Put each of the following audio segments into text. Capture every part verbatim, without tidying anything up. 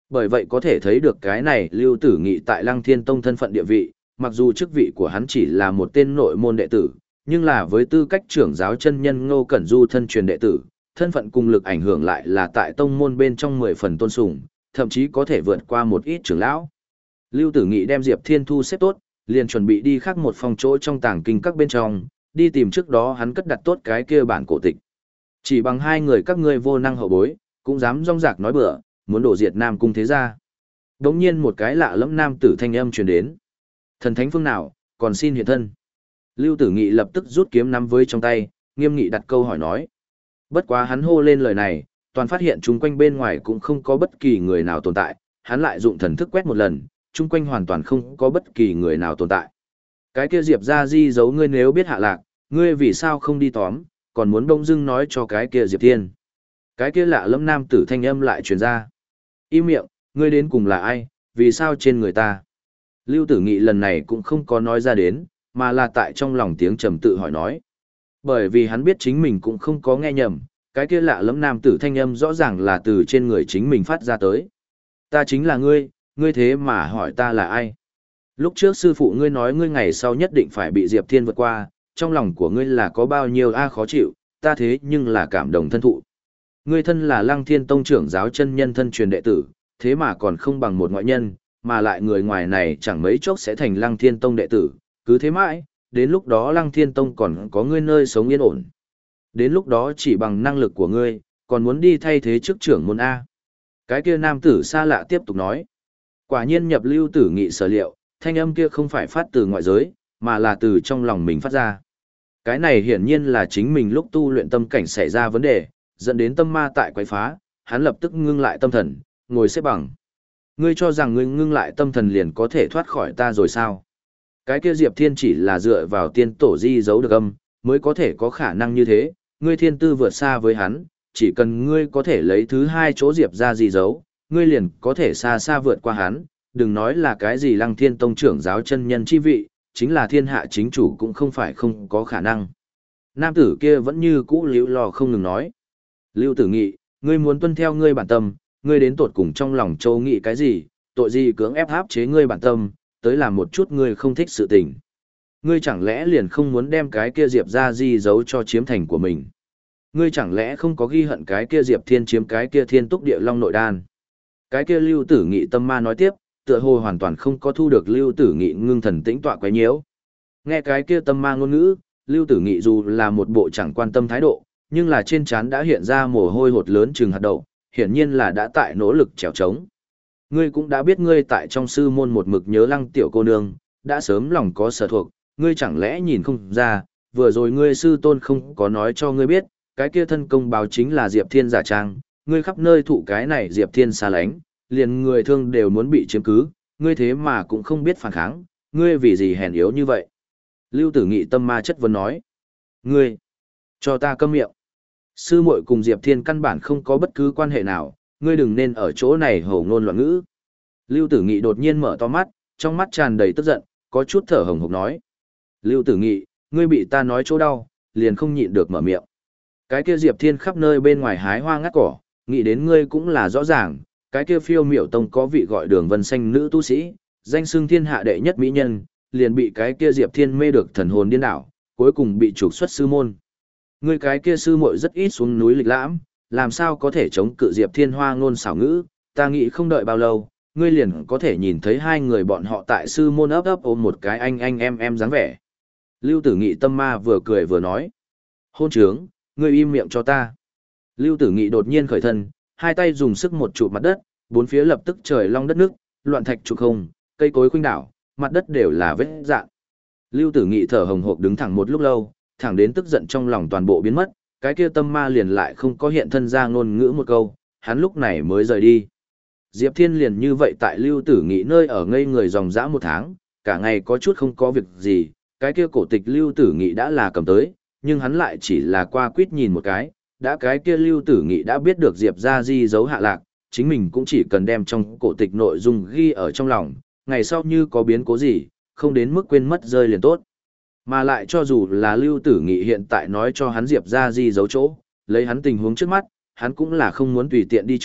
Bởi vậy có thể thấy được cái này Lưu Tử Nghị tại Lăng Thiên Tông thân phận địa vị, mặc dù chức vị của hắn chỉ là một tên nội môn đệ tử, nhưng là với tư cách trưởng giáo chân nhân Ngô Cẩn Du thân truyền đệ tử, thân phận cùng lực ảnh hưởng lại là tại tông môn bên trong mười phần tôn sùng, thậm chí có thể vượt qua một ít trưởng lão. Lưu Tử Nghị đem Diệp Thiên thu xếp tốt, liền chuẩn bị đi khác một phòng chỗ trong tàng kinh các bên trong, đi tìm trước đó hắn cất đặt tốt cái kia bản cổ tịch. Chỉ bằng hai người các ngươi vô năng hậu bối, cũng dám rong rạc nói bừa, muốn đổ diệt Nam cung thế gia. Đống nhiên một cái lạ lẫm nam tử thanh âm truyền đến. Thần thánh phương nào, còn xin hiện thân. Lưu Tử Nghị lập tức rút kiếm nắm với trong tay, nghiêm nghị đặt câu hỏi nói. Bất quá hắn hô lên lời này, toàn phát hiện chung quanh bên ngoài cũng không có bất kỳ người nào tồn tại, hắn lại dụng thần thức quét một lần, chung quanh hoàn toàn không có bất kỳ người nào tồn tại. Cái kia Diệp gia di giấu ngươi nếu biết hạ lạc, ngươi vì sao không đi tóm, còn muốn đông dưng nói cho cái kia Diệp Thiên. Cái kia lạ lẫm nam tử thanh âm lại truyền ra. Im miệng, ngươi đến cùng là ai, vì sao trên người ta? Lưu Tử Nghị lần này cũng không có nói ra đến, mà là tại trong lòng tiếng trầm tự hỏi nói. Bởi vì hắn biết chính mình cũng không có nghe nhầm, cái kia lạ lẫm nam tử thanh âm rõ ràng là từ trên người chính mình phát ra tới. Ta chính là ngươi, ngươi thế mà hỏi ta là ai? Lúc trước sư phụ ngươi nói ngươi ngày sau nhất định phải bị Diệp Thiên vượt qua, trong lòng của ngươi là có bao nhiêu a khó chịu, ta thế nhưng là cảm động thân thụ. Ngươi thân là Lăng Thiên Tông trưởng giáo chân nhân thân truyền đệ tử, thế mà còn không bằng một ngoại nhân, mà lại người ngoài này chẳng mấy chốc sẽ thành Lăng Thiên Tông đệ tử, cứ thế mãi, đến lúc đó Lăng Thiên Tông còn có ngươi nơi sống yên ổn. Đến lúc đó chỉ bằng năng lực của ngươi, còn muốn đi thay thế chức trưởng môn A. Cái kia nam tử xa lạ tiếp tục nói. Quả nhiên nhập Lưu Tử Nghị sở liệu, thanh âm kia không phải phát từ ngoại giới, mà là từ trong lòng mình phát ra. Cái này hiển nhiên là chính mình lúc tu luyện tâm cảnh xảy ra vấn đề, dẫn đến tâm ma tại quấy phá, hắn lập tức ngưng lại tâm thần, ngồi xếp bằng. Ngươi cho rằng ngươi ngưng lại tâm thần liền có thể thoát khỏi ta rồi sao? Cái kia Diệp Thiên chỉ là dựa vào tiên tổ di giấu được âm, mới có thể có khả năng như thế, ngươi thiên tư vượt xa với hắn, chỉ cần ngươi có thể lấy thứ hai chỗ Diệp ra di giấu, ngươi liền có thể xa xa vượt qua hắn, đừng nói là cái gì Lăng Thiên Tông trưởng giáo chân nhân chi vị, chính là thiên hạ chính chủ cũng không phải không có khả năng. Nam tử kia vẫn như cũ liễu lò không ngừng nói. Lưu Tử Nghị, ngươi muốn tuân theo ngươi bản tâm, ngươi đến tột cùng trong lòng châu nghị cái gì, tội gì cưỡng ép áp chế ngươi bản tâm, tới làm một chút ngươi không thích sự tình. Ngươi chẳng lẽ liền không muốn đem cái kia Diệp ra di giấu cho chiếm thành của mình? Ngươi chẳng lẽ không có ghi hận cái kia Diệp Thiên chiếm cái kia Thiên Túc Địa Long nội đan? Cái kia Lưu Tử Nghị tâm ma nói tiếp, tựa hồ hoàn toàn không có thu được Lưu Tử Nghị ngưng thần tĩnh tọa quấy nhiễu. Nghe cái kia tâm ma ngôn ngữ, Lưu Tử Nghị dù là một bộ chẳng quan tâm thái độ, nhưng là trên trán đã hiện ra mồ hôi hột lớn chừng hạt đậu, hiển nhiên là đã tại nỗ lực trèo trống. Ngươi cũng đã biết ngươi tại trong sư môn một mực nhớ Lăng tiểu cô nương, đã sớm lòng có sở thuộc, ngươi chẳng lẽ nhìn không ra, vừa rồi ngươi sư tôn không có nói cho ngươi biết, cái kia thân công báo chính là Diệp Thiên giả trang, ngươi khắp nơi thụ cái này Diệp Thiên xa lánh, liền người thương đều muốn bị chiếm cứ, ngươi thế mà cũng không biết phản kháng, ngươi vì gì hèn yếu như vậy? Lưu Tử Nghị tâm ma chất vấn nói. Ngươi, cho ta câm miệng. Sư muội cùng Diệp Thiên căn bản không có bất cứ quan hệ nào, ngươi đừng nên ở chỗ này hổ ngôn loạn ngữ. Lưu Tử Nghị đột nhiên mở to mắt, trong mắt tràn đầy tức giận, có chút thở hồng hộc nói. Lưu Tử Nghị, ngươi bị ta nói chỗ đau, liền không nhịn được mở miệng. Cái kia Diệp Thiên khắp nơi bên ngoài hái hoa ngắt cỏ, nghĩ đến ngươi cũng là rõ ràng, cái kia Phiêu Miểu Tông có vị gọi Đường Vân Xanh nữ tu sĩ, danh xưng thiên hạ đệ nhất mỹ nhân, liền bị cái kia Diệp Thiên mê được thần hồn điên đảo, cuối cùng bị trục xuất sư môn. Ngươi cái kia sư muội rất ít xuống núi lịch lãm, làm sao có thể chống cự Diệp Thiên hoa ngôn xảo ngữ, ta nghĩ không đợi bao lâu, ngươi liền có thể nhìn thấy hai người bọn họ tại sư môn ấp ấp ôm một cái anh anh em em dáng vẻ. Lưu Tử Nghị tâm ma vừa cười vừa nói. Hôn trướng, ngươi im miệng cho ta. Lưu Tử Nghị đột nhiên khởi thân, hai tay dùng sức một chụp mặt đất, bốn phía lập tức trời long đất nước, loạn thạch trụ không, cây cối khuynh đảo, mặt đất đều là vết dạn. Lưu Tử Nghị thở hồng hộc đứng thẳng một lúc lâu, thẳng đến tức giận trong lòng toàn bộ biến mất, cái kia tâm ma liền lại không có hiện thân ra ngôn ngữ một câu, hắn lúc này mới rời đi. Diệp Thiên liền như vậy tại Lưu Tử Nghị nơi ở ngây người dòng dã một tháng, cả ngày có chút không có việc gì, cái kia cổ tịch Lưu Tử Nghị đã là cầm tới, nhưng hắn lại chỉ là qua quýt nhìn một cái, đã cái kia Lưu Tử Nghị đã biết được Diệp ra di dấu hạ lạc, chính mình cũng chỉ cần đem trong cổ tịch nội dung ghi ở trong lòng, ngày sau như có biến cố gì, không đến mức quên mất rơi liền tốt. Mà lại cho dù là Lưu Tử Nghị hiện tại nói cho hắn Diệp ra di dấu chỗ, lấy hắn tình huống trước mắt, hắn cũng là không muốn tùy tiện đi trước,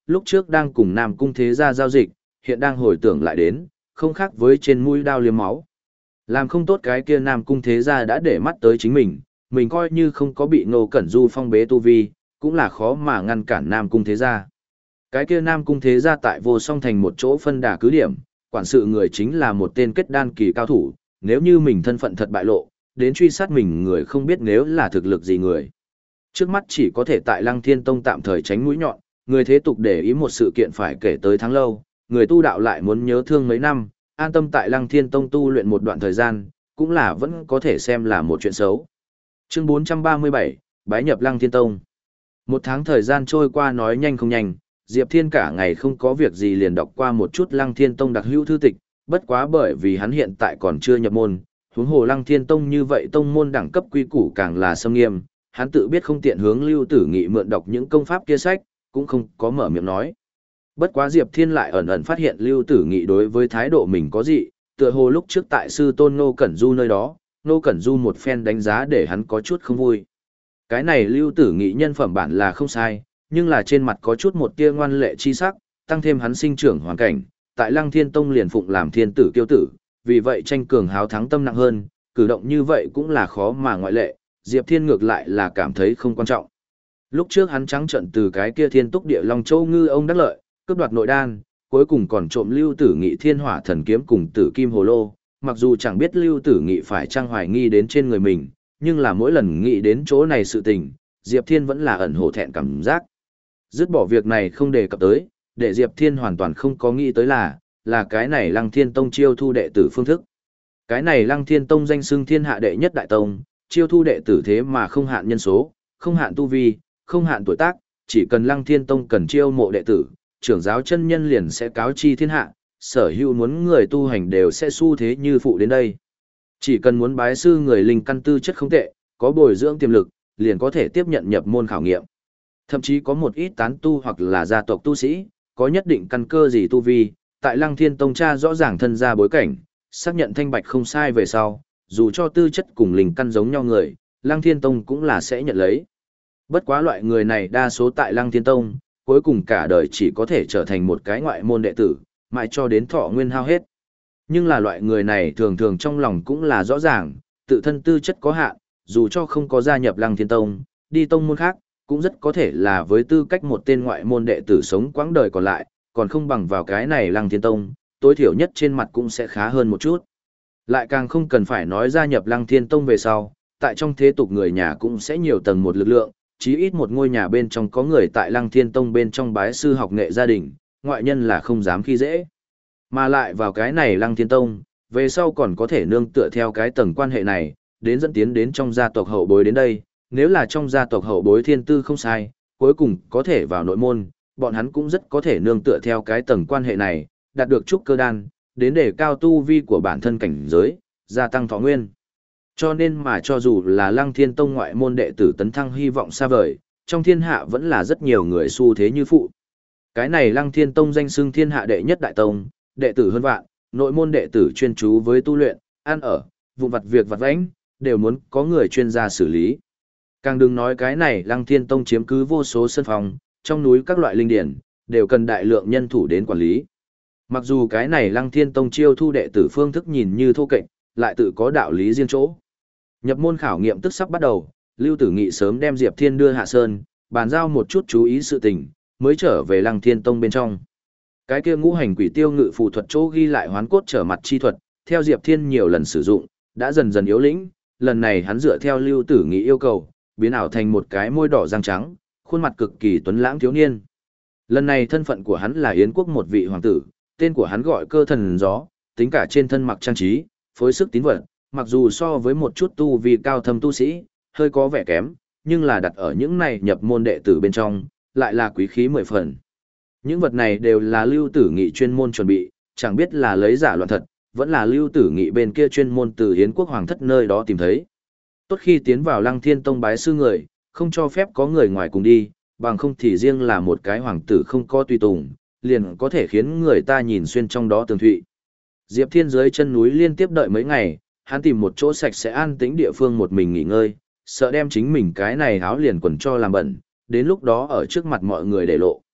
lúc trước đang cùng Nam Cung Thế Gia giao dịch, hiện đang hồi tưởng lại đến, không khác với trên mũi đao liếm máu. Làm không tốt cái kia Nam Cung Thế Gia đã để mắt tới chính mình, mình coi như không có bị Ngô Cẩn Du phong bế tu vi, cũng là khó mà ngăn cản Nam Cung Thế Gia. Cái kia Nam Cung Thế Gia tại Vô Song Thành một chỗ phân đà cứ điểm, quản sự người chính là một tên kết đan kỳ cao thủ, nếu như mình thân phận thật bại lộ, đến truy sát mình người không biết nếu là thực lực gì người. Trước mắt chỉ có thể tại Lăng Thiên Tông tạm thời tránh mũi nhọn, người thế tục để ý một sự kiện phải kể tới tháng lâu, người tu đạo lại muốn nhớ thương mấy năm, an tâm tại Lăng Thiên Tông tu luyện một đoạn thời gian, cũng là vẫn có thể xem là một chuyện xấu. Chương bốn trăm ba mươi bảy, bái nhập Lăng Thiên Tông. Một tháng thời gian trôi qua nói nhanh không nhanh, Diệp Thiên cả ngày không có việc gì liền đọc qua một chút Lăng Thiên Tông đặc hữu thư tịch, bất quá bởi vì hắn hiện tại còn chưa nhập môn, huống hồ Lăng Thiên Tông như vậy tông môn đẳng cấp quy củ càng là xâm nghiêm, hắn tự biết không tiện hướng Lưu Tử Nghị mượn đọc những công pháp kia sách, cũng không có mở miệng nói. Bất quá Diệp Thiên lại ẩn ẩn phát hiện Lưu Tử Nghị đối với thái độ mình có gì, tựa hồ lúc trước tại sư tôn Ngô Cẩn Du nơi đó, Ngô Cẩn Du một phen đánh giá để hắn có chút không vui. Cái này Lưu Tử Nghị nhân phẩm bản là không sai, nhưng là trên mặt có chút một tia ngoan lệ chi sắc, tăng thêm hắn sinh trưởng hoàn cảnh, tại Lăng Thiên Tông liền phụng làm thiên tử kiêu tử, vì vậy tranh cường háo thắng tâm nặng hơn, cử động như vậy cũng là khó mà ngoại lệ, Diệp Thiên ngược lại là cảm thấy không quan trọng. Lúc trước hắn trắng trận từ cái kia Thiên Túc Địa Long Châu ngư ông đắc lợi, cướp đoạt nội đan, cuối cùng còn trộm Lưu Tử Nghị Thiên Hỏa Thần Kiếm cùng Tử Kim Hồ Lô, mặc dù chẳng biết Lưu Tử Nghị phải trang hoài nghi đến trên người mình, nhưng là mỗi lần nghĩ đến chỗ này sự tình, Diệp Thiên vẫn là ẩn hổ thẹn cảm giác. Dứt bỏ việc này không đề cập tới, để Diệp Thiên hoàn toàn không có nghĩ tới là, là cái này Lăng Thiên Tông chiêu thu đệ tử phương thức. Cái này Lăng Thiên Tông danh xưng thiên hạ đệ nhất đại tông, chiêu thu đệ tử thế mà không hạn nhân số, không hạn tu vi, không hạn tuổi tác, chỉ cần Lăng Thiên Tông cần chiêu mộ đệ tử, trưởng giáo chân nhân liền sẽ cáo chi thiên hạ, sở hữu muốn người tu hành đều sẽ xu thế như phụ đến đây. Chỉ cần muốn bái sư người linh căn tư chất không tệ, có bồi dưỡng tiềm lực, liền có thể tiếp nhận nhập môn khảo nghiệm. Thậm chí có một ít tán tu hoặc là gia tộc tu sĩ, có nhất định căn cơ gì tu vi, tại Lăng Thiên Tông tra rõ ràng thân gia bối cảnh, xác nhận thanh bạch không sai về sau, dù cho tư chất cùng linh căn giống nhau người, Lăng Thiên Tông cũng là sẽ nhận lấy. Bất quá loại người này đa số tại Lăng Thiên Tông, cuối cùng cả đời chỉ có thể trở thành một cái ngoại môn đệ tử, mãi cho đến thọ nguyên hao hết. Nhưng là loại người này thường thường trong lòng cũng là rõ ràng, tự thân tư chất có hạn, dù cho không có gia nhập Lăng Thiên Tông, đi tông môn khác, cũng rất có thể là với tư cách một tên ngoại môn đệ tử sống quãng đời còn lại, còn không bằng vào cái này Lăng Thiên Tông, tối thiểu nhất trên mặt cũng sẽ khá hơn một chút. Lại càng không cần phải nói gia nhập Lăng Thiên Tông về sau, tại trong thế tục người nhà cũng sẽ nhiều tầng một lực lượng, chí ít một ngôi nhà bên trong có người tại Lăng Thiên Tông bên trong bái sư học nghệ gia đình, ngoại nhân là không dám khi dễ. Mà lại vào cái này Lăng Thiên Tông, về sau còn có thể nương tựa theo cái tầng quan hệ này, đến dẫn tiến đến trong gia tộc hậu bối đến đây, nếu là trong gia tộc hậu bối thiên tư không sai, cuối cùng có thể vào nội môn, bọn hắn cũng rất có thể nương tựa theo cái tầng quan hệ này, đạt được trúc cơ đan, đến để cao tu vi của bản thân cảnh giới, gia tăng thọ nguyên. Cho nên mà cho dù là Lăng Thiên Tông ngoại môn đệ tử tấn thăng hy vọng xa vời, trong thiên hạ vẫn là rất nhiều người xu thế như phụ. Cái này Lăng Thiên Tông danh xưng thiên hạ đệ nhất đại tông, đệ tử hơn vạn, nội môn đệ tử chuyên chú với tu luyện, ăn ở, vụn vặt việc vặt vãnh, đều muốn có người chuyên gia xử lý. Càng đừng nói cái này Lăng Thiên Tông chiếm cứ vô số sân phòng, trong núi các loại linh điển, đều cần đại lượng nhân thủ đến quản lý. Mặc dù cái này Lăng Thiên Tông chiêu thu đệ tử phương thức nhìn như thô kệch, lại tự có đạo lý riêng chỗ. Nhập môn khảo nghiệm tức sắp bắt đầu, Lưu Tử Nghị sớm đem Diệp Thiên đưa hạ sơn, bàn giao một chút chú ý sự tình, mới trở về Lăng Thiên Tông bên trong. Cái kia ngũ hành quỷ tiêu ngự phù thuật chỗ ghi lại hoán cốt trở mặt chi thuật, theo Diệp Thiên nhiều lần sử dụng, đã dần dần yếu lĩnh, lần này hắn dựa theo Lưu Tử Nghị yêu cầu, biến ảo thành một cái môi đỏ răng trắng, khuôn mặt cực kỳ tuấn lãng thiếu niên. Lần này thân phận của hắn là Yến quốc một vị hoàng tử, tên của hắn gọi Cơ Thần Gió, tính cả trên thân mặc trang trí, phối sức tín vật, mặc dù so với một chút tu vi cao thâm tu sĩ, hơi có vẻ kém, nhưng là đặt ở những này nhập môn đệ tử bên trong, lại là quý khí mười phần. Những vật này đều là Lưu Tử Nghị chuyên môn chuẩn bị, chẳng biết là lấy giả loạn thật, vẫn là Lưu Tử Nghị bên kia chuyên môn từ Yến quốc hoàng thất nơi đó tìm thấy. Tốt khi tiến vào Lăng Thiên Tông bái sư người, không cho phép có người ngoài cùng đi, bằng không thì riêng là một cái hoàng tử không có tùy tùng, liền có thể khiến người ta nhìn xuyên trong đó tường thụy. Diệp Thiên dưới chân núi liên tiếp đợi mấy ngày, hắn tìm một chỗ sạch sẽ an tĩnh địa phương một mình nghỉ ngơi, sợ đem chính mình cái này áo liền quần cho làm bẩn, đến lúc đó ở trước mặt mọi người để lộ.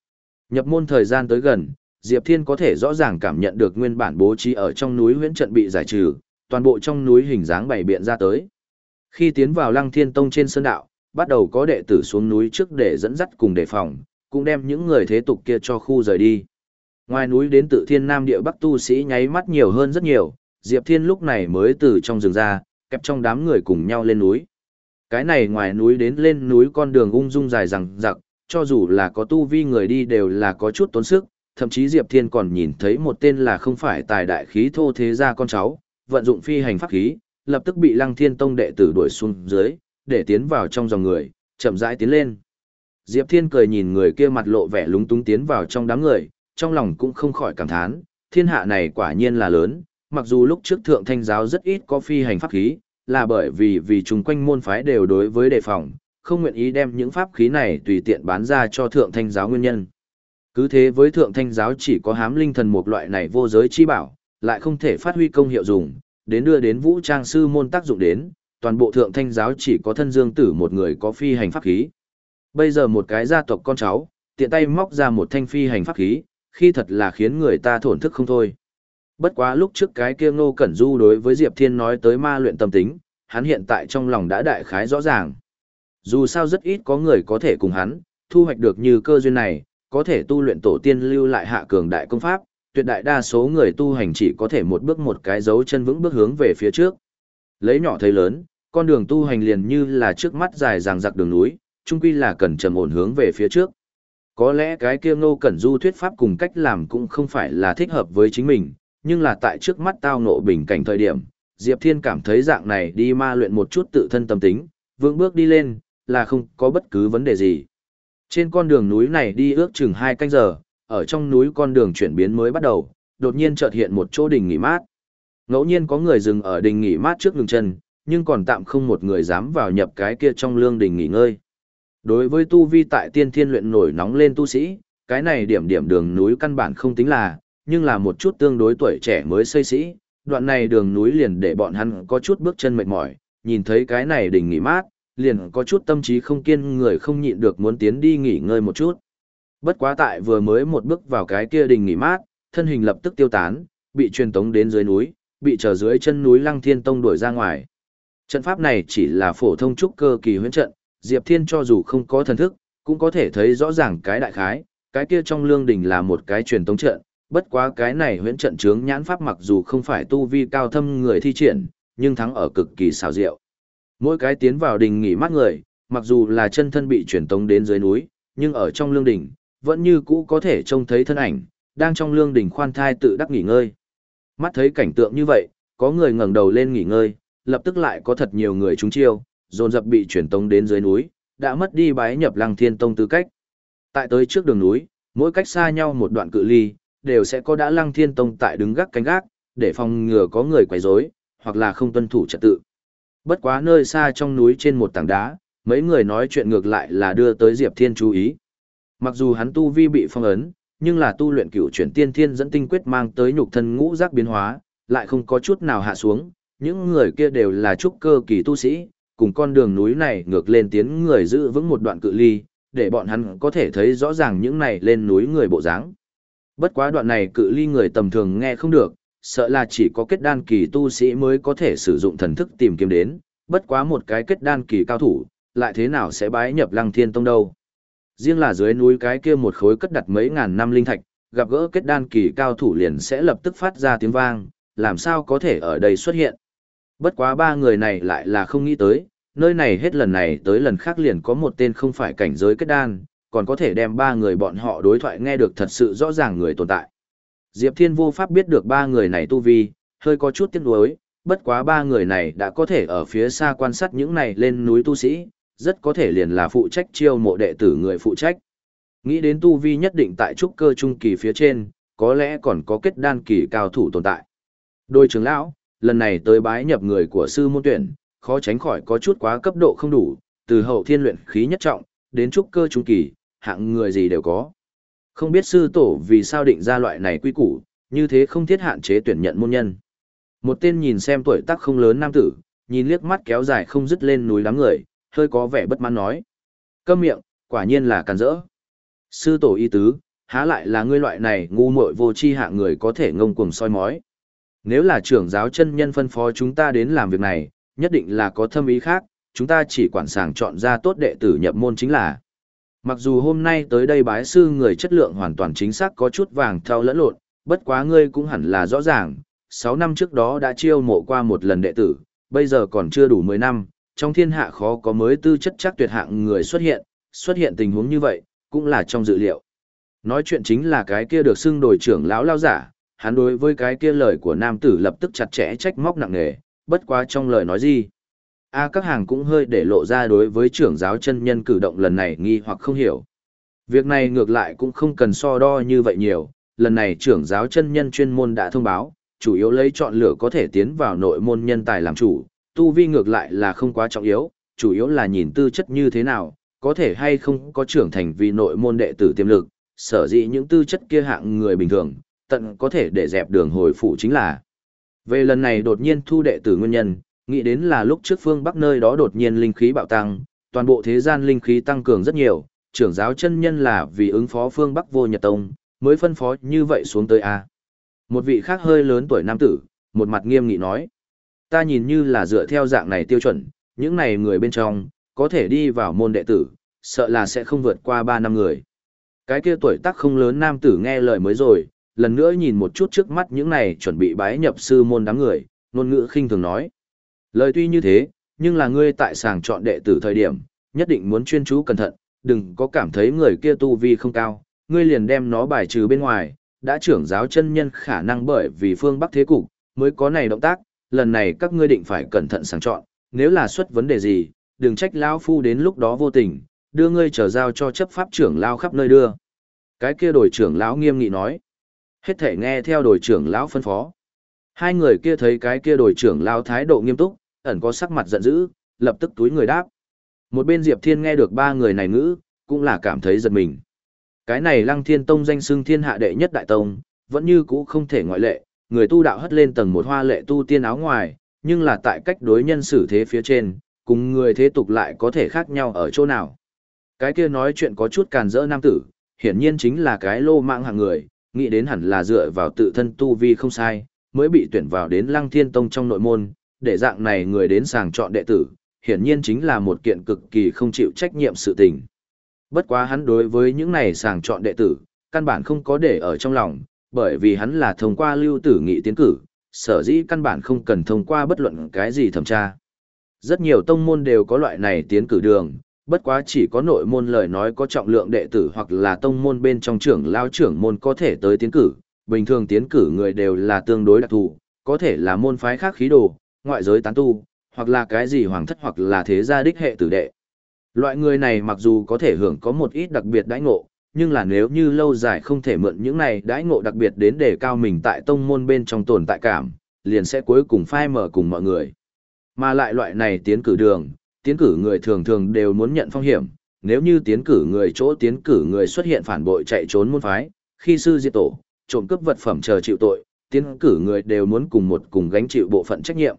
Nhập môn thời gian tới gần, Diệp Thiên có thể rõ ràng cảm nhận được nguyên bản bố trí ở trong núi huyễn trận bị giải trừ, toàn bộ trong núi hình dáng bày biện ra tới. Khi tiến vào Lăng Thiên Tông trên sơn đạo, bắt đầu có đệ tử xuống núi trước để dẫn dắt cùng đề phòng, cũng đem những người thế tục kia cho khu rời đi. Ngoài núi đến Tự Thiên Nam địa Bắc tu sĩ nháy mắt nhiều hơn rất nhiều, Diệp Thiên lúc này mới từ trong rừng ra, kẹp trong đám người cùng nhau lên núi. Cái này ngoài núi đến lên núi con đường ung dung dài dằng dặc, cho dù là có tu vi người đi đều là có chút tốn sức, thậm chí Diệp Thiên còn nhìn thấy một tên là không phải tài đại khí thô thế gia con cháu, vận dụng phi hành pháp khí, lập tức bị Lăng Thiên Tông đệ tử đuổi xuống dưới, để tiến vào trong dòng người, chậm rãi tiến lên. Diệp Thiên cười nhìn người kia mặt lộ vẻ lúng túng tiến vào trong đám người, trong lòng cũng không khỏi cảm thán, thiên hạ này quả nhiên là lớn, mặc dù lúc trước Thượng Thanh giáo rất ít có phi hành pháp khí, là bởi vì vì chung quanh môn phái đều đối với đề phòng, không nguyện ý đem những pháp khí này tùy tiện bán ra cho Thượng Thanh giáo nguyên nhân. Cứ thế với Thượng Thanh giáo chỉ có hám linh thần một loại này vô giới chi bảo, lại không thể phát huy công hiệu dùng, đến đưa đến vũ trang sư môn tác dụng đến, toàn bộ Thượng Thanh giáo chỉ có Thân Dương Tử một người có phi hành pháp khí. Bây giờ một cái gia tộc con cháu, tiện tay móc ra một thanh phi hành pháp khí, khi thật là khiến người ta thổn thức không thôi. Bất quá lúc trước cái kia Ngô Cẩn Du đối với Diệp Thiên nói tới ma luyện tâm tính, hắn hiện tại trong lòng đã đại khái rõ ràng. Dù sao rất ít có người có thể cùng hắn, thu hoạch được như cơ duyên này, có thể tu luyện tổ tiên lưu lại hạ cường đại công pháp, tuyệt đại đa số người tu hành chỉ có thể một bước một cái dấu chân vững bước hướng về phía trước. Lấy nhỏ thấy lớn, con đường tu hành liền như là trước mắt dài dằng dặc đường núi, chung quy là cần trầm ổn hướng về phía trước. Có lẽ cái kia Ngô Cẩn Du thuyết pháp cùng cách làm cũng không phải là thích hợp với chính mình, nhưng là tại trước mắt tao ngộ bình cảnh thời điểm, Diệp Thiên cảm thấy dạng này đi ma luyện một chút tự thân tâm tính, vững bước đi lên, là không có bất cứ vấn đề gì. Trên con đường núi này đi ước chừng hai canh giờ, ở trong núi con đường chuyển biến mới bắt đầu, đột nhiên chợt hiện một chỗ đình nghỉ mát. Ngẫu nhiên có người dừng ở đình nghỉ mát trước ngừng chân, nhưng còn tạm không một người dám vào nhập cái kia trong lương đình nghỉ ngơi. Đối với tu vi tại tiên thiên luyện nổi nóng lên tu sĩ, cái này điểm điểm đường núi căn bản không tính là, nhưng là một chút tương đối tuổi trẻ mới xây sĩ, đoạn này đường núi liền để bọn hắn có chút bước chân mệt mỏi, nhìn thấy cái này đình nghỉ mát, liền có chút tâm trí không kiên người không nhịn được muốn tiến đi nghỉ ngơi một chút. Bất quá tại vừa mới một bước vào cái kia đình nghỉ mát, thân hình lập tức tiêu tán, bị truyền tống đến dưới núi, bị trở dưới chân núi Lăng Thiên Tông đuổi ra ngoài. Trận pháp này chỉ là phổ thông trúc cơ kỳ huyễn trận, Diệp Thiên cho dù không có thần thức, cũng có thể thấy rõ ràng cái đại khái, cái kia trong lương đình là một cái truyền tống trận, bất quá cái này huyễn trận chướng nhãn pháp mặc dù không phải tu vi cao thâm người thi triển, nhưng thắng ở cực kỳ xảo diệu. Mỗi cái tiến vào đình nghỉ mát người, mặc dù là chân thân bị truyền tống đến dưới núi, nhưng ở trong lương đình, vẫn như cũ có thể trông thấy thân ảnh, đang trong lương đình khoan thai tự đắc nghỉ ngơi. Mắt thấy cảnh tượng như vậy, có người ngẩng đầu lên nghỉ ngơi, lập tức lại có thật nhiều người trúng chiêu, dồn dập bị truyền tống đến dưới núi, đã mất đi bái nhập Lăng Thiên Tông tư cách. Tại tới trước đường núi, mỗi cách xa nhau một đoạn cự ly, đều sẽ có đã Lăng Thiên Tông tại đứng gác canh gác, để phòng ngừa có người quấy rối, hoặc là không tuân thủ trật tự. Bất quá nơi xa trong núi trên một tảng đá, mấy người nói chuyện ngược lại là đưa tới Diệp Thiên chú ý. Mặc dù hắn tu vi bị phong ấn, nhưng là tu luyện cửu chuyển tiên thiên dẫn tinh quyết mang tới nhục thân ngũ giác biến hóa, lại không có chút nào hạ xuống, những người kia đều là trúc cơ kỳ tu sĩ, cùng con đường núi này ngược lên tiến người giữ vững một đoạn cự ly, để bọn hắn có thể thấy rõ ràng những này lên núi người bộ dáng. Bất quá đoạn này cự ly người tầm thường nghe không được, sợ là chỉ có kết đan kỳ tu sĩ mới có thể sử dụng thần thức tìm kiếm đến, bất quá một cái kết đan kỳ cao thủ, lại thế nào sẽ bái nhập Lăng Thiên Tông đâu. Riêng là dưới núi cái kia một khối cất đặt mấy ngàn năm linh thạch, gặp gỡ kết đan kỳ cao thủ liền sẽ lập tức phát ra tiếng vang, làm sao có thể ở đây xuất hiện. Bất quá ba người này lại là không nghĩ tới, nơi này hết lần này tới lần khác liền có một tên không phải cảnh giới kết đan, còn có thể đem ba người bọn họ đối thoại nghe được thật sự rõ ràng người tồn tại. Diệp Thiên vô pháp biết được ba người này tu vi, hơi có chút tiếc nuối, bất quá ba người này đã có thể ở phía xa quan sát những này lên núi tu sĩ, rất có thể liền là phụ trách chiêu mộ đệ tử người phụ trách. Nghĩ đến tu vi nhất định tại trúc cơ trung kỳ phía trên, có lẽ còn có kết đan kỳ cao thủ tồn tại. Đôi trưởng lão, lần này tới bái nhập người của sư môn tuyển, khó tránh khỏi có chút quá cấp độ không đủ, từ hậu thiên luyện khí nhất trọng, đến trúc cơ trung kỳ, hạng người gì đều có. Không biết sư tổ vì sao định ra loại này quy củ, như thế không thiết hạn chế tuyển nhận môn nhân. Một tên nhìn xem tuổi tác không lớn nam tử, nhìn liếc mắt kéo dài không dứt lên núi đám người, hơi có vẻ bất mãn nói. Câm miệng, quả nhiên là càn rỡ. Sư tổ y tứ, há lại là ngươi loại này ngu muội vô tri hạng người có thể ngông cuồng soi mói. Nếu là trưởng giáo chân nhân phân phó chúng ta đến làm việc này, nhất định là có thâm ý khác, chúng ta chỉ quản sàng chọn ra tốt đệ tử nhập môn chính là. Mặc dù hôm nay tới đây bái sư người chất lượng hoàn toàn chính xác có chút vàng thau lẫn lộn, bất quá ngươi cũng hẳn là rõ ràng, sáu năm trước đó đã chiêu mộ qua một lần đệ tử, bây giờ còn chưa đủ mười năm, trong thiên hạ khó có mới tư chất chắc tuyệt hạng người xuất hiện, xuất hiện tình huống như vậy, cũng là trong dự liệu. Nói chuyện chính là cái kia được xưng đổi trưởng lão lao giả, hắn đối với cái kia lời của nam tử lập tức chặt chẽ trách móc nặng nề, bất quá trong lời nói gì. A các hàng cũng hơi để lộ ra đối với trưởng giáo chân nhân cử động lần này nghi hoặc không hiểu. Việc này ngược lại cũng không cần so đo như vậy nhiều, lần này trưởng giáo chân nhân chuyên môn đã thông báo, chủ yếu lấy chọn lựa có thể tiến vào nội môn nhân tài làm chủ, tu vi ngược lại là không quá trọng yếu, chủ yếu là nhìn tư chất như thế nào, có thể hay không có trưởng thành vì nội môn đệ tử tiềm lực, sở dĩ những tư chất kia hạng người bình thường, tận có thể để dẹp đường hồi phủ chính là. Về lần này đột nhiên thu đệ tử nguyên nhân, nghĩ đến là lúc trước phương Bắc nơi đó đột nhiên linh khí bạo tăng, toàn bộ thế gian linh khí tăng cường rất nhiều, trưởng giáo chân nhân là vì ứng phó phương Bắc vô Nhật Tông, mới phân phó như vậy xuống tới A. Một vị khác hơi lớn tuổi nam tử, một mặt nghiêm nghị nói. Ta nhìn như là dựa theo dạng này tiêu chuẩn, những này người bên trong, có thể đi vào môn đệ tử, sợ là sẽ không vượt qua ba năm người. Cái kia tuổi tác không lớn nam tử nghe lời mới rồi, lần nữa nhìn một chút trước mắt những này chuẩn bị bái nhập sư môn đám người, ngôn ngữ khinh thường nói. Lời tuy như thế, nhưng là ngươi tại sàng chọn đệ tử thời điểm, nhất định muốn chuyên chú cẩn thận, đừng có cảm thấy người kia tu vi không cao, ngươi liền đem nó bài trừ bên ngoài, đã trưởng giáo chân nhân khả năng bởi vì phương Bắc thế cục, mới có này động tác, lần này các ngươi định phải cẩn thận sàng chọn, nếu là xuất vấn đề gì, đừng trách lão phu đến lúc đó vô tình, đưa ngươi trở giao cho chấp pháp trưởng lao khắp nơi đưa. Cái kia đội trưởng lão nghiêm nghị nói, hết thể nghe theo đội trưởng lão phân phó. Hai người kia thấy cái kia đội trưởng lão thái độ nghiêm túc, ẩn có sắc mặt giận dữ, lập tức túi người đáp. Một bên Diệp Thiên nghe được ba người này ngữ, cũng là cảm thấy giật mình. Cái này Lăng Thiên Tông danh xưng thiên hạ đệ nhất đại tông, vẫn như cũ không thể ngoại lệ, người tu đạo hất lên tầng một hoa lệ tu tiên áo ngoài, nhưng là tại cách đối nhân xử thế phía trên, cùng người thế tục lại có thể khác nhau ở chỗ nào. Cái kia nói chuyện có chút càn rỡ nam tử, hiển nhiên chính là cái lô mạng hạng người, nghĩ đến hẳn là dựa vào tự thân tu vi không sai, mới bị tuyển vào đến Lăng Thiên Tông trong nội môn, để dạng này người đến sàng chọn đệ tử, hiển nhiên chính là một kiện cực kỳ không chịu trách nhiệm sự tình. Bất quá hắn đối với những này sàng chọn đệ tử, căn bản không có để ở trong lòng, bởi vì hắn là thông qua lưu tử nghị tiến cử, sở dĩ căn bản không cần thông qua bất luận cái gì thẩm tra. Rất nhiều tông môn đều có loại này tiến cử đường, bất quá chỉ có nội môn lời nói có trọng lượng đệ tử hoặc là tông môn bên trong trưởng lao trưởng môn có thể tới tiến cử, bình thường tiến cử người đều là tương đối đặc thù, có thể là môn phái khác khí đồ, ngoại giới tán tu, hoặc là cái gì hoàng thất hoặc là thế gia đích hệ tử đệ. Loại người này mặc dù có thể hưởng có một ít đặc biệt đãi ngộ, nhưng là nếu như lâu dài không thể mượn những này đãi ngộ đặc biệt đến để cao mình tại tông môn bên trong tồn tại cảm, liền sẽ cuối cùng phai mở cùng mọi người. Mà lại loại này tiến cử đường, tiến cử người thường thường đều muốn nhận phong hiểm, nếu như tiến cử người chỗ tiến cử người xuất hiện phản bội chạy trốn môn phái, khi sư diệt tổ, trộm cướp vật phẩm chờ chịu tội, tiến cử người đều muốn cùng một cùng gánh chịu bộ phận trách nhiệm.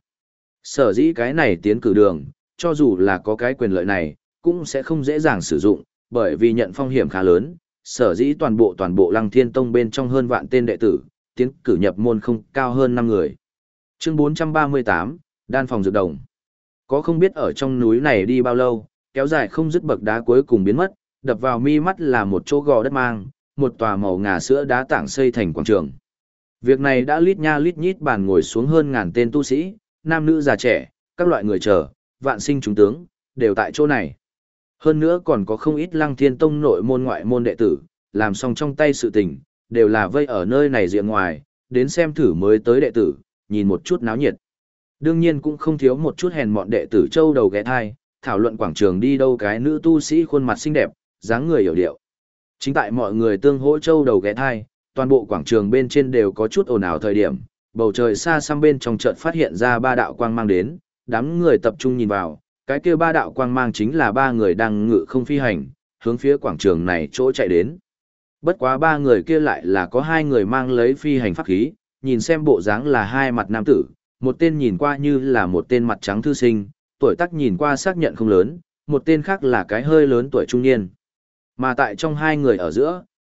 Sở dĩ cái này tiến cử đường, cho dù là có cái quyền lợi này, cũng sẽ không dễ dàng sử dụng, bởi vì nhận phong hiểm khá lớn, sở dĩ toàn bộ toàn bộ Lăng Thiên Tông bên trong hơn vạn tên đệ tử, tiến cử nhập môn không cao hơn năm người. Chương bốn trăm ba mươi tám, Đan phòng dược đồng. Có không biết ở trong núi này đi bao lâu, kéo dài không dứt bậc đá cuối cùng biến mất, đập vào mi mắt là một chỗ gò đất mang, một tòa màu ngà sữa đá tảng xây thành quảng trường. Việc này đã lít nha lít nhít bàn ngồi xuống hơn ngàn tên tu sĩ, nam nữ già trẻ, các loại người chờ, vạn sinh chúng tướng, đều tại chỗ này. Hơn nữa còn có không ít Lăng Thiên Tông nội môn ngoại môn đệ tử, làm xong trong tay sự tình, đều là vây ở nơi này diện ngoài, đến xem thử mới tới đệ tử, nhìn một chút náo nhiệt. Đương nhiên cũng không thiếu một chút hèn mọn đệ tử châu đầu ghé thai, thảo luận quảng trường đi đâu cái nữ tu sĩ khuôn mặt xinh đẹp, dáng người hiểu điệu. Chính tại mọi người tương hỗ châu đầu ghé thai, toàn bộ quảng trường bên trên đều có chút ồn ào thời điểm, bầu trời xa xăm bên trong chợt phát hiện ra ba đạo quang mang đến, đám người tập trung nhìn vào, cái kia ba đạo quang mang chính là ba người đang ngự không phi hành, hướng phía quảng trường này chỗ chạy đến. Bất quá ba người kia lại là có hai người mang lấy phi hành pháp khí, nhìn xem bộ dáng là hai mặt nam tử, một tên nhìn qua như là một tên mặt trắng thư sinh, tuổi tác nhìn qua xác nhận không lớn, một tên khác là cái hơi lớn tuổi trung niên. Mà tại trong hai người ở giữa,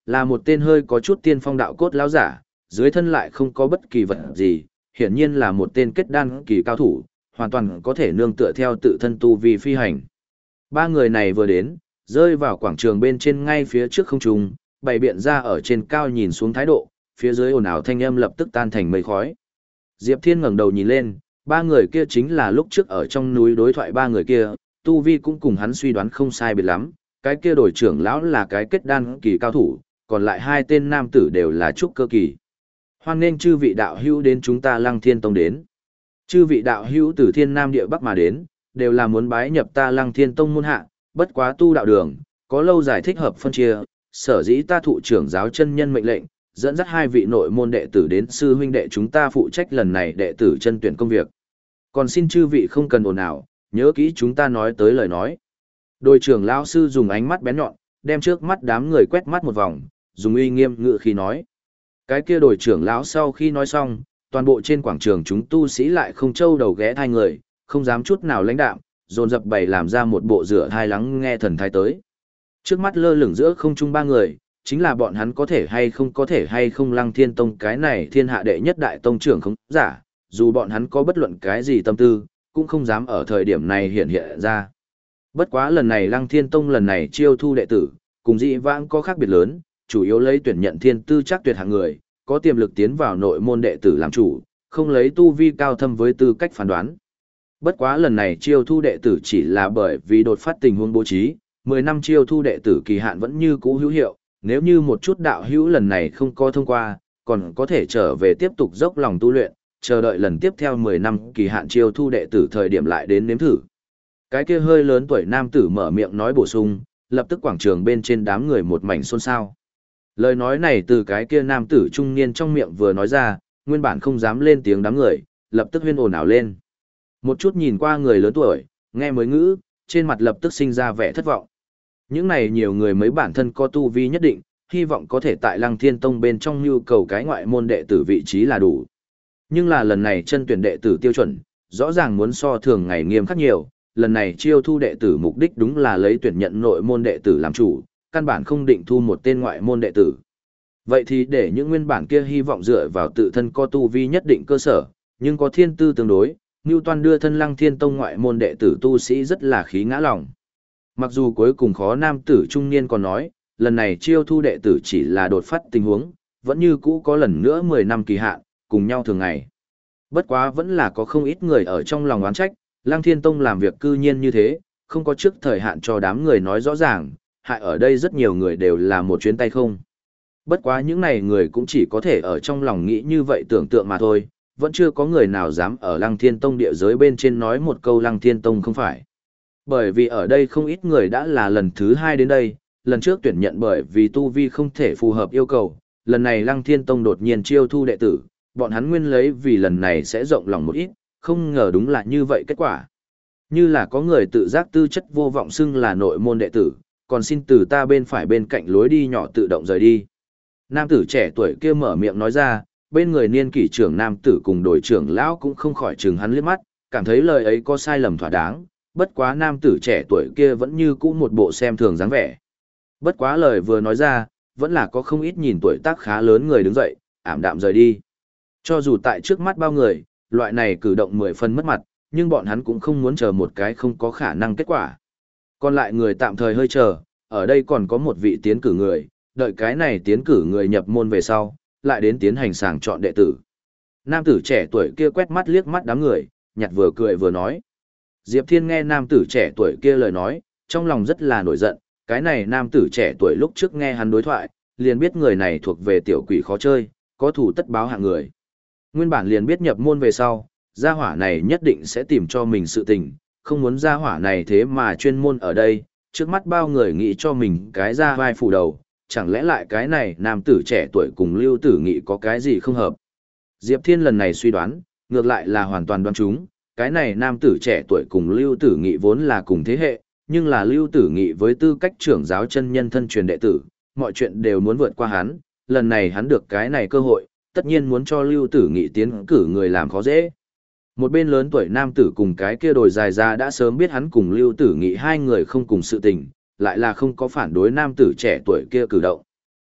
là một tên hơi có chút tiên phong đạo cốt lão giả, dưới thân lại không có bất kỳ vật gì, hiển nhiên là một tên kết đan kỳ cao thủ, hoàn toàn có thể nương tựa theo tự thân tu vi phi hành. Ba người này vừa đến, rơi vào quảng trường bên trên ngay phía trước không trung, bày biện ra ở trên cao nhìn xuống thái độ, phía dưới ồn ào thanh âm lập tức tan thành mây khói. Diệp Thiên ngẩng đầu nhìn lên, ba người kia chính là lúc trước ở trong núi đối thoại ba người kia, tu vi cũng cùng hắn suy đoán không sai biệt lắm, cái kia đổi trưởng lão là cái kết đan kỳ cao thủ, còn lại hai tên nam tử đều là trúc cơ kỳ. Hoan nghênh chư vị đạo hữu đến chúng ta Lăng Thiên Tông đến. Chư vị đạo hữu từ thiên nam địa bắc mà đến, đều là muốn bái nhập ta Lăng Thiên Tông môn hạ, bất quá tu đạo đường, có lâu dài thích hợp phân chia, sở dĩ ta thụ trưởng giáo chân nhân mệnh lệnh, dẫn dắt hai vị nội môn đệ tử đến sư huynh đệ chúng ta phụ trách lần này đệ tử chân tuyển công việc. Còn xin chư vị không cần ồn ào, nhớ kỹ chúng ta nói tới lời nói. Đội trưởng lão sư dùng ánh mắt bén nhọn, đem trước mắt đám người quét mắt một vòng, dùng uy nghiêm ngự khi nói. Cái kia đội trưởng lão sau khi nói xong, toàn bộ trên quảng trường chúng tu sĩ lại không trâu đầu ghé thai người, không dám chút nào lãnh đạm, dồn dập bày làm ra một bộ rửa thai lắng nghe thần thái tới. Trước mắt lơ lửng giữa không trung ba người, chính là bọn hắn có thể hay không có thể hay không Lăng Thiên Tông cái này thiên hạ đệ nhất đại tông trưởng không giả, dù bọn hắn có bất luận cái gì tâm tư, cũng không dám ở thời điểm này hiện hiện ra. Bất quá lần này Lăng Thiên Tông lần này chiêu thu đệ tử, cùng dị vãng có khác biệt lớn, chủ yếu lấy tuyển nhận thiên tư chắc tuyệt hạng người, có tiềm lực tiến vào nội môn đệ tử làm chủ, không lấy tu vi cao thâm với tư cách phán đoán. Bất quá lần này chiêu thu đệ tử chỉ là bởi vì đột phát tình huống bố trí, mười năm chiêu thu đệ tử kỳ hạn vẫn như cũ hữu hiệu, nếu như một chút đạo hữu lần này không có thông qua, còn có thể trở về tiếp tục dốc lòng tu luyện, chờ đợi lần tiếp theo mười năm kỳ hạn chiêu thu đệ tử thời điểm lại đến nếm thử. Cái kia hơi lớn tuổi nam tử mở miệng nói bổ sung, lập tức quảng trường bên trên đám người một mảnh xôn xao. Lời nói này từ cái kia nam tử trung niên trong miệng vừa nói ra, nguyên bản không dám lên tiếng đám người, lập tức huyên ồn ào lên. Một chút nhìn qua người lớn tuổi, nghe mới ngữ, trên mặt lập tức sinh ra vẻ thất vọng. Những này nhiều người mấy bản thân có tu vi nhất định, hy vọng có thể tại Lăng Thiên Tông bên trong nhu cầu cái ngoại môn đệ tử vị trí là đủ. Nhưng là lần này chân tuyển đệ tử tiêu chuẩn, rõ ràng muốn so thường ngày nghiêm khắc nhiều, lần này chiêu thu đệ tử mục đích đúng là lấy tuyển nhận nội môn đệ tử làm chủ, căn bản không định thu một tên ngoại môn đệ tử. Vậy thì để những nguyên bản kia hy vọng dựa vào tự thân có tu vi nhất định cơ sở, nhưng có thiên tư tương đối, Newton đưa thân Lăng Thiên Tông ngoại môn đệ tử tu sĩ rất là khí ngã lòng. Mặc dù cuối cùng khó nam tử trung niên còn nói, lần này chiêu thu đệ tử chỉ là đột phát tình huống, vẫn như cũ có lần nữa mười năm kỳ hạn, cùng nhau thường ngày. Bất quá vẫn là có không ít người ở trong lòng oán trách, Lăng Thiên Tông làm việc cư nhiên như thế, không có trước thời hạn cho đám người nói rõ ràng, hại ở đây rất nhiều người đều là một chuyến tay không. Bất quá những này người cũng chỉ có thể ở trong lòng nghĩ như vậy tưởng tượng mà thôi, vẫn chưa có người nào dám ở Lăng Thiên Tông địa giới bên trên nói một câu Lăng Thiên Tông không phải. Bởi vì ở đây không ít người đã là lần thứ hai đến đây, lần trước tuyển nhận bởi vì tu vi không thể phù hợp yêu cầu, lần này Lăng Thiên Tông đột nhiên chiêu thu đệ tử, bọn hắn nguyên lấy vì lần này sẽ rộng lòng một ít, không ngờ đúng là như vậy kết quả. Như là có người tự giác tư chất vô vọng xưng là nội môn đệ tử, còn xin từ ta bên phải bên cạnh lối đi nhỏ tự động rời đi. Nam tử trẻ tuổi kia mở miệng nói ra, bên người niên kỷ trưởng nam tử cùng đội trưởng lão cũng không khỏi chừng hắn liếc mắt, cảm thấy lời ấy có sai lầm thỏa đáng, bất quá nam tử trẻ tuổi kia vẫn như cũ một bộ xem thường dáng vẻ. Bất quá lời vừa nói ra, vẫn là có không ít nhìn tuổi tác khá lớn người đứng dậy, ảm đạm rời đi. Cho dù tại trước mắt bao người, loại này cử động mười phần mất mặt, nhưng bọn hắn cũng không muốn chờ một cái không có khả năng kết quả. Còn lại người tạm thời hơi chờ, ở đây còn có một vị tiến cử người, đợi cái này tiến cử người nhập môn về sau, lại đến tiến hành sàng chọn đệ tử. Nam tử trẻ tuổi kia quét mắt liếc mắt đám người, nhặt vừa cười vừa nói. Diệp Thiên nghe nam tử trẻ tuổi kia lời nói, trong lòng rất là nổi giận, cái này nam tử trẻ tuổi lúc trước nghe hắn đối thoại, liền biết người này thuộc về tiểu quỷ khó chơi, có thủ tất báo hạng người. Nguyên bản liền biết nhập môn về sau, gia hỏa này nhất định sẽ tìm cho mình sự tình, không muốn gia hỏa này thế mà chuyên môn ở đây, trước mắt bao người nghĩ cho mình cái ra vai phủ đầu, chẳng lẽ lại cái này nam tử trẻ tuổi cùng Lưu Tử Nghị có cái gì không hợp. Diệp Thiên lần này suy đoán, ngược lại là hoàn toàn đoán trúng, cái này nam tử trẻ tuổi cùng Lưu Tử Nghị vốn là cùng thế hệ, nhưng là Lưu Tử Nghị với tư cách trưởng giáo chân nhân thân truyền đệ tử, mọi chuyện đều muốn vượt qua hắn, lần này hắn được cái này cơ hội, tất nhiên muốn cho Lưu Tử Nghị tiến cử người làm khó dễ. Một bên lớn tuổi nam tử cùng cái kia đồi dài ra đã sớm biết hắn cùng Lưu Tử Nghị hai người không cùng sự tình, lại là không có phản đối nam tử trẻ tuổi kia cử động.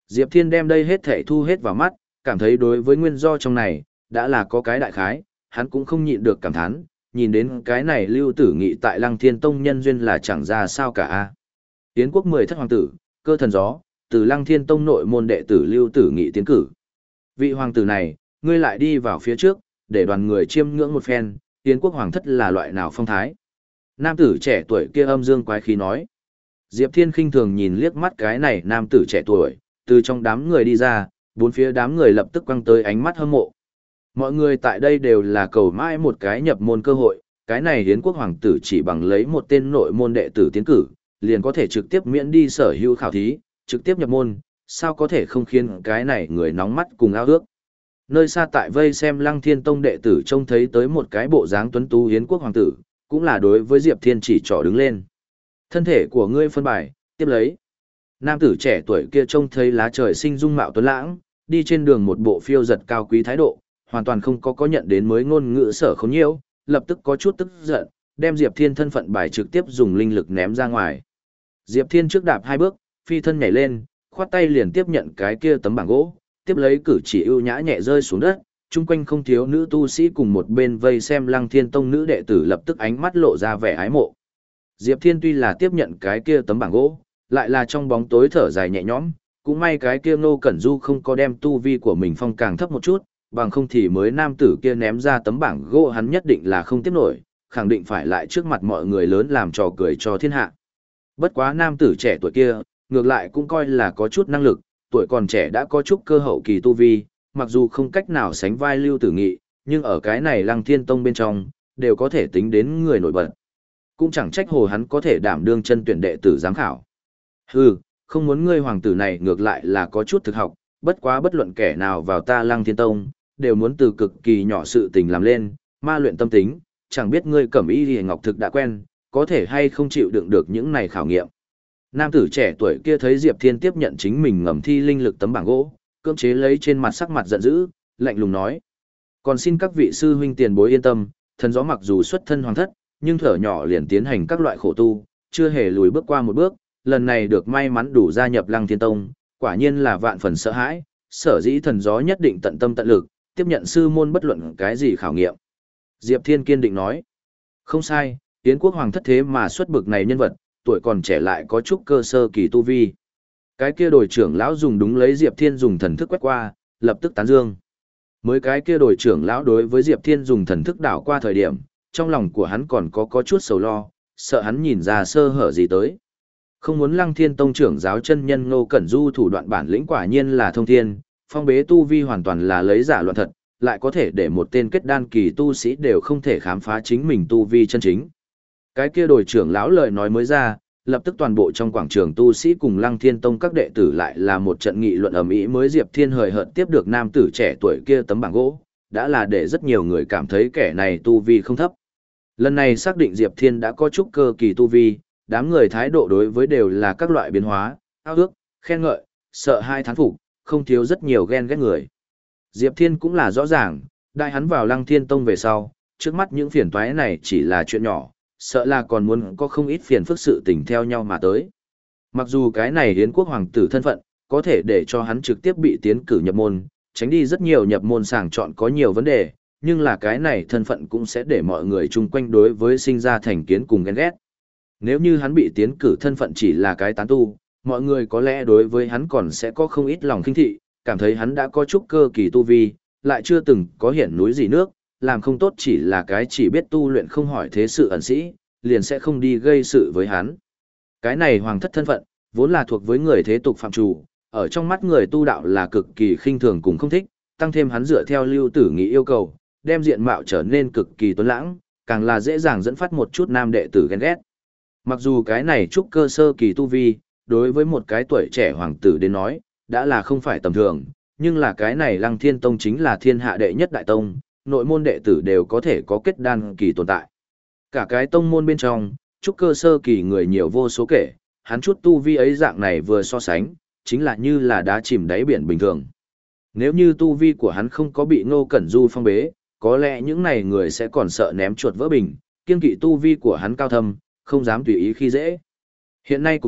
Diệp Thiên đem đây hết thể thu hết vào mắt, cảm thấy đối với nguyên do trong này, đã là có cái đại khái, hắn cũng không nhịn được cảm thán, nhìn đến cái này Lưu Tử Nghị tại Lăng Thiên Tông nhân duyên là chẳng ra sao cả a. Yến quốc mười thất hoàng tử, cơ thần gió, từ Lăng Thiên Tông nội môn đệ tử Lưu Tử Nghị tiến cử. Vị hoàng tử này, ngươi lại đi vào phía trước, để đoàn người chiêm ngưỡng một phen, Yến quốc hoàng thất là loại nào phong thái. Nam tử trẻ tuổi kia âm dương quái khí nói. Diệp Thiên khinh thường nhìn liếc mắt cái này nam tử trẻ tuổi, từ trong đám người đi ra, bốn phía đám người lập tức quăng tới ánh mắt hâm mộ. Mọi người tại đây đều là cầu mãi một cái nhập môn cơ hội, cái này Yến quốc hoàng tử chỉ bằng lấy một tên nội môn đệ tử tiến cử, liền có thể trực tiếp miễn đi sở hữu khảo thí, trực tiếp nhập môn, sao có thể không khiến cái này người nóng mắt cùng ao ước. Nơi xa tại vây xem Lăng Thiên Tông đệ tử trông thấy tới một cái bộ dáng tuấn tú Yến quốc hoàng tử, cũng là đối với Diệp Thiên chỉ trỏ đứng lên. Thân thể của ngươi phân bài, tiếp lấy. Nam tử trẻ tuổi kia trông thấy lá trời sinh dung mạo tuấn lãng, đi trên đường một bộ phiêu giật cao quý thái độ, hoàn toàn không có có nhận đến mới ngôn ngữ sở không nhiễu, lập tức có chút tức giận, đem Diệp Thiên thân phận bài trực tiếp dùng linh lực ném ra ngoài. Diệp Thiên trước đạp hai bước, phi thân nhảy lên, khoát tay liền tiếp nhận cái kia tấm bảng gỗ, tiếp lấy cử chỉ ưu nhã nhẹ rơi xuống đất, chung quanh không thiếu nữ tu sĩ cùng một bên vây xem Lăng Thiên Tông nữ đệ tử lập tức ánh mắt lộ ra vẻ ái mộ. Diệp Thiên tuy là tiếp nhận cái kia tấm bảng gỗ, lại là trong bóng tối thở dài nhẹ nhõm, cũng may cái kia Ngô Cẩn Du không có đem tu vi của mình phong càng thấp một chút, bằng không thì mới nam tử kia ném ra tấm bảng gỗ hắn nhất định là không tiếp nổi, khẳng định phải lại trước mặt mọi người lớn làm trò cười cho thiên hạ. Bất quá nam tử trẻ tuổi kia, ngược lại cũng coi là có chút năng lực, tuổi còn trẻ đã có chút cơ hậu kỳ tu vi, mặc dù không cách nào sánh vai Lưu Tử Nghị, nhưng ở cái này Lăng Thiên Tông bên trong, đều có thể tính đến người nổi bật. Cũng chẳng trách hồ hắn có thể đảm đương chân tuyển đệ tử giám khảo. Hừ, không muốn ngươi hoàng tử này ngược lại là có chút thực học, bất quá bất luận kẻ nào vào ta Lăng Thiên Tông, đều muốn từ cực kỳ nhỏ sự tình làm lên, ma luyện tâm tính, chẳng biết ngươi Cẩm Y Liễu Ngọc thực đã quen, có thể hay không chịu đựng được những này khảo nghiệm. Nam tử trẻ tuổi kia thấy Diệp Thiên tiếp nhận chính mình ngầm thi linh lực tấm bảng gỗ, cưỡng chế lấy trên mặt sắc mặt giận dữ, lạnh lùng nói: "Còn xin các vị sư huynh tiền bối yên tâm, thần gió mặc dù xuất thân hoàng thất, nhưng thở nhỏ liền tiến hành các loại khổ tu, chưa hề lùi bước qua một bước, lần này được may mắn đủ gia nhập Lăng Thiên Tông, quả nhiên là vạn phần sợ hãi, sở dĩ thần gió nhất định tận tâm tận lực, tiếp nhận sư môn bất luận cái gì khảo nghiệm." Diệp Thiên kiên định nói: "Không sai, Yến quốc hoàng thất thế mà xuất bực này nhân vật, tuổi còn trẻ lại có chút cơ sơ kỳ tu vi." Cái kia đồi trưởng lão dùng đúng lấy Diệp Thiên dùng thần thức quét qua, lập tức tán dương. Mới cái kia đồi trưởng lão đối với Diệp Thiên dùng thần thức đảo qua thời điểm, trong lòng của hắn còn có có chút sầu lo, sợ hắn nhìn ra sơ hở gì tới. Không muốn Lăng Thiên Tông trưởng giáo chân nhân Ngô Cẩn Du thủ đoạn bản lĩnh quả nhiên là thông thiên, phong bế tu vi hoàn toàn là lấy giả loạn thật, lại có thể để một tên kết đan kỳ tu sĩ đều không thể khám phá chính mình tu vi chân chính. Cái kia đồi trưởng lão lời nói mới ra, lập tức toàn bộ trong quảng trường tu sĩ cùng Lăng Thiên Tông các đệ tử lại là một trận nghị luận ầm ĩ. Mới Diệp Thiên hời hợt tiếp được nam tử trẻ tuổi kia tấm bảng gỗ, đã là để rất nhiều người cảm thấy kẻ này tu vi không thấp. Lần này xác định Diệp Thiên đã có chút cơ kỳ tu vi, đám người thái độ đối với đều là các loại biến hóa, ao ước, khen ngợi, sợ hai thán phục, không thiếu rất nhiều ghen ghét người. Diệp Thiên cũng là rõ ràng, đại hắn vào Lăng Thiên Tông về sau, trước mắt những phiền toái này chỉ là chuyện nhỏ, sợ là còn muốn có không ít phiền phức sự tình theo nhau mà tới. Mặc dù cái này Yến quốc hoàng tử thân phận, có thể để cho hắn trực tiếp bị tiến cử nhập môn, tránh đi rất nhiều nhập môn sàng chọn có nhiều vấn đề, nhưng là cái này thân phận cũng sẽ để mọi người chung quanh đối với sinh ra thành kiến cùng ghen ghét. Nếu như hắn bị tiến cử thân phận chỉ là cái tán tu, mọi người có lẽ đối với hắn còn sẽ có không ít lòng khinh thị, cảm thấy hắn đã có chút cơ kỳ tu vi, lại chưa từng có hiển núi gì nước, làm không tốt chỉ là cái chỉ biết tu luyện không hỏi thế sự ẩn sĩ, liền sẽ không đi gây sự với hắn. Cái này hoàng thất thân phận, vốn là thuộc với người thế tục phạm chủ, ở trong mắt người tu đạo là cực kỳ khinh thường cùng không thích, tăng thêm hắn dựa theo Lưu Tử Nghị yêu cầu, đem diện mạo trở nên cực kỳ tuấn lãng, càng là dễ dàng dẫn phát một chút nam đệ tử ghen ghét. Mặc dù cái này trúc cơ sơ kỳ tu vi, đối với một cái tuổi trẻ hoàng tử đến nói, đã là không phải tầm thường, nhưng là cái này Lăng Thiên Tông chính là thiên hạ đệ nhất đại tông, nội môn đệ tử đều có thể có kết đan kỳ tồn tại. Cả cái tông môn bên trong, trúc cơ sơ kỳ người nhiều vô số kể, hắn chút tu vi ấy dạng này vừa so sánh, chính là như là đá chìm đáy biển bình thường. Nếu như tu vi của hắn không có bị Ngô Cẩn Du phong bế, có lẽ những này người sẽ còn sợ ném chuột vỡ bình, kiêng kỵ tu vi của hắn cao thâm, không dám tùy ý khi dễ. Hiện nay cục diện,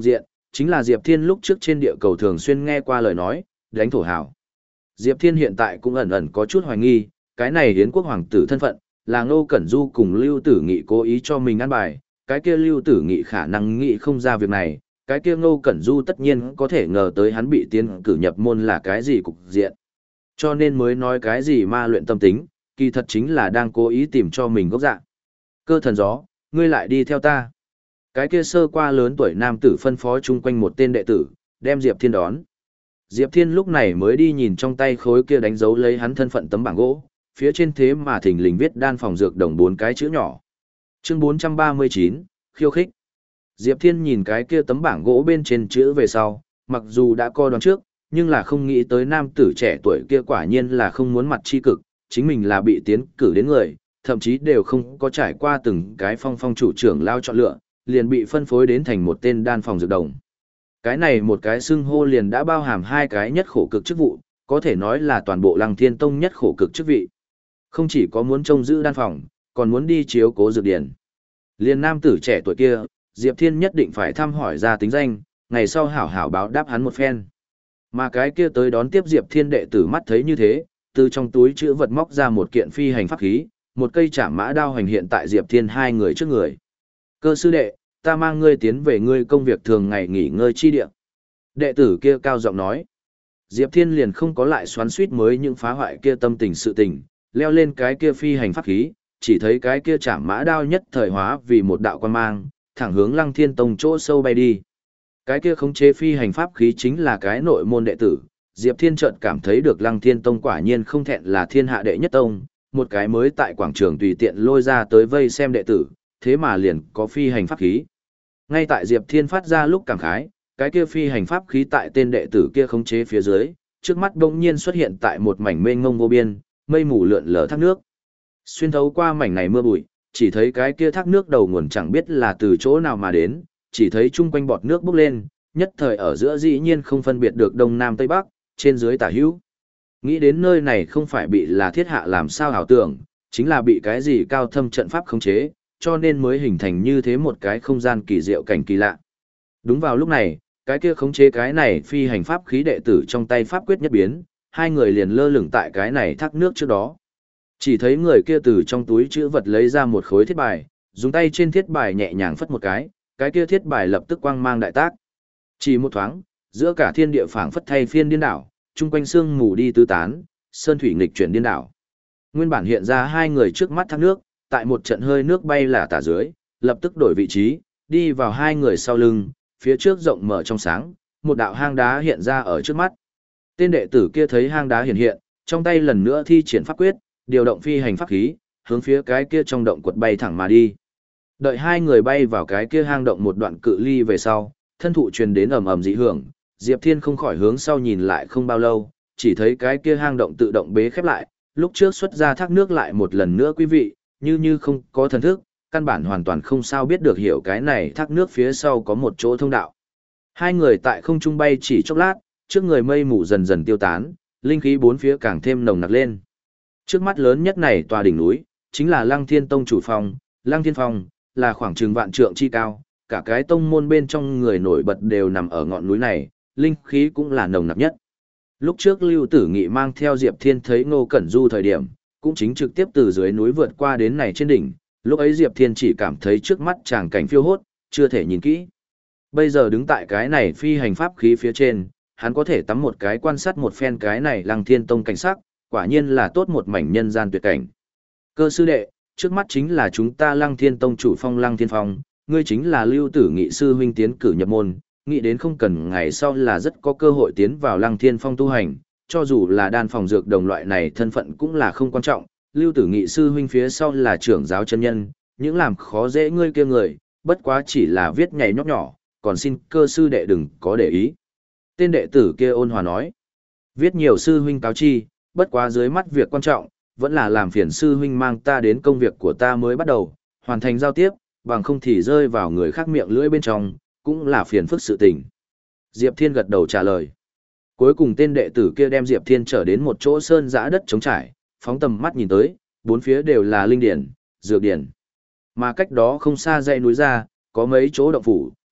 chính là Diệp Thiên lúc trước trên địa cầu thường xuyên nghe qua lời nói, đánh thổ hào. Diệp Thiên hiện tại cũng ẩn ẩn có chút hoài nghi, cái này Yến quốc hoàng tử thân phận, là Ngô Cẩn Du cùng Lưu Tử Nghị cố ý cho mình ăn bài, cái kia Lưu Tử Nghị khả năng nghĩ không ra việc này, cái kia Ngô Cẩn Du tất nhiên có thể ngờ tới hắn bị tiến cử nhập môn là cái gì cục diện. Cho nên mới nói cái gì ma luyện tâm tính, kỳ thật chính là đang cố ý tìm cho mình gốc dạng. Cơ thần gió, ngươi lại đi theo ta. Cái kia sơ qua lớn tuổi nam tử phân phó chung quanh một tên đệ tử, đem Diệp Thiên đón. Diệp Thiên lúc này mới đi nhìn trong tay khối kia đánh dấu lấy hắn thân phận tấm bảng gỗ, phía trên thế mà thình lình viết đan phòng dược đồng bốn cái chữ nhỏ. Chương bốn trăm ba mươi chín, khiêu khích. Diệp Thiên nhìn cái kia tấm bảng gỗ bên trên chữ về sau, mặc dù đã coi đoán trước, nhưng là không nghĩ tới nam tử trẻ tuổi kia quả nhiên là không muốn mặt chi cực, chính mình là bị tiến cử đến người, thậm chí đều không có trải qua từng cái phong phong chủ trưởng lao chọn lựa, liền bị phân phối đến thành một tên đan phòng dược đồng. Cái này một cái xưng hô liền đã bao hàm hai cái nhất khổ cực chức vụ, có thể nói là toàn bộ Lăng Thiên Tông nhất khổ cực chức vị. Không chỉ có muốn trông giữ đan phòng, còn muốn đi chiếu cố dược điển. Liền nam tử trẻ tuổi kia, Diệp Thiên nhất định phải thăm hỏi ra tính danh, ngày sau hảo hảo báo đáp hắn một phen. Mà cái kia tới đón tiếp Diệp Thiên đệ tử mắt thấy như thế, từ trong túi chữ vật móc ra một kiện phi hành pháp khí, một cây chảm mã đao hành hiện tại Diệp Thiên hai người trước người. Cơ sư đệ, ta mang ngươi tiến về ngươi công việc thường ngày nghỉ ngơi chi địa. Đệ tử kia cao giọng nói. Diệp Thiên liền không có lại xoắn suýt mới những phá hoại kia tâm tình sự tình, leo lên cái kia phi hành pháp khí, chỉ thấy cái kia chảm mã đao nhất thời hóa vì một đạo quan mang, thẳng hướng Lăng Thiên Tông chỗ sâu bay đi. Cái kia khống chế phi hành pháp khí chính là cái nội môn đệ tử, Diệp Thiên chợt cảm thấy được Lăng Thiên Tông quả nhiên không thẹn là thiên hạ đệ nhất tông, một cái mới tại quảng trường tùy tiện lôi ra tới vây xem đệ tử, thế mà liền có phi hành pháp khí. Ngay tại Diệp Thiên phát ra lúc cảm khái, cái kia phi hành pháp khí tại tên đệ tử kia khống chế phía dưới, trước mắt bỗng nhiên xuất hiện tại một mảnh mênh mông vô biên, mây mù lượn lờ thác nước. Xuyên thấu qua mảnh này mưa bụi, chỉ thấy cái kia thác nước đầu nguồn chẳng biết là từ chỗ nào mà đến, chỉ thấy chung quanh bọt nước bốc lên, nhất thời ở giữa dĩ nhiên không phân biệt được đông nam tây bắc, trên dưới tả hữu. Nghĩ đến nơi này không phải bị là thiết hạ làm sao ảo tưởng, chính là bị cái gì cao thâm trận pháp khống chế, cho nên mới hình thành như thế một cái không gian kỳ diệu cảnh kỳ lạ. Đúng vào lúc này, cái kia khống chế cái này phi hành pháp khí đệ tử trong tay pháp quyết nhất biến, hai người liền lơ lửng tại cái này thác nước trước đó. Chỉ thấy người kia từ trong túi chữ vật lấy ra một khối thiết bài, dùng tay trên thiết bài nhẹ nhàng phất một cái, cái kia thiết bài lập tức quang mang đại tác. Chỉ một thoáng, giữa cả thiên địa phảng phất thay phiên điên đảo, chung quanh sương mù đi tứ tán, sơn thủy nghịch chuyển điên đảo. Nguyên bản hiện ra hai người trước mắt thác nước, tại một trận hơi nước bay là tả dưới, lập tức đổi vị trí, đi vào hai người sau lưng, phía trước rộng mở trong sáng, một đạo hang đá hiện ra ở trước mắt. Tên đệ tử kia thấy hang đá hiện hiện, trong tay lần nữa thi triển pháp quyết, điều động phi hành pháp khí, hướng phía cái kia trong động quật bay thẳng mà đi. Đợi hai người bay vào cái kia hang động một đoạn cự ly về sau, thân thụ truyền đến ầm ầm dị hưởng, Diệp Thiên không khỏi hướng sau nhìn lại không bao lâu, chỉ thấy cái kia hang động tự động bế khép lại, lúc trước xuất ra thác nước lại một lần nữa quý vị, như như không có thần thức, căn bản hoàn toàn không sao biết được hiểu cái này thác nước phía sau có một chỗ thông đạo. Hai người tại không trung bay chỉ chốc lát, trước người mây mù dần dần tiêu tán, linh khí bốn phía càng thêm nồng nặc lên. Trước mắt lớn nhất này tòa đỉnh núi, chính là Lăng Thiên Tông chủ phong, Lăng Thiên Phong, là khoảng chừng vạn trượng chi cao, cả cái tông môn bên trong người nổi bật đều nằm ở ngọn núi này, linh khí cũng là nồng nặc nhất. Lúc trước Lưu Tử Nghị mang theo Diệp Thiên thấy Ngô Cẩn Du thời điểm, cũng chính trực tiếp từ dưới núi vượt qua đến này trên đỉnh, lúc ấy Diệp Thiên chỉ cảm thấy trước mắt tràng cảnh phiêu hốt, chưa thể nhìn kỹ. Bây giờ đứng tại cái này phi hành pháp khí phía trên, hắn có thể tắm một cái quan sát một phen cái này Lăng Thiên Tông cảnh sắc, quả nhiên là tốt một mảnh nhân gian tuyệt cảnh. Cơ sư đệ, trước mắt chính là chúng ta Lăng Thiên Tông chủ phong Lăng Thiên Phong, ngươi chính là Lưu Tử Nghị sư huynh tiến cử nhập môn, nghĩ đến không cần ngày sau là rất có cơ hội tiến vào Lăng Thiên Phong tu hành, cho dù là đan phòng dược đồng loại này thân phận cũng là không quan trọng, Lưu Tử Nghị sư huynh phía sau là trưởng giáo chân nhân, những làm khó dễ ngươi kia người, bất quá chỉ là viết nhảy nhót nhỏ, còn xin cơ sư đệ đừng có để ý. Tên đệ tử kia ôn hòa nói, viết nhiều sư huynh cáo chi, bất quá dưới mắt việc quan trọng, vẫn là làm phiền sư huynh mang ta đến công việc của ta mới bắt đầu, hoàn thành giao tiếp, bằng không thì rơi vào người khác miệng lưỡi bên trong, cũng là phiền phức sự tình. Diệp Thiên gật đầu trả lời. Cuối cùng tên đệ tử kia đem Diệp Thiên trở đến một chỗ sơn dã đất trống trải, phóng tầm mắt nhìn tới, bốn phía đều là linh điển, dược điển. Mà cách đó không xa dãy núi ra, có mấy chỗ động phủ,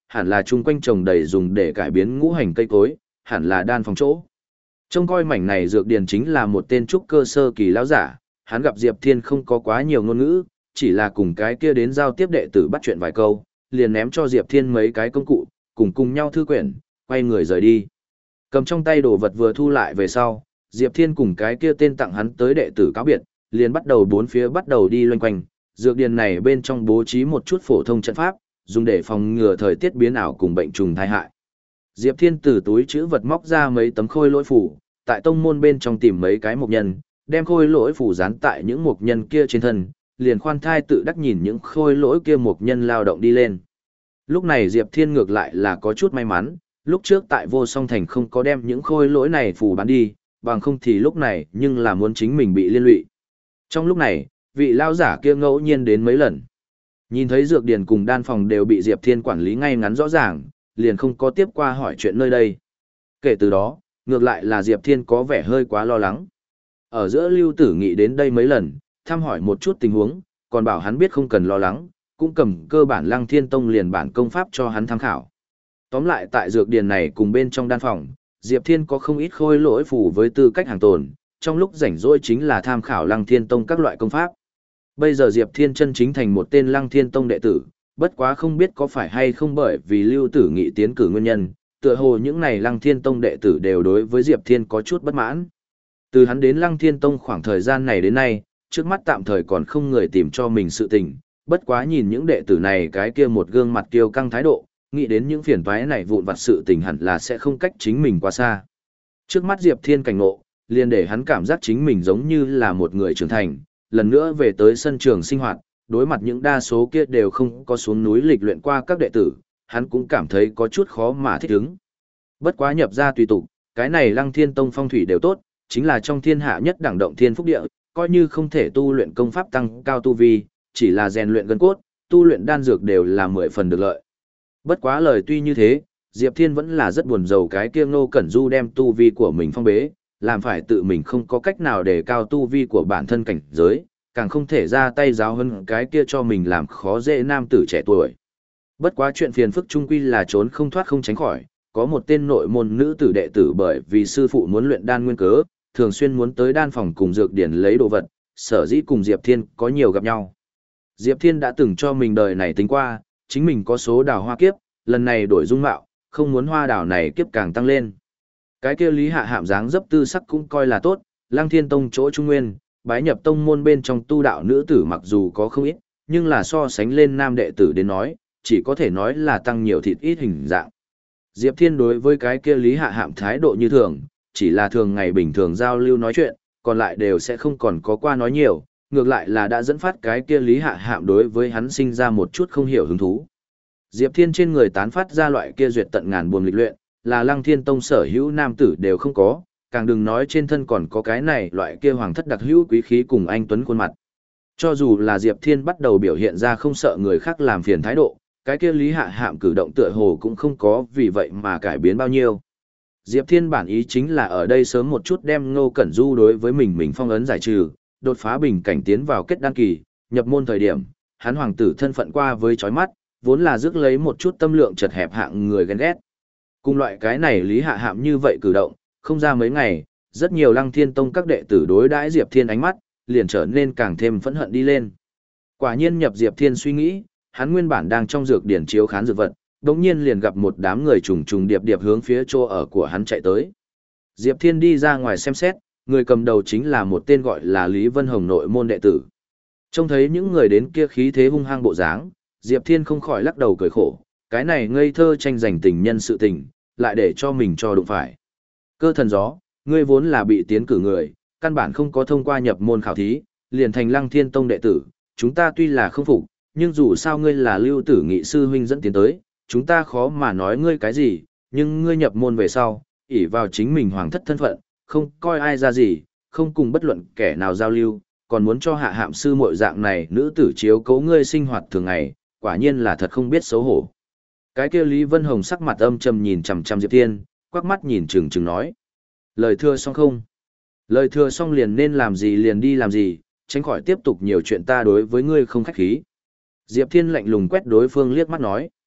hẳn là chung quanh trồng đầy dùng để cải biến ngũ hành cây cối, hẳn là đan phòng chỗ. Trông coi mảnh này dược điền chính là một tên trúc cơ sơ kỳ lão giả, hắn gặp Diệp Thiên không có quá nhiều ngôn ngữ, chỉ là cùng cái kia đến giao tiếp đệ tử bắt chuyện vài câu, liền ném cho Diệp Thiên mấy cái công cụ, cùng cùng nhau thư quyển, quay người rời đi. Cầm trong tay đồ vật vừa thu lại về sau, Diệp Thiên cùng cái kia tên tặng hắn tới đệ tử cáo biệt, liền bắt đầu bốn phía bắt đầu đi loanh quanh, dược điền này bên trong bố trí một chút phổ thông trận pháp, dùng để phòng ngừa thời tiết biến ảo cùng bệnh trùng tai hại. Diệp Thiên từ túi chữ vật móc ra mấy tấm khôi lỗi phủ, tại tông môn bên trong tìm mấy cái mộc nhân, đem khôi lỗi phủ dán tại những mộc nhân kia trên thân, liền khoan thai tự đắc nhìn những khôi lỗi kia mộc nhân lao động đi lên. Lúc này Diệp Thiên ngược lại là có chút may mắn, lúc trước tại Vô Song Thành không có đem những khôi lỗi này phủ bán đi, bằng không thì lúc này nhưng là muốn chính mình bị liên lụy. Trong lúc này, vị lao giả kia ngẫu nhiên đến mấy lần. Nhìn thấy dược điền cùng đan phòng đều bị Diệp Thiên quản lý ngay ngắn rõ ràng, liền không có tiếp qua hỏi chuyện nơi đây. Kể từ đó, ngược lại là Diệp Thiên có vẻ hơi quá lo lắng. Ở giữa Lưu Tử Nghị đến đây mấy lần, thăm hỏi một chút tình huống, còn bảo hắn biết không cần lo lắng, cũng cầm cơ bản Lăng Thiên Tông liền bản công pháp cho hắn tham khảo. Tóm lại tại dược điền này cùng bên trong đan phòng, Diệp Thiên có không ít khôi lỗi phù với tư cách hàng tồn, trong lúc rảnh rỗi chính là tham khảo Lăng Thiên Tông các loại công pháp. Bây giờ Diệp Thiên chân chính thành một tên Lăng Thiên Tông đệ tử, bất quá không biết có phải hay không bởi vì Lưu Tử Nghị tiến cử nguyên nhân, tựa hồ những này Lăng Thiên Tông đệ tử đều đối với Diệp Thiên có chút bất mãn. Từ hắn đến Lăng Thiên Tông khoảng thời gian này đến nay, trước mắt tạm thời còn không người tìm cho mình sự tình, bất quá nhìn những đệ tử này cái kia một gương mặt kiêu căng thái độ, nghĩ đến những phiền toái này vụn vặt sự tình hẳn là sẽ không cách chính mình quá xa. Trước mắt Diệp Thiên cảnh ngộ, liền để hắn cảm giác chính mình giống như là một người trưởng thành, lần nữa về tới sân trường sinh hoạt, đối mặt những đa số kia đều không có xuống núi lịch luyện qua các đệ tử, hắn cũng cảm thấy có chút khó mà thích ứng. Bất quá nhập ra tùy tục, cái này Lăng Thiên Tông phong thủy đều tốt, chính là trong thiên hạ nhất đẳng động thiên phúc địa, coi như không thể tu luyện công pháp tăng cao tu vi, chỉ là rèn luyện gân cốt, tu luyện đan dược đều là mười phần được lợi. Bất quá lời tuy như thế, Diệp Thiên vẫn là rất buồn rầu cái kia Ngô Cẩn Du đem tu vi của mình phong bế, làm phải tự mình không có cách nào để cao tu vi của bản thân cảnh giới, càng không thể ra tay giáo hơn cái kia cho mình làm khó dễ nam tử trẻ tuổi. Bất quá chuyện phiền phức chung quy là trốn không thoát không tránh khỏi, có một tên nội môn nữ tử đệ tử bởi vì sư phụ muốn luyện đan nguyên cớ, thường xuyên muốn tới đan phòng cùng dược điển lấy đồ vật, sở dĩ cùng Diệp Thiên có nhiều gặp nhau. Diệp Thiên đã từng cho mình đời này tính qua, chính mình có số đào hoa kiếp, lần này đổi dung mạo, không muốn hoa đào này kiếp càng tăng lên. Cái kia Lý Hạ Hạm dáng dấp tư sắc cũng coi là tốt, Lăng Thiên Tông chỗ trung nguyên, bái nhập tông môn bên trong tu đạo nữ tử mặc dù có không ít, nhưng là so sánh lên nam đệ tử đến nói, chỉ có thể nói là tăng nhiều thịt ít hình dạng. Diệp Thiên đối với cái kia Lý Hạ Hạm thái độ như thường, chỉ là thường ngày bình thường giao lưu nói chuyện, còn lại đều sẽ không còn có qua nói nhiều, ngược lại là đã dẫn phát cái kia Lý Hạ Hạm đối với hắn sinh ra một chút không hiểu hứng thú. Diệp Thiên trên người tán phát ra loại kia duyệt tận ngàn buồn lịch luyện, là Lăng Thiên Tông sở hữu nam tử đều không có, càng đừng nói trên thân còn có cái này loại kia hoàng thất đặc hữu quý khí cùng anh tuấn khuôn mặt. Cho dù là Diệp Thiên bắt đầu biểu hiện ra không sợ người khác làm phiền thái độ, cái kia Lý Hạ Hạm cử động tựa hồ cũng không có vì vậy mà cải biến bao nhiêu. Diệp Thiên bản ý chính là ở đây sớm một chút đem Ngô Cẩn Du đối với mình mình phong ấn giải trừ, đột phá bình cảnh tiến vào kết đan kỳ, nhập môn thời điểm, hắn hoàng tử thân phận qua với chói mắt, vốn là rước lấy một chút tâm lượng chật hẹp hạng người ghen ghét. Cùng loại cái này Lý Hạ Hạm như vậy cử động, không ra mấy ngày, rất nhiều Lăng Thiên Tông các đệ tử đối đãi Diệp Thiên ánh mắt, liền trở nên càng thêm phẫn hận đi lên. Quả nhiên nhập Diệp Thiên suy nghĩ, hắn nguyên bản đang trong dược điển chiếu khán dược vật, đống nhiên liền gặp một đám người trùng trùng điệp điệp hướng phía chỗ ở của hắn chạy tới. Diệp Thiên đi ra ngoài xem xét, người cầm đầu chính là một tên gọi là Lý Vân Hồng nội môn đệ tử. Trông thấy những người đến kia khí thế hung hăng bộ dáng, Diệp Thiên không khỏi lắc đầu cười khổ, cái này ngây thơ tranh giành tình nhân sự tình, lại để cho mình cho đụng phải. Cơ thần gió, ngươi vốn là bị tiến cử người, căn bản không có thông qua nhập môn khảo thí, liền thành Lăng Thiên Tông đệ tử, chúng ta tuy là không phục, nhưng dù sao ngươi là Lưu Tử Nghị sư huynh dẫn tiến tới, chúng ta khó mà nói ngươi cái gì, nhưng ngươi nhập môn về sau, ỷ vào chính mình hoàng thất thân phận, không coi ai ra gì, không cùng bất luận kẻ nào giao lưu, còn muốn cho Hạ Hạm sư muội dạng này nữ tử chiếu cố ngươi sinh hoạt thường ngày, quả nhiên là thật không biết xấu hổ. Cái kia Lý Vân Hồng sắc mặt âm trầm nhìn chằm chằm Diệp Thiên, quắc mắt nhìn chừng chừng nói: "Lời thưa xong không? Lời thưa xong liền nên làm gì liền đi làm gì, tránh khỏi tiếp tục nhiều chuyện ta đối với ngươi không khách khí." Diệp Thiên lạnh lùng quét đối phương liếc mắt nói: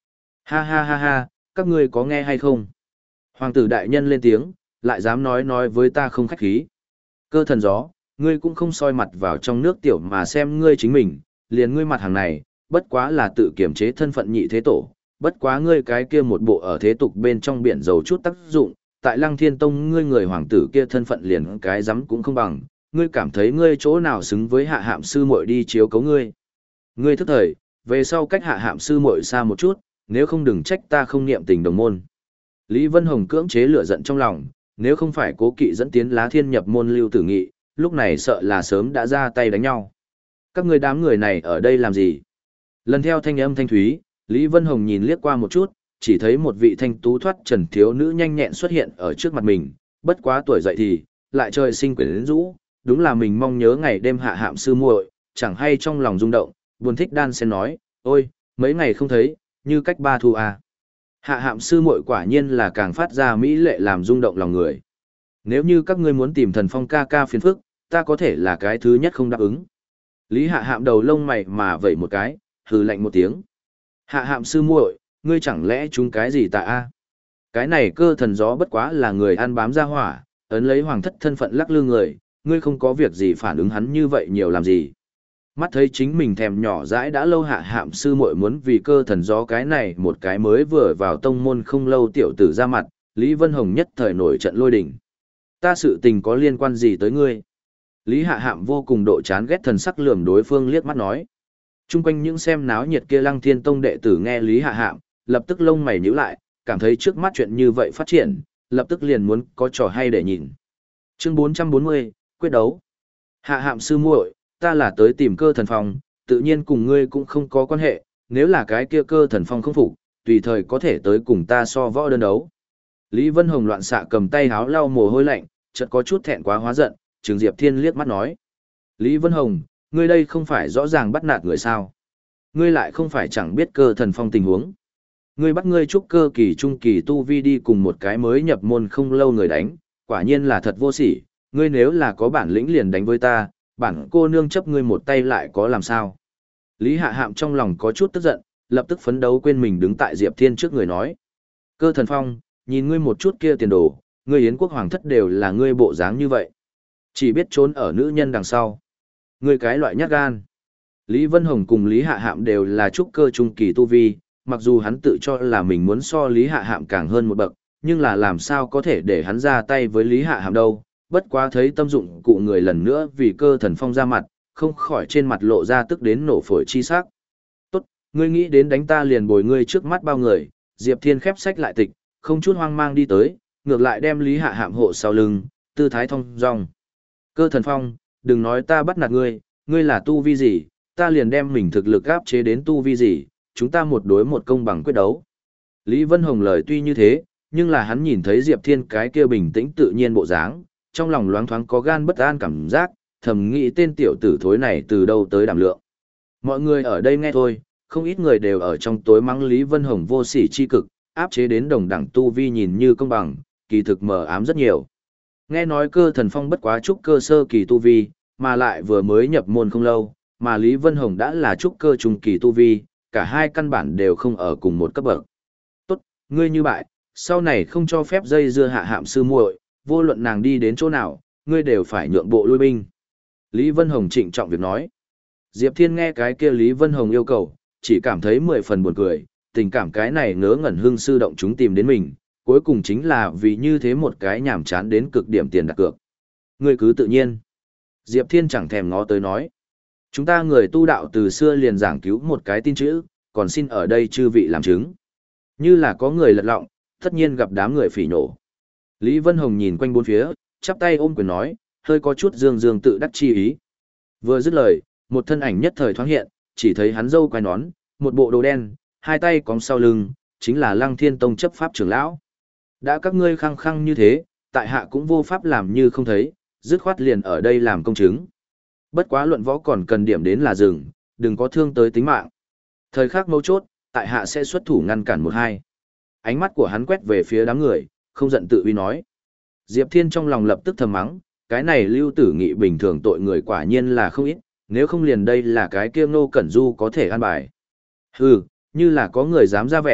Ha ha ha ha, các ngươi có nghe hay không? Hoàng tử đại nhân lên tiếng, lại dám nói nói với ta không khách khí. Cơ thần gió, ngươi cũng không soi mặt vào trong nước tiểu mà xem ngươi chính mình, liền ngươi mặt hàng này, bất quá là tự kiểm chế thân phận nhị thế tổ, bất quá ngươi cái kia một bộ ở thế tục bên trong biển dầu chút tác dụng, tại Lăng Thiên Tông ngươi người hoàng tử kia thân phận liền cái dám cũng không bằng, ngươi cảm thấy ngươi chỗ nào xứng với hạ hạm sư muội đi chiếu cấu ngươi. Ngươi thức thời, về sau cách hạ hạm sư muội xa một chút, nếu không đừng trách ta không niệm tình đồng môn. Lý Vân Hồng cưỡng chế lửa giận trong lòng, nếu không phải cố kỵ dẫn tiến lá thiên nhập môn lưu tử nghị, lúc này sợ là sớm đã ra tay đánh nhau. Các ngươi đám người này ở đây làm gì? Lần theo thanh âm thanh thúy, Lý Vân Hồng nhìn liếc qua một chút, chỉ thấy một vị thanh tú thoát trần thiếu nữ nhanh nhẹn xuất hiện ở trước mặt mình, bất quá tuổi dậy thì, lại trời sinh quyến rũ, đúng là mình mong nhớ ngày đêm hạ hạm sư muội, chẳng hay trong lòng rung động, buồn thích đan sen nói, ôi, mấy ngày không thấy, như cách ba thu à. Hạ hạm sư muội quả nhiên là càng phát ra mỹ lệ làm rung động lòng người. Nếu như các ngươi muốn tìm thần phong ca ca phiền phức, ta có thể là cái thứ nhất không đáp ứng. Lý hạ hạm đầu lông mày mà vẩy một cái, hừ lạnh một tiếng. Hạ hạm sư muội, ngươi chẳng lẽ chúng cái gì tạ a? Cái này cơ thần gió bất quá là người ăn bám ra hỏa, ấn lấy hoàng thất thân phận lắc lư người, ngươi không có việc gì phản ứng hắn như vậy nhiều làm gì. Mắt thấy chính mình thèm nhỏ dãi đã lâu hạ hạm sư muội muốn vì cơ thần gió cái này một cái mới vừa vào tông môn không lâu tiểu tử ra mặt, Lý Vân Hồng nhất thời nổi trận lôi đình. Ta sự tình có liên quan gì tới ngươi? Lý hạ hạm vô cùng độ chán ghét thần sắc lườm đối phương liếc mắt nói. Trung quanh những xem náo nhiệt kia Lăng Thiên Tông đệ tử nghe Lý hạ hạm, lập tức lông mày nhíu lại, cảm thấy trước mắt chuyện như vậy phát triển, lập tức liền muốn có trò hay để nhìn. Chương bốn trăm bốn mươi, quyết đấu. Hạ hạm sư muội, ta là tới tìm cơ thần phong, tự nhiên cùng ngươi cũng không có quan hệ, nếu là cái kia cơ thần phong không phục, tùy thời có thể tới cùng ta so võ đơn đấu. Lý Vân Hồng loạn xạ cầm tay háo lau mồ hôi lạnh, chợt có chút thẹn quá hóa giận, Trường Diệp Thiên liếc mắt nói. Lý Vân Hồng, ngươi đây không phải rõ ràng bắt nạt người sao? Ngươi lại không phải chẳng biết cơ thần phong tình huống. Ngươi bắt ngươi trúc cơ kỳ trung kỳ tu vi đi cùng một cái mới nhập môn không lâu người đánh, quả nhiên là thật vô sỉ, ngươi nếu là có bản lĩnh liền đánh với ta, bản cô nương chấp ngươi một tay lại có làm sao? Lý Hạ Hạm trong lòng có chút tức giận, lập tức phấn đấu quên mình đứng tại Diệp Thiên trước người nói. Cơ thần phong, nhìn ngươi một chút kia tiền đồ, ngươi Yến quốc hoàng thất đều là ngươi bộ dáng như vậy. Chỉ biết trốn ở nữ nhân đằng sau. Ngươi cái loại nhát gan. Lý Vân Hồng cùng Lý Hạ Hạm đều là trúc cơ trung kỳ tu vi, mặc dù hắn tự cho là mình muốn so Lý Hạ Hạm càng hơn một bậc, nhưng là làm sao có thể để hắn ra tay với Lý Hạ Hạm đâu. Bất quá thấy tâm dụng cụ người lần nữa vì cơ thần phong ra mặt, không khỏi trên mặt lộ ra tức đến nổ phổi chi sắc. Tốt, ngươi nghĩ đến đánh ta liền bồi ngươi trước mắt bao người, Diệp Thiên khép sách lại tịch, không chút hoang mang đi tới, ngược lại đem Lý Hạ Hạm hộ sau lưng, tư thái thông dong. Cơ thần phong, đừng nói ta bắt nạt ngươi, ngươi là tu vi gì, ta liền đem mình thực lực áp chế đến tu vi gì, chúng ta một đối một công bằng quyết đấu. Lý Vân Hồng lời tuy như thế, nhưng là hắn nhìn thấy Diệp Thiên cái kia bình tĩnh tự nhiên bộ dáng, trong lòng loáng thoáng có gan bất an cảm giác, thầm nghĩ tên tiểu tử thối này từ đâu tới đảm lượng. Mọi người ở đây nghe thôi, không ít người đều ở trong tối mắng Lý Vân Hồng vô sỉ chi cực, áp chế đến đồng đẳng tu vi nhìn như công bằng, kỳ thực mờ ám rất nhiều. Nghe nói cơ thần phong bất quá trúc cơ sơ kỳ tu vi, mà lại vừa mới nhập môn không lâu, mà Lý Vân Hồng đã là trúc cơ trung kỳ tu vi, cả hai căn bản đều không ở cùng một cấp bậc. Tốt, ngươi như bại, sau này không cho phép dây dưa hạ hạm sư muội, vô luận nàng đi đến chỗ nào, ngươi đều phải nhượng bộ lui binh. Lý Vân Hồng trịnh trọng việc nói. Diệp Thiên nghe cái kia Lý Vân Hồng yêu cầu, chỉ cảm thấy mười phần buồn cười, tình cảm cái này ngớ ngẩn hương sư động chúng tìm đến mình, cuối cùng chính là vì như thế một cái nhảm chán đến cực điểm tiền đặt cược. Ngươi cứ tự nhiên. Diệp Thiên chẳng thèm ngó tới nói. Chúng ta người tu đạo từ xưa liền giảng cứu một cái tin chữ, còn xin ở đây chư vị làm chứng. Như là có người lật lọng, tất nhiên gặp đám người phỉ nổ. Lý Vân Hồng nhìn quanh bốn phía, chắp tay ôm quyền nói, hơi có chút dương dương tự đắc chi ý. Vừa dứt lời, một thân ảnh nhất thời thoáng hiện, chỉ thấy hắn râu quai nón, một bộ đồ đen, hai tay cóng sau lưng, chính là Lăng Thiên Tông chấp pháp trưởng lão. Đã các ngươi khăng khăng như thế, tại hạ cũng vô pháp làm như không thấy, dứt khoát liền ở đây làm công chứng. Bất quá luận võ còn cần điểm đến là dừng, đừng có thương tới tính mạng. Thời khắc mấu chốt, tại hạ sẽ xuất thủ ngăn cản một hai. Ánh mắt của hắn quét về phía đám người, không giận tự uy nói. Diệp Thiên trong lòng lập tức thầm mắng, cái này Lưu Tử Nghị bình thường tội người quả nhiên là không ít, nếu không liền đây là cái kia Ngô Cẩn Du có thể an bài. Hừ, như là có người dám ra vẻ,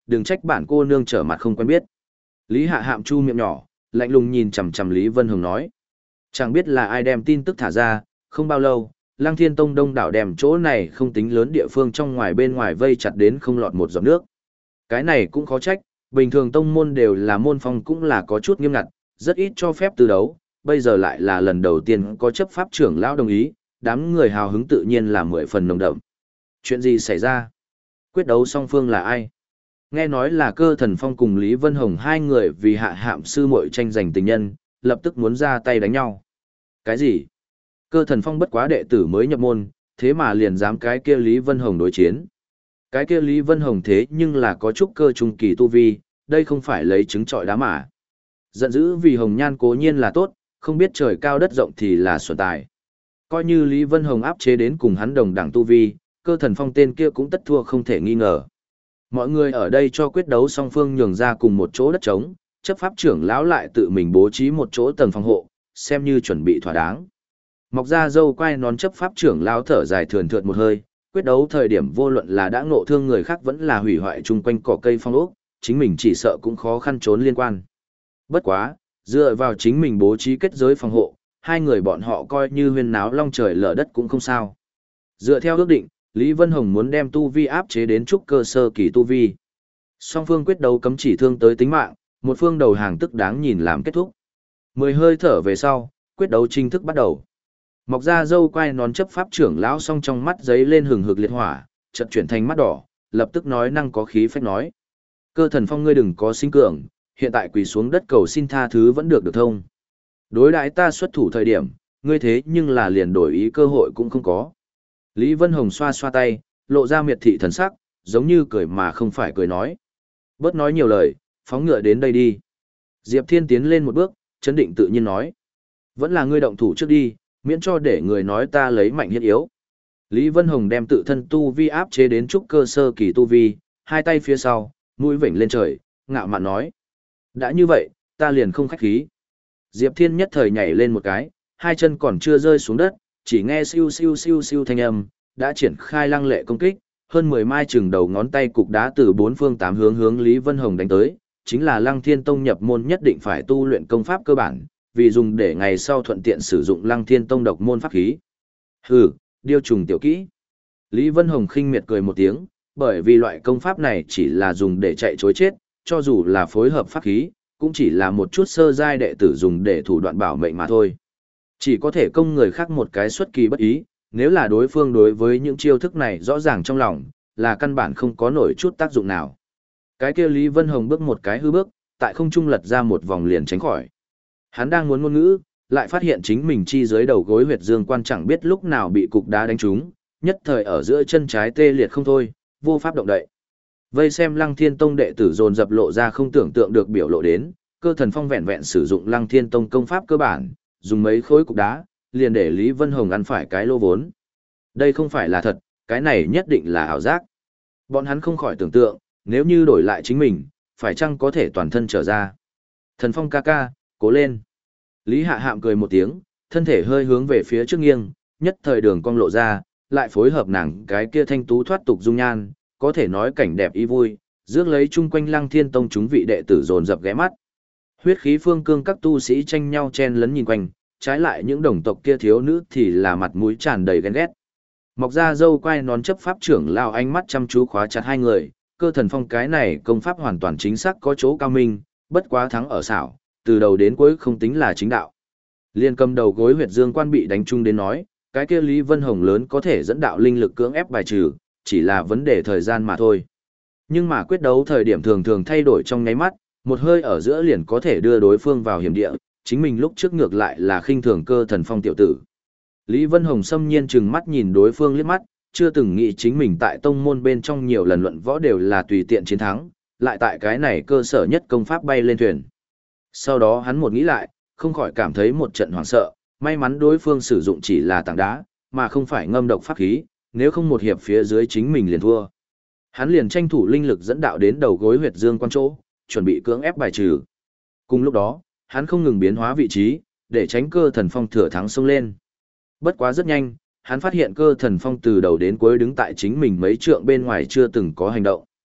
đừng trách bản cô nương trở mặt không quen biết. Lý Hạ Hạm chu miệng nhỏ, lạnh lùng nhìn chằm chằm Lý Vân Hồng nói. Chẳng biết là ai đem tin tức thả ra, không bao lâu, Lăng Thiên Tông đông đảo đem chỗ này không tính lớn địa phương trong ngoài bên ngoài vây chặt đến không lọt một giọt nước. Cái này cũng khó trách, bình thường tông môn đều là môn phong cũng là có chút nghiêm ngặt, rất ít cho phép từ đấu, bây giờ lại là lần đầu tiên có chấp pháp trưởng lão đồng ý, đám người hào hứng tự nhiên là mười phần nồng đậm. Chuyện gì xảy ra? Quyết đấu song phương là ai? Nghe nói là Cơ Thần Phong cùng Lý Vân Hồng hai người vì Hạ Hạm sư muội tranh giành tình nhân, lập tức muốn ra tay đánh nhau. Cái gì? Cơ Thần Phong bất quá đệ tử mới nhập môn, thế mà liền dám cái kia Lý Vân Hồng đối chiến. Cái kia Lý Vân Hồng thế nhưng là có chút cơ trung kỳ tu vi, đây không phải lấy trứng trọi đá mà. Giận dữ vì Hồng Nhan cố nhiên là tốt, không biết trời cao đất rộng thì là xuẩn tài. Coi như Lý Vân Hồng áp chế đến cùng hắn đồng đẳng tu vi, Cơ Thần Phong tên kia cũng tất thua không thể nghi ngờ. Mọi người ở đây cho quyết đấu song phương nhường ra cùng một chỗ đất trống, chấp pháp trưởng lão lại tự mình bố trí một chỗ tầng phòng hộ, xem như chuẩn bị thỏa đáng. Mọc ra dâu quai nón chấp pháp trưởng lão thở dài thườn thượt một hơi, quyết đấu thời điểm vô luận là đã ngộ thương người khác vẫn là hủy hoại chung quanh cỏ cây phong ốc, chính mình chỉ sợ cũng khó khăn trốn liên quan. Bất quá, dựa vào chính mình bố trí kết giới phòng hộ, hai người bọn họ coi như huyên náo long trời lở đất cũng không sao. Dựa theo ước định, Lý Vân Hồng muốn đem tu vi áp chế đến trúc cơ sơ kỳ tu vi. Song phương quyết đấu cấm chỉ thương tới tính mạng, một phương đầu hàng tức đáng nhìn làm kết thúc. Mười hơi thở về sau, quyết đấu chính thức bắt đầu. Mọc ra dâu quai nón chấp pháp trưởng lão song trong mắt giấy lên hừng hực liệt hỏa, chợt chuyển thành mắt đỏ, lập tức nói năng có khí phách nói: Cơ Thần Phong ngươi đừng có sinh cường, hiện tại quỳ xuống đất cầu xin tha thứ vẫn được được thông. Đối đãi ta xuất thủ thời điểm, ngươi thế nhưng là liền đổi ý cơ hội cũng không có. Lý Vân Hồng xoa xoa tay, lộ ra miệt thị thần sắc, giống như cười mà không phải cười nói. Bớt nói nhiều lời, phóng ngựa đến đây đi. Diệp Thiên tiến lên một bước, chấn định tự nhiên nói. Vẫn là ngươi động thủ trước đi, miễn cho để người nói ta lấy mạnh hiết yếu. Lý Vân Hồng đem tự thân tu vi áp chế đến trúc cơ sơ kỳ tu vi, hai tay phía sau, mũi vểnh lên trời, ngạo mạn nói. Đã như vậy, ta liền không khách khí. Diệp Thiên nhất thời nhảy lên một cái, hai chân còn chưa rơi xuống đất, chỉ nghe siêu siêu siêu siêu thanh âm, đã triển khai lăng lệ công kích, hơn mười mai chừng đầu ngón tay cục đá từ bốn phương tám hướng hướng Lý Vân Hồng đánh tới, chính là Lăng Thiên Tông nhập môn nhất định phải tu luyện công pháp cơ bản, vì dùng để ngày sau thuận tiện sử dụng Lăng Thiên Tông độc môn pháp khí. Hừ, điêu trùng tiểu kỹ. Lý Vân Hồng khinh miệt cười một tiếng, bởi vì loại công pháp này chỉ là dùng để chạy trối chết, cho dù là phối hợp pháp khí, cũng chỉ là một chút sơ giai đệ tử dùng để thủ đoạn bảo mệnh mà thôi. Chỉ có thể công người khác một cái xuất kỳ bất ý, nếu là đối phương đối với những chiêu thức này rõ ràng trong lòng, là căn bản không có nổi chút tác dụng nào. Cái kia Lý Vân Hồng bước một cái hư bước, tại không trung lật ra một vòng liền tránh khỏi. Hắn đang muốn ngôn ngữ, lại phát hiện chính mình chi dưới đầu gối huyệt dương quan chẳng biết lúc nào bị cục đá đánh trúng, nhất thời ở giữa chân trái tê liệt không thôi, vô pháp động đậy. Vây xem Lăng Thiên Tông đệ tử dồn dập lộ ra không tưởng tượng được biểu lộ đến, Cơ Thần Phong vẹn vẹn sử dụng Lăng Thiên Tông công pháp cơ bản, dùng mấy khối cục đá, liền để Lý Vân Hồng ăn phải cái lô vốn. Đây không phải là thật, cái này nhất định là ảo giác. Bọn hắn không khỏi tưởng tượng, nếu như đổi lại chính mình, phải chăng có thể toàn thân trở ra. Thần Phong ca ca, cố lên. Lý Hạ Hạm cười một tiếng, thân thể hơi hướng về phía trước nghiêng, nhất thời đường cong lộ ra, lại phối hợp nàng cái kia thanh tú thoát tục dung nhan, có thể nói cảnh đẹp ý vui, rước lấy chung quanh Lăng Thiên Tông chúng vị đệ tử dồn dập ghé mắt. Huyết khí phương cương các tu sĩ tranh nhau chen lấn nhìn quanh, trái lại những đồng tộc kia thiếu nữ thì là mặt mũi tràn đầy ghen ghét. Mọc ra dâu quai nón chấp pháp trưởng lao ánh mắt chăm chú khóa chặt hai người, Cơ Thần Phong cái này công pháp hoàn toàn chính xác có chỗ cao minh, bất quá thắng ở xảo, từ đầu đến cuối không tính là chính đạo. Liên cầm đầu gối huyệt dương quan bị đánh chung đến nói, cái kia Lý Vân Hồng lớn có thể dẫn đạo linh lực cưỡng ép bài trừ, chỉ là vấn đề thời gian mà thôi. Nhưng mà quyết đấu thời điểm thường thường thay đổi trong nháy mắt, một hơi ở giữa liền có thể đưa đối phương vào hiểm địa, chính mình lúc trước ngược lại là khinh thường Cơ Thần Phong tiểu tử. Lý Vân Hồng xâm nhiên trừng mắt nhìn đối phương liếc mắt, chưa từng nghĩ chính mình tại tông môn bên trong nhiều lần luận võ đều là tùy tiện chiến thắng, lại tại cái này cơ sở nhất công pháp bay lên thuyền. Sau đó hắn một nghĩ lại, không khỏi cảm thấy một trận hoảng sợ, may mắn đối phương sử dụng chỉ là tảng đá, mà không phải ngâm độc pháp khí, nếu không một hiệp phía dưới chính mình liền thua. Hắn liền tranh thủ linh lực dẫn đạo đến đầu gối huyệt dương quan chỗ, chuẩn bị cưỡng ép bài trừ. Cùng lúc đó, hắn không ngừng biến hóa vị trí, để tránh Cơ Thần Phong thừa thắng xông lên. Bất quá rất nhanh, hắn phát hiện Cơ Thần Phong từ đầu đến cuối đứng tại chính mình mấy trượng bên ngoài chưa từng có hành động.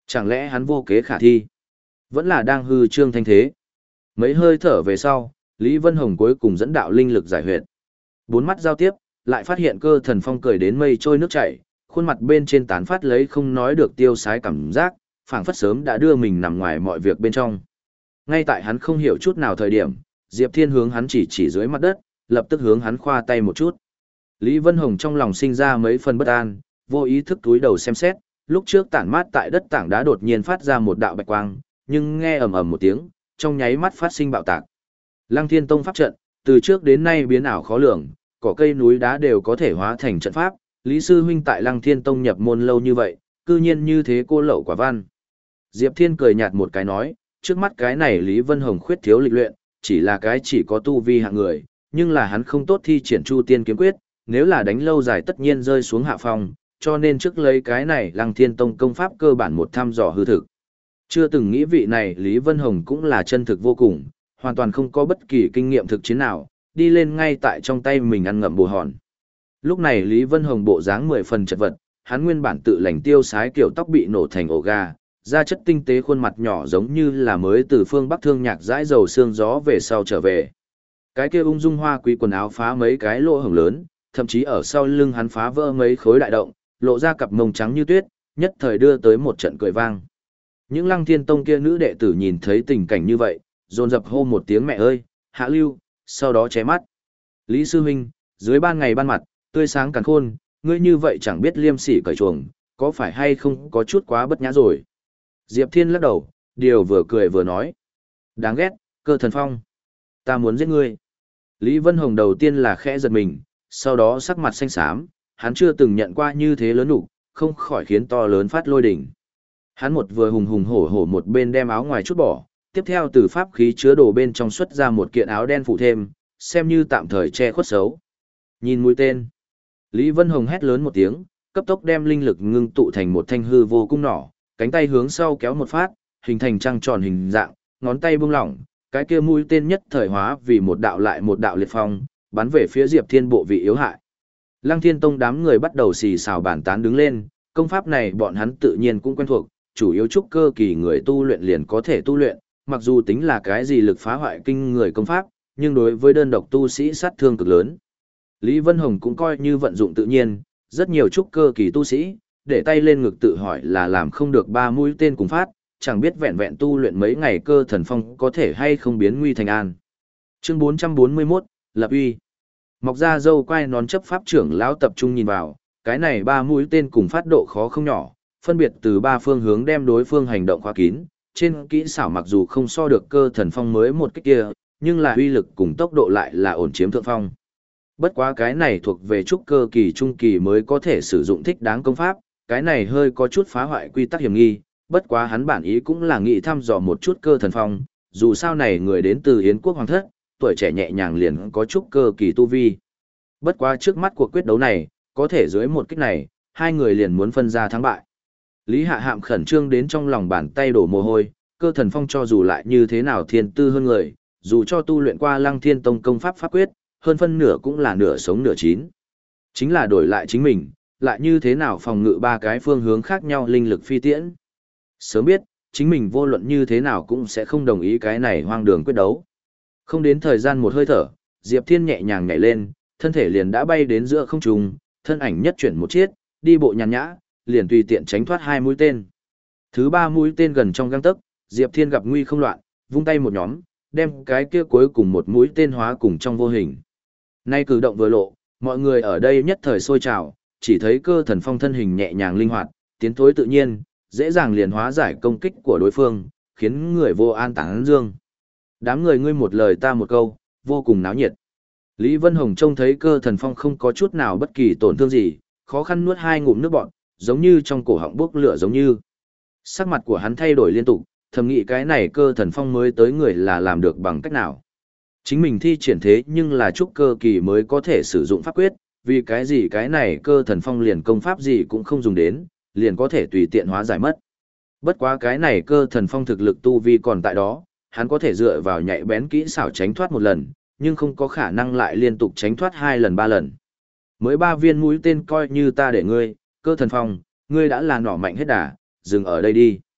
Chẳng lẽ hắn vô kế khả thi? Vẫn là đang hư trương thanh thế. Mấy hơi thở về sau, Lý Vân Hồng cuối cùng dẫn đạo linh lực giải huyệt. Bốn mắt giao tiếp, lại phát hiện cơ thần phong cười đến mây trôi nước chảy, khuôn mặt bên trên tán phát lấy không nói được tiêu sái cảm giác, phảng phất sớm đã đưa mình nằm ngoài mọi việc bên trong. Ngay tại hắn không hiểu chút nào thời điểm, Diệp Thiên hướng hắn chỉ chỉ dưới mặt đất, lập tức hướng hắn khoa tay một chút. Lý Vân Hồng trong lòng sinh ra mấy phần bất an, vô ý thức túi đầu xem xét, lúc trước tản mát tại đất tảng đá đột nhiên phát ra một đạo bạch quang, nhưng nghe ầm ầm một tiếng, trong nháy mắt phát sinh bạo tạc. Lăng Thiên Tông pháp trận, từ trước đến nay biến ảo khó lường, cỏ cây núi đá đều có thể hóa thành trận pháp, Lý sư huynh tại Lăng Thiên Tông nhập môn lâu như vậy, cư nhiên như thế cô lậu quả văn. Diệp Thiên cười nhạt một cái nói, trước mắt cái này Lý Vân Hồng khuyết thiếu lịch luyện, chỉ là cái chỉ có tu vi hạng người, nhưng là hắn không tốt thi triển Chu Tiên kiếm quyết, nếu là đánh lâu dài tất nhiên rơi xuống hạ phong, cho nên trước lấy cái này Lăng Thiên Tông công pháp cơ bản một thăm dò hư thực. Chưa từng nghĩ vị này Lý Vân Hồng cũng là chân thực vô cùng, hoàn toàn không có bất kỳ kinh nghiệm thực chiến nào, đi lên ngay tại trong tay mình ăn ngậm bồ hòn. Lúc này Lý Vân Hồng bộ dáng mười phần chật vật, hắn nguyên bản tự lành tiêu sái kiểu tóc bị nổ thành ổ gà, da chất tinh tế khuôn mặt nhỏ giống như là mới từ phương Bắc thương nhạc dãi dầu sương gió về sau trở về. Cái kia ung dung hoa quý quần áo phá mấy cái lỗ hổng lớn, thậm chí ở sau lưng hắn phá vỡ mấy khối đại động, lộ ra cặp mông trắng như tuyết, nhất thời đưa tới một trận cười vang. Những Lăng Thiên Tông kia nữ đệ tử nhìn thấy tình cảnh như vậy, dồn dập hô một tiếng mẹ ơi, hạ lưu, sau đó ché mắt. Lý sư huynh, dưới ban ngày ban mặt, tươi sáng càn khôn, ngươi như vậy chẳng biết liêm sỉ cởi chuồng, có phải hay không có chút quá bất nhã rồi. Diệp Thiên lắc đầu, điều vừa cười vừa nói. Đáng ghét, cơ thần phong. Ta muốn giết ngươi. Lý Vân Hồng đầu tiên là khẽ giật mình, sau đó sắc mặt xanh xám, hắn chưa từng nhận qua như thế lớn đủ, không khỏi khiến to lớn phát lôi đỉnh. Hắn một vừa hùng hùng hổ hổ một bên đem áo ngoài chút bỏ, tiếp theo từ pháp khí chứa đồ bên trong xuất ra một kiện áo đen phụ thêm, xem như tạm thời che khuất xấu. Nhìn mũi tên. Lý Vân Hồng hét lớn một tiếng, cấp tốc đem linh lực ngưng tụ thành một thanh hư vô cung nỏ, cánh tay hướng sau kéo một phát, hình thành trăng tròn hình dạng, ngón tay buông lỏng, cái kia mũi tên nhất thời hóa vì một đạo lại một đạo liệt phong, bắn về phía Diệp Thiên bộ vị yếu hại. Lăng Thiên Tông đám người bắt đầu xì xào bàn tán đứng lên, công pháp này bọn hắn tự nhiên cũng quen thuộc, chủ yếu trúc cơ kỳ người tu luyện liền có thể tu luyện, mặc dù tính là cái gì lực phá hoại kinh người công pháp, nhưng đối với đơn độc tu sĩ sát thương cực lớn. Lý Vân Hồng cũng coi như vận dụng tự nhiên, rất nhiều trúc cơ kỳ tu sĩ, để tay lên ngực tự hỏi là làm không được ba mũi tên cùng phát, chẳng biết vẹn vẹn tu luyện mấy ngày cơ thần phong có thể hay không biến nguy thành an. Chương bốn trăm bốn mươi mốt, Lập uy. Mọc ra dâu quai nón chấp pháp trưởng lão tập trung nhìn vào, cái này ba mũi tên cùng phát độ khó không nhỏ, phân biệt từ ba phương hướng đem đối phương hành động khóa kín, trên kỹ xảo mặc dù không so được cơ thần phong mới một cái kia, nhưng là uy lực cùng tốc độ lại là ổn chiếm thượng phong. Bất quá cái này thuộc về trúc cơ kỳ trung kỳ mới có thể sử dụng thích đáng công pháp, cái này hơi có chút phá hoại quy tắc hiểm nghi, bất quá hắn bản ý cũng là nghĩ thăm dò một chút cơ thần phong, dù sao này người đến từ Yến quốc hoàng thất, tuổi trẻ nhẹ nhàng liền có trúc cơ kỳ tu vi. Bất quá trước mắt cuộc quyết đấu này, có thể dưới một kích này, hai người liền muốn phân ra thắng bại. Lý Hạ Hạm khẩn trương đến trong lòng bàn tay đổ mồ hôi, cơ thần phong cho dù lại như thế nào thiên tư hơn người, dù cho tu luyện qua Lăng Thiên Tông công pháp pháp quyết, hơn phân nửa cũng là nửa sống nửa chín. Chính là đổi lại chính mình, lại như thế nào phòng ngự ba cái phương hướng khác nhau linh lực phi tiễn. Sớm biết, chính mình vô luận như thế nào cũng sẽ không đồng ý cái này hoang đường quyết đấu. Không đến thời gian một hơi thở, Diệp Thiên nhẹ nhàng nhảy lên, thân thể liền đã bay đến giữa không trung, thân ảnh nhất chuyển một chiết, đi bộ nhàn nhã, liền tùy tiện tránh thoát hai mũi tên. Thứ ba mũi tên gần trong gang tấc, Diệp Thiên gặp nguy không loạn, vung tay một nhóm, đem cái kia cuối cùng một mũi tên hóa cùng trong vô hình. Nay cử động vừa lộ, mọi người ở đây nhất thời sôi trào, chỉ thấy cơ thần phong thân hình nhẹ nhàng linh hoạt, tiến thối tự nhiên, dễ dàng liền hóa giải công kích của đối phương, khiến người vô an tán dương. Đám người ngươi một lời ta một câu, vô cùng náo nhiệt. Lý Vân Hồng trông thấy cơ thần phong không có chút nào bất kỳ tổn thương gì, khó khăn nuốt hai ngụm nước bọt, giống như trong cổ họng bốc lửa giống như. Sắc mặt của hắn thay đổi liên tục, thầm nghĩ cái này cơ thần phong mới tới người là làm được bằng cách nào. Chính mình thi triển thế nhưng là trúc cơ kỳ mới có thể sử dụng pháp quyết, vì cái gì cái này cơ thần phong liền công pháp gì cũng không dùng đến, liền có thể tùy tiện hóa giải mất. Bất quá cái này cơ thần phong thực lực tu vi còn tại đó, hắn có thể dựa vào nhạy bén kỹ xảo tránh thoát một lần, nhưng không có khả năng lại liên tục tránh thoát hai lần ba lần. Mới ba viên mũi tên coi như ta để ngươi, cơ thần phong, ngươi đã là nỏ mạnh hết đà, dừng ở đây đi.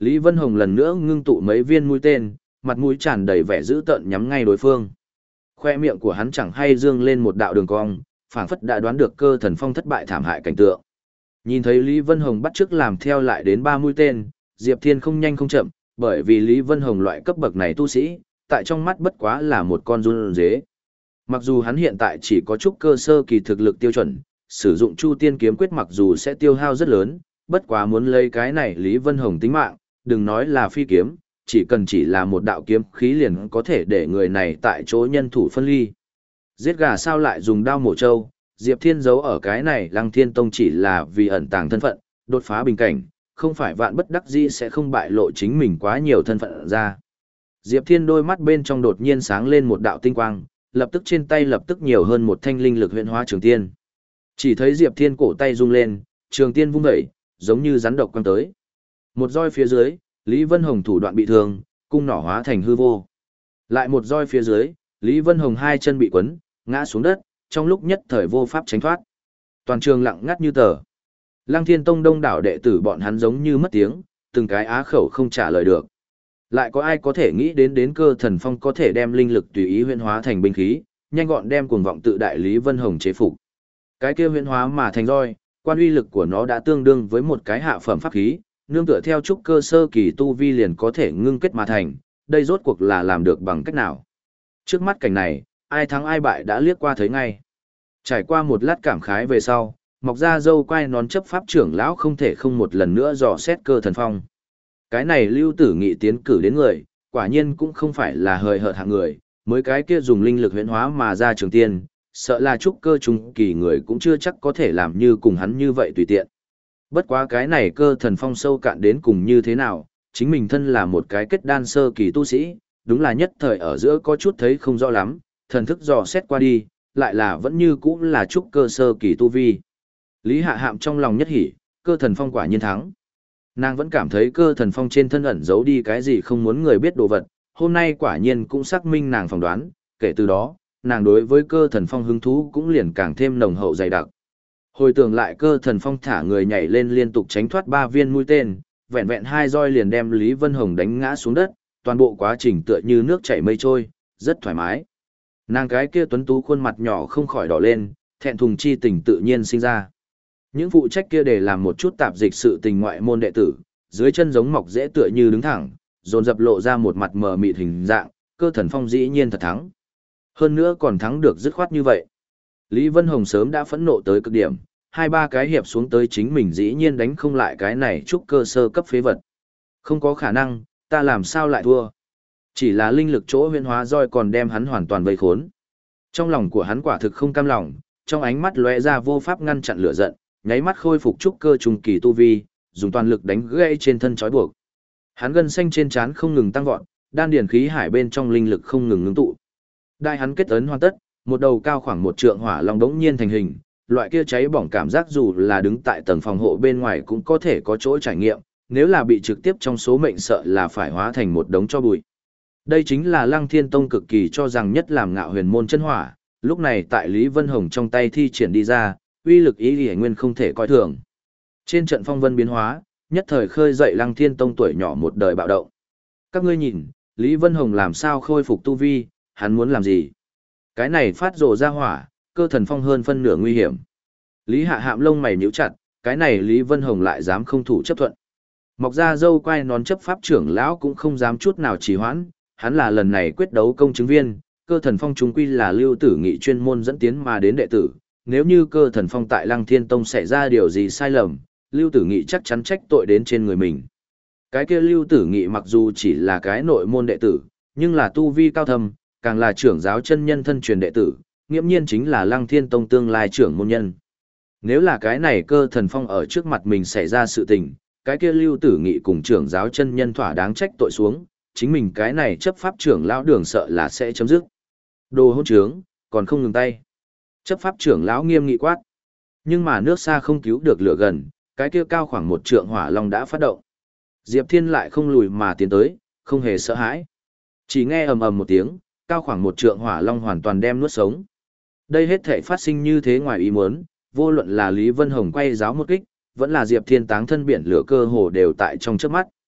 Lý Vân Hồng lần nữa ngưng tụ mấy viên mũi tên, mặt mũi tràn đầy vẻ dữ tợn nhắm ngay đối phương. Khoe miệng của hắn chẳng hay dương lên một đạo đường cong, phảng phất đã đoán được Cơ Thần Phong thất bại thảm hại cảnh tượng. Nhìn thấy Lý Vân Hồng bắt chước làm theo lại đến ba mũi tên, Diệp Thiên không nhanh không chậm, bởi vì Lý Vân Hồng loại cấp bậc này tu sĩ, tại trong mắt bất quá là một con run dế. Mặc dù hắn hiện tại chỉ có chút cơ sơ kỳ thực lực tiêu chuẩn, sử dụng Chu Tiên kiếm quyết mặc dù sẽ tiêu hao rất lớn, bất quá muốn lấy cái này Lý Vân Hồng tính mạng, đừng nói là phi kiếm, chỉ cần chỉ là một đạo kiếm khí liền có thể để người này tại chỗ nhân thủ phân ly. Giết gà sao lại dùng đao mổ trâu, Diệp Thiên giấu ở cái này Lăng Thiên Tông chỉ là vì ẩn tàng thân phận, đột phá bình cảnh, không phải vạn bất đắc dĩ sẽ không bại lộ chính mình quá nhiều thân phận ra. Diệp Thiên đôi mắt bên trong đột nhiên sáng lên một đạo tinh quang, lập tức trên tay lập tức nhiều hơn một thanh linh lực huyễn hóa trường tiên. Chỉ thấy Diệp Thiên cổ tay rung lên, trường tiên vung dậy, giống như rắn độc quăng tới. Một roi phía dưới, Lý Vân Hồng thủ đoạn bị thương, cung nỏ hóa thành hư vô. Lại một roi phía dưới, Lý Vân Hồng hai chân bị quấn, ngã xuống đất, trong lúc nhất thời vô pháp tránh thoát. Toàn trường lặng ngắt như tờ. Lăng Thiên Tông đông đảo đệ tử bọn hắn giống như mất tiếng, từng cái á khẩu không trả lời được. Lại có ai có thể nghĩ đến đến Cơ Thần Phong có thể đem linh lực tùy ý huyễn hóa thành binh khí, nhanh gọn đem cuồng vọng tự đại Lý Vân Hồng chế phục. Cái kia huyễn hóa mà thành roi, quan uy lực của nó đã tương đương với một cái hạ phẩm pháp khí, nương tựa theo trúc cơ sơ kỳ tu vi liền có thể ngưng kết mà thành, đây rốt cuộc là làm được bằng cách nào? Trước mắt cảnh này, ai thắng ai bại đã liếc qua thấy ngay. Trải qua một lát cảm khái về sau, mọc ra dâu quai nón chấp pháp trưởng lão không thể không một lần nữa dò xét Cơ Thần Phong. Cái này Lưu Tử Nghị tiến cử đến người, quả nhiên cũng không phải là hời hợt hạng người, mới cái kia dùng linh lực huyễn hóa mà ra trường tiên, sợ là trúc cơ trung kỳ người cũng chưa chắc có thể làm như cùng hắn như vậy tùy tiện. Bất quá cái này Cơ Thần Phong sâu cạn đến cùng như thế nào, chính mình thân là một cái kết đan sơ kỳ tu sĩ, đúng là nhất thời ở giữa có chút thấy không rõ lắm, thần thức dò xét qua đi, lại là vẫn như cũ là trúc cơ sơ kỳ tu vi. Lý Hạ Hạm trong lòng nhất hỉ, Cơ Thần Phong quả nhiên thắng. Nàng vẫn cảm thấy Cơ Thần Phong trên thân ẩn giấu đi cái gì không muốn người biết đồ vật, hôm nay quả nhiên cũng xác minh nàng phỏng đoán, kể từ đó, nàng đối với Cơ Thần Phong hứng thú cũng liền càng thêm nồng hậu dày đặc. Hồi tưởng lại Cơ Thần Phong thả người nhảy lên liên tục tránh thoát ba viên mũi tên, vẹn vẹn hai roi liền đem Lý Vân Hồng đánh ngã xuống đất, toàn bộ quá trình tựa như nước chảy mây trôi, rất thoải mái. Nàng cái kia tuấn tú khuôn mặt nhỏ không khỏi đỏ lên, thẹn thùng chi tình tự nhiên sinh ra. Những phụ trách kia để làm một chút tạp dịch sự tình ngoại môn đệ tử, dưới chân giống mọc dễ tựa như đứng thẳng, dồn dập lộ ra một mặt mờ mịt hình dạng, Cơ Thần Phong dĩ nhiên thật thắng. Hơn nữa còn thắng được dứt khoát như vậy. Lý Vân Hồng sớm đã phẫn nộ tới cực điểm, hai ba cái hiệp xuống tới chính mình dĩ nhiên đánh không lại cái này trúc cơ sơ cấp phế vật. Không có khả năng, ta làm sao lại thua. Chỉ là linh lực chỗ huyễn hóa roi còn đem hắn hoàn toàn vây khốn. Trong lòng của hắn quả thực không cam lòng, trong ánh mắt lóe ra vô pháp ngăn chặn lửa giận, nháy mắt khôi phục trúc cơ trung kỳ tu vi, dùng toàn lực đánh gãy trên thân trói buộc. Hắn gân xanh trên trán không ngừng tăng vọt, đan điền khí hải bên trong linh lực không ngừng ngưng tụ. Đại hắn kết ấn hoàn tất, một đầu cao khoảng một trượng hỏa long đống nhiên thành hình, loại kia cháy bỏng cảm giác dù là đứng tại tầng phòng hộ bên ngoài cũng có thể có chỗ trải nghiệm, nếu là bị trực tiếp trong số mệnh sợ là phải hóa thành một đống tro bụi. Đây chính là Lăng Thiên Tông cực kỳ cho rằng nhất làm ngạo huyền môn chân hỏa, lúc này tại Lý Vân Hồng trong tay thi triển đi ra, uy lực ý liễu nguyên không thể coi thường. Trên trận phong vân biến hóa, nhất thời khơi dậy Lăng Thiên Tông tuổi nhỏ một đời bạo động. Các ngươi nhìn, Lý Vân Hồng làm sao khôi phục tu vi, hắn muốn làm gì? Cái này phát rồ ra hỏa, Cơ Thần Phong hơn phân nửa nguy hiểm. Lý Hạ Hạm lông mày nhíu chặt, cái này Lý Vân Hồng lại dám không thủ chấp thuận. Mọc ra dâu quai nón chấp pháp trưởng lão cũng không dám chút nào trì hoãn, hắn là lần này quyết đấu công chứng viên, Cơ Thần Phong chúng quy là Lưu Tử Nghị chuyên môn dẫn tiến mà đến đệ tử, nếu như Cơ Thần Phong tại Lăng Thiên Tông xảy ra điều gì sai lầm, Lưu Tử Nghị chắc chắn trách tội đến trên người mình. Cái kia Lưu Tử Nghị mặc dù chỉ là cái nội môn đệ tử, nhưng là tu vi cao thâm, càng là trưởng giáo chân nhân thân truyền đệ tử, nghiễm nhiên chính là Lăng Thiên Tông tương lai trưởng môn nhân. Nếu là cái này Cơ Thần Phong ở trước mặt mình xảy ra sự tình, cái kia Lưu Tử Nghị cùng trưởng giáo chân nhân thỏa đáng trách tội xuống, chính mình cái này chấp pháp trưởng lão đường sợ là sẽ chấm dứt. Đồ hỗn trướng, còn không ngừng tay. Chấp pháp trưởng lão nghiêm nghị quát. Nhưng mà nước xa không cứu được lửa gần, cái kia cao khoảng một trượng hỏa long đã phát động. Diệp Thiên lại không lùi mà tiến tới, không hề sợ hãi. Chỉ nghe ầm ầm một tiếng, cao khoảng một trượng hỏa long hoàn toàn đem nuốt sống. Đây hết thảy phát sinh như thế ngoài ý muốn, vô luận là Lý Vân Hồng quay giáo một kích, vẫn là Diệp Thiên táng thân biển lửa cơ hồ đều tại trong chớp mắt.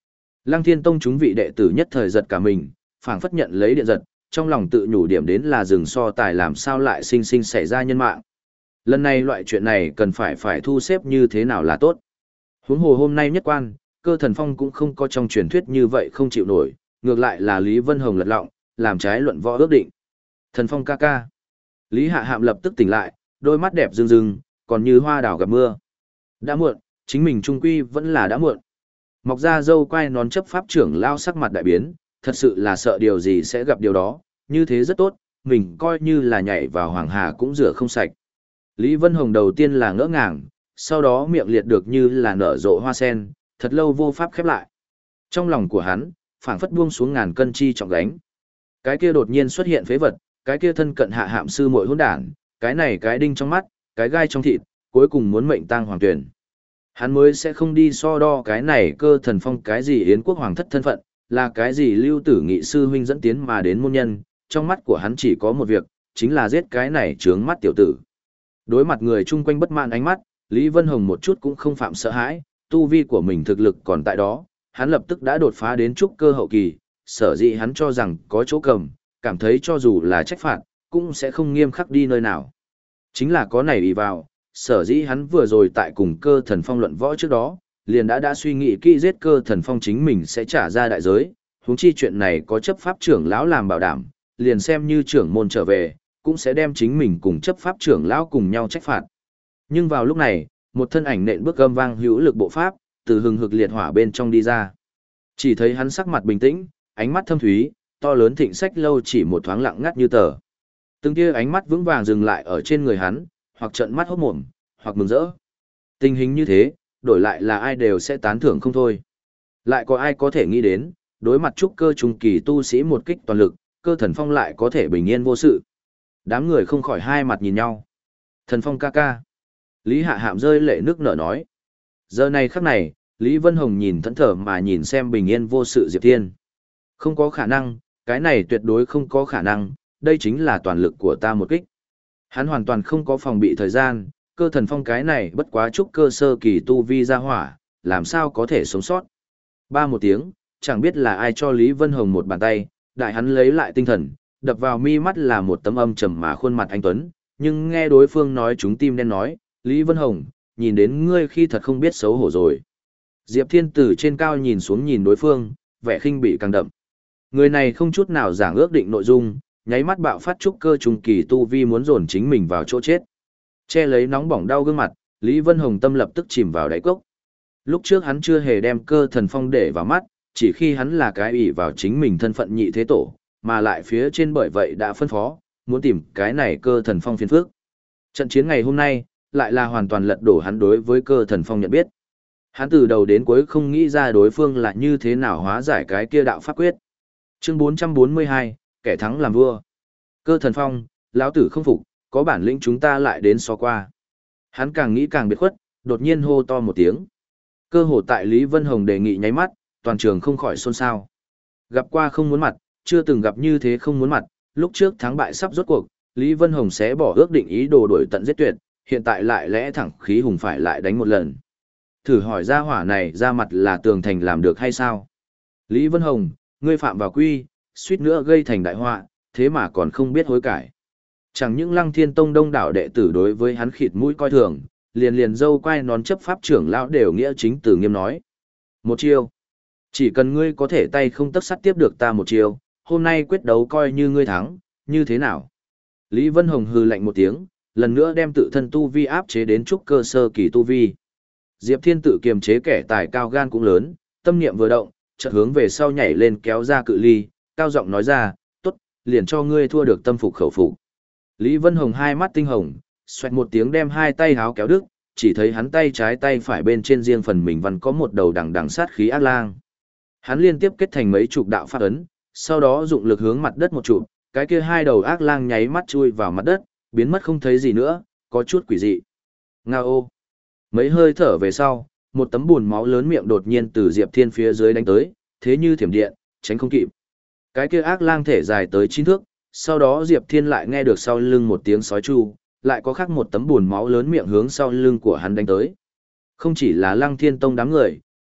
Lăng Thiên Tông chúng vị đệ tử nhất thời giật cả mình, phảng phất nhận lấy điện giật, trong lòng tự nhủ điểm đến là rừng so tài làm sao lại sinh sinh xảy ra nhân mạng. Lần này loại chuyện này cần phải phải thu xếp như thế nào là tốt. Huống hồ hôm nay nhất quan, Cơ Thần Phong cũng không có trong truyền thuyết như vậy không chịu nổi, ngược lại là Lý Vân Hồng lật lọng, làm trái luận võ ước định. Thần Phong ca ca. Lý Hạ Hạm lập tức tỉnh lại, đôi mắt đẹp rưng rưng, còn như hoa đào gặp mưa. Đã muộn, chính mình trung quy vẫn là đã muộn. Mọc ra dâu quai nón chấp pháp trưởng lao sắc mặt đại biến, thật sự là sợ điều gì sẽ gặp điều đó, như thế rất tốt, mình coi như là nhảy vào hoàng hà cũng rửa không sạch. Lý Vân Hồng đầu tiên là ngỡ ngàng, sau đó miệng liệt được như là nở rộ hoa sen, thật lâu vô pháp khép lại. Trong lòng của hắn, phảng phất buông xuống ngàn cân chi trọng gánh. Cái kia đột nhiên xuất hiện phế vật, cái kia thân cận Hạ Hạm sư muội hỗn đản, cái này cái đinh trong mắt, cái gai trong thịt, cuối cùng muốn mệnh tang hoàng tuyển. Hắn mới sẽ không đi so đo cái này Cơ Thần Phong cái gì yến quốc hoàng thất thân phận, là cái gì lưu tử nghị sư huynh dẫn tiến mà đến môn nhân, trong mắt của hắn chỉ có một việc, chính là giết cái này trướng mắt tiểu tử. Đối mặt người chung quanh bất mãn ánh mắt, Lý Vân Hồng một chút cũng không phạm sợ hãi, tu vi của mình thực lực còn tại đó, hắn lập tức đã đột phá đến trúc cơ hậu kỳ, sở dĩ hắn cho rằng có chỗ cầm, cảm thấy cho dù là trách phạt, cũng sẽ không nghiêm khắc đi nơi nào. Chính là có này ý vào, sở dĩ hắn vừa rồi tại cùng Cơ Thần Phong luận võ trước đó, liền đã đã suy nghĩ kỹ giết Cơ Thần Phong chính mình sẽ trả ra đại giới, huống chi chuyện này có chấp pháp trưởng lão làm bảo đảm, liền xem như trưởng môn trở về, cũng sẽ đem chính mình cùng chấp pháp trưởng lão cùng nhau trách phạt. Nhưng vào lúc này, một thân ảnh nện bước gầm vang hữu lực bộ pháp, từ hừng hực liệt hỏa bên trong đi ra. Chỉ thấy hắn sắc mặt bình tĩnh, ánh mắt thâm thúy, to lớn thịnh sách lâu chỉ một thoáng lặng ngắt như tờ. Từng tia ánh mắt vững vàng dừng lại ở trên người hắn, hoặc trợn mắt hốt mồm, hoặc mừng rỡ. Tình hình như thế, đổi lại là ai đều sẽ tán thưởng không thôi. Lại có ai có thể nghĩ đến, đối mặt trúc cơ trung kỳ tu sĩ một kích toàn lực, Cơ Thần Phong lại có thể bình yên vô sự. Đám người không khỏi hai mặt nhìn nhau. Thần Phong ca ca. Lý Hạ Hạm rơi lệ nước nở nói. Giờ này khắc này, Lý Vân Hồng nhìn thẫn thờ mà nhìn xem bình yên vô sự Diệp Thiên. Không có khả năng, cái này tuyệt đối không có khả năng, đây chính là toàn lực của ta một kích. Hắn hoàn toàn không có phòng bị thời gian, Cơ Thần Phong cái này bất quá trúc cơ sơ kỳ tu vi ra hỏa, làm sao có thể sống sót. Ba một tiếng, chẳng biết là ai cho Lý Vân Hồng một bàn tay, đại hắn lấy lại tinh thần, đập vào mi mắt là một tấm âm trầm mà khuôn mặt anh Tuấn, nhưng nghe đối phương nói chúng tim đen nói, Lý Vân Hồng, nhìn đến ngươi khi thật không biết xấu hổ rồi. Diệp Thiên từ trên cao nhìn xuống nhìn đối phương, vẻ khinh bị càng đậm. Người này không chút nào giảng ước định nội dung, nháy mắt bạo phát trúc cơ trùng kỳ tu vi muốn dồn chính mình vào chỗ chết. Che lấy nóng bỏng đau gương mặt, Lý Vân Hồng tâm lập tức chìm vào đáy cốc. Lúc trước hắn chưa hề đem Cơ Thần Phong để vào mắt, chỉ khi hắn là cái ỷ vào chính mình thân phận nhị thế tổ, mà lại phía trên bởi vậy đã phân phó, muốn tìm cái này Cơ Thần Phong phiền phức. Trận chiến ngày hôm nay, lại là hoàn toàn lật đổ hắn đối với Cơ Thần Phong nhận biết. Hắn từ đầu đến cuối không nghĩ ra đối phương là như thế nào hóa giải cái kia đạo pháp quyết. Chương bốn trăm bốn mươi hai, kẻ thắng làm vua. Cơ Thần Phong, lão tử không phục, có bản lĩnh chúng ta lại đến so qua. Hắn càng nghĩ càng biệt khuất, đột nhiên hô to một tiếng. Cơ hồ tại Lý Vân Hồng đề nghị nháy mắt, toàn trường không khỏi xôn xao. Gặp qua không muốn mặt, chưa từng gặp như thế không muốn mặt, lúc trước thắng bại sắp rốt cuộc, Lý Vân Hồng sẽ bỏ ước định ý đồ đuổi tận giết tuyệt, hiện tại lại lẽ thẳng khí hùng phải lại đánh một lần. Thử hỏi ra hỏa này ra mặt là tường thành làm được hay sao? Lý Vân Hồng, ngươi phạm vào quy, suýt nữa gây thành đại họa, thế mà còn không biết hối cải. Chẳng những Lăng Thiên Tông đông đảo đệ tử đối với hắn khịt mũi coi thường, liền liền dâu quai nón chấp pháp trưởng lão đều nghĩa chính từ nghiêm nói. Một chiêu. Chỉ cần ngươi có thể tay không tấc sắt tiếp được ta một chiêu, hôm nay quyết đấu coi như ngươi thắng, như thế nào? Lý Vân Hồng hừ lạnh một tiếng, lần nữa đem tự thân tu vi áp chế đến trúc cơ sơ kỳ tu vi. Diệp Thiên tự kiềm chế kẻ tài cao gan cũng lớn, tâm niệm vừa động, chợt hướng về sau nhảy lên kéo ra cự ly, cao giọng nói ra, tốt, liền cho ngươi thua được tâm phục khẩu phục. Lý Vân Hồng hai mắt tinh hồng, xoẹt một tiếng đem hai tay háo kéo đứt, chỉ thấy hắn tay trái tay phải bên trên riêng phần mình vẫn có một đầu đằng đằng sát khí ác lang. Hắn liên tiếp kết thành mấy chục đạo pháp ấn, sau đó dụng lực hướng mặt đất một chụp, cái kia hai đầu ác lang nháy mắt chui vào mặt đất, biến mất không thấy gì nữa, có chút quỷ dị. Ngao. Mấy hơi thở về sau, một tấm bùn máu lớn miệng đột nhiên từ Diệp Thiên phía dưới đánh tới, thế như thiểm điện, tránh không kịp. Cái kia ác lang thể dài tới chín thước, sau đó Diệp Thiên lại nghe được sau lưng một tiếng sói chu, lại có khác một tấm bùn máu lớn miệng hướng sau lưng của hắn đánh tới. Không chỉ là Lăng Thiên Tông đám người,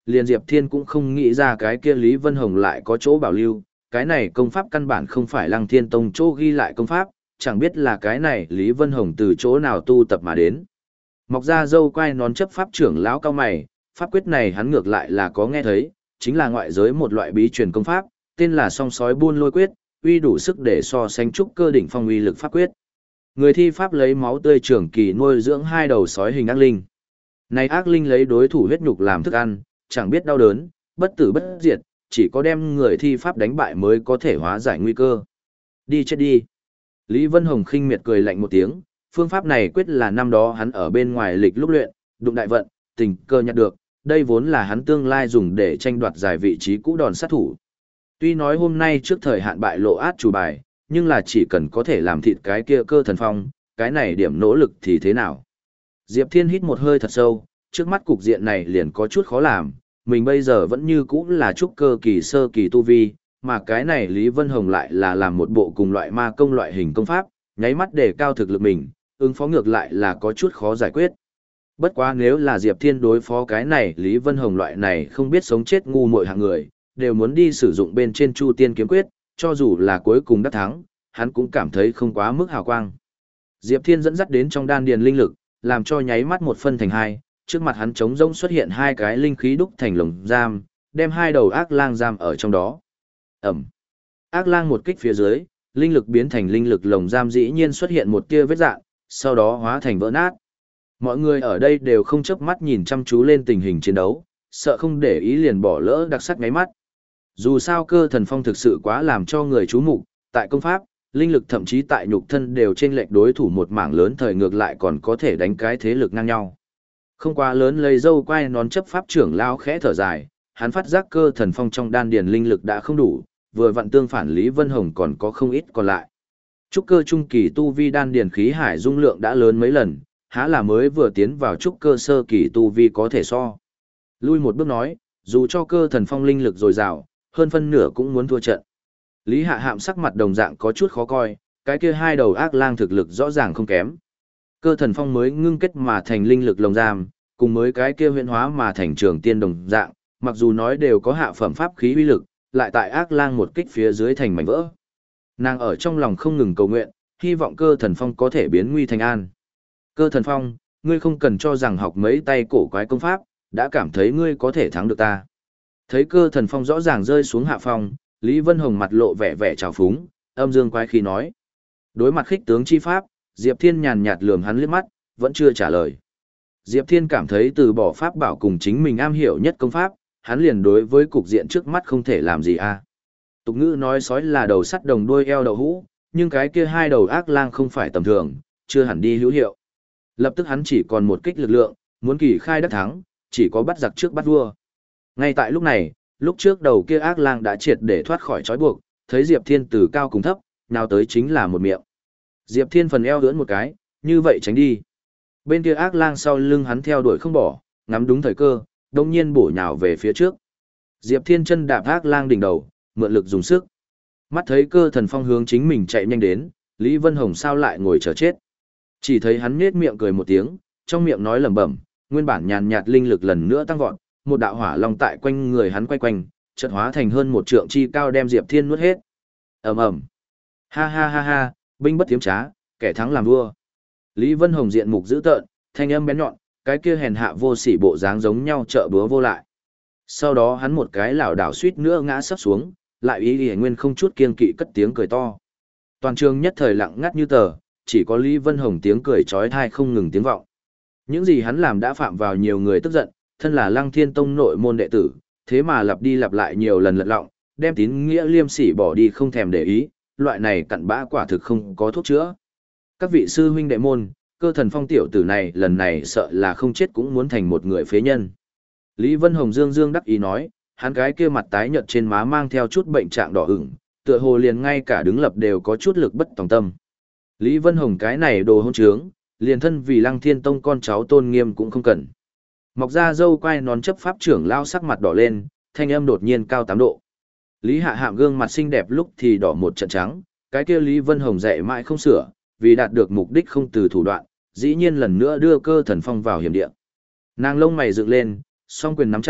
liền Diệp Thiên cũng không nghĩ ra cái kia Lý Vân Hồng lại có chỗ bảo lưu, cái này công pháp căn bản không phải Lăng Thiên Tông chỗ ghi lại công pháp, chẳng biết là cái này Lý Vân Hồng từ chỗ nào tu tập mà đến. Mọc ra dâu quai nón chấp pháp trưởng lão cao mày, pháp quyết này hắn ngược lại là có nghe thấy, chính là ngoại giới một loại bí truyền công pháp, tên là song sói buôn lôi quyết, uy đủ sức để so sánh trúc cơ đỉnh phong uy lực pháp quyết. Người thi pháp lấy máu tươi trưởng kỳ nuôi dưỡng hai đầu sói hình ác linh. Này ác linh lấy đối thủ huyết nhục làm thức ăn, chẳng biết đau đớn, bất tử bất diệt, chỉ có đem người thi pháp đánh bại mới có thể hóa giải nguy cơ. Đi chết đi. Lý Vân Hồng khinh miệt cười lạnh một tiếng, phương pháp này quyết là năm đó hắn ở bên ngoài lịch lúc luyện, đụng đại vận, tình cơ nhặt được, đây vốn là hắn tương lai dùng để tranh đoạt giải vị trí cũ đòn sát thủ. Tuy nói hôm nay trước thời hạn bại lộ át chủ bài, nhưng là chỉ cần có thể làm thịt cái kia Cơ Thần Phong, cái này điểm nỗ lực thì thế nào? Diệp Thiên hít một hơi thật sâu, trước mắt cục diện này liền có chút khó làm, mình bây giờ vẫn như cũ là trúc cơ kỳ sơ kỳ tu vi, mà cái này Lý Vân Hồng lại là làm một bộ cùng loại ma công loại hình công pháp, nháy mắt để cao thực lực mình, ứng phó ngược lại là có chút khó giải quyết. Bất quá nếu là Diệp Thiên đối phó cái này Lý Vân Hồng loại này không biết sống chết ngu muội hạng người, đều muốn đi sử dụng bên trên Chu Tiên kiếm quyết, cho dù là cuối cùng đắc thắng, hắn cũng cảm thấy không quá mức hào quang. Diệp Thiên dẫn dắt đến trong đan điền linh lực, làm cho nháy mắt một phân thành hai, trước mặt hắn trống rỗng xuất hiện hai cái linh khí đúc thành lồng giam, đem hai đầu ác lang giam ở trong đó. Ẩm. Ác lang một kích phía dưới, linh lực biến thành linh lực lồng giam dĩ nhiên xuất hiện một tia vết rạn, sau đó hóa thành vỡ nát. Mọi người ở đây đều không chớp mắt nhìn chăm chú lên tình hình chiến đấu, sợ không để ý liền bỏ lỡ đặc sắc ngáy mắt. Dù sao Cơ Thần Phong thực sự quá làm cho người chú mục, tại công pháp, linh lực thậm chí tại nhục thân đều trên lệch đối thủ một mảng lớn thời ngược lại còn có thể đánh cái thế lực ngang nhau. Không quá lớn lấy dâu quai nón chấp pháp trưởng lao khẽ thở dài, hắn phát giác Cơ Thần Phong trong đan điền linh lực đã không đủ, vừa vặn tương phản Lý Vân Hồng còn có không ít còn lại. Trúc cơ trung kỳ tu vi đan điền khí hải dung lượng đã lớn mấy lần, há là mới vừa tiến vào trúc cơ sơ kỳ tu vi có thể so. Lui một bước nói, dù cho Cơ Thần Phong linh lực dồi dào, hơn phân nửa cũng muốn thua trận. Lý Hạ Hạm sắc mặt đồng dạng có chút khó coi, cái kia hai đầu ác lang thực lực rõ ràng không kém. Cơ Thần Phong mới ngưng kết mà thành linh lực lồng giam, cùng mới cái kia huyễn hóa mà thành trường tiên đồng dạng, mặc dù nói đều có hạ phẩm pháp khí uy lực, lại tại ác lang một kích phía dưới thành mảnh vỡ. Nàng ở trong lòng không ngừng cầu nguyện, hy vọng Cơ Thần Phong có thể biến nguy thành an. Cơ Thần Phong, ngươi không cần cho rằng học mấy tay cổ quái công pháp, đã cảm thấy ngươi có thể thắng được ta. Thấy Cơ Thần Phong rõ ràng rơi xuống hạ phong, Lý Vân Hồng mặt lộ vẻ vẻ trào phúng, âm dương quái khí nói. Đối mặt khích tướng chi pháp, Diệp Thiên nhàn nhạt lườm hắn liếc mắt, vẫn chưa trả lời. Diệp Thiên cảm thấy từ bỏ pháp bảo cùng chính mình am hiểu nhất công pháp, hắn liền đối với cục diện trước mắt không thể làm gì a. Tục ngữ nói sói là đầu sắt đồng đuôi eo đậu hũ, nhưng cái kia hai đầu ác lang không phải tầm thường, chưa hẳn đi hữu hiệu. Lập tức hắn chỉ còn một kích lực lượng, muốn kỳ khai đắc thắng, chỉ có bắt giặc trước bắt vua. Ngay tại lúc này, lúc trước đầu kia ác lang đã triệt để thoát khỏi trói buộc, thấy Diệp Thiên từ cao cùng thấp, nào tới chính là một miệng. Diệp Thiên phần eo ưỡn một cái, như vậy tránh đi. Bên kia ác lang sau lưng hắn theo đuổi không bỏ, ngắm đúng thời cơ, đồng nhiên bổ nhào về phía trước. Diệp Thiên chân đạp ác lang đỉnh đầu, mượn lực dùng sức. Mắt thấy Cơ Thần Phong hướng chính mình chạy nhanh đến, Lý Vân Hồng sao lại ngồi chờ chết. Chỉ thấy hắn nhếch miệng cười một tiếng, trong miệng nói lẩm bẩm, nguyên bản nhàn nhạt linh lực lần nữa tăng vọt, một đạo hỏa long tại quanh người hắn quay quanh, chợt hóa thành hơn một trượng chi cao đem Diệp Thiên nuốt hết. Ầm ầm. Ha ha ha ha, binh bất tiếm trá, kẻ thắng làm vua. Lý Vân Hồng diện mục dữ tợn, thanh âm bén nhọn, cái kia hèn hạ vô sỉ bộ dáng giống nhau trợ búa vô lại. Sau đó hắn một cái lảo đảo suýt nữa ngã sấp xuống, lại ý ý nguyên không chút kiên kỵ cất tiếng cười to. Toàn trường nhất thời lặng ngắt như tờ, chỉ có Lý Vân Hồng tiếng cười chói tai không ngừng tiếng vọng. Những gì hắn làm đã phạm vào nhiều người tức giận, thân là Lăng Thiên Tông nội môn đệ tử, thế mà lặp đi lặp lại nhiều lần lật lọng, đem tín nghĩa liêm sỉ bỏ đi không thèm để ý, loại này cặn bã quả thực không có thuốc chữa. Các vị sư huynh đệ môn, Cơ Thần Phong tiểu tử này lần này sợ là không chết cũng muốn thành một người phế nhân. Lý Vân Hồng dương dương đắc ý nói, hắn cái kia mặt tái nhợt trên má mang theo chút bệnh trạng đỏ ửng, tựa hồ liền ngay cả đứng lập đều có chút lực bất tòng tâm. Lý Vân Hồng cái này đồ hỗn trướng, liền thân vì Lăng Thiên Tông con cháu tôn nghiêm cũng không cần. Mọc ra dâu quai nón chấp pháp trưởng lao sắc mặt đỏ lên, thanh âm đột nhiên cao tám độ. Lý Hạ Hạm gương mặt xinh đẹp lúc thì đỏ một trận trắng, cái kia Lý Vân Hồng dạy mãi không sửa, vì đạt được mục đích không từ thủ đoạn, dĩ nhiên lần nữa đưa Cơ Thần Phong vào hiểm địa. Nàng lông mày dựng lên, song quyền nắm chặt,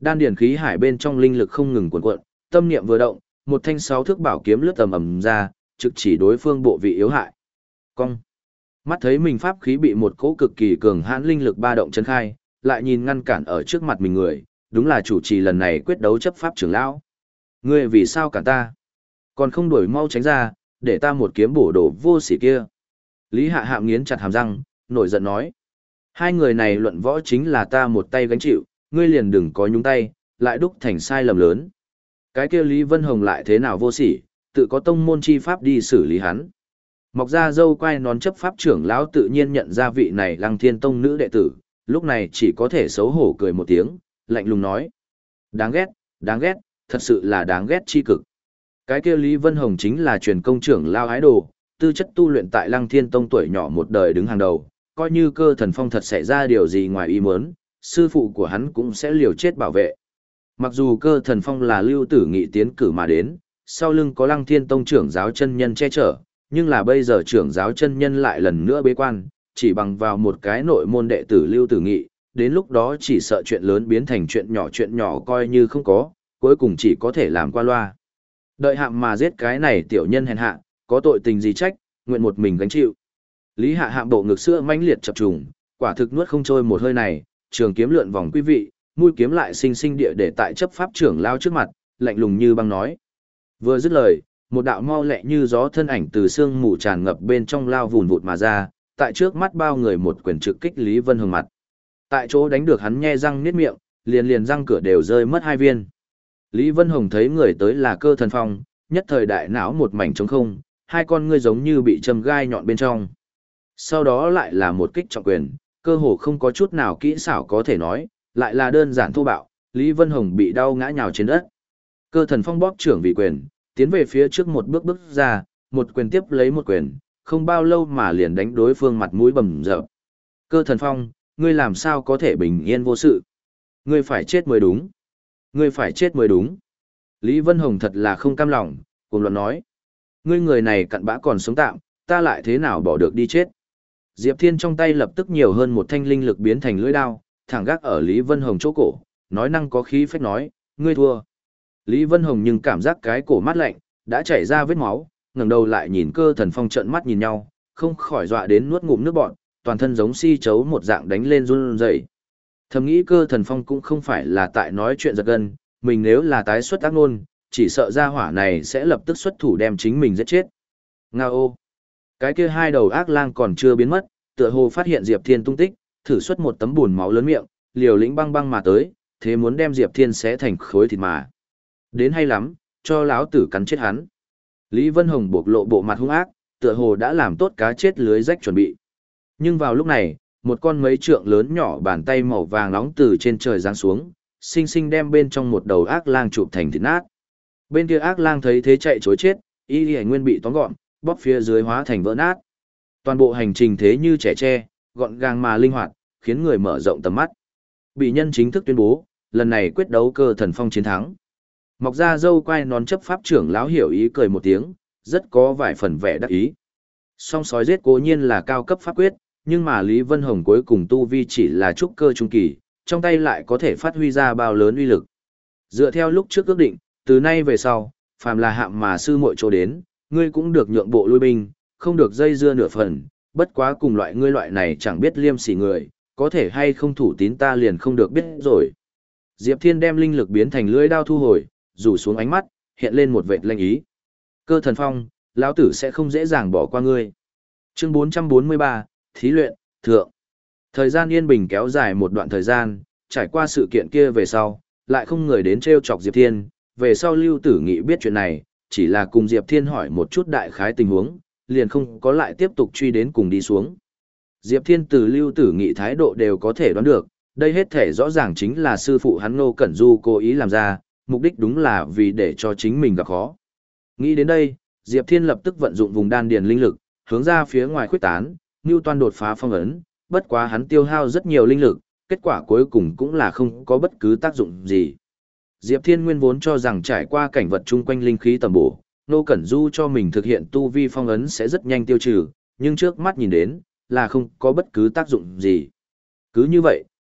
Đan điền khí hải bên trong linh lực không ngừng cuộn cuộn, tâm niệm vừa động, một thanh sáu thước bảo kiếm lướt tầm ầm ra, trực chỉ đối phương bộ vị yếu hại. Cong. Mắt thấy mình pháp khí bị một cỗ cực kỳ cường hãn linh lực ba động chấn khai, lại nhìn ngăn cản ở trước mặt mình người, đúng là chủ trì lần này quyết đấu chấp pháp trưởng lão. Ngươi vì sao cản ta? Còn không đuổi mau tránh ra, để ta một kiếm bổ đổ vô sỉ kia. Lý Hạ Hạm nghiến chặt hàm răng, nổi giận nói. Hai người này luận võ chính là ta một tay gánh chịu, ngươi liền đừng có nhúng tay, lại đúc thành sai lầm lớn. Cái kia Lý Vân Hồng lại thế nào vô sỉ, tự có tông môn chi pháp đi xử lý hắn. Mọc ra dâu quai nón chấp pháp trưởng lão tự nhiên nhận ra vị này Lăng Thiên Tông nữ đệ tử, lúc này chỉ có thể xấu hổ cười một tiếng, lạnh lùng nói. Đáng ghét, đáng ghét, thật sự là đáng ghét chi cực. Cái kia Lý Vân Hồng chính là truyền công trưởng lao ái đồ, tư chất tu luyện tại Lăng Thiên Tông tuổi nhỏ một đời đứng hàng đầu, coi như Cơ Thần Phong thật xảy ra điều gì ngoài ý muốn, sư phụ của hắn cũng sẽ liều chết bảo vệ. Mặc dù Cơ Thần Phong là Lưu Tử Nghị tiến cử mà đến, sau lưng có Lăng Thiên Tông trưởng giáo chân nhân che chở, nhưng là bây giờ trưởng giáo chân nhân lại lần nữa bế quan, chỉ bằng vào một cái nội môn đệ tử Lưu Tử Nghị, đến lúc đó chỉ sợ chuyện lớn biến thành chuyện nhỏ chuyện nhỏ coi như không có, cuối cùng chỉ có thể làm qua loa. Đợi Hạm mà giết cái này tiểu nhân hèn hạ, có tội tình gì trách, nguyện một mình gánh chịu. Lý Hạ Hạm bộ ngực sữa mãnh liệt chập trùng, quả thực nuốt không trôi một hơi này, trường kiếm lượn vòng quý vị, mũi kiếm lại sinh sinh địa để tại chấp pháp trưởng lao trước mặt, lạnh lùng như băng nói. Vừa dứt lời, một đạo mau lẹ như gió thân ảnh từ sương mù tràn ngập bên trong lao vùn vụt mà ra, tại trước mắt bao người một quyền trực kích Lý Vân Hồng mặt. Tại chỗ đánh được hắn nhe răng niết miệng, liền liền răng cửa đều rơi mất hai viên. Lý Vân Hồng thấy người tới là Cơ Thần Phong, nhất thời đại não một mảnh trống không, hai con ngươi giống như bị châm gai nhọn bên trong. Sau đó lại là một kích trọng quyền, cơ hồ không có chút nào kỹ xảo có thể nói, lại là đơn giản thô bạo, Lý Vân Hồng bị đau ngã nhào trên đất. Cơ Thần Phong bóp trưởng vị quyền, tiến về phía trước một bước bước ra, một quyền tiếp lấy một quyền, không bao lâu mà liền đánh đối phương mặt mũi bầm dập. Cơ Thần Phong, ngươi làm sao có thể bình yên vô sự? Ngươi phải chết mới đúng. Ngươi phải chết mới đúng. Lý Vân Hồng thật là không cam lòng, cùng luận nói. Ngươi người này cặn bã còn sống tạm, ta lại thế nào bỏ được đi chết. Diệp Thiên trong tay lập tức nhiều hơn một thanh linh lực biến thành lưỡi đao, thẳng gác ở Lý Vân Hồng chỗ cổ, nói năng có khí phách nói, ngươi thua. Lý Vân Hồng nhưng cảm giác cái cổ mát lạnh, đã chảy ra vết máu, ngẩng đầu lại nhìn Cơ Thần Phong trợn mắt nhìn nhau, không khỏi dọa đến nuốt ngụm nước bọt, toàn thân giống si chấu một dạng đánh lên run rẩy. Thầm nghĩ Cơ Thần Phong cũng không phải là tại nói chuyện giật gân, mình nếu là tái xuất ác ngôn, chỉ sợ ra hỏa này sẽ lập tức xuất thủ đem chính mình giết chết. Nga ô! Cái kia hai đầu ác lang còn chưa biến mất, tựa hồ phát hiện Diệp Thiên tung tích, thử xuất một tấm bùn máu lớn miệng, liều lĩnh băng băng mà tới, thế muốn đem Diệp Thiên xé thành khối thịt mà. Đến hay lắm, cho lão tử cắn chết hắn. Lý Vân Hồng bộc lộ bộ mặt hung ác, tựa hồ đã làm tốt cá chết lưới rách chuẩn bị. Nhưng vào lúc này, một con mấy trượng lớn nhỏ bàn tay màu vàng nóng từ trên trời giáng xuống, xinh xinh đem bên trong một đầu ác lang chụp thành thịt nát. Bên kia ác lang thấy thế chạy trối chết, y lì nguyên bị tóm gọn, bóp phía dưới hóa thành vỡ nát. Toàn bộ hành trình thế như trẻ tre, gọn gàng mà linh hoạt, khiến người mở rộng tầm mắt. Bị nhân chính thức tuyên bố, lần này quyết đấu Cơ Thần Phong chiến thắng. Mọc ra dâu quai nón chấp pháp trưởng lão hiểu ý cười một tiếng, rất có vài phần vẻ đắc ý. Song sói giết cố nhiên là cao cấp pháp quyết, nhưng mà Lý Vân Hồng cuối cùng tu vi chỉ là trúc cơ trung kỳ, trong tay lại có thể phát huy ra bao lớn uy lực. Dựa theo lúc trước ước định, từ nay về sau, phàm là Hạm mà sư muội chỗ đến, ngươi cũng được nhượng bộ lui binh, không được dây dưa nửa phần, bất quá cùng loại ngươi loại này chẳng biết liêm sỉ người, có thể hay không thủ tín ta liền không được biết rồi. Diệp Thiên đem linh lực biến thành lưỡi đao thu hồi, rủ xuống ánh mắt, hiện lên một vệt lanh ý. Cơ Thần Phong, lão tử sẽ không dễ dàng bỏ qua ngươi. Chương bốn trăm bốn mươi ba, Thí luyện, thượng. Thời gian yên bình kéo dài một đoạn thời gian, trải qua sự kiện kia về sau, lại không người đến trêu chọc Diệp Thiên, về sau Lưu Tử Nghị biết chuyện này, chỉ là cùng Diệp Thiên hỏi một chút đại khái tình huống, liền không có lại tiếp tục truy đến cùng đi xuống. Diệp Thiên từ Lưu Tử Nghị thái độ đều có thể đoán được, đây hết thể rõ ràng chính là sư phụ hắn Ngô Cẩn Du cố ý làm ra, mục đích đúng là vì để cho chính mình gặp khó. Nghĩ đến đây, Diệp Thiên lập tức vận dụng vùng đan điền linh lực, hướng ra phía ngoài khuếch tán, như toàn đột phá phong ấn, bất quá hắn tiêu hao rất nhiều linh lực, kết quả cuối cùng cũng là không có bất cứ tác dụng gì. Diệp Thiên nguyên vốn cho rằng trải qua cảnh vật chung quanh linh khí tầm bổ, Ngô Cẩn Du cho mình thực hiện tu vi phong ấn sẽ rất nhanh tiêu trừ, nhưng trước mắt nhìn đến, là không có bất cứ tác dụng gì. Cứ như vậy,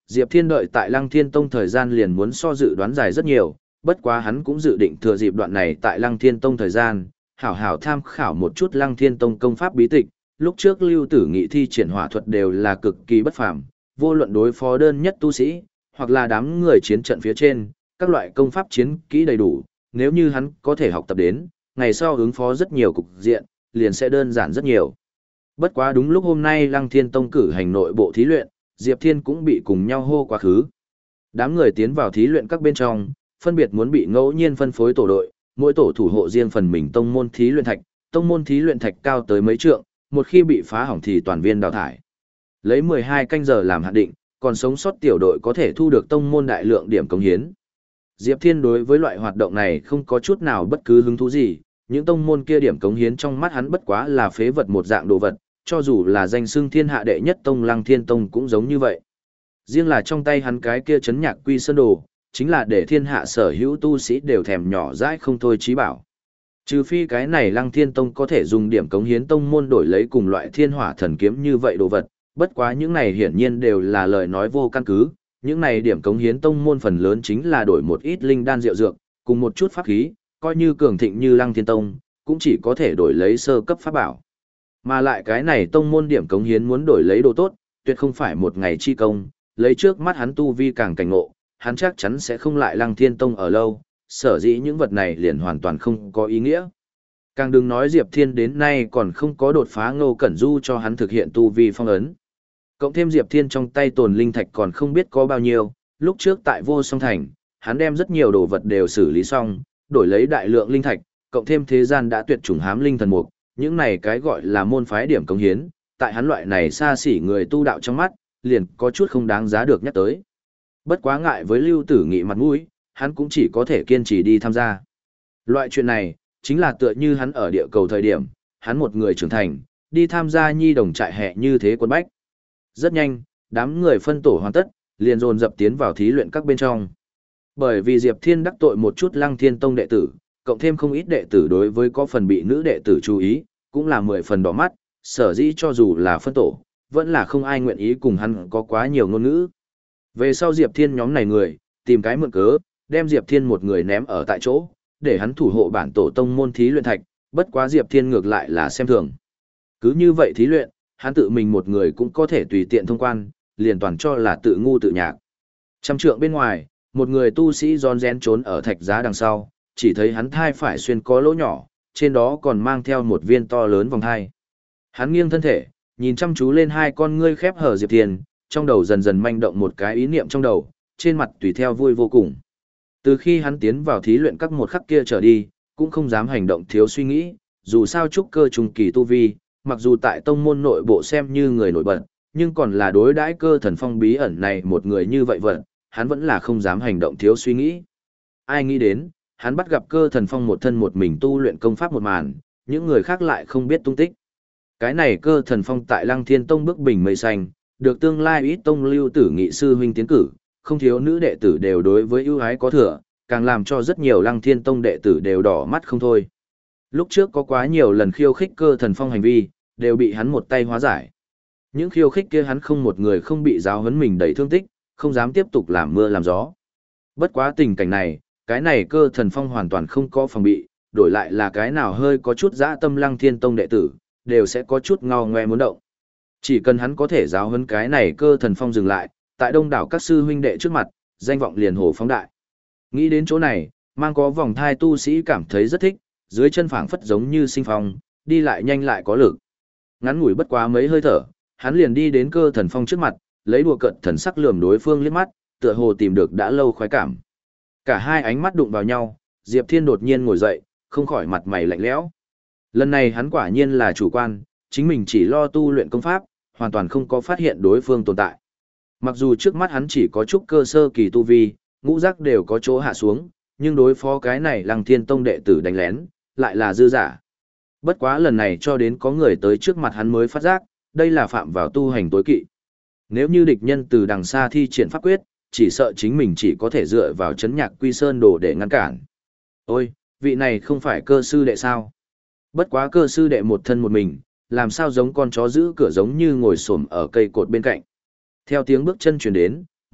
Diệp Thiên đợi tại Lăng Thiên Tông thời gian liền muốn so dự đoán dài rất nhiều, bất quá hắn cũng dự định thừa dịp đoạn này tại Lăng Thiên Tông thời gian, hảo hảo tham khảo một chút Lăng Thiên Tông công pháp bí tịch. Lúc trước Lưu Tử Nghị thi triển hỏa thuật đều là cực kỳ bất phàm, vô luận đối phó đơn nhất tu sĩ, hoặc là đám người chiến trận phía trên, các loại công pháp chiến kỹ đầy đủ, nếu như hắn có thể học tập đến, ngày sau ứng phó rất nhiều cục diện, liền sẽ đơn giản rất nhiều. Bất quá đúng lúc hôm nay Lăng Thiên Tông cử hành nội bộ thí luyện, Diệp Thiên cũng bị cùng nhau hô quá khứ. Đám người tiến vào thí luyện các bên trong, phân biệt muốn bị ngẫu nhiên phân phối tổ đội, mỗi tổ thủ hộ riêng phần mình tông môn thí luyện thạch, tông môn thí luyện thạch cao tới mấy trượng, một khi bị phá hỏng thì toàn viên đào thải. Lấy mười hai canh giờ làm hạn định, còn sống sót tiểu đội có thể thu được tông môn đại lượng điểm cống hiến. Diệp Thiên đối với loại hoạt động này không có chút nào bất cứ hứng thú gì, những tông môn kia điểm cống hiến trong mắt hắn bất quá là phế vật một dạng đồ vật, cho dù là danh xưng thiên hạ đệ nhất tông Lăng Thiên Tông cũng giống như vậy. Riêng là trong tay hắn cái kia chấn nhạc quy sơn đồ, chính là để thiên hạ sở hữu tu sĩ đều thèm nhỏ dãi không thôi chí bảo. Trừ phi cái này Lăng Thiên Tông có thể dùng điểm cống hiến tông môn đổi lấy cùng loại thiên hỏa thần kiếm như vậy đồ vật, bất quá những này hiển nhiên đều là lời nói vô căn cứ, những này điểm cống hiến tông môn phần lớn chính là đổi một ít linh đan rượu dược, cùng một chút pháp khí, coi như cường thịnh như Lăng Thiên Tông, cũng chỉ có thể đổi lấy sơ cấp pháp bảo. Mà lại cái này tông môn điểm cống hiến muốn đổi lấy đồ tốt, tuyệt không phải một ngày chi công, lấy trước mắt hắn tu vi càng cảnh ngộ, hắn chắc chắn sẽ không lại Lăng Thiên Tông ở lâu, sở dĩ những vật này liền hoàn toàn không có ý nghĩa. Càng đừng nói Diệp Thiên đến nay còn không có đột phá Ngô Cẩn Du cho hắn thực hiện tu vi phong ấn. Cộng thêm Diệp Thiên trong tay tồn linh thạch còn không biết có bao nhiêu, lúc trước tại Vô Song Thành, hắn đem rất nhiều đồ vật đều xử lý xong, đổi lấy đại lượng linh thạch, cộng thêm thế gian đã tuyệt chủng hám linh thần mục, những này cái gọi là môn phái điểm cống hiến, tại hắn loại này xa xỉ người tu đạo trong mắt, liền có chút không đáng giá được nhắc tới. Bất quá ngại với Lưu Tử Nghị mặt mũi, hắn cũng chỉ có thể kiên trì đi tham gia. Loại chuyện này, chính là tựa như hắn ở địa cầu thời điểm, hắn một người trưởng thành, đi tham gia nhi đồng trại hè như thế quân bách. Rất nhanh, đám người phân tổ hoàn tất, liền dồn dập tiến vào thí luyện các bên trong. Bởi vì Diệp Thiên đắc tội một chút Lăng Thiên Tông đệ tử, cộng thêm không ít đệ tử đối với có phần bị nữ đệ tử chú ý, cũng là mười phần đỏ mắt, sở dĩ cho dù là phân tổ, vẫn là không ai nguyện ý cùng hắn có quá nhiều ngôn ngữ. Về sau Diệp Thiên nhóm này người, tìm cái mượn cớ, đem Diệp Thiên một người ném ở tại chỗ, để hắn thủ hộ bản tổ tông môn thí luyện thạch, bất quá Diệp Thiên ngược lại là xem thường. Cứ như vậy thí luyện, hắn tự mình một người cũng có thể tùy tiện thông quan, liền toàn cho là tự ngu tự nhạc. Trăm trượng bên ngoài, một người tu sĩ rón rén trốn ở thạch giá đằng sau, chỉ thấy hắn thai phải xuyên có lỗ nhỏ, trên đó còn mang theo một viên to lớn vòng thai. Hắn nghiêng thân thể, nhìn chăm chú lên hai con ngươi khép hở Diệp Thiên, trong đầu dần dần manh động một cái ý niệm trong đầu, trên mặt tùy theo vui vô cùng. Từ khi hắn tiến vào thí luyện các một khắc kia trở đi, cũng không dám hành động thiếu suy nghĩ, dù sao trúc cơ trung kỳ tu vi, mặc dù tại tông môn nội bộ xem như người nổi bật, nhưng còn là đối đãi cơ thần phong bí ẩn này một người như vậy vật, hắn vẫn là không dám hành động thiếu suy nghĩ. Ai nghĩ đến, hắn bắt gặp cơ thần phong một thân một mình tu luyện công pháp một màn, những người khác lại không biết tung tích. Cái này cơ thần phong tại Lăng Thiên Tông bước bình mây xanh, được tương lai ít tông Lưu Tử Nghị sư huynh tiến cử, không thiếu nữ đệ tử đều đối với ưu ái có thừa, càng làm cho rất nhiều Lăng Thiên Tông đệ tử đều đỏ mắt không thôi. Lúc trước có quá nhiều lần khiêu khích cơ thần phong hành vi, đều bị hắn một tay hóa giải. Những khiêu khích kia hắn không một người không bị giáo huấn mình đầy thương tích, không dám tiếp tục làm mưa làm gió. Bất quá tình cảnh này, cái này cơ thần phong hoàn toàn không có phòng bị, đổi lại là cái nào hơi có chút dã tâm Lăng Thiên Tông đệ tử, đều sẽ có chút ngao ngoe muốn động. Chỉ cần hắn có thể giáo huấn cái này cơ thần phong dừng lại, tại đông đảo các sư huynh đệ trước mặt, danh vọng liền hổ phóng đại. Nghĩ đến chỗ này, mang có vòng thai tu sĩ cảm thấy rất thích, dưới chân phảng phất giống như sinh phong, đi lại nhanh lại có lực. Ngắn ngủi bất quá mấy hơi thở, hắn liền đi đến cơ thần phong trước mặt, lấy đùa cợt thần sắc lườm đối phương liếc mắt, tựa hồ tìm được đã lâu khoái cảm. Cả hai ánh mắt đụng vào nhau, Diệp Thiên đột nhiên ngồi dậy, không khỏi mặt mày lạnh lẽo. Lần này hắn quả nhiên là chủ quan, chính mình chỉ lo tu luyện công pháp, hoàn toàn không có phát hiện đối phương tồn tại. Mặc dù trước mắt hắn chỉ có chút cơ sơ kỳ tu vi, ngũ giác đều có chỗ hạ xuống, nhưng đối phó cái này Lăng Thiên Tông đệ tử đánh lén, lại là dư giả. Bất quá lần này cho đến có người tới trước mặt hắn mới phát giác, đây là phạm vào tu hành tối kỵ. Nếu như địch nhân từ đằng xa thi triển pháp quyết, chỉ sợ chính mình chỉ có thể dựa vào chấn nhạc quy sơn đồ để ngăn cản. Ôi, vị này không phải cơ sư đệ sao? Bất quá cơ sư đệ một thân một mình, làm sao giống con chó giữ cửa giống như ngồi xổm ở cây cột bên cạnh. Theo tiếng bước chân truyền đến,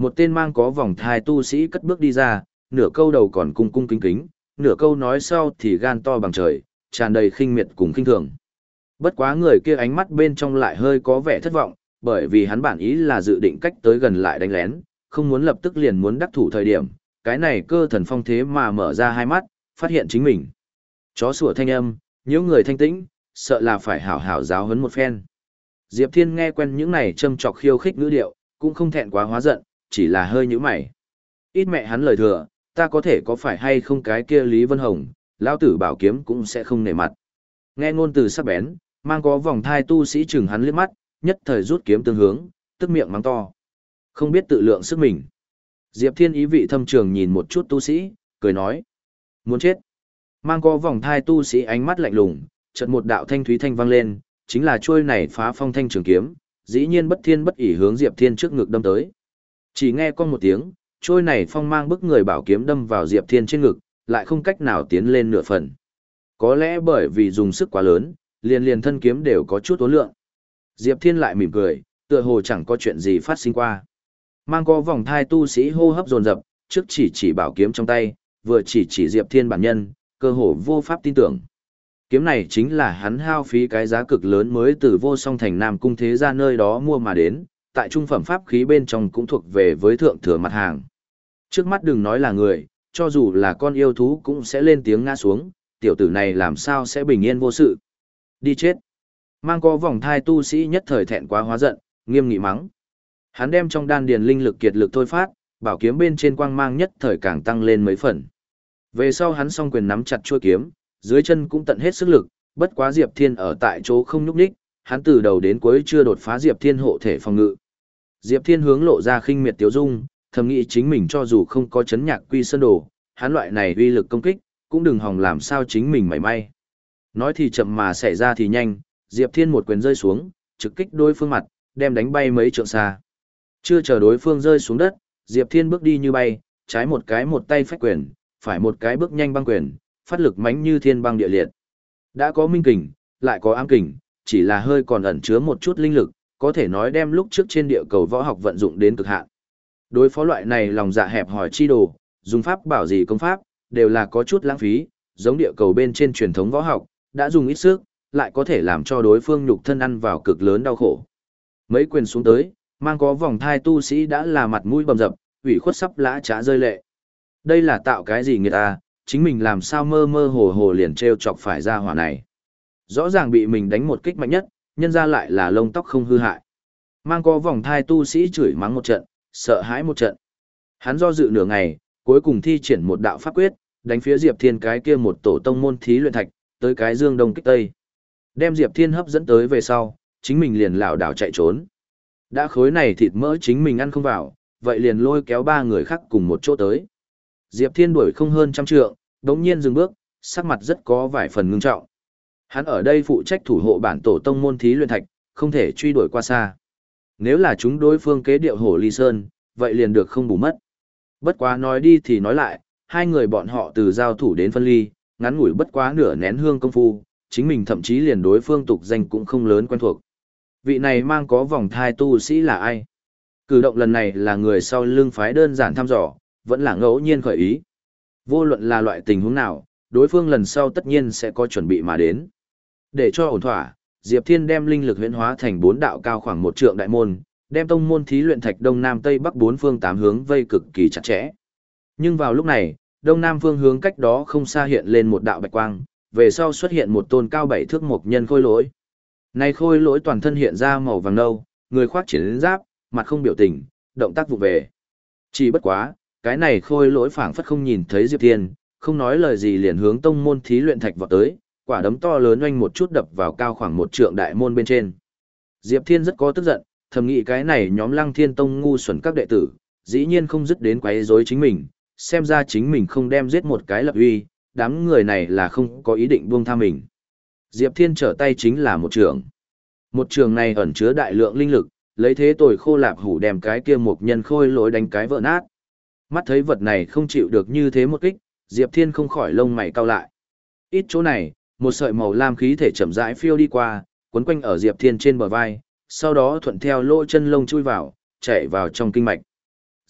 Một tên mang có vòng thai tu sĩ cất bước đi ra, nửa câu đầu còn cung cung kính kính, nửa câu nói sau thì gan to bằng trời, tràn đầy khinh miệt cùng khinh thường. Bất quá người kia ánh mắt bên trong lại hơi có vẻ thất vọng, bởi vì hắn bản ý là dự định cách tới gần lại đánh lén, không muốn lập tức liền muốn đắc thủ thời điểm, cái này cơ thần phong thế mà mở ra hai mắt, phát hiện chính mình. Chó sủa thanh âm, nhiễu người thanh tĩnh, sợ là phải hảo hảo giáo huấn một phen. Diệp Thiên nghe quen những này châm chọc khiêu khích ngữ điệu, cũng không thẹn quá hóa giận, chỉ là hơi nhíu mày. Ít mẹ hắn lời thừa, ta có thể có phải hay không cái kia Lý Vân Hồng, lão tử bảo kiếm cũng sẽ không nể mặt. Nghe ngôn từ sắc bén, mang có vòng thai tu sĩ chừng hắn liếc mắt, nhất thời rút kiếm tương hướng, tức miệng mắng to. Không biết tự lượng sức mình. Diệp Thiên ý vị thâm trường nhìn một chút tu sĩ, cười nói. Muốn chết. Mang có vòng thai tu sĩ ánh mắt lạnh lùng, chợt một đạo thanh thúy thanh vang lên, chính là chuôi này phá phong thanh trường kiếm, dĩ nhiên bất thiên bất ỷ hướng Diệp Thiên trước ngực đâm tới. Chỉ nghe con một tiếng, chuôi này phong mang bức người bảo kiếm đâm vào Diệp Thiên trên ngực, lại không cách nào tiến lên nửa phần. Có lẽ bởi vì dùng sức quá lớn, liền liền thân kiếm đều có chút ố lượng. Diệp Thiên lại mỉm cười, tựa hồ chẳng có chuyện gì phát sinh qua. Mang có vòng thai tu sĩ hô hấp dồn dập, trước chỉ chỉ bảo kiếm trong tay, vừa chỉ chỉ Diệp Thiên bản nhân, cơ hồ vô pháp tin tưởng. Kiếm này chính là hắn hao phí cái giá cực lớn mới từ Vô Song Thành Nam Cung thế gia nơi đó mua mà đến, tại trung phẩm pháp khí bên trong cũng thuộc về với thượng thừa mặt hàng. Trước mắt đừng nói là người, cho dù là con yêu thú cũng sẽ lên tiếng ngã xuống, tiểu tử này làm sao sẽ bình yên vô sự. Đi chết. Mang có vòng thai tu sĩ nhất thời thẹn quá hóa giận, nghiêm nghị mắng. Hắn đem trong đan điền linh lực kiệt lực thôi phát, bảo kiếm bên trên quang mang nhất thời càng tăng lên mấy phần. Về sau hắn song quyền nắm chặt chuôi kiếm, dưới chân cũng tận hết sức lực, bất quá Diệp Thiên ở tại chỗ không nhúc nhích, hắn từ đầu đến cuối chưa đột phá Diệp Thiên hộ thể phòng ngự. Diệp Thiên hướng lộ ra khinh miệt tiếu dung, thầm nghĩ chính mình cho dù không có chấn nhạc quy sơn đồ, hắn loại này uy lực công kích, cũng đừng hòng làm sao chính mình mảy may. Nói thì chậm mà xảy ra thì nhanh, Diệp Thiên một quyền rơi xuống, trực kích đối phương mặt, đem đánh bay mấy trượng xa. Chưa chờ đối phương rơi xuống đất, Diệp Thiên bước đi như bay, trái một cái một tay phách quyền, phải một cái bước nhanh băng quyền, phát lực mãnh như thiên băng địa liệt. Đã có minh kình, lại có ám kình, chỉ là hơi còn ẩn chứa một chút linh lực, có thể nói đem lúc trước trên địa cầu võ học vận dụng đến cực hạn. Đối phó loại này lòng dạ hẹp hỏi chi đồ, dùng pháp bảo gì công pháp, đều là có chút lãng phí, giống địa cầu bên trên truyền thống võ học, đã dùng ít sức, lại có thể làm cho đối phương nhục thân ăn vào cực lớn đau khổ. Mấy quyền xuống tới, mang có vòng thai tu sĩ đã là mặt mũi bầm dập, ủy khuất sắp lã trá rơi lệ. Đây là tạo cái gì người ta, chính mình làm sao mơ mơ hồ hồ liền treo chọc phải ra hỏa này. Rõ ràng bị mình đánh một kích mạnh nhất, nhân ra lại là lông tóc không hư hại. Mang có vòng thai tu sĩ chửi mắng một trận, sợ hãi một trận. Hắn do dự nửa ngày, cuối cùng thi triển một đạo pháp quyết, đánh phía Diệp Thiên cái kia một tổ tông môn thí luyện thạch, tới cái dương đông kích tây. Đem Diệp Thiên hấp dẫn tới về sau, chính mình liền lảo đảo chạy trốn. Đã khối này thịt mỡ chính mình ăn không vào, vậy liền lôi kéo ba người khác cùng một chỗ tới. Diệp Thiên đuổi không hơn trăm trượng, đống nhiên dừng bước, sắc mặt rất có vài phần ngưng trọng. Hắn ở đây phụ trách thủ hộ bản tổ tông môn thí luyện thạch, không thể truy đuổi qua xa. Nếu là chúng đối phương kế điệu hổ ly sơn, vậy liền được không bù mất. Bất quá nói đi thì nói lại, hai người bọn họ từ giao thủ đến phân ly, ngắn ngủi bất quá nửa nén hương công phu, chính mình thậm chí liền đối phương tục danh cũng không lớn quen thuộc. Vị này mang có vòng thai tu sĩ là ai? Cử động lần này là người sau lưng phái đơn giản thăm dò, vẫn là ngẫu nhiên khởi ý. Vô luận là loại tình huống nào, đối phương lần sau tất nhiên sẽ có chuẩn bị mà đến. Để cho ổn thỏa, Diệp Thiên đem linh lực huyễn hóa thành bốn đạo cao khoảng một trượng đại môn, đem tông môn thí luyện thạch đông nam tây bắc bốn phương tám hướng vây cực kỳ chặt chẽ. Nhưng vào lúc này, đông nam phương hướng cách đó không xa hiện lên một đạo bạch quang, về sau xuất hiện một tôn cao bảy thước mộc nhân khôi lỗi. Này khôi lỗi toàn thân hiện ra màu vàng nâu, người khoác chiến giáp, mặt không biểu tình, động tác vụ về. Chỉ bất quá, cái này khôi lỗi phảng phất không nhìn thấy Diệp Thiên, không nói lời gì liền hướng tông môn thí luyện thạch vọt tới, quả đấm to lớn oanh một chút đập vào cao khoảng một trượng đại môn bên trên. Diệp Thiên rất có tức giận, thầm nghĩ cái này nhóm Lăng Thiên Tông ngu xuẩn các đệ tử, dĩ nhiên không dứt đến quấy rối chính mình, xem ra chính mình không đem giết một cái lập uy, đám người này là không có ý định buông tha mình. Diệp Thiên trở tay chính là một trường. Một trường này ẩn chứa đại lượng linh lực, lấy thế tồi khô lạp hủ đem cái kia một nhân khôi lỗi đánh cái vỡ nát. Mắt thấy vật này không chịu được như thế một kích, Diệp Thiên không khỏi lông mày cau lại. Ít chỗ này, một sợi màu lam khí thể chậm rãi phiêu đi qua, quấn quanh ở Diệp Thiên trên bờ vai, sau đó thuận theo lỗ chân lông chui vào, chạy vào trong kinh mạch.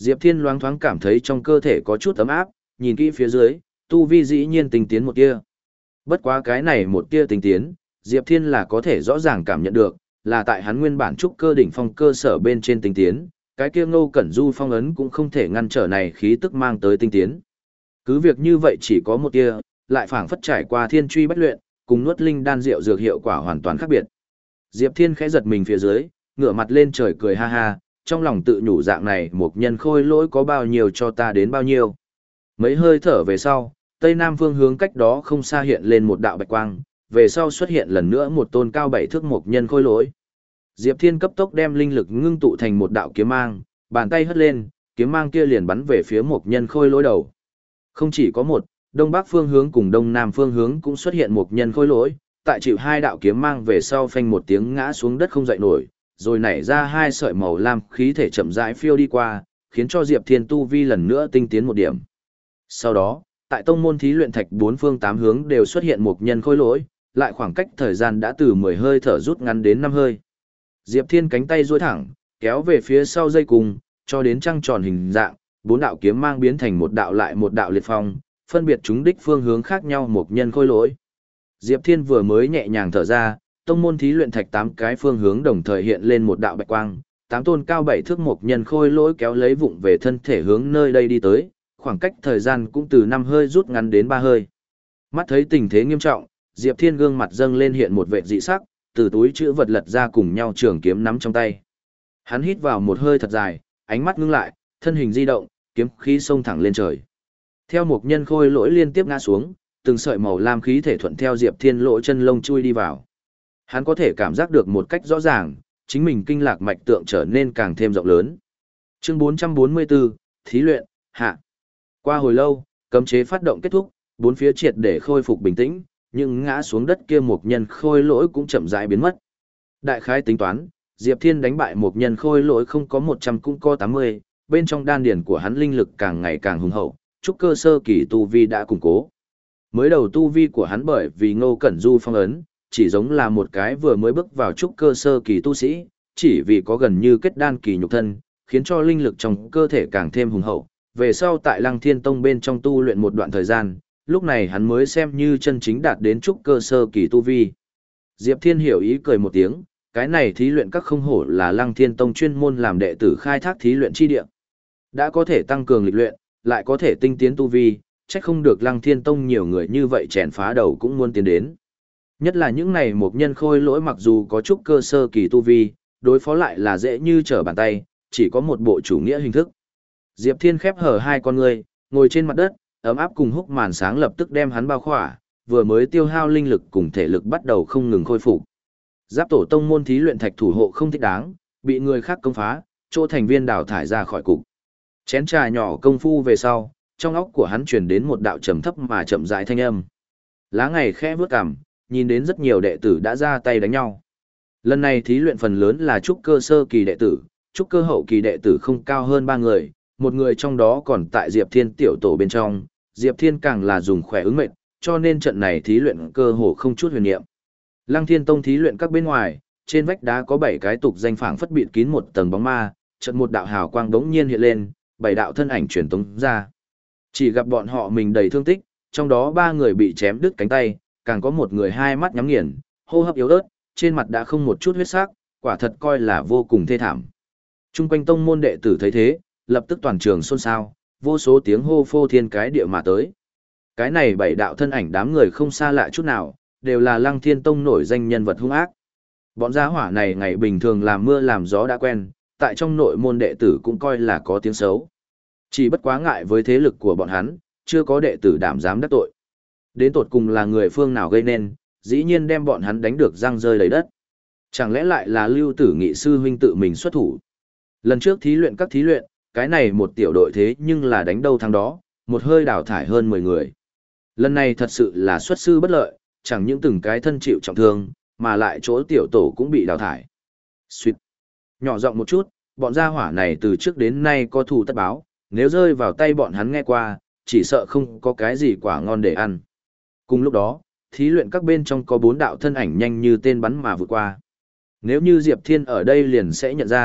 Diệp Thiên loáng thoáng cảm thấy trong cơ thể có chút ấm áp, nhìn kỹ phía dưới, tu vi dĩ nhiên tinh tiến một tia. Bất quá cái này một tia tinh tiến, Diệp Thiên là có thể rõ ràng cảm nhận được, là tại hắn nguyên bản trúc cơ đỉnh phong cơ sở bên trên tinh tiến, cái kia Ngô Cẩn Du phong ấn cũng không thể ngăn trở này khí tức mang tới tinh tiến. Cứ việc như vậy chỉ có một tia, lại phảng phất trải qua thiên truy bách luyện, cùng nuốt linh đan rượu dược hiệu quả hoàn toàn khác biệt. Diệp Thiên khẽ giật mình phía dưới, ngửa mặt lên trời cười ha ha, trong lòng tự nhủ dạng này một nhân khôi lỗi có bao nhiêu cho ta đến bao nhiêu. Mấy hơi thở về sau, tây nam phương hướng cách đó không xa hiện lên một đạo bạch quang, về sau xuất hiện lần nữa một tôn cao bảy thước một nhân khôi lỗi. Diệp Thiên cấp tốc đem linh lực ngưng tụ thành một đạo kiếm mang, bàn tay hất lên, kiếm mang kia liền bắn về phía một nhân khôi lỗi đầu. Không chỉ có một, đông bắc phương hướng cùng đông nam phương hướng cũng xuất hiện một nhân khôi lỗi, tại chịu hai đạo kiếm mang về sau phanh một tiếng ngã xuống đất không dậy nổi, rồi nảy ra hai sợi màu lam khí thể chậm rãi phiêu đi qua, khiến cho Diệp Thiên tu vi lần nữa tinh tiến một điểm. Sau đó, tại tông môn thí luyện thạch bốn phương tám hướng đều xuất hiện một nhân khôi lỗi, lại khoảng cách thời gian đã từ mười hơi thở rút ngắn đến năm hơi. Diệp Thiên cánh tay duỗi thẳng, kéo về phía sau dây cùng, cho đến trăng tròn hình dạng, bốn đạo kiếm mang biến thành một đạo lại một đạo liệt phong, phân biệt chúng đích phương hướng khác nhau một nhân khôi lỗi. Diệp Thiên vừa mới nhẹ nhàng thở ra, tông môn thí luyện thạch tám cái phương hướng đồng thời hiện lên một đạo bạch quang, tám tôn cao bảy thước một nhân khôi lỗi kéo lấy vụng về thân thể hướng nơi đây đi tới, khoảng cách thời gian cũng từ năm hơi rút ngắn đến ba hơi. Mắt thấy tình thế nghiêm trọng, Diệp Thiên gương mặt dâng lên hiện một vệt dị sắc, từ túi chữ vật lật ra cùng nhau trường kiếm nắm trong tay. Hắn hít vào một hơi thật dài, ánh mắt ngưng lại, thân hình di động, kiếm khí xông thẳng lên trời. Theo một nhân khôi lỗi liên tiếp ngã xuống, từng sợi màu lam khí thể thuận theo Diệp Thiên lỗ chân lông chui đi vào. Hắn có thể cảm giác được một cách rõ ràng, chính mình kinh lạc mạch tượng trở nên càng thêm rộng lớn. Chương bốn trăm bốn mươi bốn, Thí luyện, hạ. Qua hồi lâu, cấm chế phát động kết thúc, bốn phía triệt để khôi phục bình tĩnh, nhưng ngã xuống đất kia một nhân khôi lỗi cũng chậm rãi biến mất. Đại khái tính toán, Diệp Thiên đánh bại một nhân khôi lỗi không có một trăm cũng có tám mươi, bên trong đan điển của hắn linh lực càng ngày càng hùng hậu, trúc cơ sơ kỳ tu vi đã củng cố. Mới đầu tu vi của hắn bởi vì Ngô Cẩn Du phong ấn, chỉ giống là một cái vừa mới bước vào trúc cơ sơ kỳ tu sĩ, chỉ vì có gần như kết đan kỳ nhục thân, khiến cho linh lực trong cơ thể càng thêm hùng hậu. Về sau tại Lăng Thiên Tông bên trong tu luyện một đoạn thời gian, lúc này hắn mới xem như chân chính đạt đến trúc cơ sơ kỳ tu vi. Diệp Thiên hiểu ý cười một tiếng, cái này thí luyện các không hổ là Lăng Thiên Tông chuyên môn làm đệ tử khai thác thí luyện chi địa. Đã có thể tăng cường lịch luyện, lại có thể tinh tiến tu vi, chắc không được Lăng Thiên Tông nhiều người như vậy chèn phá đầu cũng muốn tiến đến. Nhất là những này một nhân khôi lỗi mặc dù có chút cơ sơ kỳ tu vi, đối phó lại là dễ như trở bàn tay, chỉ có một bộ chủ nghĩa hình thức. Diệp Thiên khép hở hai con người, ngồi trên mặt đất, ấm áp cùng húc màn sáng lập tức đem hắn bao khỏa, vừa mới tiêu hao linh lực cùng thể lực bắt đầu không ngừng khôi phục. Giáp tổ tông môn thí luyện thạch thủ hộ không thích đáng, bị người khác công phá, chỗ thành viên đào thải ra khỏi cục. Chén trà nhỏ công phu về sau, trong óc của hắn truyền đến một đạo trầm thấp mà chậm rãi thanh âm. Lá ngày khẽ vướt cằm, nhìn đến rất nhiều đệ tử đã ra tay đánh nhau. Lần này thí luyện phần lớn là trúc cơ sơ kỳ đệ tử, trúc cơ hậu kỳ đệ tử không cao hơn ba người, một người trong đó còn tại Diệp Thiên tiểu tổ bên trong, Diệp Thiên càng là dùng khỏe ứng mệnh, cho nên trận này thí luyện cơ hồ không chút huyền niệm. Lăng Thiên Tông thí luyện các bên ngoài, trên vách đá có bảy cái tục danh phảng phất bịt kín một tầng bóng ma, chợt một đạo hào quang đống nhiên hiện lên, bảy đạo thân ảnh truyền tống ra. Chỉ gặp bọn họ mình đầy thương tích, trong đó ba người bị chém đứt cánh tay, càng có một người hai mắt nhắm nghiền, hô hấp yếu ớt, trên mặt đã không một chút huyết sắc, quả thật coi là vô cùng thê thảm. Trung quanh tông môn đệ tử thấy thế, lập tức toàn trường xôn xao, vô số tiếng hô phô thiên cái địa mà tới. Cái này bảy đạo thân ảnh đám người không xa lạ chút nào, đều là Lăng Thiên Tông nổi danh nhân vật hung ác. Bọn gia hỏa này ngày bình thường làm mưa làm gió đã quen, tại trong nội môn đệ tử cũng coi là có tiếng xấu. Chỉ bất quá ngại với thế lực của bọn hắn, chưa có đệ tử đảm dám đắc tội. Đến tột cùng là người phương nào gây nên, dĩ nhiên đem bọn hắn đánh được răng rơi lấy đất. Chẳng lẽ lại là Lưu Tử Nghị sư huynh tự mình xuất thủ? Lần trước thí luyện các thí luyện, cái này một tiểu đội thế nhưng là đánh đâu thắng đó, một hơi đào thải hơn mười người. Lần này thật sự là xuất sư bất lợi, chẳng những từng cái thân chịu trọng thương, mà lại chỗ tiểu tổ cũng bị đào thải. Xuyệt. Nhỏ giọng một chút, bọn gia hỏa này từ trước đến nay có thù tất báo, nếu rơi vào tay bọn hắn nghe qua, chỉ sợ không có cái gì quả ngon để ăn. Cùng lúc đó, thí luyện các bên trong có bốn đạo thân ảnh nhanh như tên bắn mà vượt qua. Nếu như Diệp Thiên ở đây liền sẽ nhận ra,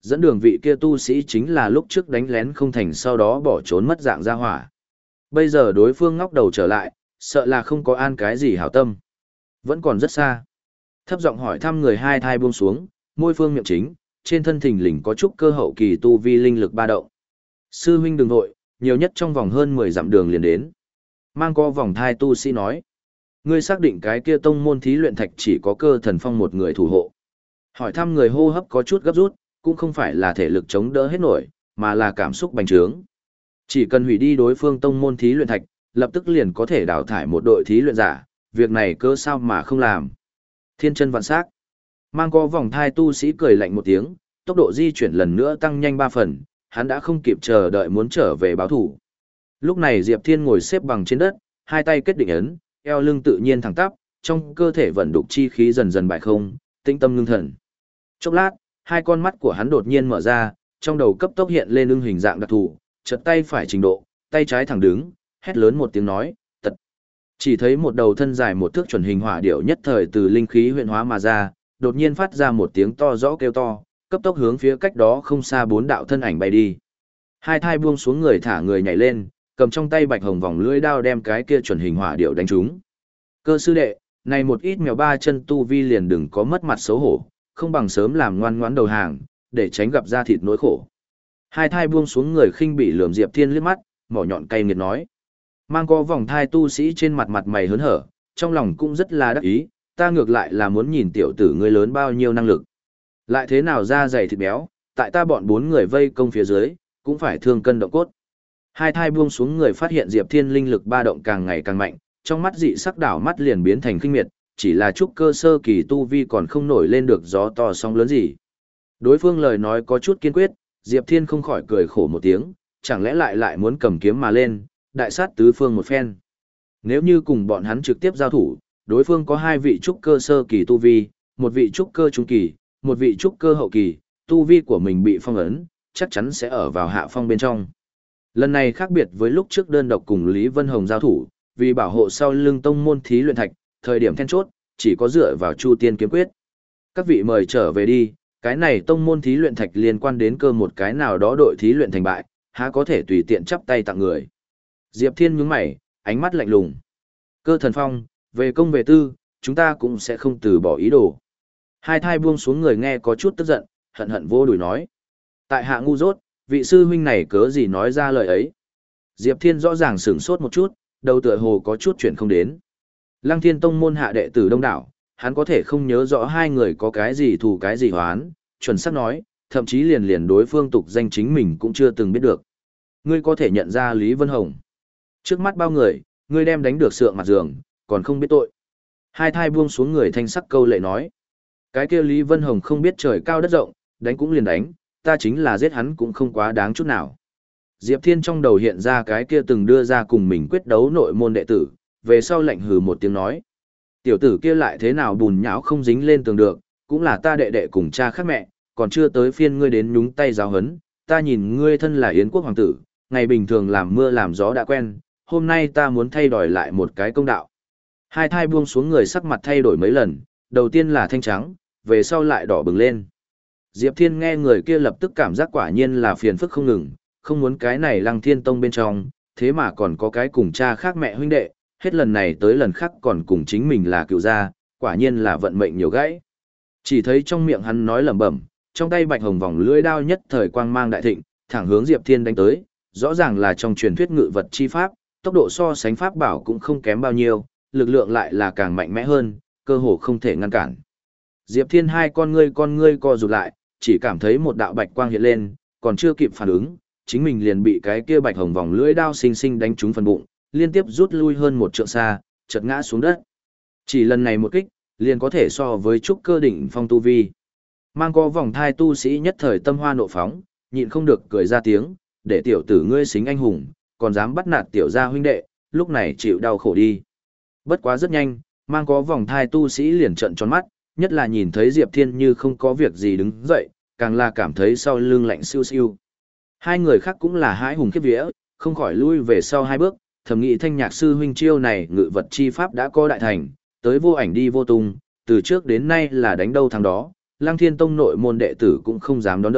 Dẫn đường vị kia tu sĩ chính là lúc trước đánh lén không thành sau đó bỏ trốn mất dạng ra hỏa. Bây giờ đối phương ngóc đầu trở lại, sợ là không có an cái gì hảo tâm. Vẫn còn rất xa. Thấp giọng hỏi thăm người hai thai buông xuống, môi phương miệng chính, trên thân thình lình có chút cơ hậu kỳ tu vi linh lực ba động. Sư huynh đừng vội, nhiều nhất trong vòng hơn mười dặm đường liền đến. Mang co vòng thai tu sĩ nói. Ngươi xác định cái kia tông môn thí luyện thạch chỉ có cơ thần phong một người thủ hộ. Hỏi thăm người hô hấp có chút gấp rút, cũng không phải là thể lực chống đỡ hết nổi, mà là cảm xúc bành trướng. Chỉ cần hủy đi đối phương tông môn thí luyện thạch, lập tức liền có thể đào thải một đội thí luyện giả, việc này cơ sao mà không làm. Thiên chân vạn sắc. Mang co vòng thai tu sĩ cười lạnh một tiếng, tốc độ di chuyển lần nữa tăng nhanh ba phần, hắn đã không kịp chờ đợi muốn trở về báo thủ. Lúc này Diệp Thiên ngồi xếp bằng trên đất, hai tay kết định ấn, eo lưng tự nhiên thẳng tắp, trong cơ thể vận đục chi khí dần dần bại không, tĩnh tâm ngưng thần. Chốc lát, hai con mắt của hắn đột nhiên mở ra, trong đầu cấp tốc hiện lên ưng hình dạng đặc thù, chợt tay phải trình độ, tay trái thẳng đứng, hét lớn một tiếng nói, tật. Chỉ thấy một đầu thân dài một thước chuẩn hình hỏa điểu nhất thời từ linh khí huyện hóa mà ra, đột nhiên phát ra một tiếng to rõ kêu to, cấp tốc hướng phía cách đó không xa bốn đạo thân ảnh bay đi. Hai thai buông xuống người thả người nhảy lên, cầm trong tay bạch hồng vòng lưỡi đao đem cái kia chuẩn hình hỏa điểu đánh trúng. Cơ sư đệ, này một ít mèo ba chân tu vi liền đừng có mất mặt xấu hổ, không bằng sớm làm ngoan ngoãn đầu hàng, để tránh gặp ra thịt nỗi khổ. Hai thai buông xuống người khinh bị lườm Diệp Thiên liếc mắt, mỏ nhọn cay nghiệt nói. Mang có vòng thai tu sĩ trên mặt mặt mày hớn hở, trong lòng cũng rất là đắc ý, ta ngược lại là muốn nhìn tiểu tử ngươi lớn bao nhiêu năng lực. Lại thế nào ra dày thịt béo, tại ta bọn bốn người vây công phía dưới, cũng phải thương cân động cốt. Hai thai buông xuống người phát hiện Diệp Thiên linh lực ba động càng ngày càng mạnh, trong mắt dị sắc đảo mắt liền biến thành khinh miệt, chỉ là chút cơ sơ kỳ tu vi còn không nổi lên được gió to sóng lớn gì. Đối phương lời nói có chút kiên quyết, Diệp Thiên không khỏi cười khổ một tiếng, chẳng lẽ lại lại muốn cầm kiếm mà lên, đại sát tứ phương một phen. Nếu như cùng bọn hắn trực tiếp giao thủ, đối phương có hai vị trúc cơ sơ kỳ tu vi, một vị trúc cơ trung kỳ, một vị trúc cơ hậu kỳ, tu vi của mình bị phong ấn, chắc chắn sẽ ở vào hạ phong bên trong. Lần này khác biệt với lúc trước đơn độc cùng Lý Vân Hồng giao thủ, vì bảo hộ sau lưng tông môn thí luyện thạch, thời điểm then chốt, chỉ có dựa vào Chu Tiên kiếm quyết. Các vị mời trở về đi, cái này tông môn thí luyện thạch liên quan đến cơ một cái nào đó đội thí luyện thành bại, há có thể tùy tiện chắp tay tặng người. Diệp Thiên nhướng mày, ánh mắt lạnh lùng. Cơ thần phong, về công về tư, chúng ta cũng sẽ không từ bỏ ý đồ. Hai thai buông xuống người nghe có chút tức giận, hận hận vô đùi nói. Tại hạ ngu dốt, vị sư huynh này cớ gì nói ra lời ấy. Diệp Thiên rõ ràng sửng sốt một chút, đầu tựa hồ có chút chuyện không đến. Lăng Thiên Tông môn hạ đệ tử đông đảo, hắn có thể không nhớ rõ hai người có cái gì thù cái gì hoán, chuẩn xác nói, thậm chí liền liền đối phương tục danh chính mình cũng chưa từng biết được. Ngươi có thể nhận ra Lý Vân Hồng. Trước mắt bao người, ngươi đem đánh được sượng mặt giường, còn không biết tội. Hai thai buông xuống người thanh sắc câu lệ nói. Cái kia Lý Vân Hồng không biết trời cao đất rộng, đánh cũng liền đánh, ta chính là giết hắn cũng không quá đáng chút nào. Diệp Thiên trong đầu hiện ra cái kia từng đưa ra cùng mình quyết đấu nội môn đệ tử, về sau lạnh hừ một tiếng nói. Tiểu tử kia lại thế nào bùn nhão không dính lên tường được, cũng là ta đệ đệ cùng cha khác mẹ, còn chưa tới phiên ngươi đến nhúng tay giáo hấn, ta nhìn ngươi thân là Yến quốc hoàng tử, ngày bình thường làm mưa làm gió đã quen, hôm nay ta muốn thay đổi lại một cái công đạo. Hai thai buông xuống người sắc mặt thay đổi mấy lần, đầu tiên là thanh trắng, về sau lại đỏ bừng lên. Diệp Thiên nghe người kia lập tức cảm giác quả nhiên là phiền phức không ngừng, không muốn cái này Lăng Thiên Tông bên trong, thế mà còn có cái cùng cha khác mẹ huynh đệ, hết lần này tới lần khác còn cùng chính mình là cựu gia, quả nhiên là vận mệnh nhiều gãy. Chỉ thấy trong miệng hắn nói lẩm bẩm, trong tay bạch hồng vòng lưỡi đao nhất thời quang mang đại thịnh, thẳng hướng Diệp Thiên đánh tới, rõ ràng là trong truyền thuyết ngự vật chi pháp, tốc độ so sánh pháp bảo cũng không kém bao nhiêu, lực lượng lại là càng mạnh mẽ hơn, cơ hồ không thể ngăn cản. Diệp Thiên hai con ngươi con ngươi co rụt lại, chỉ cảm thấy một đạo bạch quang hiện lên, còn chưa kịp phản ứng, chính mình liền bị cái kia bạch hồng vòng lưỡi đao xinh xinh đánh trúng phần bụng, liên tiếp rút lui hơn một trượng xa, chợt ngã xuống đất. Chỉ lần này một kích, liền có thể so với trúc cơ đỉnh phong tu vi. Mang có vòng thai tu sĩ nhất thời tâm hoa nộ phóng, nhịn không được cười ra tiếng, để tiểu tử ngươi xính anh hùng, còn dám bắt nạt tiểu gia huynh đệ, lúc này chịu đau khổ đi. Bất quá rất nhanh, mang có vòng thai tu sĩ liền trợn tròn mắt, nhất là nhìn thấy Diệp Thiên như không có việc gì đứng dậy, càng là cảm thấy sau lưng lạnh siêu siêu. Hai người khác cũng là hãi hùng khiếp vía, không khỏi lui về sau hai bước, thầm nghĩ Thanh Nhạc sư huynh chiêu này ngự vật chi pháp đã có đại thành, tới vô ảnh đi vô tung, từ trước đến nay là đánh đâu thắng đó, Lăng Thiên Tông nội môn đệ tử cũng không dám đón đỡ,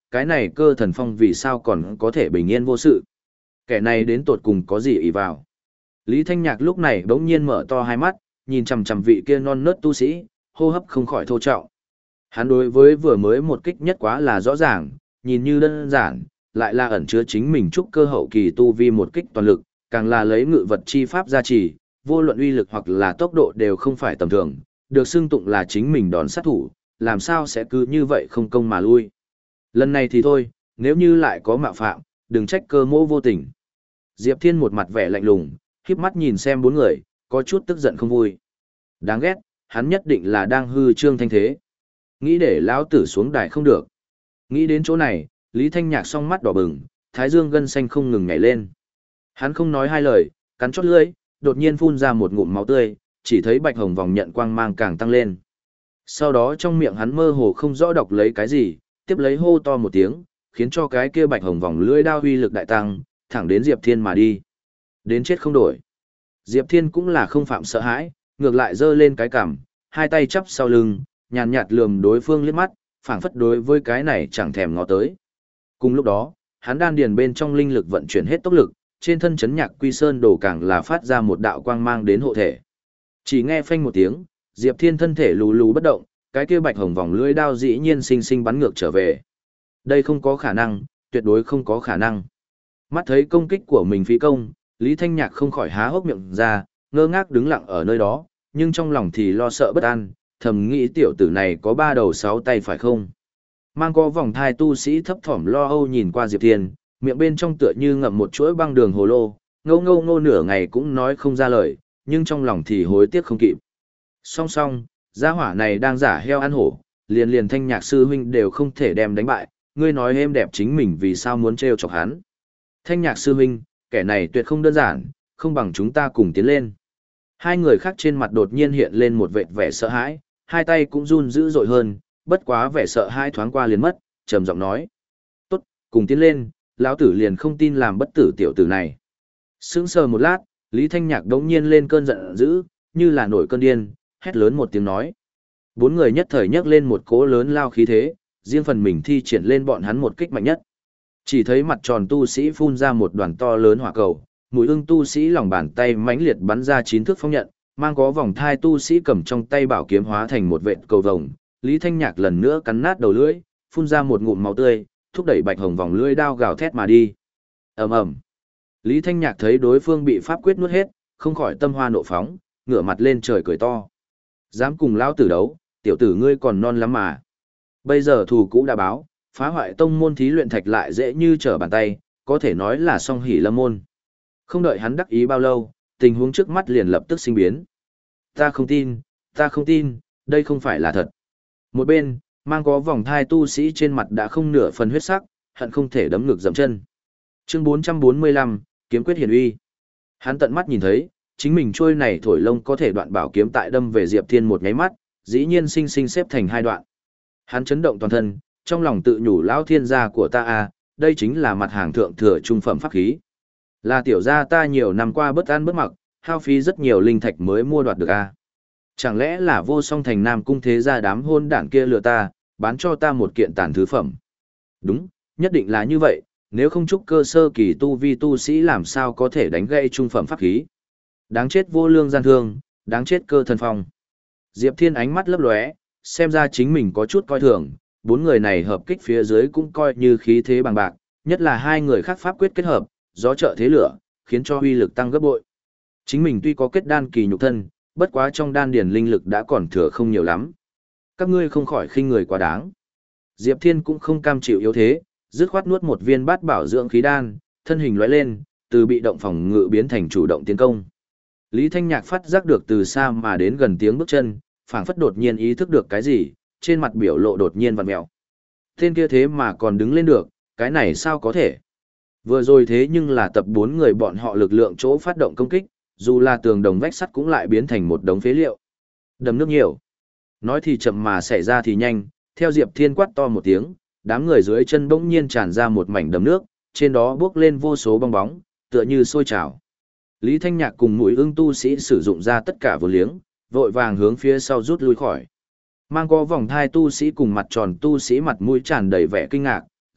cái này cơ thần phong vì sao còn có thể bình yên vô sự. Kẻ này đến tột cùng có gì ý vào. Lý Thanh Nhạc lúc này bỗng nhiên mở to hai mắt, nhìn chằm chằm vị kia non nớt tu sĩ, hô hấp không khỏi thô trọng. Hắn đối với vừa mới một kích nhất quá là rõ ràng, nhìn như đơn giản, lại là ẩn chứa chính mình trúc cơ hậu kỳ tu vi một kích toàn lực, càng là lấy ngự vật chi pháp gia trì, vô luận uy lực hoặc là tốc độ đều không phải tầm thường, được xưng tụng là chính mình đòn sát thủ, làm sao sẽ cứ như vậy không công mà lui. Lần này thì thôi, nếu như lại có mạo phạm, đừng trách cơ mỗ vô tình. Diệp Thiên một mặt vẻ lạnh lùng, khiếp mắt nhìn xem bốn người, có chút tức giận không vui. Đáng ghét, hắn nhất định là đang hư trương thanh thế. Nghĩ để lão tử xuống đài không được. Nghĩ đến chỗ này, Lý Thanh Nhạc song mắt đỏ bừng, thái dương gân xanh không ngừng nhảy lên. Hắn không nói hai lời, cắn chót lưỡi, đột nhiên phun ra một ngụm máu tươi, chỉ thấy bạch hồng vòng nhận quang mang càng tăng lên. Sau đó trong miệng hắn mơ hồ không rõ đọc lấy cái gì, tiếp lấy hô to một tiếng, khiến cho cái kia bạch hồng vòng lưỡi đao uy lực đại tăng, thẳng đến Diệp Thiên mà đi. Đến chết không đổi. Diệp Thiên cũng là không phạm sợ hãi, ngược lại giơ lên cái cằm, hai tay chắp sau lưng, nhàn nhạt lườm đối phương liếc mắt, phảng phất đối với cái này chẳng thèm ngó tới. Cùng lúc đó, hắn đan điền bên trong linh lực vận chuyển hết tốc lực, trên thân chấn nhạc quy sơn đồ càng là phát ra một đạo quang mang đến hộ thể. Chỉ nghe phanh một tiếng, Diệp Thiên thân thể lù lù bất động, cái kia bạch hồng vòng lưỡi đao dĩ nhiên sinh sinh bắn ngược trở về. Đây không có khả năng, tuyệt đối không có khả năng. Mắt thấy công kích của mình phí công, Lý Thanh Nhạc không khỏi há hốc miệng ra, ngơ ngác đứng lặng ở nơi đó, nhưng trong lòng thì lo sợ bất an, thầm nghĩ tiểu tử này có ba đầu sáu tay phải không? Mang có vòng thai tu sĩ thấp thỏm lo âu nhìn qua Diệp Thiên, miệng bên trong tựa như ngậm một chuỗi băng đường hồ lô, ngâu ngâu ngô nửa ngày cũng nói không ra lời, nhưng trong lòng thì hối tiếc không kịp. Song song, gia hỏa này đang giả heo ăn hổ, liền liền Thanh Nhạc sư huynh đều không thể đem đánh bại, ngươi nói êm đẹp chính mình vì sao muốn trêu chọc hắn. Thanh Nhạc sư huynh, kẻ này tuyệt không đơn giản, không bằng chúng ta cùng tiến lên. Hai người khác trên mặt đột nhiên hiện lên một vệt vẻ sợ hãi, hai tay cũng run dữ dội hơn, bất quá vẻ sợ hãi thoáng qua liền mất, trầm giọng nói. Tốt, cùng tiến lên, lão tử liền không tin làm bất tử tiểu tử này. Sững sờ một lát, Lý Thanh Nhạc đống nhiên lên cơn giận dữ, như là nổi cơn điên, hét lớn một tiếng nói. Bốn người nhất thời nhấc lên một cỗ lớn lao khí thế, riêng phần mình thi triển lên bọn hắn một kích mạnh nhất. Chỉ thấy mặt tròn tu sĩ phun ra một đoàn to lớn hỏa cầu, mũi ưng tu sĩ lòng bàn tay mãnh liệt bắn ra chín thước phong nhận, mang có vòng thai tu sĩ cầm trong tay bảo kiếm hóa thành một vệt cầu vồng. Lý Thanh Nhạc lần nữa cắn nát đầu lưỡi, phun ra một ngụm máu tươi, thúc đẩy bạch hồng vòng lưỡi đao gào thét mà đi. Ầm ầm. Lý Thanh Nhạc thấy đối phương bị pháp quyết nuốt hết, không khỏi tâm hoa nộ phóng, ngửa mặt lên trời cười to. Dám cùng lão tử đấu, tiểu tử ngươi còn non lắm mà. Bây giờ thù cũ đã báo, phá hoại tông môn thí luyện thạch lại dễ như trở bàn tay, có thể nói là song hỷ lâm môn. Không đợi hắn đắc ý bao lâu, tình huống trước mắt liền lập tức sinh biến. Ta không tin, ta không tin, đây không phải là thật. Một bên, mang có vòng thai tu sĩ trên mặt đã không nửa phần huyết sắc, hận không thể đấm ngực dậm chân. Chương bốn trăm bốn mươi lăm, kiếm quyết hiển uy. Hắn tận mắt nhìn thấy, chính mình trôi này thổi lông có thể đoạn bảo kiếm tại đâm về Diệp Thiên một nháy mắt, dĩ nhiên sinh sinh xếp thành hai đoạn. Hắn chấn động toàn thân, trong lòng tự nhủ lão thiên gia của ta a, đây chính là mặt hàng thượng thừa trung phẩm pháp khí. Là tiểu gia ta nhiều năm qua bất ăn bất mặc, hao phí rất nhiều linh thạch mới mua đoạt được a. Chẳng lẽ là vô song thành nam cung thế gia đám hôn đảng kia lừa ta, bán cho ta một kiện tàn thứ phẩm. Đúng, nhất định là như vậy, nếu không chúc cơ sơ kỳ tu vi tu sĩ làm sao có thể đánh gãy trung phẩm pháp khí. Đáng chết vô lương gian thương, đáng chết cơ thần phong. Diệp Thiên ánh mắt lấp lóe, xem ra chính mình có chút coi thường, bốn người này hợp kích phía dưới cũng coi như khí thế bằng bạc, nhất là hai người khác pháp quyết kết hợp, gió trợ thế lửa, khiến cho uy lực tăng gấp bội. Chính mình tuy có kết đan kỳ nhục thân, bất quá trong đan điền linh lực đã còn thừa không nhiều lắm. Các ngươi không khỏi khinh người quá đáng. Diệp Thiên cũng không cam chịu yếu thế, dứt khoát nuốt một viên bát bảo dưỡng khí đan, thân hình lóe lên, từ bị động phòng ngự biến thành chủ động tiến công. Lý Thanh Nhạc phát giác được từ xa mà đến gần tiếng bước chân, phảng phất đột nhiên ý thức được cái gì, trên mặt biểu lộ đột nhiên vặn mèo. Tên kia thế mà còn đứng lên được, cái này sao có thể? Vừa rồi thế nhưng là tập bốn người bọn họ lực lượng chỗ phát động công kích, dù là tường đồng vách sắt cũng lại biến thành một đống phế liệu. Đầm nước nhiều. Nói thì chậm mà xảy ra thì nhanh, theo Diệp Thiên quát to một tiếng, đám người dưới chân bỗng nhiên tràn ra một mảnh đầm nước, trên đó bước lên vô số bong bóng, tựa như sôi trào. Lý Thanh Nhạc cùng mũi ưng tu sĩ sử dụng ra tất cả vô liếng, vội vàng hướng phía sau rút lui khỏi. Mang có vòng thai tu sĩ cùng mặt tròn tu sĩ mặt mũi tràn đầy vẻ kinh ngạc,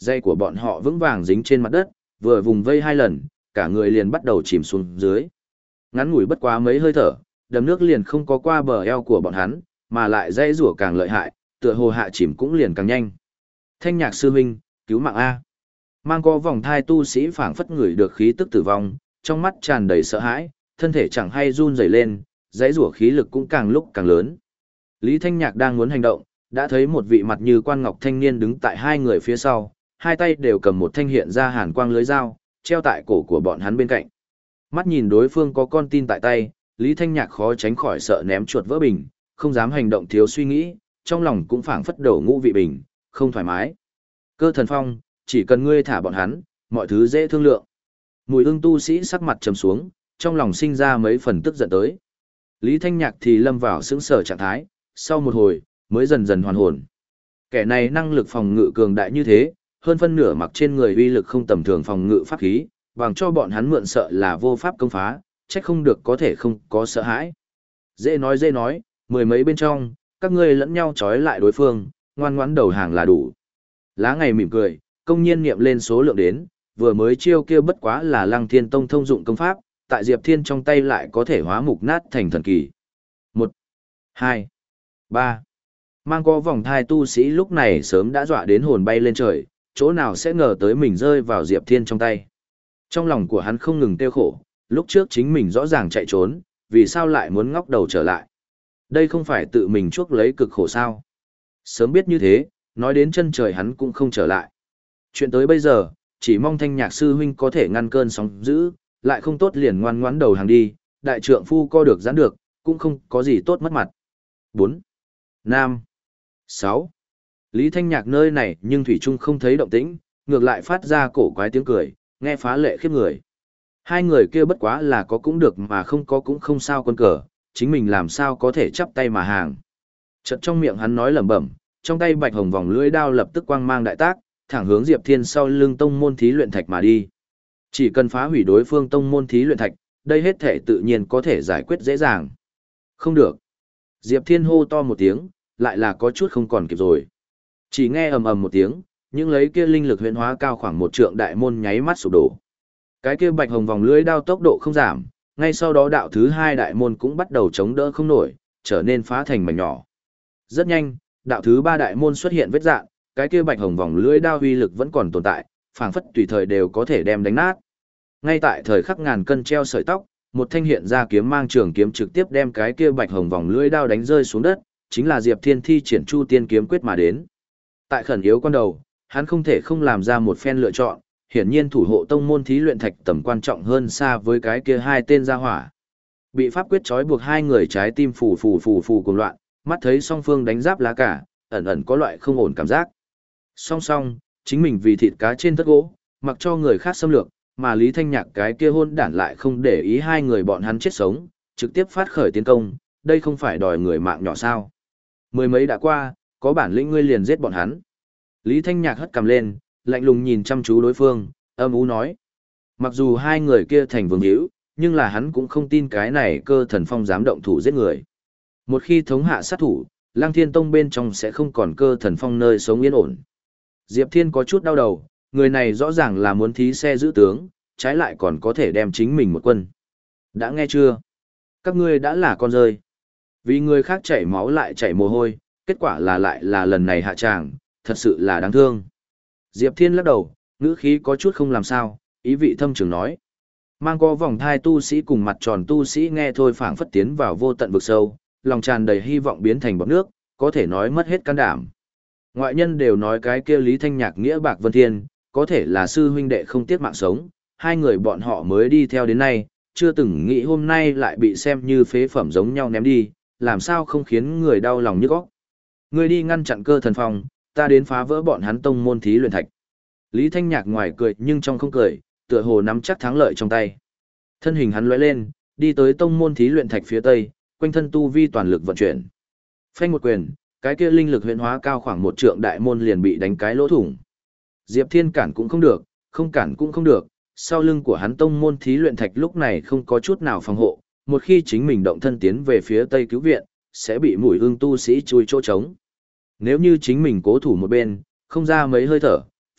dây của bọn họ vững vàng dính trên mặt đất, vừa vùng vây hai lần, cả người liền bắt đầu chìm xuống dưới. Ngắn ngủi bất quá mấy hơi thở, đầm nước liền không có qua bờ eo của bọn hắn, mà lại dây rủa càng lợi hại, tựa hồ hạ chìm cũng liền càng nhanh. Thanh Nhạc sư huynh, cứu mạng A. Mang có vòng thai tu sĩ phảng phất ngửi được khí tức tử vong, trong mắt tràn đầy sợ hãi, thân thể chẳng hay run rẩy lên, dãy rủa khí lực cũng càng lúc càng lớn. Lý Thanh Nhạc đang muốn hành động, đã thấy một vị mặt như quan ngọc thanh niên đứng tại hai người phía sau, hai tay đều cầm một thanh hiện ra hàn quang lưới dao, treo tại cổ của bọn hắn bên cạnh. Mắt nhìn đối phương có con tin tại tay, Lý Thanh Nhạc khó tránh khỏi sợ ném chuột vỡ bình, không dám hành động thiếu suy nghĩ, trong lòng cũng phảng phất đổ ngũ vị bình, không thoải mái. Cơ Thần Phong, chỉ cần ngươi thả bọn hắn, mọi thứ dễ thương lượng. Mùi ưng tu sĩ sắc mặt trầm xuống, trong lòng sinh ra mấy phần tức giận tới. Lý Thanh Nhạc thì lâm vào sững sờ trạng thái, sau một hồi, mới dần dần hoàn hồn. Kẻ này năng lực phòng ngự cường đại như thế, hơn phân nửa mặc trên người uy lực không tầm thường phòng ngự pháp khí, bằng cho bọn hắn mượn sợ là vô pháp công phá, trách không được có thể không có sợ hãi. Dễ nói dễ nói, mười mấy bên trong, các ngươi lẫn nhau trói lại đối phương, ngoan ngoãn đầu hàng là đủ. Lá ngày mỉm cười, công nhiên niệm lên số lượng đến, vừa mới chiêu kia bất quá là Lăng Thiên Tông thông dụng công pháp, tại Diệp Thiên trong tay lại có thể hóa mục nát thành thần kỳ. Một, hai, ba. Mang có vòng thai tu sĩ lúc này sớm đã dọa đến hồn bay lên trời, chỗ nào sẽ ngờ tới mình rơi vào Diệp Thiên trong tay. Trong lòng của hắn không ngừng tiêu khổ, lúc trước chính mình rõ ràng chạy trốn, vì sao lại muốn ngóc đầu trở lại. Đây không phải tự mình chuốc lấy cực khổ sao. Sớm biết như thế, nói đến chân trời hắn cũng không trở lại. Chuyện tới bây giờ, chỉ mong Thanh Nhạc sư huynh có thể ngăn cơn sóng dữ, lại không tốt liền ngoan ngoãn đầu hàng đi, đại trượng phu co được giãn được, cũng không có gì tốt mất mặt. Bốn, năm, sáu. Lý Thanh Nhạc nơi này nhưng thủy chung không thấy động tĩnh, ngược lại phát ra cổ quái tiếng cười, nghe phá lệ khiếp người. Hai người kia bất quá là có cũng được mà không có cũng không sao quân cờ, chính mình làm sao có thể chắp tay mà hàng. Chợt trong miệng hắn nói lẩm bẩm, trong tay bạch hồng vòng lưỡi đao lập tức quang mang đại tác, thẳng hướng Diệp Thiên sau lưng tông môn thí luyện thạch mà đi. Chỉ cần phá hủy đối phương tông môn thí luyện thạch, đây hết thể tự nhiên có thể giải quyết dễ dàng. Không được. Diệp Thiên hô to một tiếng, lại là có chút không còn kịp rồi. Chỉ nghe ầm ầm một tiếng, những lấy kia linh lực huyễn hóa cao khoảng một trượng đại môn nháy mắt sụp đổ. Cái kia bạch hồng vòng lưỡi đao tốc độ không giảm, ngay sau đó đạo thứ hai đại môn cũng bắt đầu chống đỡ không nổi, trở nên phá thành mảnh nhỏ. Rất nhanh, đạo thứ ba đại môn xuất hiện vết rạn, cái kia bạch hồng vòng lưỡi đao uy lực vẫn còn tồn tại, phảng phất tùy thời đều có thể đem đánh nát. Ngay tại thời khắc ngàn cân treo sợi tóc, một thanh hiện ra kiếm mang trường kiếm trực tiếp đem cái kia bạch hồng vòng lưỡi đao đánh rơi xuống đất, chính là Diệp Thiên thi triển Chu Tiên kiếm quyết mà đến. Tại khẩn yếu quan đầu, hắn không thể không làm ra một phen lựa chọn, hiển nhiên thủ hộ tông môn thí luyện thạch tầm quan trọng hơn xa với cái kia hai tên gia hỏa. Bị pháp quyết trói buộc hai người trái tim phù phù phù phù cuồng loạn, mắt thấy song phương đánh giáp lá cả, ẩn ẩn có loại không ổn cảm giác. Song song, chính mình vì thịt cá trên tất gỗ, mặc cho người khác xâm lược, mà Lý Thanh Nhạc cái kia hôn đản lại không để ý hai người bọn hắn chết sống, trực tiếp phát khởi tiến công, đây không phải đòi người mạng nhỏ sao. Mười mấy đã qua, có bản lĩnh ngươi liền giết bọn hắn. Lý Thanh Nhạc hất cằm lên, lạnh lùng nhìn chăm chú đối phương, âm u nói. Mặc dù hai người kia thành vương hữu, nhưng là hắn cũng không tin cái này Cơ Thần Phong dám động thủ giết người. Một khi thống hạ sát thủ, Lăng Thiên Tông bên trong sẽ không còn Cơ Thần Phong nơi sống yên ổn. Diệp Thiên có chút đau đầu, người này rõ ràng là muốn thí xe giữ tướng, trái lại còn có thể đem chính mình một quân. Đã nghe chưa? Các ngươi đã là con rơi. Vì người khác chảy máu lại chảy mồ hôi, kết quả là lại là lần này hạ tràng, thật sự là đáng thương. Diệp Thiên lắc đầu, ngữ khí có chút không làm sao, ý vị thâm trường nói. Mang có vòng thai tu sĩ cùng mặt tròn tu sĩ nghe thôi phảng phất tiến vào vô tận vực sâu, lòng tràn đầy hy vọng biến thành bọt nước, có thể nói mất hết can đảm. Ngoại nhân đều nói cái kia Lý Thanh Nhạc nghĩa bạc vân thiên, có thể là sư huynh đệ không tiếc mạng sống, hai người bọn họ mới đi theo đến nay, chưa từng nghĩ hôm nay lại bị xem như phế phẩm giống nhau ném đi, làm sao không khiến người đau lòng nhức óc. Ngươi đi ngăn chặn Cơ Thần Phong, ta đến phá vỡ bọn hắn tông môn thí luyện thạch. Lý Thanh Nhạc ngoài cười nhưng trong không cười, tựa hồ nắm chắc thắng lợi trong tay. Thân hình hắn lóe lên, đi tới tông môn thí luyện thạch phía tây, quanh thân tu vi toàn lực vận chuyển. Phanh một quyền, cái kia linh lực huyễn hóa cao khoảng một trượng đại môn liền bị đánh cái lỗ thủng. Diệp Thiên cản cũng không được, không cản cũng không được, sau lưng của hắn tông môn thí luyện thạch lúc này không có chút nào phòng hộ, một khi chính mình động thân tiến về phía tây cứu viện, sẽ bị mũi ương tu sĩ chui chỗ trống. Nếu như chính mình cố thủ một bên, không ra mấy hơi thở,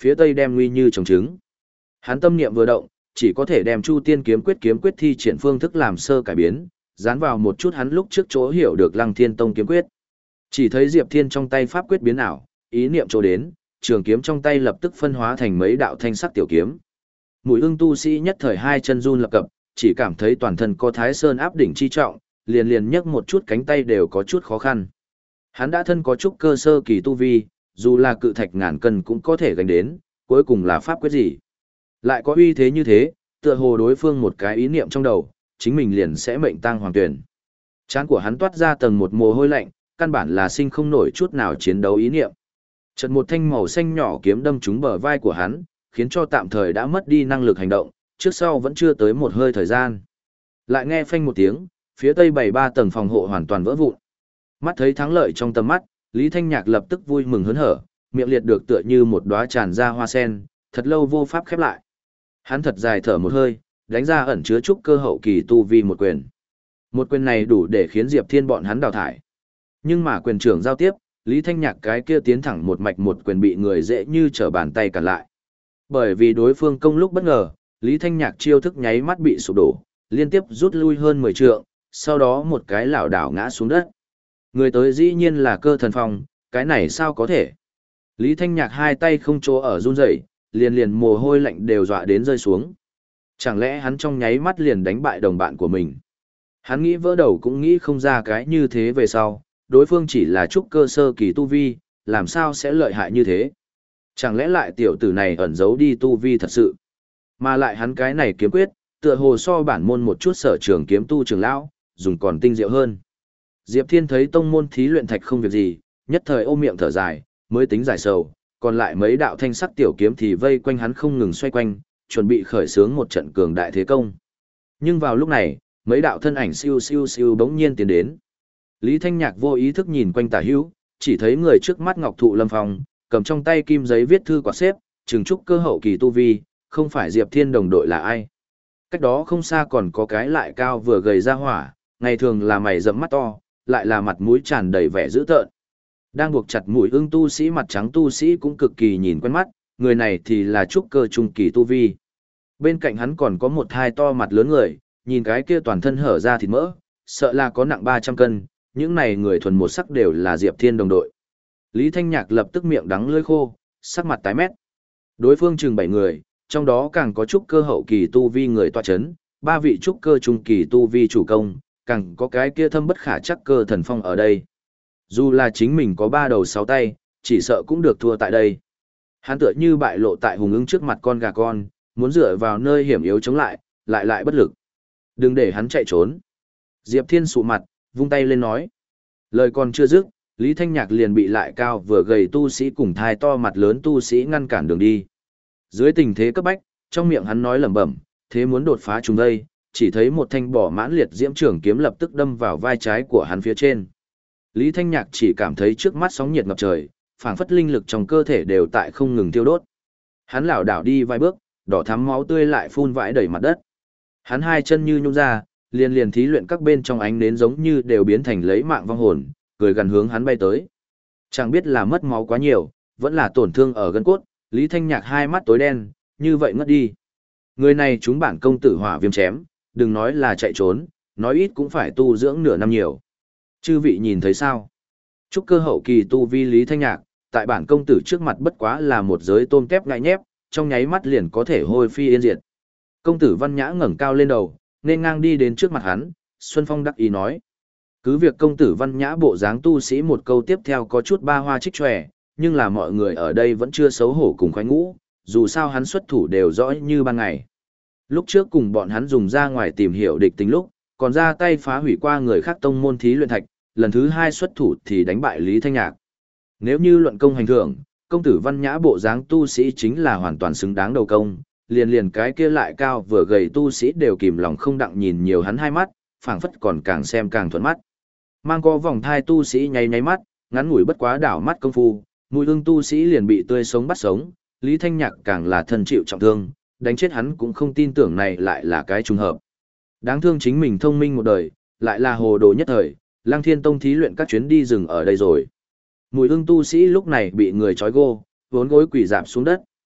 phía tây đem nguy như trồng trứng. Hắn tâm niệm vừa động, chỉ có thể đem Chu Tiên kiếm quyết kiếm quyết thi triển phương thức làm sơ cải biến, dán vào một chút hắn lúc trước chỗ hiểu được Lăng Thiên Tông kiếm quyết. Chỉ thấy Diệp Thiên trong tay pháp quyết biến ảo, ý niệm chỗ đến, trường kiếm trong tay lập tức phân hóa thành mấy đạo thanh sắc tiểu kiếm. Mùi ưng tu sĩ nhất thời hai chân run lập cập, chỉ cảm thấy toàn thân có Thái Sơn áp đỉnh chi trọng, liền liền nhấc một chút cánh tay đều có chút khó khăn. Hắn đã thân có chút cơ sơ kỳ tu vi, dù là cự thạch ngàn cân cũng có thể gánh đến, cuối cùng là pháp quyết gì. Lại có uy thế như thế, tựa hồ đối phương một cái ý niệm trong đầu, chính mình liền sẽ mệnh tang hoàng tuyển. Trán của hắn toát ra tầng một mồ hôi lạnh, căn bản là sinh không nổi chút nào chiến đấu ý niệm. Chợt một thanh màu xanh nhỏ kiếm đâm trúng bờ vai của hắn, khiến cho tạm thời đã mất đi năng lực hành động, trước sau vẫn chưa tới một hơi thời gian. Lại nghe phanh một tiếng, phía tây bảy ba tầng phòng hộ hoàn toàn vỡ vụn. Mắt thấy thắng lợi trong tầm mắt, Lý Thanh Nhạc lập tức vui mừng hớn hở, miệng liệt được tựa như một đóa tràn ra hoa sen, thật lâu vô pháp khép lại. Hắn thật dài thở một hơi, đánh ra ẩn chứa trúc cơ hậu kỳ tu vi một quyền. Một quyền này đủ để khiến Diệp Thiên bọn hắn đào thải. Nhưng mà quyền trưởng giao tiếp, Lý Thanh Nhạc cái kia tiến thẳng một mạch một quyền bị người dễ như trở bàn tay cản lại. Bởi vì đối phương công lúc bất ngờ, Lý Thanh Nhạc chiêu thức nháy mắt bị sụp đổ, liên tiếp rút lui hơn mười trượng, sau đó một cái lảo đảo ngã xuống đất. Người tới dĩ nhiên là Cơ Thần Phong, cái này sao có thể? Lý Thanh Nhạc hai tay không chỗ ở run rẩy, liền liền mồ hôi lạnh đều dọa đến rơi xuống. Chẳng lẽ hắn trong nháy mắt liền đánh bại đồng bạn của mình? Hắn nghĩ vỡ đầu cũng nghĩ không ra cái như thế về sau, đối phương chỉ là trúc cơ sơ kỳ tu vi, làm sao sẽ lợi hại như thế? Chẳng lẽ lại tiểu tử này ẩn giấu đi tu vi thật sự? Mà lại hắn cái này kiếm quyết, tựa hồ so bản môn một chút sở trường kiếm tu trường lão, dùng còn tinh diệu hơn. Diệp Thiên thấy tông môn thí luyện thạch không việc gì, nhất thời ôm miệng thở dài, mới tính giải sầu, còn lại mấy đạo thanh sắc tiểu kiếm thì vây quanh hắn không ngừng xoay quanh, chuẩn bị khởi xướng một trận cường đại thế công. Nhưng vào lúc này, mấy đạo thân ảnh siêu siêu siêu bỗng nhiên tiến đến. Lý Thanh Nhạc vô ý thức nhìn quanh tả hữu, chỉ thấy người trước mắt Ngọc Thụ Lâm Phong, cầm trong tay kim giấy viết thư quạt xếp, trừng trúc cơ hậu kỳ tu vi, không phải Diệp Thiên đồng đội là ai. Cách đó không xa còn có cái lại cao vừa gầy ra hỏa, ngày thường là mày rậm mắt to, lại là mặt mũi tràn đầy vẻ dữ tợn. Đang buộc chặt mũi ưng tu sĩ mặt trắng tu sĩ cũng cực kỳ nhìn quen mắt, người này thì là trúc cơ trung kỳ tu vi. Bên cạnh hắn còn có một hai to mặt lớn người, nhìn cái kia toàn thân hở ra thịt mỡ, sợ là có nặng ba trăm cân, những này người thuần một sắc đều là Diệp Thiên đồng đội. Lý Thanh Nhạc lập tức miệng đắng lưỡi khô, sắc mặt tái mét. Đối phương chừng bảy người, trong đó càng có trúc cơ hậu kỳ tu vi người tọa chấn, ba vị trúc cơ trung kỳ tu vi chủ công, càng có cái kia thâm bất khả chắc Cơ Thần Phong ở đây. Dù là chính mình có ba đầu sáu tay, chỉ sợ cũng được thua tại đây. Hắn tựa như bại lộ tại hùng ưng trước mặt con gà con, muốn dựa vào nơi hiểm yếu chống lại, lại lại bất lực. Đừng để hắn chạy trốn. Diệp Thiên sụ mặt, vung tay lên nói. Lời còn chưa dứt, Lý Thanh Nhạc liền bị lại cao vừa gầy tu sĩ cùng thai to mặt lớn tu sĩ ngăn cản đường đi. Dưới tình thế cấp bách, trong miệng hắn nói lẩm bẩm, thế muốn đột phá chúng đây, chỉ thấy một thanh bỏ mãn liệt diễm trưởng kiếm lập tức đâm vào vai trái của hắn phía trên. Lý Thanh Nhạc chỉ cảm thấy trước mắt sóng nhiệt ngập trời, phảng phất linh lực trong cơ thể đều tại không ngừng tiêu đốt. Hắn lảo đảo đi vài bước, đỏ thắm máu tươi lại phun vãi đầy mặt đất. Hắn hai chân như nhũn ra, liền liền thí luyện các bên trong ánh nến giống như đều biến thành lấy mạng vong hồn, cười gần hướng hắn bay tới. Chẳng biết là mất máu quá nhiều, vẫn là tổn thương ở gân cốt, Lý Thanh Nhạc hai mắt tối đen, như vậy ngất đi. Người này chúng bản công tử hỏa viêm chém, đừng nói là chạy trốn, nói ít cũng phải tu dưỡng nửa năm nhiều. Chư vị nhìn thấy sao? Trúc cơ hậu kỳ tu vi Lý Thanh Nhạc, tại bản công tử trước mặt bất quá là một giới tôm tép ngại nhép, trong nháy mắt liền có thể hôi phi yên diệt. Công tử Văn Nhã ngẩng cao lên đầu, nên ngang đi đến trước mặt hắn, Xuân Phong đắc ý nói. Cứ việc công tử Văn Nhã bộ dáng tu sĩ một câu tiếp theo có chút ba hoa trích tròe, nhưng là mọi người ở đây vẫn chưa xấu hổ cùng khoái ngũ, dù sao hắn xuất thủ đều rõ như ban ngày. Lúc trước cùng bọn hắn dùng ra ngoài tìm hiểu địch tính lúc, còn ra tay phá hủy qua người khác tông môn thí luyện thạch, lần thứ hai xuất thủ thì đánh bại Lý Thanh Nhạc. Nếu như luận công hành thưởng, công tử Văn Nhã bộ dáng tu sĩ chính là hoàn toàn xứng đáng đầu công, liền liền cái kia lại cao vừa gầy tu sĩ đều kìm lòng không đặng nhìn nhiều hắn hai mắt, phảng phất còn càng xem càng thuận mắt. Mang có vòng thai tu sĩ nháy nháy mắt, ngắn ngủi bất quá đảo mắt công phu, mùi hương tu sĩ liền bị tươi sống bắt sống, Lý Thanh Nhạc càng là thân chịu trọng thương, đánh chết hắn cũng không tin tưởng này lại là cái trùng hợp. Đáng thương chính mình thông minh một đời, lại là hồ đồ nhất thời, Lăng Thiên Tông thí luyện các chuyến đi rừng ở đây rồi. Mùi hương tu sĩ lúc này bị người trói gô, vốn gối quỳ dạp xuống đất.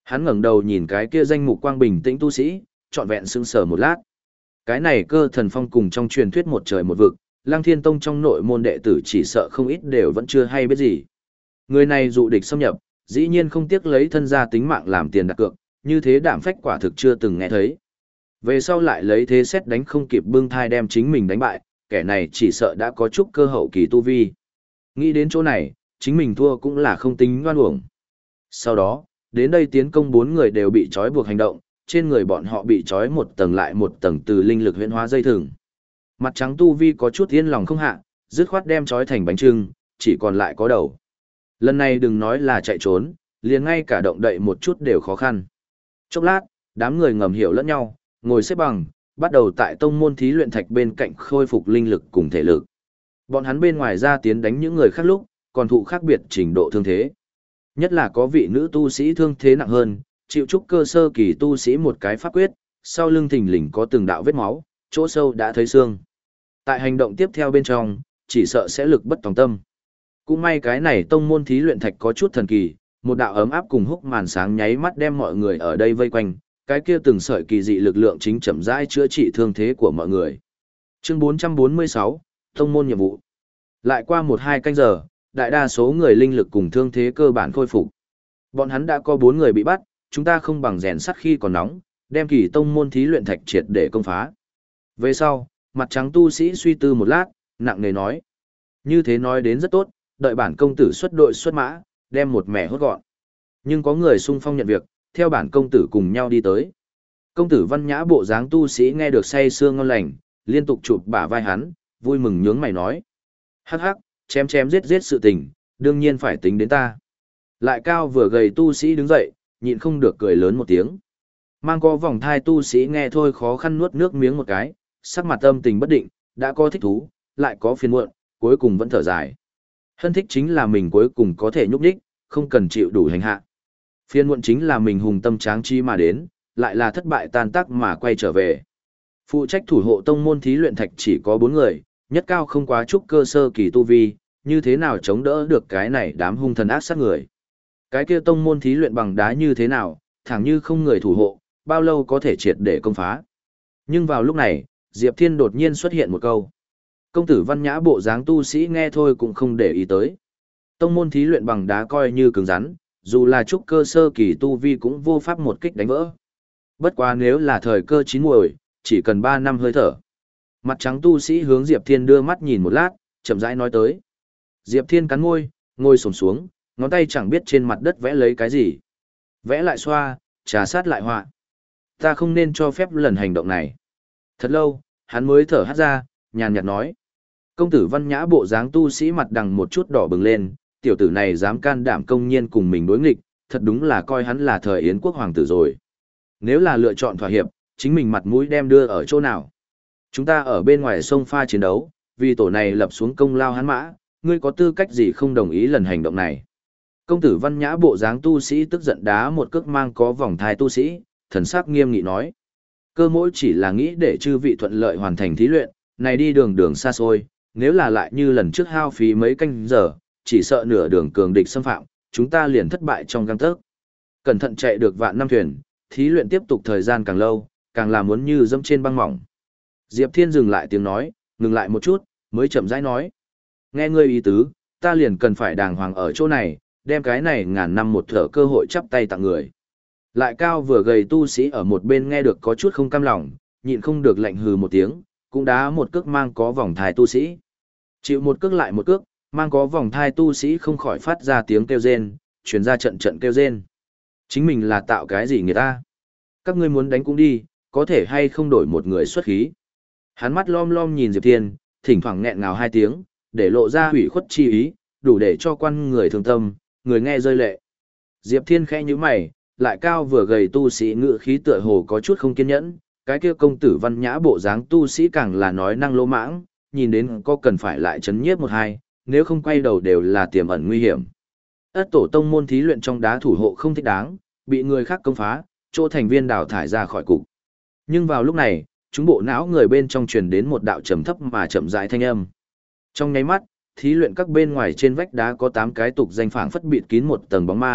Hắn ngẩng đầu nhìn cái kia danh mục quang bình tĩnh tu sĩ, trọn vẹn sững sờ một lát. Cái này Cơ Thần Phong cùng trong truyền thuyết một trời một vực, Lăng Thiên Tông trong nội môn đệ tử chỉ sợ không ít đều vẫn chưa hay biết gì. Người này dụ địch xâm nhập, dĩ nhiên không tiếc lấy thân gia tính mạng làm tiền đặt cược, như thế đảm phách quả thực chưa từng nghe thấy. Về sau lại lấy thế xét đánh không kịp bưng thai đem chính mình đánh bại, kẻ này chỉ sợ đã có chút cơ hậu kỳ tu vi. Nghĩ đến chỗ này, chính mình thua cũng là không tính ngoan uổng. Sau đó, đến đây tiến công bốn người đều bị trói buộc hành động, trên người bọn họ bị trói một tầng lại một tầng từ linh lực huyễn hóa dây thừng. Mặt trắng tu vi có chút yên lòng không hạ, dứt khoát đem trói thành bánh trưng, chỉ còn lại có đầu. Lần này đừng nói là chạy trốn, liền ngay cả động đậy một chút đều khó khăn. Chốc lát, đám người ngầm hiểu lẫn nhau, ngồi xếp bằng, bắt đầu tại tông môn thí luyện thạch bên cạnh khôi phục linh lực cùng thể lực. Bọn hắn bên ngoài ra tiến đánh những người khác lúc, còn thụ khác biệt trình độ thương thế. Nhất là có vị nữ tu sĩ thương thế nặng hơn, chịu trúc cơ sơ kỳ tu sĩ một cái pháp quyết, sau lưng thình lình có từng đạo vết máu, chỗ sâu đã thấy xương. Tại hành động tiếp theo bên trong, chỉ sợ sẽ lực bất tòng tâm. Cũng may cái này tông môn thí luyện thạch có chút thần kỳ, một đạo ấm áp cùng húc màn sáng nháy mắt đem mọi người ở đây vây quanh, cái kia từng sợi kỳ dị lực lượng chính chậm rãi chữa trị thương thế của mọi người. Chương bốn trăm bốn mươi sáu, tông môn nhiệm vụ. Lại qua một hai canh giờ, đại đa số người linh lực cùng thương thế cơ bản khôi phục. Bọn hắn đã có bốn người bị bắt, chúng ta không bằng rèn sắt khi còn nóng, đem kỳ tông môn thí luyện thạch triệt để công phá. Về sau, mặt trắng tu sĩ suy tư một lát, nặng nề nói. Như thế nói đến rất tốt, đợi bản công tử xuất đội xuất mã, đem một mẻ hốt gọn. Nhưng có người xung phong nhận việc, theo bản công tử cùng nhau đi tới. Công tử văn nhã bộ dáng tu sĩ nghe được say sương ngon lành, liên tục chụp bả vai hắn, vui mừng nhướng mày nói. Hắc hắc, chém chém giết giết sự tình, đương nhiên phải tính đến ta. Lại cao vừa gầy tu sĩ đứng dậy, nhịn không được cười lớn một tiếng. Mang có vòng thai tu sĩ nghe thôi khó khăn nuốt nước miếng một cái, sắc mặt âm tình bất định, đã có thích thú, lại có phiền muộn, cuối cùng vẫn thở dài. Hân thích chính là mình cuối cùng có thể nhúc nhích, không cần chịu đủ hành hạ. Phiền muộn chính là mình hùng tâm tráng trí mà đến, lại là thất bại tan tác mà quay trở về. Phụ trách thủ hộ tông môn thí luyện thạch chỉ có bốn người, nhất cao không quá trúc cơ sơ kỳ tu vi, như thế nào chống đỡ được cái này đám hung thần ác sát người. Cái kia tông môn thí luyện bằng đá như thế nào, thẳng như không người thủ hộ, bao lâu có thể triệt để công phá. Nhưng vào lúc này, Diệp Thiên đột nhiên xuất hiện một câu. Công tử văn nhã bộ dáng tu sĩ nghe thôi cũng không để ý tới. Tông môn thí luyện bằng đá coi như cứng rắn, dù là trúc cơ sơ kỳ tu vi cũng vô pháp một kích đánh vỡ. Bất quá nếu là thời cơ chín muồi, chỉ cần ba năm hơi thở. Mặt trắng tu sĩ hướng Diệp Thiên đưa mắt nhìn một lát, chậm rãi nói tới. Diệp Thiên cắn môi, ngồi xổm xuống, ngón tay chẳng biết trên mặt đất vẽ lấy cái gì. Vẽ lại xoa, trà sát lại họa. Ta không nên cho phép lần hành động này. Thật lâu, hắn mới thở hắt ra, nhàn nhạt nói. Công tử văn nhã bộ dáng tu sĩ mặt đằng một chút đỏ bừng lên, tiểu tử này dám can đảm công nhiên cùng mình đối nghịch, thật đúng là coi hắn là thời Yến quốc hoàng tử rồi. Nếu là lựa chọn thỏa hiệp, chính mình mặt mũi đem đưa ở chỗ nào. Chúng ta ở bên ngoài sông pha chiến đấu, vì tổ này lập xuống công lao hắn mã, ngươi có tư cách gì không đồng ý lần hành động này. Công tử văn nhã bộ dáng tu sĩ tức giận đá một cước mang có vòng thai tu sĩ, thần sắc nghiêm nghị nói. Cơ mỗi chỉ là nghĩ để chư vị thuận lợi hoàn thành thí luyện, này đi đường đường xa xôi, nếu là lại như lần trước hao phí mấy canh giờ, chỉ sợ nửa đường cường địch xâm phạm, chúng ta liền thất bại trong gang tấc. Cẩn thận chạy được vạn năm thuyền, thí luyện tiếp tục thời gian càng lâu, càng là muốn như dẫm trên băng mỏng. Diệp Thiên dừng lại tiếng nói, ngừng lại một chút, mới chậm rãi nói. Nghe ngươi ý tứ, ta liền cần phải đàng hoàng ở chỗ này, đem cái này ngàn năm một thở cơ hội chắp tay tặng người. Lại cao vừa gầy tu sĩ ở một bên nghe được có chút không cam lòng, nhịn không được lạnh hừ một tiếng, cũng đá một cước mang có vòng thai tu sĩ. Chịu một cước lại một cước, mang có vòng thai tu sĩ không khỏi phát ra tiếng kêu rên, truyền ra trận trận kêu rên. Chính mình là tạo cái gì người ta? Các ngươi muốn đánh cũng đi, có thể hay không đổi một người xuất khí. Hắn mắt lom lom nhìn Diệp Thiên, thỉnh thoảng nghẹn ngào hai tiếng, để lộ ra hủy khuất chi ý, đủ để cho quan người thương tâm, người nghe rơi lệ. Diệp Thiên khẽ nhíu mày, lại cao vừa gầy tu sĩ ngự khí tựa hồ có chút không kiên nhẫn, cái kia công tử văn nhã bộ dáng tu sĩ càng là nói năng lỗ mãng, nhìn đến có cần phải lại chấn nhiếp một hai, nếu không quay đầu đều là tiềm ẩn nguy hiểm. Ất tổ tông môn thí luyện trong đá thủ hộ không thích đáng, bị người khác công phá, chỗ thành viên đào thải ra khỏi cục. Nhưng vào lúc này, chúng bộ não người bên trong truyền đến một đạo trầm thấp mà chậm rãi thanh âm. Trong nháy mắt, thí luyện các bên ngoài trên vách đá có tám cái tục danh phảng phất bịt kín một tầng bóng ma,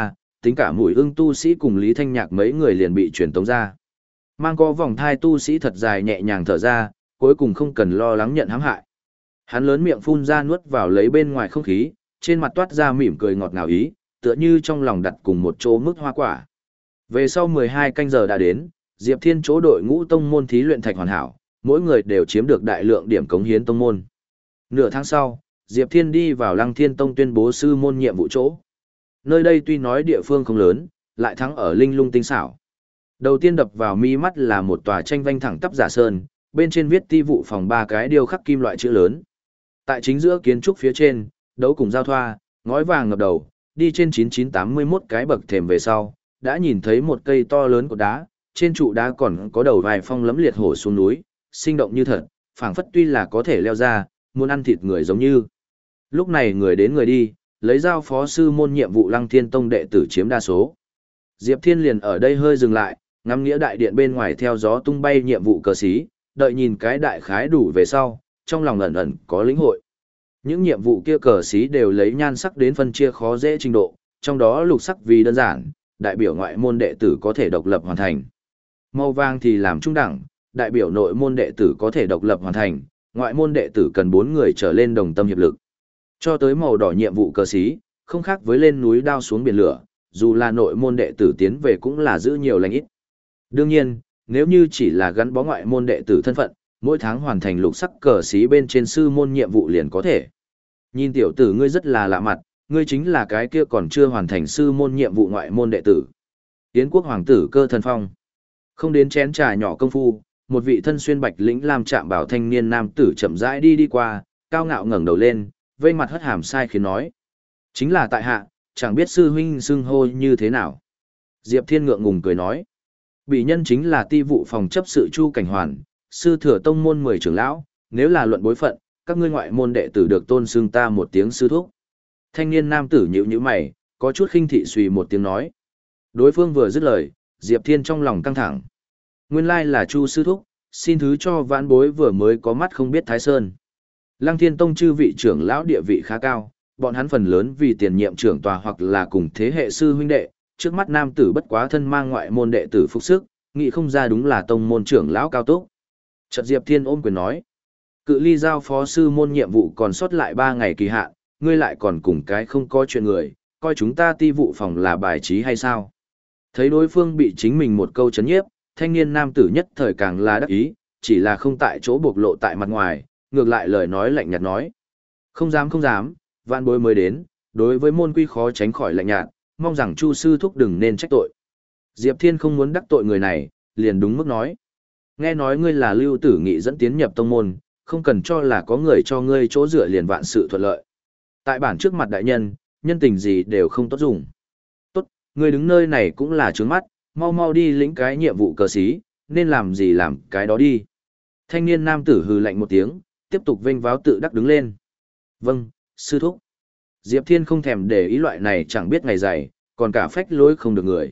tính cả Mùi Ưng tu sĩ cùng Lý Thanh Nhạc mấy người liền bị truyền tống ra. Mang có vòng thai tu sĩ thật dài nhẹ nhàng thở ra, cuối cùng không cần lo lắng nhận hãm hại. Hắn lớn miệng phun ra nuốt vào lấy bên ngoài không khí, trên mặt toát ra mỉm cười ngọt ngào ý, tựa như trong lòng đặt cùng một chỗ mức hoa quả. Về sau mười hai canh giờ đã đến, Diệp Thiên chỗ đội ngũ tông môn thí luyện thạch hoàn hảo, mỗi người đều chiếm được đại lượng điểm cống hiến tông môn. Nửa tháng sau, Diệp Thiên đi vào Lăng Thiên Tông tuyên bố sư môn nhiệm vụ chỗ. Nơi đây tuy nói địa phương không lớn, lại thắng ở linh lung tinh xảo. Đầu tiên đập vào mi mắt là một tòa tranh vanh thẳng tắp giả sơn, bên trên viết ti vụ phòng ba cái điêu khắc kim loại chữ lớn. Tại chính giữa kiến trúc phía trên, đấu cùng giao thoa, ngói vàng ngập đầu, đi trên chín chín tám mươi mốt cái bậc thềm về sau, đã nhìn thấy một cây to lớn của đá, trên trụ đá còn có đầu vài phong lấm liệt hổ xuống núi, sinh động như thật, phảng phất tuy là có thể leo ra, muốn ăn thịt người giống như. Lúc này người đến người đi, lấy giao phó sư môn nhiệm vụ Lăng Thiên Tông đệ tử chiếm đa số. Diệp Thiên liền ở đây hơi dừng lại, ngắm nghĩa đại điện bên ngoài theo gió tung bay nhiệm vụ cờ xí, đợi nhìn cái đại khái đủ về sau, trong lòng ẩn ẩn có lĩnh hội. Những nhiệm vụ kia cờ xí đều lấy nhan sắc đến phân chia khó dễ trình độ, trong đó lục sắc vì đơn giản, đại biểu ngoại môn đệ tử có thể độc lập hoàn thành. Màu vàng thì làm trung đẳng, đại biểu nội môn đệ tử có thể độc lập hoàn thành, ngoại môn đệ tử cần bốn người trở lên đồng tâm hiệp lực. Cho tới màu đỏ nhiệm vụ cờ xí, không khác với lên núi đao xuống biển lửa, dù là nội môn đệ tử tiến về cũng là giữ nhiều lành ít. Đương nhiên, nếu như chỉ là gắn bó ngoại môn đệ tử thân phận, mỗi tháng hoàn thành lục sắc cờ xí bên trên sư môn nhiệm vụ liền có thể. Nhìn tiểu tử ngươi rất là lạ mặt, ngươi chính là cái kia còn chưa hoàn thành sư môn nhiệm vụ ngoại môn đệ tử. Yến quốc hoàng tử Cơ Thần Phong. Không đến chén trà nhỏ công phu, một vị thân xuyên bạch lĩnh lam trạm bảo thanh niên nam tử chậm rãi đi đi qua, cao ngạo ngẩng đầu lên, vây mặt hất hàm sai khiến nói. Chính là tại hạ, chẳng biết sư huynh xưng hô như thế nào. Diệp Thiên ngượng ngùng cười nói. Bị nhân chính là ti vụ phòng chấp sự Chu Cảnh Hoàn, sư thừa tông môn mười trưởng lão, nếu là luận bối phận, các ngươi ngoại môn đệ tử được tôn xưng ta một tiếng sư thúc. Thanh niên nam tử nhíu nhíu mày, có chút khinh thị suy một tiếng nói. Đối phương vừa dứt lời, Diệp Thiên trong lòng căng thẳng. Nguyên lai là Chu sư thúc, xin thứ cho vãn bối vừa mới có mắt không biết Thái Sơn. Lăng Thiên Tông chư vị trưởng lão địa vị khá cao, bọn hắn phần lớn vì tiền nhiệm trưởng tòa hoặc là cùng thế hệ sư huynh đệ, trước mắt nam tử bất quá thân mang ngoại môn đệ tử phục sức, nghĩ không ra đúng là tông môn trưởng lão cao túc. Chợt Diệp Thiên ôm quyền nói, cự ly giao phó sư môn nhiệm vụ còn sót lại ba ngày kỳ hạn, ngươi lại còn cùng cái không có chuyện người, coi chúng ta ti vụ phòng là bài trí hay sao? Thấy đối phương bị chính mình một câu chấn nhiếp, thanh niên nam tử nhất thời càng là đắc ý, chỉ là không tại chỗ bộc lộ tại mặt ngoài, ngược lại lời nói lạnh nhạt nói. Không dám không dám, vạn bối mới đến, đối với môn quy khó tránh khỏi lạnh nhạt, mong rằng Chu sư thúc đừng nên trách tội. Diệp Thiên không muốn đắc tội người này, liền đúng mức nói. Nghe nói ngươi là Lưu Tử Nghị dẫn tiến nhập tông môn, không cần cho là có người cho ngươi chỗ dựa liền vạn sự thuận lợi. Tại bản trước mặt đại nhân, nhân tình gì đều không tốt dùng. Tốt, ngươi đứng nơi này cũng là trướng mắt, mau mau đi lĩnh cái nhiệm vụ cờ xí, nên làm gì làm cái đó đi. Thanh niên nam tử hừ lạnh một tiếng, tiếp tục vênh váo tự đắc đứng lên. Vâng, sư thúc. Diệp Thiên không thèm để ý loại này chẳng biết ngày dày, còn cả phách lối không được người.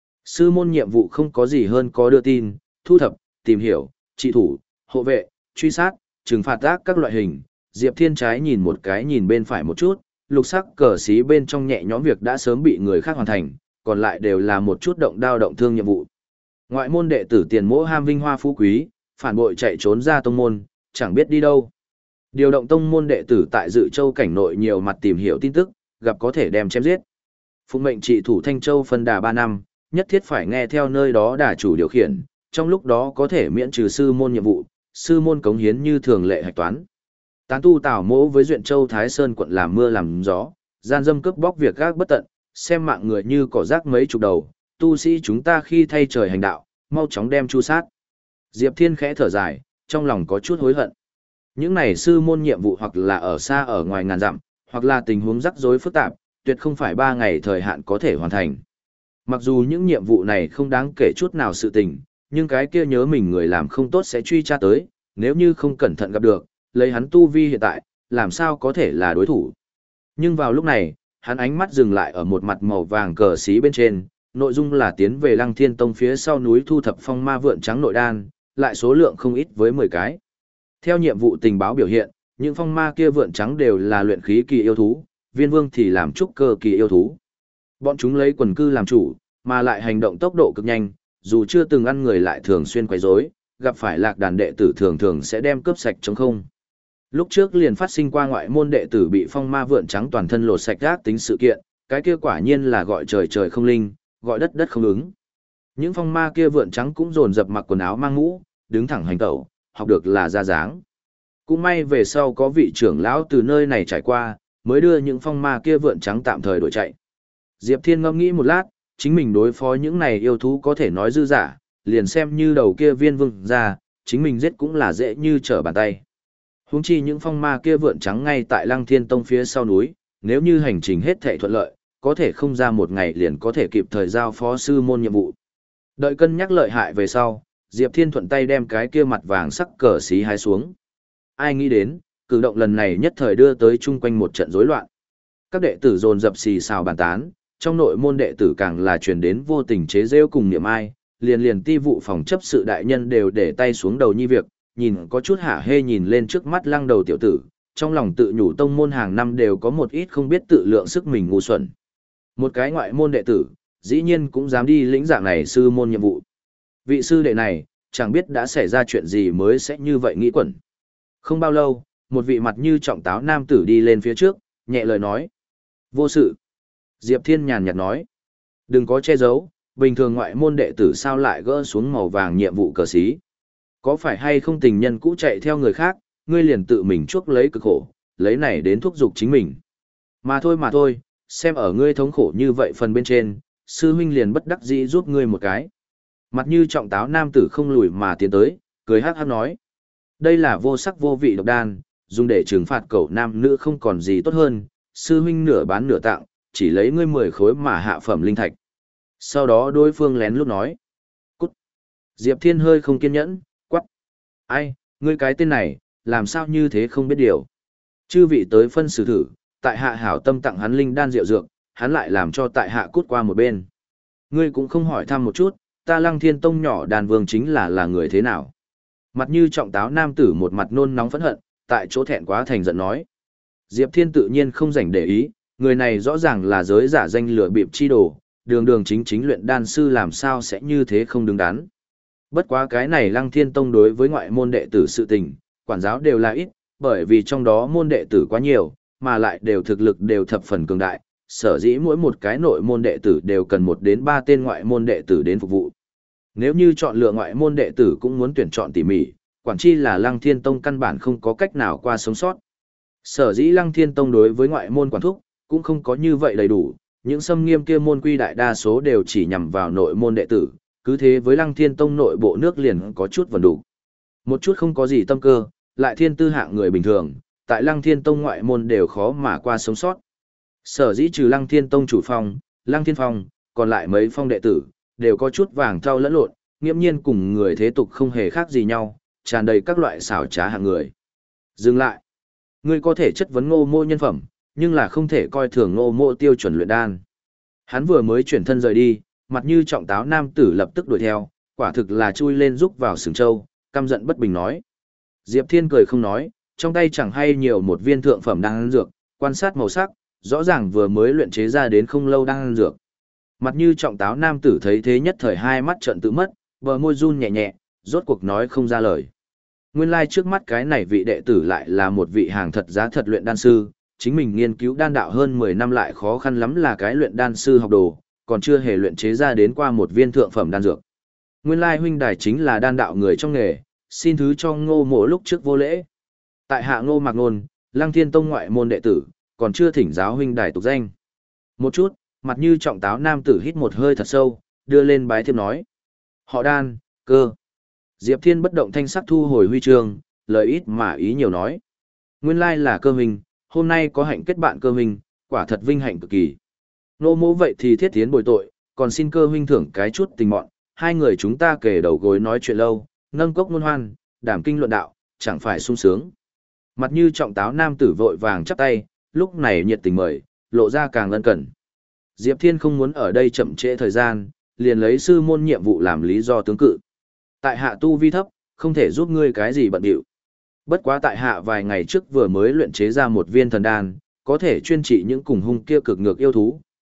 Sư môn nhiệm vụ không có gì hơn có đưa tin, thu thập, tìm hiểu, trị thủ, hộ vệ, truy sát, trừng phạt ác các loại hình. Diệp Thiên trái nhìn một cái nhìn bên phải một chút, lục sắc cờ xí bên trong nhẹ nhõm việc đã sớm bị người khác hoàn thành, còn lại đều là một chút động đao động thương nhiệm vụ. Ngoại môn đệ tử tiền mỗ ham vinh hoa phú quý, phản bội chạy trốn ra tông môn, chẳng biết đi đâu. Điều động tông môn đệ tử tại Dự Châu cảnh nội nhiều mặt tìm hiểu tin tức, gặp có thể đem chém giết. Phụng mệnh trị thủ Thanh Châu phân đà ba năm, nhất thiết phải nghe theo nơi đó đà chủ điều khiển, trong lúc đó có thể miễn trừ sư môn nhiệm vụ, sư môn cống hiến như thường lệ hạch toán. Tán tu Tào Mỗ với Duyện Châu Thái Sơn quận làm mưa làm gió, gian dâm cướp bóc việc gác bất tận, xem mạng người như cỏ rác mấy chục đầu, tu sĩ chúng ta khi thay trời hành đạo, mau chóng đem chu sát. Diệp Thiên khẽ thở dài, trong lòng có chút hối hận. Những này sư môn nhiệm vụ hoặc là ở xa ở ngoài ngàn dặm, hoặc là tình huống rắc rối phức tạp, tuyệt không phải ba ngày thời hạn có thể hoàn thành. Mặc dù những nhiệm vụ này không đáng kể chút nào sự tình, nhưng cái kia nhớ mình người làm không tốt sẽ truy tra tới, nếu như không cẩn thận gặp được, lấy hắn tu vi hiện tại, làm sao có thể là đối thủ. Nhưng vào lúc này, hắn ánh mắt dừng lại ở một mặt màu vàng cờ xí bên trên, nội dung là tiến về Lăng Thiên Tông phía sau núi thu thập phong ma vượn trắng nội đan, lại số lượng không ít với mười cái. Theo nhiệm vụ tình báo biểu hiện, những phong ma kia vượn trắng đều là luyện khí kỳ yêu thú, viên vương thì làm trúc cơ kỳ yêu thú. Bọn chúng lấy quần cư làm chủ, mà lại hành động tốc độ cực nhanh, dù chưa từng ăn người lại thường xuyên quấy rối, gặp phải lạc đàn đệ tử thường thường sẽ đem cướp sạch trống không. Lúc trước liền phát sinh qua ngoại môn đệ tử bị phong ma vượn trắng toàn thân lột sạch gác tính sự kiện, cái kia quả nhiên là gọi trời trời không linh, gọi đất đất không ứng. Những phong ma kia vượn trắng cũng dồn dập mặc quần áo mang mũ, đứng thẳng hành tẩu, học được là ra dáng. Cũng may về sau có vị trưởng lão từ nơi này trải qua, mới đưa những phong ma kia vượn trắng tạm thời đuổi chạy. Diệp Thiên ngẫm nghĩ một lát, chính mình đối phó những này yêu thú có thể nói dư giả, liền xem như đầu kia viên vương ra, chính mình giết cũng là dễ như trở bàn tay. Huống chi những phong ma kia vượn trắng ngay tại Lăng Thiên Tông phía sau núi, nếu như hành trình hết thảy thuận lợi, có thể không ra một ngày liền có thể kịp thời giao phó sư môn nhiệm vụ. Đợi cân nhắc lợi hại về sau, Diệp Thiên thuận tay đem cái kia mặt vàng sắc cờ xí hái xuống. Ai nghĩ đến, cử động lần này nhất thời đưa tới chung quanh một trận rối loạn. Các đệ tử dồn dập xì xào bàn tán, trong nội môn đệ tử càng là truyền đến vô tình chế rêu cùng niệm ai, liền liền ti vụ phòng chấp sự đại nhân đều để tay xuống đầu nhi việc, nhìn có chút hả hê nhìn lên trước mắt lăng đầu tiểu tử, trong lòng tự nhủ tông môn hàng năm đều có một ít không biết tự lượng sức mình ngu xuẩn. Một cái ngoại môn đệ tử, dĩ nhiên cũng dám đi lĩnh dạng này sư môn nhiệm vụ. Vị sư đệ này, chẳng biết đã xảy ra chuyện gì mới sẽ như vậy nghĩ quẩn. Không bao lâu, một vị mặt như trọng táo nam tử đi lên phía trước, nhẹ lời nói. Vô sự. Diệp Thiên nhàn nhạt nói. Đừng có che giấu, bình thường ngoại môn đệ tử sao lại gỡ xuống màu vàng nhiệm vụ cờ xí. Có phải hay không tình nhân cũ chạy theo người khác, ngươi liền tự mình chuốc lấy cực khổ, lấy này đến thúc giục chính mình. Mà thôi mà thôi, xem ở ngươi thống khổ như vậy phần bên trên, sư huynh liền bất đắc dĩ giúp ngươi một cái. Mặt như trọng táo nam tử không lùi mà tiến tới, cười hát hát nói. Đây là vô sắc vô vị độc đan, dùng để trừng phạt cậu nam nữ không còn gì tốt hơn, sư huynh nửa bán nửa tặng, chỉ lấy ngươi mười khối mà hạ phẩm linh thạch. Sau đó đối phương lén lút nói. Cút. Diệp Thiên hơi không kiên nhẫn, quắc. Ai, ngươi cái tên này, làm sao như thế không biết điều. Chư vị tới phân xử thử, tại hạ hảo tâm tặng hắn linh đan rượu dược, hắn lại làm cho tại hạ cút qua một bên. Ngươi cũng không hỏi thăm một chút, ta Lăng Thiên Tông nhỏ đàn vương chính là là người thế nào. Mặt như trọng táo nam tử một mặt nôn nóng phẫn hận, tại chỗ thẹn quá thành giận nói. Diệp Thiên tự nhiên không rảnh để ý, người này rõ ràng là giới giả danh lừa bịp chi đồ, đường đường chính chính luyện đan sư làm sao sẽ như thế không đứng đắn. Bất quá cái này Lăng Thiên Tông đối với ngoại môn đệ tử sự tình, quản giáo đều là ít, bởi vì trong đó môn đệ tử quá nhiều, mà lại đều thực lực đều thập phần cường đại, sở dĩ mỗi một cái nội môn đệ tử đều cần một đến ba tên ngoại môn đệ tử đến phục vụ. Nếu như chọn lựa ngoại môn đệ tử cũng muốn tuyển chọn tỉ mỉ, quản chi là Lăng Thiên Tông căn bản không có cách nào qua sống sót. Sở dĩ Lăng Thiên Tông đối với ngoại môn quản thúc, cũng không có như vậy đầy đủ, những xâm nghiêm kia môn quy đại đa số đều chỉ nhằm vào nội môn đệ tử, cứ thế với Lăng Thiên Tông nội bộ nước liền có chút vần đủ. Một chút không có gì tâm cơ, lại thiên tư hạng người bình thường, tại Lăng Thiên Tông ngoại môn đều khó mà qua sống sót. Sở dĩ trừ Lăng Thiên Tông chủ phong, Lăng Thiên Phong, còn lại mấy phong đệ tử, đều có chút vàng thau lẫn lộn, nghiễm nhiên cùng người thế tục không hề khác gì nhau, tràn đầy các loại xảo trá hạng người. Dừng lại. Ngươi có thể chất vấn Ngô Mô nhân phẩm, nhưng là không thể coi thường Ngô Mô tiêu chuẩn luyện đan. Hắn vừa mới chuyển thân rời đi, mặt như trọng táo nam tử lập tức đuổi theo, quả thực là chui lên rúc vào sừng châu, căm giận bất bình nói. Diệp Thiên cười không nói, trong tay chẳng hay nhiều một viên thượng phẩm đan dược, quan sát màu sắc, rõ ràng vừa mới luyện chế ra đến không lâu đan dược. Mặt như trọng táo nam tử thấy thế nhất thời hai mắt trợn tự mất, bờ môi run nhẹ nhẹ, rốt cuộc nói không ra lời. Nguyên lai like trước mắt cái này vị đệ tử lại là một vị hàng thật giá thật luyện đan sư, chính mình nghiên cứu đan đạo hơn mười năm lại khó khăn lắm là cái luyện đan sư học đồ, còn chưa hề luyện chế ra đến qua một viên thượng phẩm đan dược. Nguyên lai huynh đài chính là đan đạo người trong nghề, xin thứ cho Ngô Mộ lúc trước vô lễ. Tại hạ Ngô Mạc Nôn, Lăng Thiên Tông ngoại môn đệ tử, còn chưa thỉnh giáo huynh đài tục danh. Một chút, mặt như trọng táo nam tử hít một hơi thật sâu, đưa lên bái thiếp nói. Họ Đan, Cơ. Diệp Thiên bất động thanh sắc thu hồi huy chương, lời ít mà ý nhiều nói. Nguyên lai là Cơ huynh, hôm nay có hạnh kết bạn Cơ huynh, quả thật vinh hạnh cực kỳ. Nô mỗ vậy thì thiết tiến bồi tội, còn xin Cơ huynh thưởng cái chút tình mọn, hai người chúng ta kề đầu gối nói chuyện lâu, nâng cốc ngôn hoan, đảm kinh luận đạo, chẳng phải sung sướng. Mặt như trọng táo nam tử vội vàng chắp tay, lúc này nhiệt tình mời, lộ ra càng ân cần. Diệp Thiên không muốn ở đây chậm trễ thời gian, liền lấy sư môn nhiệm vụ làm lý do tướng cự. Tại hạ tu vi thấp, không thể giúp ngươi cái gì bận điệu. Bất quá tại hạ vài ngày trước vừa mới luyện chế ra một viên thần đan, có thể chuyên trị những cùng hung kia cực ngược yêu thú,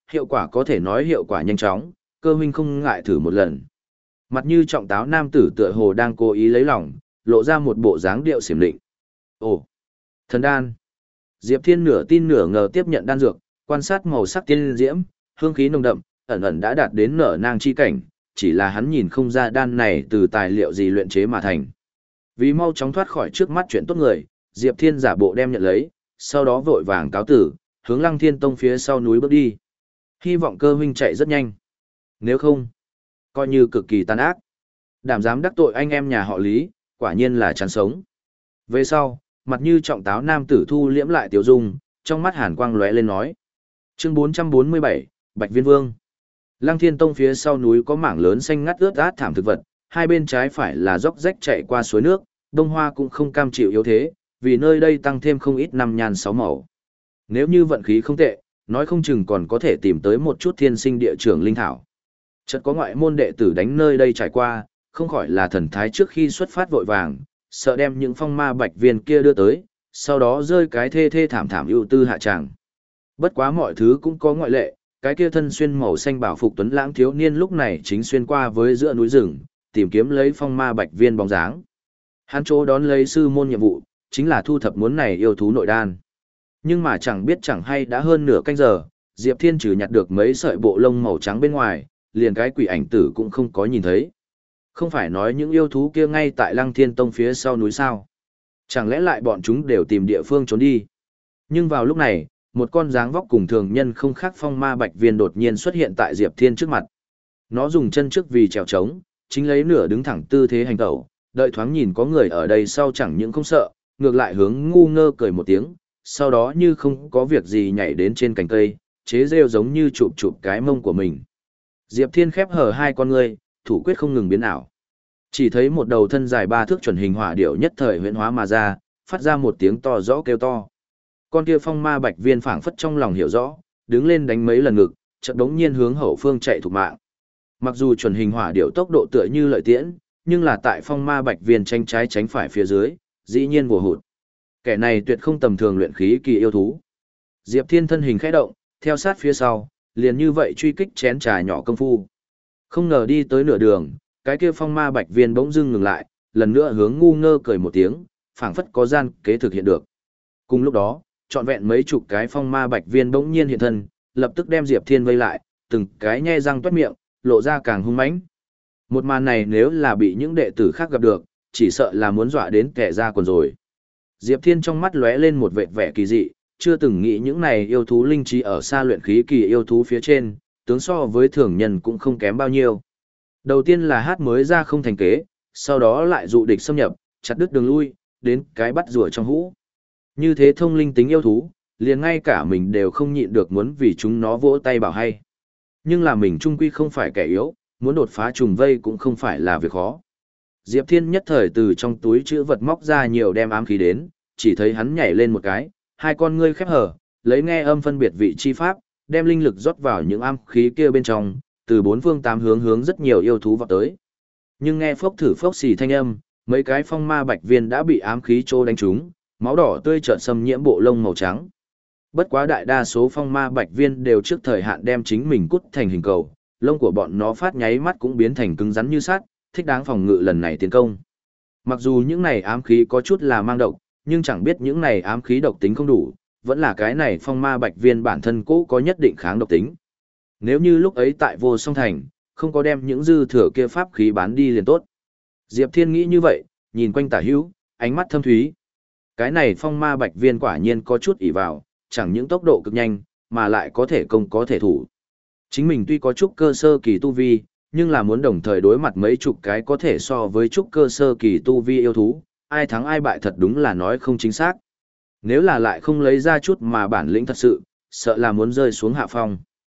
hiệu quả có thể nói hiệu quả nhanh chóng, Cơ huynh không ngại thử một lần. Mặt như trọng táo nam tử tựa hồ đang cố ý lấy lòng, lộ ra một bộ dáng điệu xiểm định. Ồ, thần đan. Diệp Thiên nửa tin nửa ngờ tiếp nhận đan dược, quan sát màu sắc tiên diễm, hương khí nồng đậm, ẩn ẩn đã đạt đến nở nang chi cảnh, chỉ là hắn nhìn không ra đan này từ tài liệu gì luyện chế mà thành. Vì mau chóng thoát khỏi trước mắt chuyện tốt người, Diệp Thiên giả bộ đem nhận lấy, sau đó vội vàng cáo tử, hướng Lăng Thiên Tông phía sau núi bước đi. Hy vọng Cơ huynh chạy rất nhanh. Nếu không, coi như cực kỳ tàn ác. Đảm dám đắc tội anh em nhà họ Lý, quả nhiên là chán sống. Về sau, mặt như trọng táo nam tử thu liễm lại tiểu dung, trong mắt hàn quang lóe lên nói. Chương bốn trăm bốn mươi bảy, Bạch Viên Vương. Lăng Thiên Tông phía sau núi có mảng lớn xanh ngắt ướt át thảm thực vật, hai bên trái phải là dốc rách chạy qua suối nước, đông hoa cũng không cam chịu yếu thế, vì nơi đây tăng thêm không ít năm nhan sáu màu. Nếu như vận khí không tệ, nói không chừng còn có thể tìm tới một chút thiên sinh địa trường linh thảo. Chợt có ngoại môn đệ tử đánh nơi đây trải qua, không khỏi là thần thái trước khi xuất phát vội vàng, sợ đem những phong ma bạch viên kia đưa tới, sau đó rơi cái thê thê thảm thảm ưu tư hạ tràng. Bất quá mọi thứ cũng có ngoại lệ, cái kia thân xuyên màu xanh bảo phục tuấn lãng thiếu niên lúc này chính xuyên qua với giữa núi rừng, tìm kiếm lấy phong ma bạch viên bóng dáng. Hắn chỗ đón lấy sư môn nhiệm vụ, chính là thu thập muốn này yêu thú nội đan. Nhưng mà chẳng biết chẳng hay đã hơn nửa canh giờ, Diệp Thiên trừ nhặt được mấy sợi bộ lông màu trắng bên ngoài, liền cái quỷ ảnh tử cũng không có nhìn thấy. Không phải nói những yêu thú kia ngay tại Lăng Thiên Tông phía sau núi sao? Chẳng lẽ lại bọn chúng đều tìm địa phương trốn đi? Nhưng vào lúc này, một con dáng vóc cùng thường nhân không khác phong ma bạch viên đột nhiên xuất hiện tại Diệp Thiên trước mặt. Nó dùng chân trước vì trèo trống, chính lấy nửa đứng thẳng tư thế hành tẩu, đợi thoáng nhìn có người ở đây sau chẳng những không sợ, ngược lại hướng ngu ngơ cười một tiếng, sau đó như không có việc gì nhảy đến trên cành cây, chế rêu giống như chụp chụp cái mông của mình. Diệp Thiên khép hờ hai con ngươi, thủ quyết không ngừng biến ảo. Chỉ thấy một đầu thân dài ba thước chuẩn hình hỏa điểu nhất thời huyễn hóa mà ra, phát ra một tiếng to rõ kêu to. Con kia phong ma bạch viên phảng phất trong lòng hiểu rõ, đứng lên đánh mấy lần ngực, chợt đống nhiên hướng hậu phương chạy thục mạng. Mặc dù chuẩn hình hỏa điểu tốc độ tựa như lợi tiễn, nhưng là tại phong ma bạch viên tranh trái tránh phải phía dưới, dĩ nhiên vồ hụt. Kẻ này tuyệt không tầm thường luyện khí kỳ yêu thú. Diệp Thiên thân hình khẽ động, theo sát phía sau, liền như vậy truy kích chén trà nhỏ công phu. Không ngờ đi tới nửa đường, cái kia phong ma bạch viên bỗng dưng ngừng lại, lần nữa hướng ngu ngơ cười một tiếng, phảng phất có gian kế thực hiện được. Cùng lúc đó, trọn vẹn mấy chục cái phong ma bạch viên bỗng nhiên hiện thân, lập tức đem Diệp Thiên vây lại, từng cái nhe răng toét miệng, lộ ra càng hung mãnh. Một màn này nếu là bị những đệ tử khác gặp được, chỉ sợ là muốn dọa đến kẻ ra quần rồi. Diệp Thiên trong mắt lóe lên một vẻ vẻ kỳ dị, chưa từng nghĩ những này yêu thú linh trí ở xa luyện khí kỳ yêu thú phía trên, tướng so với thường nhân cũng không kém bao nhiêu. Đầu tiên là hát mới ra không thành kế, sau đó lại dụ địch xâm nhập, chặt đứt đường lui, đến cái bắt rùa trong hũ. Như thế thông linh tính yêu thú, liền ngay cả mình đều không nhịn được muốn vì chúng nó vỗ tay bảo hay. Nhưng là mình trung quy không phải kẻ yếu, muốn đột phá trùng vây cũng không phải là việc khó. Diệp Thiên nhất thời từ trong túi chữ vật móc ra nhiều đem ám khí đến, chỉ thấy hắn nhảy lên một cái, hai con ngươi khép hở, lấy nghe âm phân biệt vị chi pháp, đem linh lực rót vào những ám khí kia bên trong, từ bốn phương tám hướng hướng rất nhiều yêu thú vọt tới. Nhưng nghe phốc thử phốc xì thanh âm, mấy cái phong ma bạch viên đã bị ám khí trô đánh trúng, máu đỏ tươi chợt xâm nhiễm bộ lông màu trắng. Bất quá đại đa số phong ma bạch viên đều trước thời hạn đem chính mình cút thành hình cầu, lông của bọn nó phát nháy mắt cũng biến thành cứng rắn như sắt, thích đáng phòng ngự lần này tiến công. Mặc dù những này ám khí có chút là mang độc, nhưng chẳng biết những này ám khí độc tính không đủ, vẫn là cái này phong ma bạch viên bản thân cố có nhất định kháng độc tính. Nếu như lúc ấy tại Vô Song Thành, không có đem những dư thừa kia pháp khí bán đi liền tốt. Diệp Thiên nghĩ như vậy, nhìn quanh tả hữu, ánh mắt thâm thúy. Cái này phong ma bạch viên quả nhiên có chút ỷ vào, chẳng những tốc độ cực nhanh, mà lại có thể công có thể thủ. Chính mình tuy có chút cơ sơ kỳ tu vi, nhưng là muốn đồng thời đối mặt mấy chục cái có thể so với chút cơ sơ kỳ tu vi yêu thú, ai thắng ai bại thật đúng là nói không chính xác. Nếu là lại không lấy ra chút mà bản lĩnh thật sự, sợ là muốn rơi xuống hạ phong.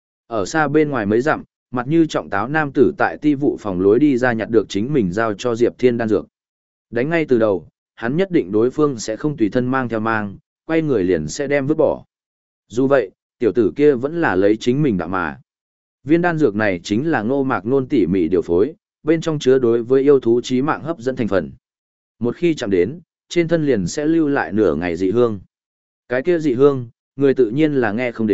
Ở xa bên ngoài mấy dặm, mặt như trọng táo nam tử tại ti vụ phòng lối đi ra nhặt được chính mình giao cho Diệp Thiên đan dược. Đánh ngay từ đầu, hắn nhất định đối phương sẽ không tùy thân mang theo mang, quay người liền sẽ đem vứt bỏ. Dù vậy, tiểu tử kia vẫn là lấy chính mình đạo mà. Viên đan dược này chính là Ngô Mạc Nôn tỉ mỉ điều phối, bên trong chứa đối với yêu thú chí mạng hấp dẫn thành phần. Một khi chạm đến, trên thân liền sẽ lưu lại nửa ngày dị hương. Cái kia dị hương, người tự nhiên là nghe không đến,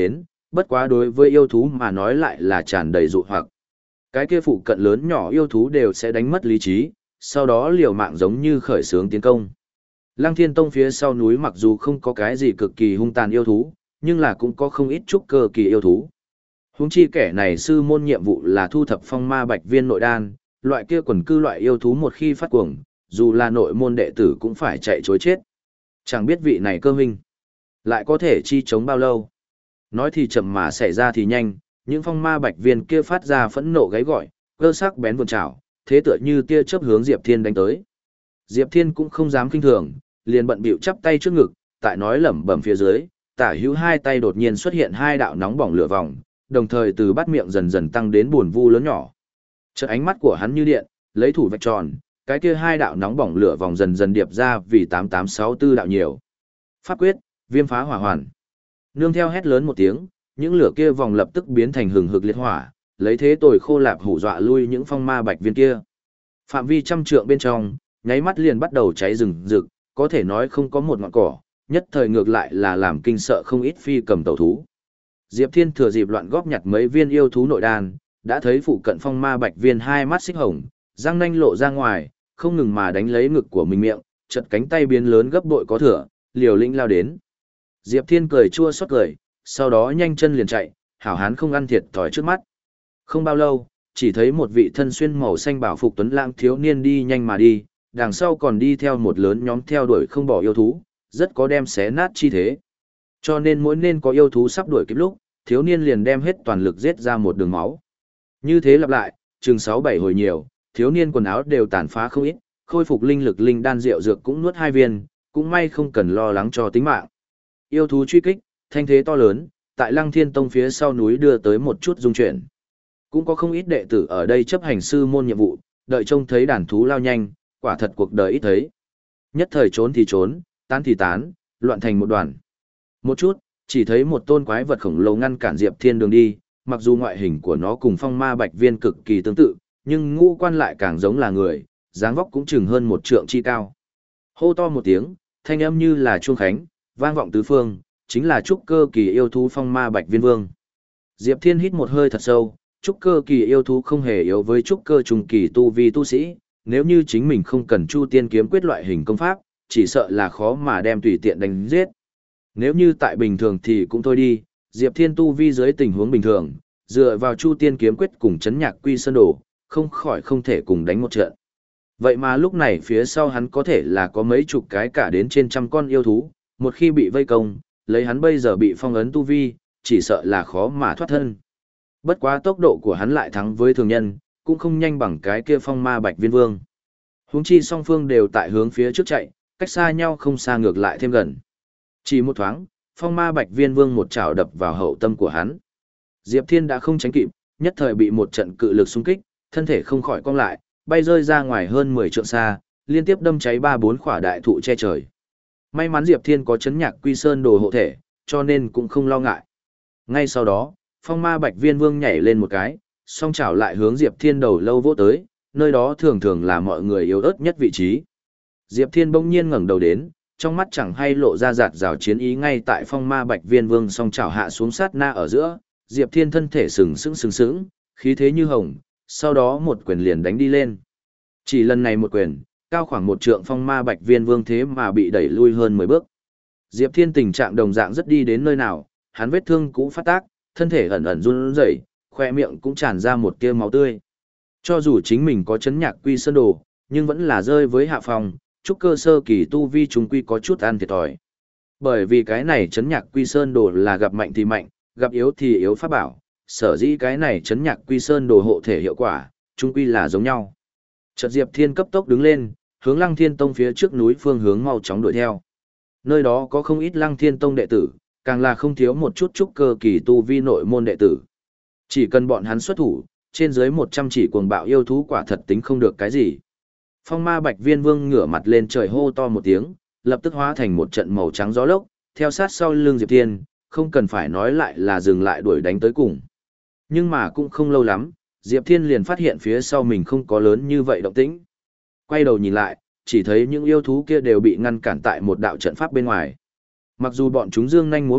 Bất quá đối với yêu thú mà nói lại là tràn đầy dụ hoặc. Cái kia phụ cận lớn nhỏ yêu thú đều sẽ đánh mất lý trí, sau đó liều mạng giống như khởi xướng tiến công. Lăng Thiên Tông phía sau núi mặc dù không có cái gì cực kỳ hung tàn yêu thú, nhưng là cũng có không ít trúc cơ kỳ yêu thú. Huống chi kẻ này sư môn nhiệm vụ là thu thập phong ma bạch viên nội đan, loại kia quần cư loại yêu thú một khi phát cuồng, dù là nội môn đệ tử cũng phải chạy chối chết. Chẳng biết vị này cơ huynh lại có thể chi chống bao lâu. Nói thì chậm mà xảy ra thì nhanh, những phong ma bạch viên kia phát ra phẫn nộ gáy gọi, cơ sắc bén vươn trảo, thế tựa như tia chớp hướng Diệp Thiên đánh tới. Diệp Thiên cũng không dám kinh thường, liền bận bịu chắp tay trước ngực, tại nói lẩm bẩm phía dưới, tả hữu hai tay đột nhiên xuất hiện hai đạo nóng bỏng lửa vòng, đồng thời từ bát miệng dần dần tăng đến buồn vu lớn nhỏ. Chợt ánh mắt của hắn như điện, lấy thủ vạch tròn, cái kia hai đạo nóng bỏng lửa vòng dần dần điệp ra vì tám tám sáu tư đạo nhiều. Pháp quyết, viêm phá hỏa hoàn. Nương theo hét lớn một tiếng, những lửa kia vòng lập tức biến thành hừng hực liệt hỏa, lấy thế tồi khô lạp hủ dọa lui những phong ma bạch viên kia. Phạm vi trăm trượng bên trong, nháy mắt liền bắt đầu cháy rừng rực, có thể nói không có một ngọn cỏ, nhất thời ngược lại là làm kinh sợ không ít phi cầm tẩu thú. Diệp Thiên thừa dịp loạn góp nhặt mấy viên yêu thú nội đan, đã thấy phụ cận phong ma bạch viên hai mắt xích hồng, răng nanh lộ ra ngoài, không ngừng mà đánh lấy ngực của mình miệng, chật cánh tay biến lớn gấp bội có thừa, liều lĩnh lao đến. Diệp Thiên cười chua xót cười, sau đó nhanh chân liền chạy, hảo hán không ăn thiệt thòi trước mắt. Không bao lâu, chỉ thấy một vị thân xuyên màu xanh bảo phục tuấn lãng thiếu niên đi nhanh mà đi, đằng sau còn đi theo một lớn nhóm theo đuổi không bỏ yêu thú, rất có đem xé nát chi thế. Cho nên mỗi nên có yêu thú sắp đuổi kịp lúc, thiếu niên liền đem hết toàn lực giết ra một đường máu. Như thế lặp lại, chừng sáu bảy hồi nhiều, thiếu niên quần áo đều tàn phá không ít, khôi phục linh lực linh đan rượu dược cũng nuốt hai viên, cũng may không cần lo lắng cho tính mạng. Yêu thú truy kích, thanh thế to lớn, tại Lăng Thiên Tông phía sau núi đưa tới một chút dung chuyển. Cũng có không ít đệ tử ở đây chấp hành sư môn nhiệm vụ, đợi trông thấy đàn thú lao nhanh, quả thật cuộc đời ít thấy. Nhất thời trốn thì trốn, tán thì tán, loạn thành một đoàn. Một chút, chỉ thấy một tôn quái vật khổng lồ ngăn cản Diệp Thiên đường đi, mặc dù ngoại hình của nó cùng phong ma bạch viên cực kỳ tương tự, nhưng ngũ quan lại càng giống là người, dáng vóc cũng chừng hơn một trượng chi cao. Hô to một tiếng, thanh âm như là chuông khánh, vang vọng tứ phương, chính là trúc cơ kỳ yêu thú phong ma bạch viên vương. Diệp Thiên hít một hơi thật sâu, trúc cơ kỳ yêu thú không hề yếu với trúc cơ trùng kỳ tu vi tu sĩ, nếu như chính mình không cần Chu Tiên kiếm quyết loại hình công pháp, chỉ sợ là khó mà đem tùy tiện đánh giết. Nếu như tại bình thường thì cũng thôi đi, Diệp Thiên tu vi dưới tình huống bình thường, dựa vào Chu Tiên kiếm quyết cùng chấn nhạc quy sơn đổ, không khỏi không thể cùng đánh một trận. Vậy mà lúc này phía sau hắn có thể là có mấy chục cái cả đến trên trăm con yêu thú, một khi bị vây công, lấy hắn bây giờ bị phong ấn tu vi, chỉ sợ là khó mà thoát thân. Bất quá tốc độ của hắn lại thắng với thường nhân, cũng không nhanh bằng cái kia phong ma bạch viên vương. Huống chi song phương đều tại hướng phía trước chạy, cách xa nhau không xa ngược lại thêm gần. Chỉ một thoáng, phong ma bạch viên vương một chảo đập vào hậu tâm của hắn. Diệp Thiên đã không tránh kịp, nhất thời bị một trận cự lực xung kích, thân thể không khỏi cong lại, bay rơi ra ngoài hơn mười trượng xa, liên tiếp đâm cháy ba bốn khỏa đại thụ che trời. May mắn Diệp Thiên có chấn nhạc quy sơn đồ hộ thể, cho nên cũng không lo ngại. Ngay sau đó, phong ma bạch viên vương nhảy lên một cái, song chảo lại hướng Diệp Thiên đầu lâu vỗ tới, nơi đó thường thường là mọi người yếu ớt nhất vị trí. Diệp Thiên bỗng nhiên ngẩng đầu đến, trong mắt chẳng hay lộ ra giạt rào chiến ý ngay tại phong ma bạch viên vương song chảo hạ xuống sát na ở giữa, Diệp Thiên thân thể sừng sững sừng sững, khí thế như hồng, sau đó một quyền liền đánh đi lên. Chỉ lần này một quyền, cao khoảng một trượng phong ma bạch viên vương thế mà bị đẩy lui hơn mười bước. Diệp Thiên tình trạng đồng dạng rất đi đến nơi nào, hắn vết thương cũ phát tác, thân thể ẩn ẩn run rẩy, khoe miệng cũng tràn ra một tia máu tươi. Cho dù chính mình có chấn nhạc quy sơn đồ, nhưng vẫn là rơi với hạ phòng, trúc cơ sơ kỳ tu vi chúng quy có chút ăn thiệt thòi. Bởi vì cái này chấn nhạc quy sơn đồ là gặp mạnh thì mạnh, gặp yếu thì yếu pháp bảo, sở dĩ cái này chấn nhạc quy sơn đồ hộ thể hiệu quả, chúng quy là giống nhau. Chợt Diệp Thiên cấp tốc đứng lên, hướng Lăng Thiên Tông phía trước núi phương hướng mau chóng đuổi theo. Nơi đó có không ít Lăng Thiên Tông đệ tử, càng là không thiếu một chút trúc cơ kỳ tu vi nội môn đệ tử. Chỉ cần bọn hắn xuất thủ, trên dưới một trăm chỉ cuồng bạo yêu thú quả thật tính không được cái gì. Phong ma bạch viên vương ngửa mặt lên trời hô to một tiếng, lập tức hóa thành một trận màu trắng gió lốc, theo sát sau lưng Diệp Thiên, không cần phải nói lại là dừng lại đuổi đánh tới cùng. Nhưng mà cũng không lâu lắm, Diệp Thiên liền phát hiện phía sau mình không có lớn như vậy động tĩnh. Quay đầu nhìn lại, chỉ thấy những yêu thú kia đều bị ngăn cản tại một đạo trận pháp bên ngoài. Mặc dù bọn chúng dương nhanh múa vớt,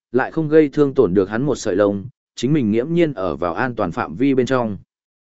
lại không gây thương tổn được hắn một sợi lông, chính mình nghiễm nhiên ở vào an toàn phạm vi bên trong.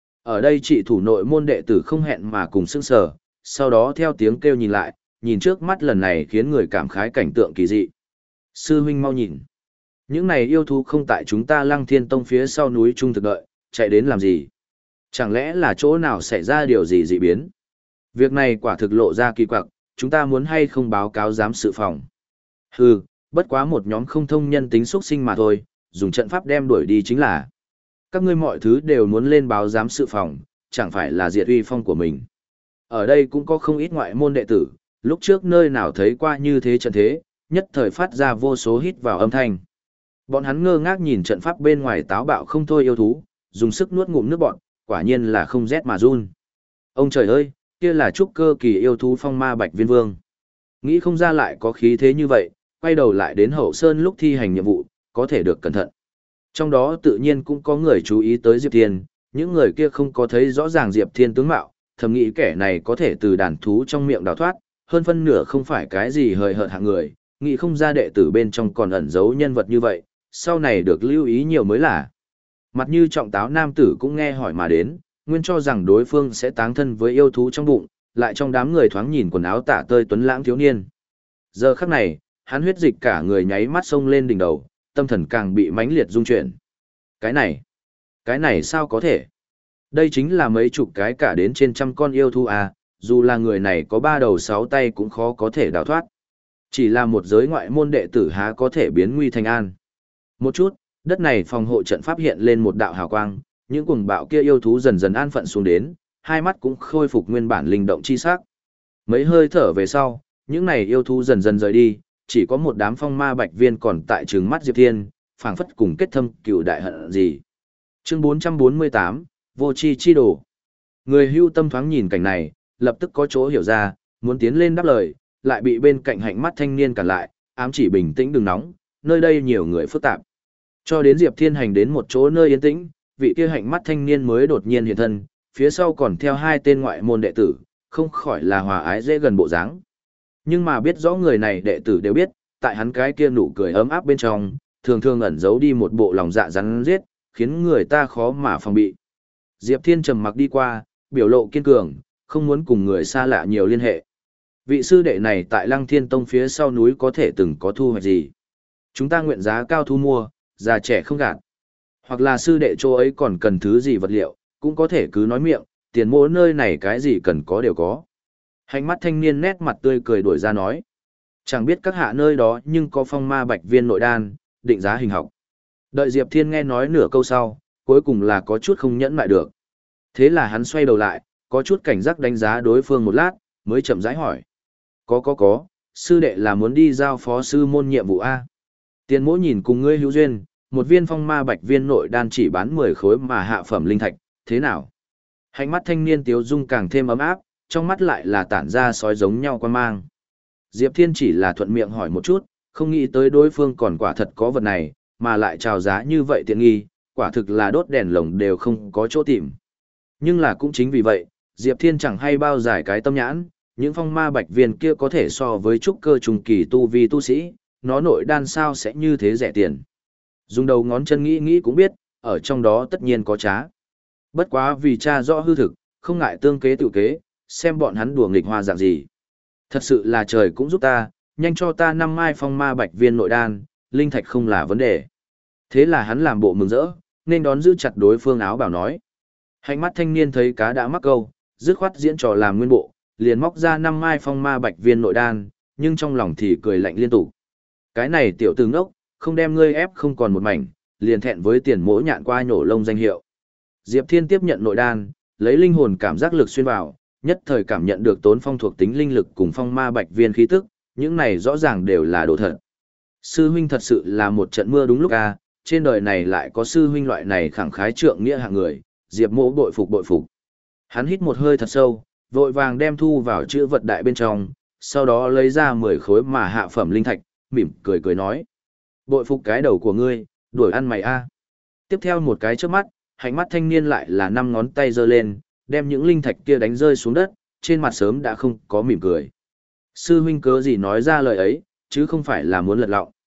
Ở đây trị thủ nội môn đệ tử không hẹn mà cùng sững sờ, sau đó theo tiếng kêu nhìn lại, nhìn trước mắt lần này khiến người cảm khái cảnh tượng kỳ dị. Sư huynh mau nhìn. Những này yêu thú không tại chúng ta Lăng Thiên Tông phía sau núi trung thực đợi, chạy đến làm gì? Chẳng lẽ là chỗ nào xảy ra điều gì dị biến? Việc này quả thực lộ ra kỳ quặc, chúng ta muốn hay không báo cáo giám sự phòng. Hừ, bất quá một nhóm không thông nhân tính xuất sinh mà thôi, dùng trận pháp đem đuổi đi chính là. Các ngươi mọi thứ đều muốn lên báo giám sự phòng, chẳng phải là diệt uy phong của mình. Ở đây cũng có không ít ngoại môn đệ tử, lúc trước nơi nào thấy qua như thế trận thế, nhất thời phát ra vô số hít vào âm thanh. Bọn hắn ngơ ngác nhìn trận pháp bên ngoài táo bạo không thôi yêu thú, dùng sức nuốt ngụm nước bọn, quả nhiên là không rét mà run. Ông trời ơi, kia là trúc cơ kỳ yêu thú phong ma bạch viên vương. Nghĩ không ra lại có khí thế như vậy, quay đầu lại đến hậu sơn lúc thi hành nhiệm vụ, có thể được cẩn thận. Trong đó tự nhiên cũng có người chú ý tới Diệp Thiên, những người kia không có thấy rõ ràng Diệp Thiên tướng mạo, thầm nghĩ kẻ này có thể từ đàn thú trong miệng đào thoát, hơn phân nửa không phải cái gì hời hợt hạng người, nghĩ không ra đệ tử bên trong còn ẩn giấu nhân vật như vậy, sau này được lưu ý nhiều mới là. Mặt như trọng táo nam tử cũng nghe hỏi mà đến, nguyên cho rằng đối phương sẽ táng thân với yêu thú trong bụng, lại trong đám người thoáng nhìn quần áo tả tơi tuấn lãng thiếu niên. Giờ khắc này, hắn huyết dịch cả người nháy mắt sông lên đỉnh đầu, tâm thần càng bị mãnh liệt rung chuyển. Cái này, cái này sao có thể? Đây chính là mấy chục cái cả đến trên trăm con yêu thú à, dù là người này có ba đầu sáu tay cũng khó có thể đào thoát. Chỉ là một giới ngoại môn đệ tử há có thể biến nguy thành an. Một chút, đất này phòng hộ trận pháp hiện lên một đạo hào quang, những cuồng bạo kia yêu thú dần dần an phận xuống đến, hai mắt cũng khôi phục nguyên bản linh động chi sắc. Mấy hơi thở về sau, những này yêu thú dần dần rời đi, chỉ có một đám phong ma bạch viên còn tại trừng mắt Diệp Thiên, phảng phất cùng kết thâm cựu đại hận gì. Chương bốn trăm bốn mươi tám, Vô Chi Chi Đồ. Người hưu tâm thoáng nhìn cảnh này, lập tức có chỗ hiểu ra, muốn tiến lên đáp lời, lại bị bên cạnh hạnh mắt thanh niên cản lại, ám chỉ bình tĩnh đừng nóng, nơi đây nhiều người phức tạp. Cho đến Diệp Thiên hành đến một chỗ nơi yên tĩnh, vị kia hạnh mắt thanh niên mới đột nhiên hiện thân, phía sau còn theo hai tên ngoại môn đệ tử, không khỏi là hòa ái dễ gần bộ dáng. Nhưng mà biết rõ người này đệ tử đều biết, tại hắn cái kia nụ cười ấm áp bên trong, thường thường ẩn giấu đi một bộ lòng dạ rắn giết, khiến người ta khó mà phòng bị. Diệp Thiên trầm mặc đi qua, biểu lộ kiên cường, không muốn cùng người xa lạ nhiều liên hệ. Vị sư đệ này tại Lăng Thiên Tông phía sau núi có thể từng có thu hoạch gì? Chúng ta nguyện giá cao thu mua, già trẻ không gạt. Hoặc là sư đệ chỗ ấy còn cần thứ gì vật liệu, cũng có thể cứ nói miệng, tiền mỗi nơi này cái gì cần có đều có. Hành mắt thanh niên nét mặt tươi cười đuổi ra nói. Chẳng biết các hạ nơi đó nhưng có phong ma bạch viên nội đan, định giá hình học. Đợi Diệp Thiên nghe nói nửa câu sau, cuối cùng là có chút không nhẫn lại được. Thế là hắn xoay đầu lại, có chút cảnh giác đánh giá đối phương một lát, mới chậm rãi hỏi. Có có có, sư đệ là muốn đi giao phó sư môn nhiệm vụ A. Tiền mỗi nhìn cùng ngươi hữu duyên, một viên phong ma bạch viên nội đan chỉ bán mười khối mà hạ phẩm linh thạch, thế nào? Hành mắt thanh niên tiếu dung càng thêm ấm áp, trong mắt lại là tản ra sói giống nhau quan mang. Diệp Thiên chỉ là thuận miệng hỏi một chút, không nghĩ tới đối phương còn quả thật có vật này, mà lại chào giá như vậy tiện nghi, quả thực là đốt đèn lồng đều không có chỗ tìm. Nhưng là cũng chính vì vậy, Diệp Thiên chẳng hay bao giải cái tâm nhãn, những phong ma bạch viên kia có thể so với trúc cơ trùng kỳ tu vi tu sĩ, nó nội đan sao sẽ như thế rẻ tiền. Dùng đầu ngón chân nghĩ nghĩ cũng biết, ở trong đó tất nhiên có trá. Bất quá vì cha rõ hư thực, không ngại tương kế tự kế, xem bọn hắn đùa nghịch hoa dạng gì. Thật sự là trời cũng giúp ta, nhanh cho ta năm mai phong ma bạch viên nội đan, linh thạch không là vấn đề. Thế là hắn làm bộ mừng rỡ, nên đón giữ chặt đối phương áo bảo nói. Hành mắt thanh niên thấy cá đã mắc câu, dứt khoát diễn trò làm nguyên bộ, liền móc ra năm mai phong ma bạch viên nội đan, nhưng trong lòng thì cười lạnh liên tục. Cái này tiểu tử ngốc, không đem ngươi ép không còn một mảnh, liền thẹn với tiền mỗ nhạn qua nhổ lông danh hiệu. Diệp Thiên tiếp nhận nội đan, lấy linh hồn cảm giác lực xuyên vào, nhất thời cảm nhận được tốn phong thuộc tính linh lực cùng phong ma bạch viên khí tức, những này rõ ràng đều là đồ thật. Sư huynh thật sự là một trận mưa đúng lúc a, trên đời này lại có sư huynh loại này khẳng khái trượng nghĩa hạng người, Diệp Mỗ bội phục bội phục. Hắn hít một hơi thật sâu, vội vàng đem thu vào chữ vật đại bên trong, sau đó lấy ra mười khối mà hạ phẩm linh thạch, mỉm cười cười nói: "Bội phục cái đầu của ngươi, đuổi ăn mày a." Tiếp theo một cái chớp mắt, hành mắt thanh niên lại là năm ngón tay giơ lên, đem những linh thạch kia đánh rơi xuống đất, trên mặt sớm đã không có mỉm cười. Sư huynh cớ gì nói ra lời ấy, chứ không phải là muốn lật lọng.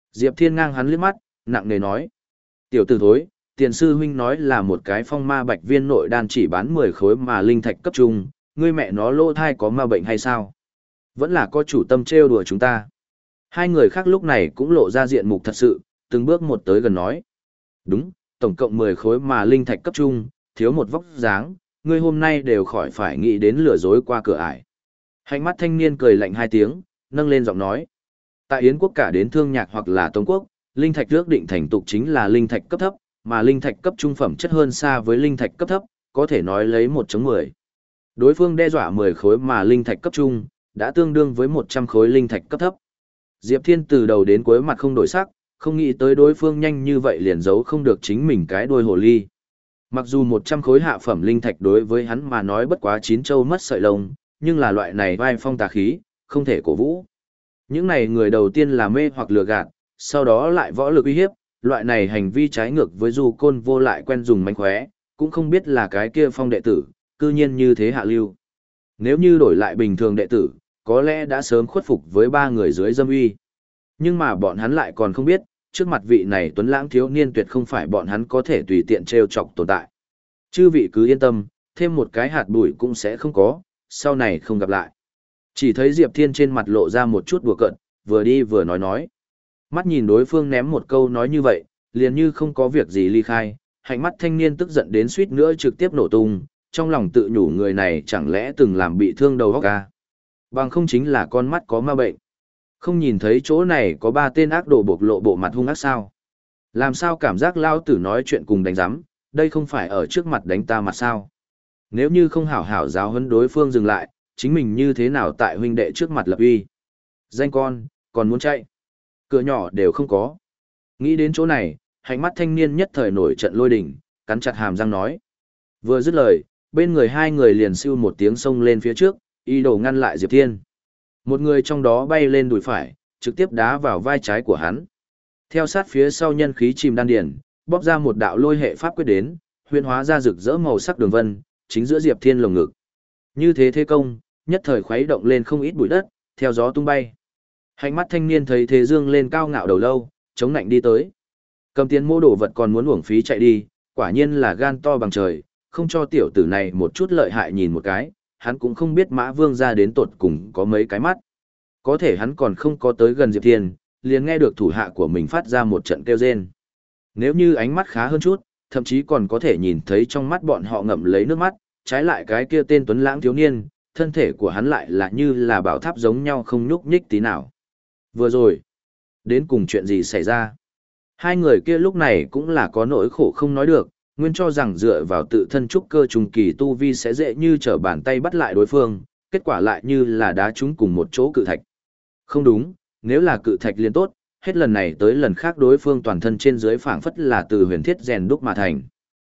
Diệp Thiên ngang hắn liếc mắt, nặng nề nói. Tiểu tử thối, tiền sư huynh nói là một cái phong ma bạch viên nội đan chỉ bán mười khối mà linh thạch cấp trung, ngươi mẹ nó lỗ thai có ma bệnh hay sao? Vẫn là có chủ tâm trêu đùa chúng ta. Hai người khác lúc này cũng lộ ra diện mục thật sự, từng bước một tới gần nói. Đúng, tổng cộng mười khối mà linh thạch cấp trung, thiếu một vóc dáng, ngươi hôm nay đều khỏi phải nghĩ đến lừa dối qua cửa ải. Hạnh mắt thanh niên cười lạnh hai tiếng, nâng lên giọng nói. Tại Yến quốc cả đến Thương Nhạc hoặc là Tống quốc, linh thạch ước định thành tục chính là linh thạch cấp thấp, mà linh thạch cấp trung phẩm chất hơn xa với linh thạch cấp thấp, có thể nói lấy một chống mười. Đối phương đe dọa mười khối mà linh thạch cấp trung, đã tương đương với một trăm khối linh thạch cấp thấp. Diệp Thiên từ đầu đến cuối mặt không đổi sắc, không nghĩ tới đối phương nhanh như vậy liền giấu không được chính mình cái đuôi hồ ly. Mặc dù một trăm khối hạ phẩm linh thạch đối với hắn mà nói bất quá chín châu mất sợi lông, nhưng là loại này vai phong tà khí, không thể cổ vũ. Những này người đầu tiên là mê hoặc lừa gạt, sau đó lại võ lực uy hiếp, loại này hành vi trái ngược với du côn vô lại quen dùng mánh khóe, cũng không biết là cái kia phong đệ tử, cư nhiên như thế hạ lưu. Nếu như đổi lại bình thường đệ tử, có lẽ đã sớm khuất phục với ba người dưới dâm uy. Nhưng mà bọn hắn lại còn không biết, trước mặt vị này tuấn lãng thiếu niên tuyệt không phải bọn hắn có thể tùy tiện trêu chọc tồn tại. Chư vị cứ yên tâm, thêm một cái hạt bụi cũng sẽ không có, sau này không gặp lại. Chỉ thấy Diệp Thiên trên mặt lộ ra một chút đùa cợt, vừa đi vừa nói nói. Mắt nhìn đối phương ném một câu nói như vậy, liền như không có việc gì ly khai, hạnh mắt thanh niên tức giận đến suýt nữa trực tiếp nổ tung, trong lòng tự nhủ người này chẳng lẽ từng làm bị thương đầu óc à? Bằng không chính là con mắt có ma bệnh. Không nhìn thấy chỗ này có ba tên ác đồ bộc lộ bộ mặt hung ác sao? Làm sao cảm giác lao tử nói chuyện cùng đánh giám, đây không phải ở trước mặt đánh ta mặt sao? Nếu như không hảo hảo giáo huấn đối phương dừng lại, chính mình như thế nào tại huynh đệ trước mặt lập uy? Danh con, còn muốn chạy? Cửa nhỏ đều không có. Nghĩ đến chỗ này, hạnh mắt thanh niên nhất thời nổi trận lôi đình, cắn chặt hàm răng nói. Vừa dứt lời, bên người hai người liền siêu một tiếng xông lên phía trước, y đồ ngăn lại Diệp Thiên. Một người trong đó bay lên đùi phải, trực tiếp đá vào vai trái của hắn. Theo sát phía sau nhân khí chìm đan điền, bóp ra một đạo lôi hệ pháp quyết đến, huyễn hóa ra rực rỡ màu sắc đường vân, chính giữa Diệp Thiên lồng ngực. Như thế thế công, nhất thời khuấy động lên không ít bụi đất, theo gió tung bay. Hạnh mắt thanh niên thấy thế dương lên cao ngạo đầu lâu, chống nạnh đi tới. Cầm tiền mô đồ vật còn muốn uổng phí chạy đi, quả nhiên là gan to bằng trời, không cho tiểu tử này một chút lợi hại nhìn một cái, hắn cũng không biết Mã Vương ra đến tột cùng có mấy cái mắt. Có thể hắn còn không có tới gần Diệp Thiên, liền nghe được thủ hạ của mình phát ra một trận kêu rên. Nếu như ánh mắt khá hơn chút, thậm chí còn có thể nhìn thấy trong mắt bọn họ ngậm lấy nước mắt, trái lại cái kia tên tuấn lãng thiếu niên, thân thể của hắn lại là như là bảo tháp giống nhau không nhúc nhích tí nào. Vừa rồi, đến cùng chuyện gì xảy ra? Hai người kia lúc này cũng là có nỗi khổ không nói được, nguyên cho rằng dựa vào tự thân trúc cơ trùng kỳ tu vi sẽ dễ như trở bàn tay bắt lại đối phương, kết quả lại như là đá trúng cùng một chỗ cự thạch. Không đúng, nếu là cự thạch liên tốt, hết lần này tới lần khác đối phương toàn thân trên dưới phảng phất là từ huyền thiết rèn đúc mà thành.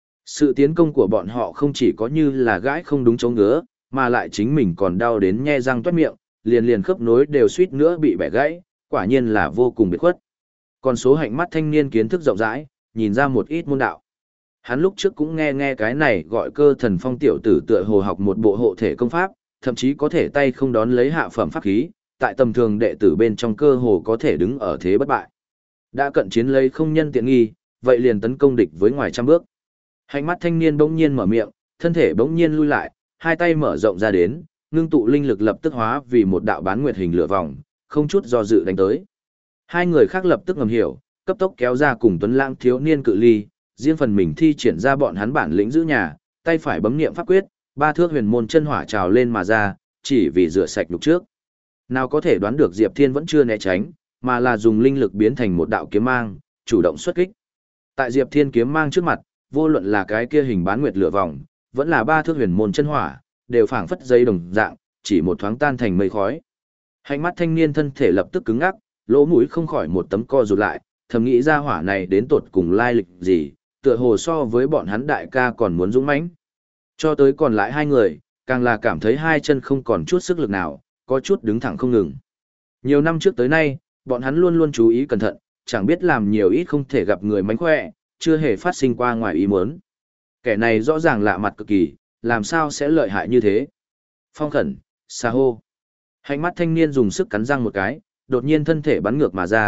Sự tiến công của bọn họ không chỉ có như là gãi không đúng chỗ ngứa, mà lại chính mình còn đau đến nhe răng toét miệng, liền liền khớp nối đều suýt nữa bị bẻ gãy, quả nhiên là vô cùng biệt khuất. Còn số hạnh mắt thanh niên kiến thức rộng rãi, nhìn ra một ít môn đạo. Hắn lúc trước cũng nghe nghe cái này gọi cơ thần phong tiểu tử tựa hồ học một bộ hộ thể công pháp, thậm chí có thể tay không đón lấy hạ phẩm pháp khí, tại tầm thường đệ tử bên trong cơ hồ có thể đứng ở thế bất bại. Đã cận chiến lấy không nhân tiện nghi, vậy liền tấn công địch với ngoài trăm bước. Hạnh mắt thanh niên bỗng nhiên mở miệng, thân thể bỗng nhiên lui lại, hai tay mở rộng ra đến, ngưng tụ linh lực lập tức hóa vì một đạo bán nguyệt hình lửa vòng, không chút do dự đánh tới. Hai người khác lập tức ngầm hiểu, cấp tốc kéo ra cùng tuấn lãng thiếu niên cự ly, riêng phần mình thi triển ra bọn hắn bản lĩnh giữ nhà, tay phải bấm niệm pháp quyết, ba thước huyền môn chân hỏa trào lên mà ra, chỉ vì rửa sạch lục trước. Nào có thể đoán được Diệp Thiên vẫn chưa né tránh, mà là dùng linh lực biến thành một đạo kiếm mang, chủ động xuất kích. Tại Diệp Thiên kiếm mang trước mặt, vô luận là cái kia hình bán nguyệt lửa vòng, vẫn là ba thước huyền môn chân hỏa, đều phảng phất dây đồng dạng, chỉ một thoáng tan thành mây khói. Hạnh mắt thanh niên thân thể lập tức cứng ngắc, lỗ mũi không khỏi một tấm co rụt lại, thầm nghĩ ra hỏa này đến tột cùng lai lịch gì, tựa hồ so với bọn hắn đại ca còn muốn dũng mãnh. Cho tới còn lại hai người, càng là cảm thấy hai chân không còn chút sức lực nào, có chút đứng thẳng không ngừng. Nhiều năm trước tới nay, bọn hắn luôn luôn chú ý cẩn thận, chẳng biết làm nhiều ít không thể gặp người mánh khỏe, chưa hề phát sinh qua ngoài ý muốn. Kẻ này rõ ràng lạ mặt cực kỳ, làm sao sẽ lợi hại như thế? Phong khẩn, xa hô. Hạnh mắt thanh niên dùng sức cắn răng một cái, đột nhiên thân thể bắn ngược mà ra,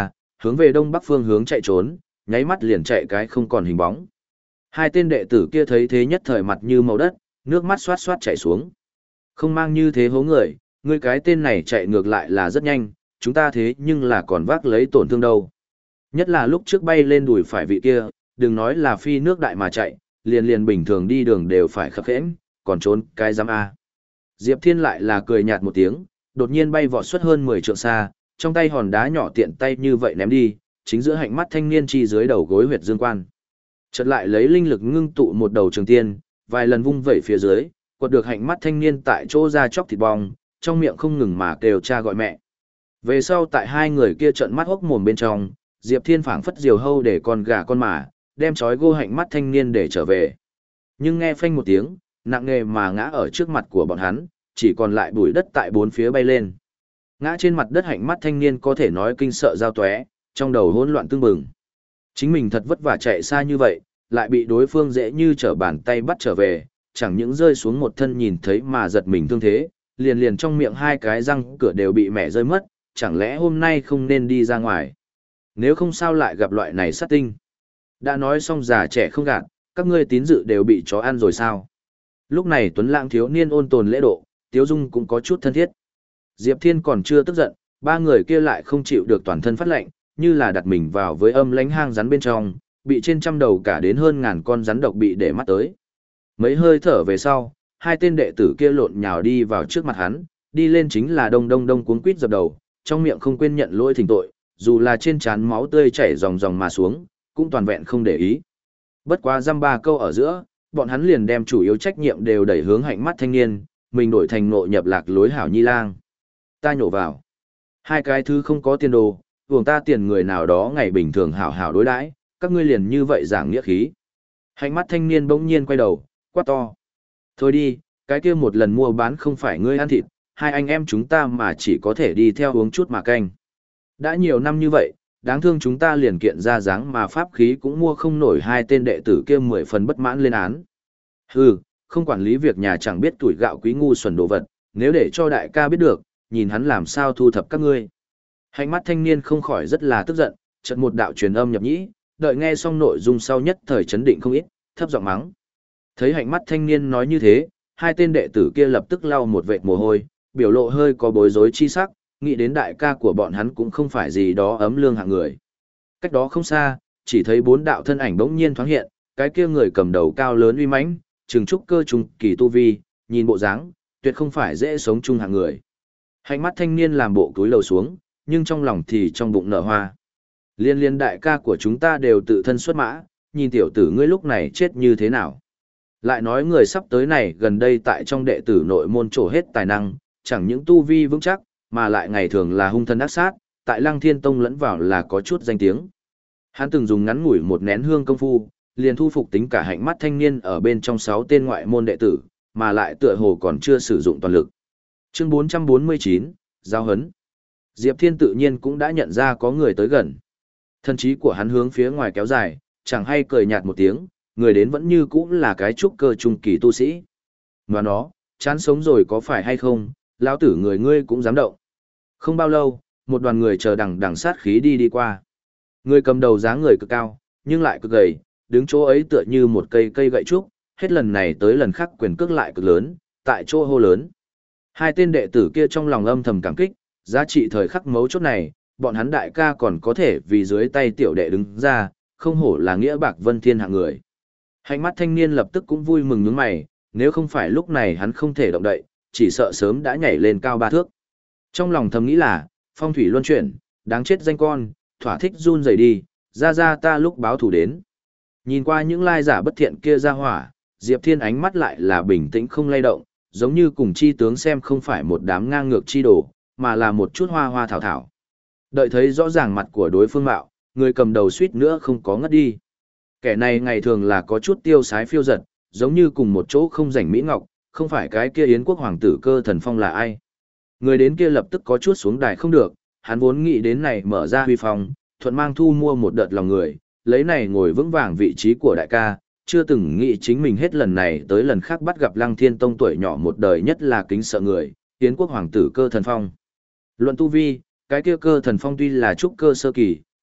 hướng về đông bắc phương hướng chạy trốn, nháy mắt liền chạy cái không còn hình bóng. Hai tên đệ tử kia thấy thế nhất thời mặt như màu đất, nước mắt xoát xoát chảy xuống. Không mang như thế hố người, ngươi cái tên này chạy ngược lại là rất nhanh, chúng ta thế nhưng là còn vác lấy tổn thương đâu. Nhất là lúc trước bay lên đùi phải vị kia, đừng nói là phi nước đại mà chạy, liền liền bình thường đi đường đều phải khập khẽnh, còn trốn cái giám A. Diệp Thiên lại là cười nhạt một tiếng, đột nhiên bay vọt suốt hơn mười trượng xa, trong tay hòn đá nhỏ tiện tay như vậy ném đi, chính giữa hạnh mắt thanh niên chi dưới đầu gối huyệt dương quan. Chợt lại lấy linh lực ngưng tụ một đầu trường tiên, vài lần vung vẩy phía dưới, quật được hạnh mắt thanh niên tại chỗ ra chóc thịt bong, trong miệng không ngừng mà kêu cha gọi mẹ. Về sau tại hai người kia trợn mắt hốc mồm bên trong, Diệp Thiên phảng phất diều hâu để con gà con mà, đem chói gô hạnh mắt thanh niên để trở về. Nhưng nghe phanh một tiếng, nặng nề mà ngã ở trước mặt của bọn hắn, chỉ còn lại bụi đất tại bốn phía bay lên. Ngã trên mặt đất hạnh mắt thanh niên có thể nói kinh sợ giao tóe, trong đầu hỗn loạn tương bừng. Chính mình thật vất vả chạy xa như vậy, lại bị đối phương dễ như trở bàn tay bắt trở về, chẳng những rơi xuống một thân nhìn thấy mà giật mình thương thế, liền liền trong miệng hai cái răng cửa đều bị mẹ rơi mất, chẳng lẽ hôm nay không nên đi ra ngoài. Nếu không sao lại gặp loại này sát tinh. Đã nói xong già trẻ không gạt, các ngươi tín dự đều bị chó ăn rồi sao. Lúc này Tuấn Lãng thiếu niên ôn tồn lễ độ, Tiếu Dung cũng có chút thân thiết. Diệp Thiên còn chưa tức giận, ba người kia lại không chịu được toàn thân phát lệnh, như là đặt mình vào với âm lãnh hang rắn bên trong, bị trên trăm đầu cả đến hơn ngàn con rắn độc bị để mắt tới. Mấy hơi thở về sau, hai tên đệ tử kia lộn nhào đi vào trước mặt hắn, đi lên chính là đông đông đông cuống quýt dập đầu, trong miệng không quên nhận lỗi thỉnh tội, dù là trên trán máu tươi chảy ròng ròng mà xuống, cũng toàn vẹn không để ý. Bất quá dăm ba câu ở giữa, bọn hắn liền đem chủ yếu trách nhiệm đều đẩy hướng hạnh mắt thanh niên, mình đổi thành nộ nhập lạc lối hảo nhi lang. Ta nhổ vào. Hai cái thứ không có tiền đồ, vùng ta tiền người nào đó ngày bình thường hảo hảo đối đãi, các ngươi liền như vậy giảng nghĩa khí. Hạnh mắt thanh niên bỗng nhiên quay đầu, quát to. Thôi đi, cái kia một lần mua bán không phải ngươi ăn thịt, hai anh em chúng ta mà chỉ có thể đi theo uống chút mà canh. Đã nhiều năm như vậy, đáng thương chúng ta liền kiện ra dáng mà pháp khí cũng mua không nổi, hai tên đệ tử kia mười phần bất mãn lên án. Hừ, không quản lý việc nhà chẳng biết tuổi gạo quý ngu xuẩn đồ vật, nếu để cho đại ca biết được, nhìn hắn làm sao thu thập các ngươi. Hạnh mắt thanh niên không khỏi rất là tức giận, chợt một đạo truyền âm nhập nhĩ, đợi nghe xong nội dung sau nhất thời chấn định không ít, thấp giọng mắng. Thấy hạnh mắt thanh niên nói như thế, hai tên đệ tử kia lập tức lau một vệt mồ hôi, biểu lộ hơi có bối rối chi sắc, nghĩ đến đại ca của bọn hắn cũng không phải gì đó ấm lương hạng người. Cách đó không xa, chỉ thấy bốn đạo thân ảnh bỗng nhiên thoáng hiện, cái kia người cầm đầu cao lớn uy mãnh, trừng trúc cơ trùng kỳ tu vi, nhìn bộ dáng, tuyệt không phải dễ sống chung hạng người. Hạnh mắt thanh niên làm bộ túi lầu xuống, nhưng trong lòng thì trong bụng nở hoa. Liên liên đại ca của chúng ta đều tự thân xuất mã, nhìn tiểu tử ngươi lúc này chết như thế nào. Lại nói người sắp tới này gần đây tại trong đệ tử nội môn trổ hết tài năng, chẳng những tu vi vững chắc, mà lại ngày thường là hung thân ác sát, tại Lăng Thiên Tông lẫn vào là có chút danh tiếng. Hắn từng dùng ngắn ngủi một nén hương công phu, liền thu phục tính cả hạnh mắt thanh niên ở bên trong sáu tên ngoại môn đệ tử, mà lại tựa hồ còn chưa sử dụng toàn lực. Chương bốn trăm bốn mươi chín, Giao hấn. Diệp Thiên tự nhiên cũng đã nhận ra có người tới gần. Thân trí của hắn hướng phía ngoài kéo dài, chẳng hay cười nhạt một tiếng, người đến vẫn như cũ là cái trúc cơ trung kỳ tu sĩ. Mà nó, chán sống rồi có phải hay không, lão tử người ngươi cũng dám động. Không bao lâu, một đoàn người chờ đằng đằng sát khí đi đi qua. Người cầm đầu dáng người cực cao, nhưng lại cực gầy, đứng chỗ ấy tựa như một cây cây gậy trúc, hết lần này tới lần khác quyền cước lại cực lớn, tại chỗ hô lớn. Hai tên đệ tử kia trong lòng âm thầm cảm kích, giá trị thời khắc mấu chốt này, bọn hắn đại ca còn có thể vì dưới tay tiểu đệ đứng ra, không hổ là nghĩa bạc vân thiên hạng người. Hạnh mắt thanh niên lập tức cũng vui mừng nhướng mày, nếu không phải lúc này hắn không thể động đậy, chỉ sợ sớm đã nhảy lên cao ba thước. Trong lòng thầm nghĩ là, phong thủy luân chuyển, đáng chết danh con, thỏa thích run rẩy đi, ra ra ta lúc báo thù đến. Nhìn qua những lai giả bất thiện kia ra hỏa, Diệp Thiên ánh mắt lại là bình tĩnh không lay động, giống như cùng chi tướng xem không phải một đám ngang ngược chi đồ, mà là một chút hoa hoa thảo thảo. Đợi thấy rõ ràng mặt của đối phương mạo, người cầm đầu suýt nữa không có ngất đi. Kẻ này ngày thường là có chút tiêu sái phiêu giật, giống như cùng một chỗ không rảnh mỹ ngọc, không phải cái kia Yến quốc hoàng tử Cơ Thần Phong là ai. Người đến kia lập tức có chút xuống đài không được, hắn vốn nghĩ đến này mở ra huy phong, thuận mang thu mua một đợt lòng người, lấy này ngồi vững vàng vị trí của đại ca, chưa từng nghĩ chính mình hết lần này tới lần khác bắt gặp Lăng Thiên Tông tuổi nhỏ một đời nhất là kính sợ người, Yến quốc hoàng tử Cơ Thần Phong. Luận tu vi, cái kia Cơ Thần Phong tuy là trúc cơ sơ kỳ,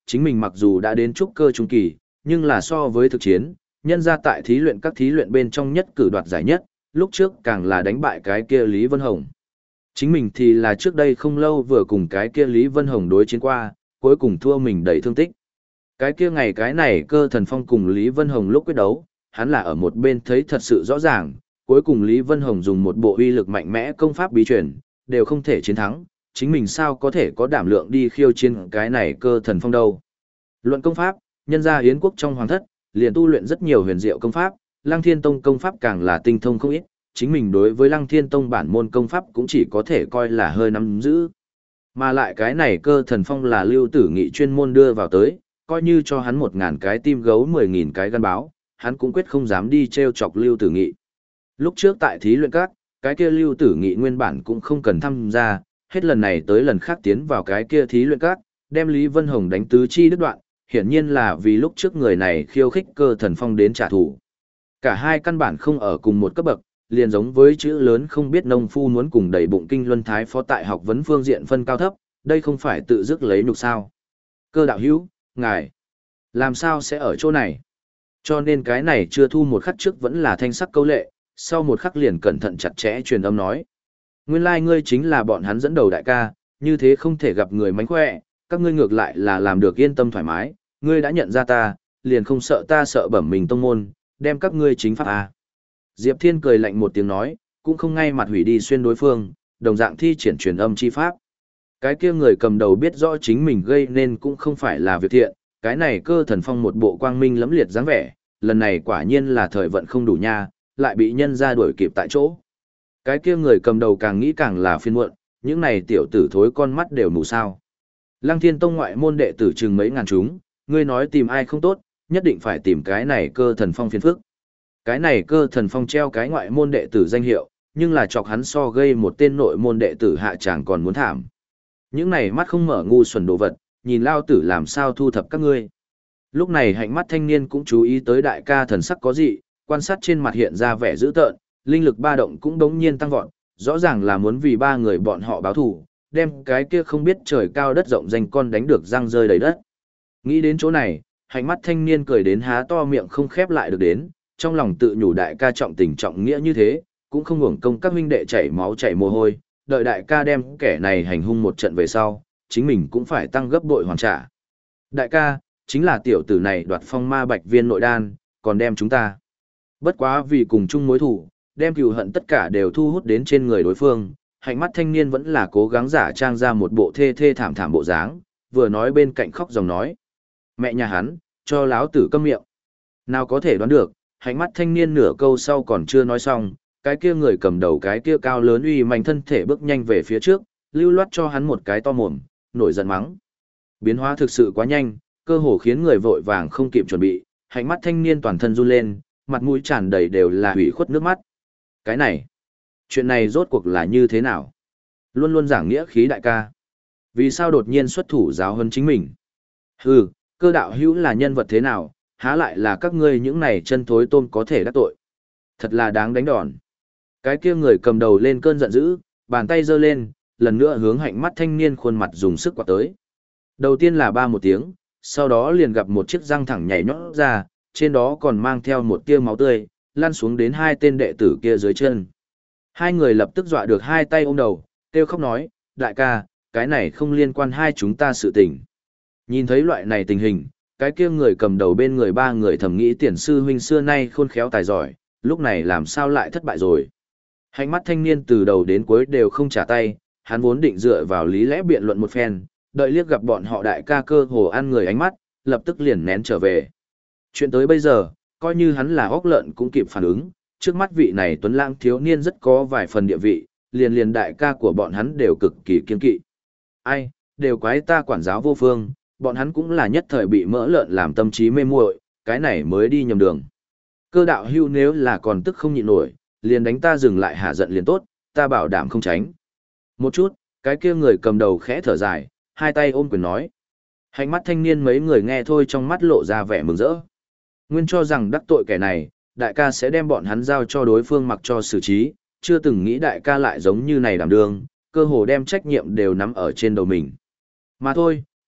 chính mình mặc dù đã đến trúc cơ trung kỳ, nhưng là so với thực chiến, nhân ra tại thí luyện các thí luyện bên trong nhất cử đoạt giải nhất, lúc trước càng là đánh bại cái kia Lý Vân Hồng. Chính mình thì là trước đây không lâu vừa cùng cái kia Lý Vân Hồng đối chiến qua, cuối cùng thua mình đầy thương tích. Cái kia ngày cái này Cơ Thần Phong cùng Lý Vân Hồng lúc quyết đấu, hắn là ở một bên thấy thật sự rõ ràng, cuối cùng Lý Vân Hồng dùng một bộ uy lực mạnh mẽ công pháp bí truyền, đều không thể chiến thắng, chính mình sao có thể có đảm lượng đi khiêu chiến cái này Cơ Thần Phong đâu. Luận công pháp, nhân gia Yến quốc trong hoàng thất, liền tu luyện rất nhiều huyền diệu công pháp, Lăng Thiên Tông công pháp càng là tinh thông không ít, chính mình đối với Lăng Thiên Tông bản môn công pháp cũng chỉ có thể coi là hơi nắm giữ. Mà lại cái này Cơ Thần Phong là Lưu Tử Nghị chuyên môn đưa vào tới, coi như cho hắn một ngàn cái tim gấu mười nghìn cái gan báo, hắn cũng quyết không dám đi treo chọc Lưu Tử Nghị. Lúc trước tại thí luyện các, cái kia Lưu Tử Nghị nguyên bản cũng không cần tham gia, hết lần này tới lần khác tiến vào cái kia thí luyện các, đem Lý Vân Hồng đánh tứ chi đứt đoạn, hiển nhiên là vì lúc trước người này khiêu khích Cơ Thần Phong đến trả thù. Cả hai căn bản không ở cùng một cấp bậc, liền giống với chữ lớn không biết nông phu muốn cùng đầy bụng kinh luân thái phó tại học vấn phương diện phân cao thấp, đây không phải tự dứt lấy nhục sao. Cơ đạo hữu, ngài, làm sao sẽ ở chỗ này? Cho nên cái này chưa thu một khắc trước vẫn là thanh sắc câu lệ, sau một khắc liền cẩn thận chặt chẽ truyền âm nói. Nguyên lai like ngươi chính là bọn hắn dẫn đầu đại ca, như thế không thể gặp người mánh khỏe, các ngươi ngược lại là làm được yên tâm thoải mái, ngươi đã nhận ra ta, liền không sợ ta sợ bẩm mình tông môn, đem các ngươi chính pháp à. Diệp Thiên cười lạnh một tiếng nói, cũng không ngay mặt hủy đi xuyên đối phương, đồng dạng thi triển truyền âm chi pháp. Cái kia người cầm đầu biết rõ chính mình gây nên cũng không phải là việc thiện, cái này Cơ Thần Phong một bộ quang minh lẫm liệt dáng vẻ, lần này quả nhiên là thời vận không đủ nha, lại bị nhân ra đuổi kịp tại chỗ. Cái kia người cầm đầu càng nghĩ càng là phiền muộn, những này tiểu tử thối con mắt đều mù sao. Lăng Thiên Tông ngoại môn đệ tử chừng mấy ngàn chúng, ngươi nói tìm ai không tốt, nhất định phải tìm cái này Cơ Thần Phong phiền phức. Cái này Cơ Thần Phong treo cái ngoại môn đệ tử danh hiệu, nhưng là chọc hắn so gây một tên nội môn đệ tử hạ chẳng còn muốn thảm. Những này mắt không mở ngu xuẩn đồ vật, nhìn lao tử làm sao thu thập các ngươi. Lúc này hạnh mắt thanh niên cũng chú ý tới đại ca thần sắc có gì, quan sát trên mặt hiện ra vẻ dữ tợn, linh lực ba động cũng đống nhiên tăng vọt, rõ ràng là muốn vì ba người bọn họ báo thù, đem cái kia không biết trời cao đất rộng danh con đánh được răng rơi đầy đất. Nghĩ đến chỗ này, hạnh mắt thanh niên cười đến há to miệng không khép lại được đến, trong lòng tự nhủ đại ca trọng tình trọng nghĩa như thế, cũng không hưởng công các huynh đệ chảy máu chảy mồ hôi, đợi đại ca đem kẻ này hành hung một trận về sau, chính mình cũng phải tăng gấp bội hoàn trả. Đại ca, chính là tiểu tử này đoạt phong ma bạch viên nội đan, còn đem chúng ta. Bất quá vì cùng chung mối thù, đem cừu hận tất cả đều thu hút đến trên người đối phương, hạnh mắt thanh niên vẫn là cố gắng giả trang ra một bộ thê thê thảm thảm bộ dáng, vừa nói bên cạnh khóc dòng nói. Mẹ nhà hắn, cho láo tử câm miệng. Nào có thể đoán được, hạnh mắt thanh niên nửa câu sau còn chưa nói xong, cái kia người cầm đầu cái kia cao lớn uy mạnh thân thể bước nhanh về phía trước, lưu loát cho hắn một cái to mồm, nổi giận mắng. Biến hóa thực sự quá nhanh, cơ hồ khiến người vội vàng không kịp chuẩn bị, hạnh mắt thanh niên toàn thân run lên, mặt mũi tràn đầy đều là hủy khuất nước mắt. Cái này, chuyện này rốt cuộc là như thế nào? Luôn luôn giảng nghĩa khí đại ca. Vì sao đột nhiên xuất thủ giáo hơn chính mình? Hừ, Cơ đạo hữu là nhân vật thế nào, há lại là các ngươi những này chân thối tôm có thể đắc tội. Thật là đáng đánh đòn. Cái kia người cầm đầu lên cơn giận dữ, bàn tay giơ lên, lần nữa hướng hạnh mắt thanh niên khuôn mặt dùng sức quạt tới. Đầu tiên là ba một tiếng, sau đó liền gặp một chiếc răng thẳng nhảy nhót ra, trên đó còn mang theo một tia máu tươi, lăn xuống đến hai tên đệ tử kia dưới chân. Hai người lập tức dọa được hai tay ôm đầu, kêu khóc nói, đại ca, cái này không liên quan hai chúng ta sự tình. Nhìn thấy loại này tình hình, cái kia người cầm đầu bên người ba người thầm nghĩ tiền sư huynh xưa nay khôn khéo tài giỏi, lúc này làm sao lại thất bại rồi. Hạnh mắt thanh niên từ đầu đến cuối đều không trả tay, hắn vốn định dựa vào lý lẽ biện luận một phen, đợi liếc gặp bọn họ đại ca cơ hồ ăn người ánh mắt, lập tức liền nén trở về. Chuyện tới bây giờ, coi như hắn là óc lợn cũng kịp phản ứng, trước mắt vị này tuấn lãng thiếu niên rất có vài phần địa vị, liền liền đại ca của bọn hắn đều cực kỳ kiên kỵ. Ai, đều quái ta quản giáo vô phương, bọn hắn cũng là nhất thời bị mỡ lợn làm tâm trí mê muội, cái này mới đi nhầm đường. Cơ đạo hưu nếu là còn tức không nhịn nổi, liền đánh ta dừng lại hạ giận liền tốt, ta bảo đảm không tránh. Một chút, cái kia người cầm đầu khẽ thở dài, hai tay ôm quyền nói. Hạnh mắt thanh niên mấy người nghe thôi trong mắt lộ ra vẻ mừng rỡ. Nguyên cho rằng đắc tội kẻ này, đại ca sẽ đem bọn hắn giao cho đối phương mặc cho xử trí, chưa từng nghĩ đại ca lại giống như này đảm đương, cơ hồ đem trách nhiệm đều nắm ở trên đầu mình. Mà thôi,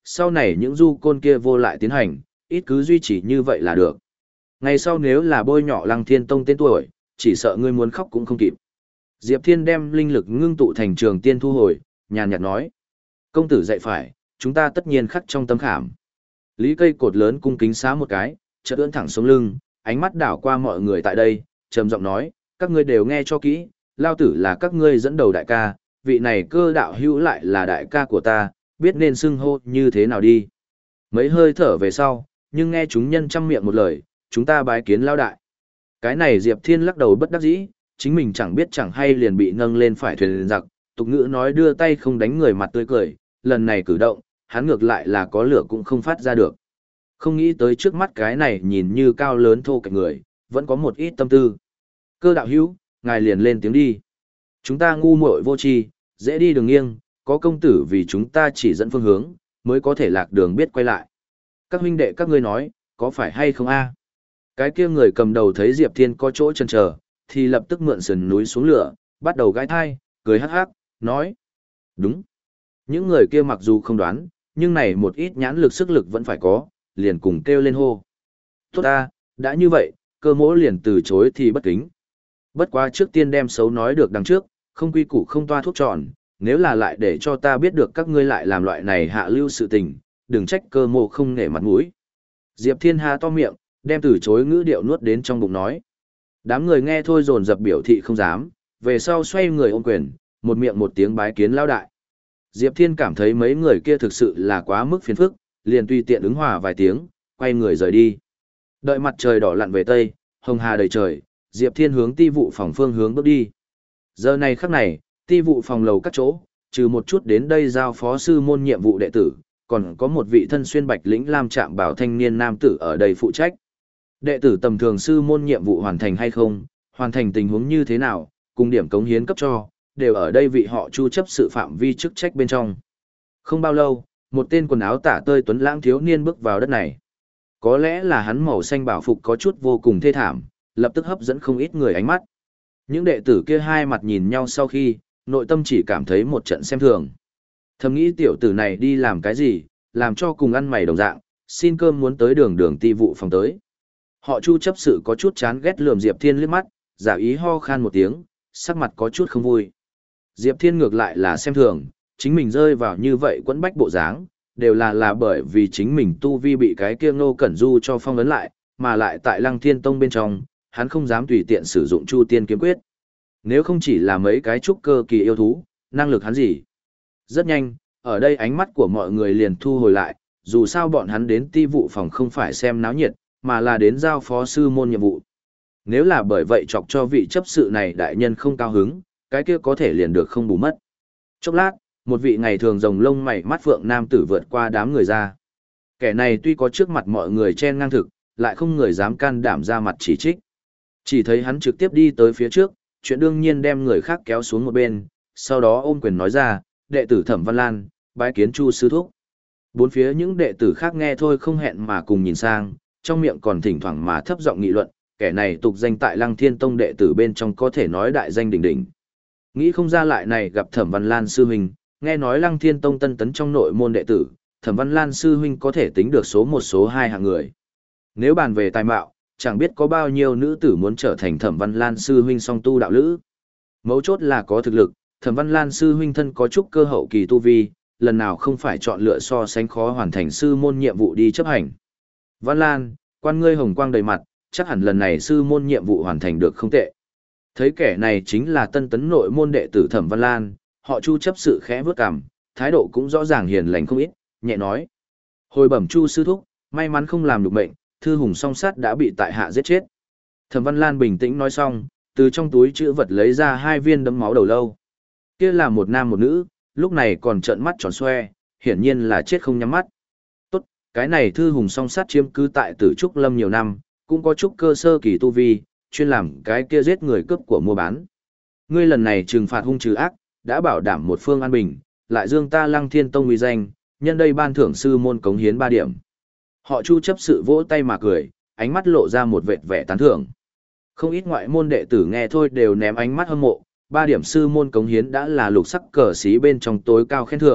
sau này những du côn kia vô lại tiến hành, ít cứ duy trì như vậy là được. Ngày sau nếu là bôi nhọ Lăng Thiên Tông tên tuổi, chỉ sợ ngươi muốn khóc cũng không kịp. Diệp Thiên đem linh lực ngưng tụ thành trường tiên thu hồi, nhàn nhạt nói. Công tử dạy phải, chúng ta tất nhiên khắc trong tâm khảm. Lý Cây Cột lớn cung kính xá một cái, chợt ưỡn thẳng sống lưng, ánh mắt đảo qua mọi người tại đây, trầm giọng nói, các ngươi đều nghe cho kỹ, lao tử là các ngươi dẫn đầu đại ca, vị này cơ đạo hữu lại là đại ca của ta, biết nên xưng hô như thế nào đi. Mấy hơi thở về sau, nhưng nghe chúng nhân trăm miệng một lời, chúng ta bái kiến lao đại. Cái này Diệp Thiên lắc đầu bất đắc dĩ, chính mình chẳng biết chẳng hay liền bị nâng lên phải thuyền giặc, tục ngữ nói đưa tay không đánh người mặt tươi cười, lần này cử động, hắn ngược lại là có lửa cũng không phát ra được. Không nghĩ tới trước mắt cái này nhìn như cao lớn thô kệch người, vẫn có một ít tâm tư. Cơ đạo hữu, ngài liền lên tiếng đi. Chúng ta ngu muội vô tri, dễ đi đường nghiêng, có công tử vì chúng ta chỉ dẫn phương hướng, mới có thể lạc đường biết quay lại. Các huynh đệ các ngươi nói, có phải hay không a? Cái kia người cầm đầu thấy Diệp Thiên có chỗ chần chờ, thì lập tức mượn sườn núi xuống lửa, bắt đầu gãi thai, cười hắc hắc, nói. Đúng. Những người kia mặc dù không đoán, nhưng này một ít nhãn lực sức lực vẫn phải có, liền cùng kêu lên hô. Tốt ta, đã như vậy, cơ mỗ liền từ chối thì bất kính. Bất quá trước tiên đem xấu nói được đằng trước, không quy củ không toa thuốc tròn, nếu là lại để cho ta biết được các ngươi lại làm loại này hạ lưu sự tình, đừng trách cơ mộ không nể mặt mũi. Diệp Thiên Hà to miệng, đem từ chối ngữ điệu nuốt đến trong bụng nói. Đám người nghe thôi dồn dập biểu thị không dám, về sau xoay người ôm quyền, một miệng một tiếng bái kiến lao đại. Diệp Thiên cảm thấy mấy người kia thực sự là quá mức phiền phức, liền tùy tiện ứng hòa vài tiếng, quay người rời đi. Đợi mặt trời đỏ lặn về tây, hồng hà đầy trời, Diệp Thiên hướng ti vụ phòng phương hướng bước đi. Giờ này khắc này, ti vụ phòng lầu các chỗ, trừ một chút đến đây giao phó sư môn nhiệm vụ đệ tử, còn có một vị thân xuyên bạch lĩnh lam trạm bảo thanh niên nam tử ở đây phụ trách. Đệ tử tầm thường sư môn nhiệm vụ hoàn thành hay không, hoàn thành tình huống như thế nào, cùng điểm cống hiến cấp cho, đều ở đây vị họ chu chấp sự phạm vi chức trách bên trong. Không bao lâu, một tên quần áo tả tơi tuấn lãng thiếu niên bước vào đất này. Có lẽ là hắn màu xanh bảo phục có chút vô cùng thê thảm, lập tức hấp dẫn không ít người ánh mắt. Những đệ tử kia hai mặt nhìn nhau sau khi, nội tâm chỉ cảm thấy một trận xem thường. Thầm nghĩ tiểu tử này đi làm cái gì, làm cho cùng ăn mày đồng dạng, xin cơm muốn tới đường đường ti vụ phòng tới. Họ chu chấp sự có chút chán ghét lườm Diệp Thiên liếc mắt, giả ý ho khan một tiếng, sắc mặt có chút không vui. Diệp Thiên ngược lại là xem thường, chính mình rơi vào như vậy quẫn bách bộ dáng, đều là là bởi vì chính mình tu vi bị cái kia Ngô Cẩn Du cho phong ấn lại, mà lại tại Lăng Thiên Tông bên trong, hắn không dám tùy tiện sử dụng Chu Tiên kiếm quyết. Nếu không chỉ là mấy cái trúc cơ kỳ yêu thú, năng lực hắn gì? Rất nhanh, ở đây ánh mắt của mọi người liền thu hồi lại, dù sao bọn hắn đến ti vụ phòng không phải xem náo nhiệt, mà là đến giao phó sư môn nhiệm vụ. Nếu là bởi vậy chọc cho vị chấp sự này đại nhân không cao hứng, cái kia có thể liền được không bù mất. Chốc lát, một vị ngày thường rồng lông mày mắt phượng nam tử vượt qua đám người ra. Kẻ này tuy có trước mặt mọi người chen ngang thực, lại không người dám can đảm ra mặt chỉ trích. Chỉ thấy hắn trực tiếp đi tới phía trước, chuyện đương nhiên đem người khác kéo xuống một bên, sau đó ôm quyền nói ra, đệ tử Thẩm Văn Lan, bái kiến Chu sư thúc. Bốn phía những đệ tử khác nghe thôi không hẹn mà cùng nhìn sang, trong miệng còn thỉnh thoảng mà thấp giọng nghị luận, kẻ này tục danh tại Lăng Thiên Tông đệ tử bên trong có thể nói đại danh đỉnh đỉnh. Nghĩ không ra lại này gặp Thẩm Văn Lan sư huynh, nghe nói Lăng Thiên Tông tân tấn trong nội môn đệ tử, Thẩm Văn Lan sư huynh có thể tính được số một số hai hạng người. Nếu bàn về tài mạo, chẳng biết có bao nhiêu nữ tử muốn trở thành Thẩm Văn Lan sư huynh song tu đạo lữ. Mấu chốt là có thực lực, Thẩm Văn Lan sư huynh thân có chút cơ hậu kỳ tu vi, lần nào không phải chọn lựa so sánh khó hoàn thành sư môn nhiệm vụ đi chấp hành. Văn Lan, quan ngươi hồng quang đầy mặt, chắc hẳn lần này sư môn nhiệm vụ hoàn thành được không tệ. Thấy kẻ này chính là tân tấn nội môn đệ tử Thẩm Văn Lan, họ Chu chấp sự khẽ vước cằm, thái độ cũng rõ ràng hiền lành không ít, nhẹ nói. Hồi bẩm Chu sư thúc, may mắn không làm được mệnh, thư hùng song sát đã bị tại hạ giết chết. Thẩm Văn Lan bình tĩnh nói xong, từ trong túi chữ vật lấy ra hai viên đấm máu đầu lâu. Kia là một nam một nữ, lúc này còn trợn mắt tròn xoe, hiển nhiên là chết không nhắm mắt. Tốt, cái này thư hùng song sát chiếm cứ tại Tử Trúc Lâm nhiều năm, cũng có chút cơ sơ kỳ tu vi, chuyên làm cái kia giết người cướp của mua bán. Ngươi lần này trừng phạt hung trừ ác, đã bảo đảm một phương an bình, lại dương ta Lăng Thiên Tông uy danh, nhân đây ban thưởng sư môn cống hiến ba điểm. Họ Chu chấp sự vỗ tay mà cười, ánh mắt lộ ra một vệt vẻ tán thưởng. Không ít ngoại môn đệ tử nghe thôi đều ném ánh mắt hâm mộ, ba điểm sư môn cống hiến đã là lục sắc cờ xí bên trong tối cao khen thưởng,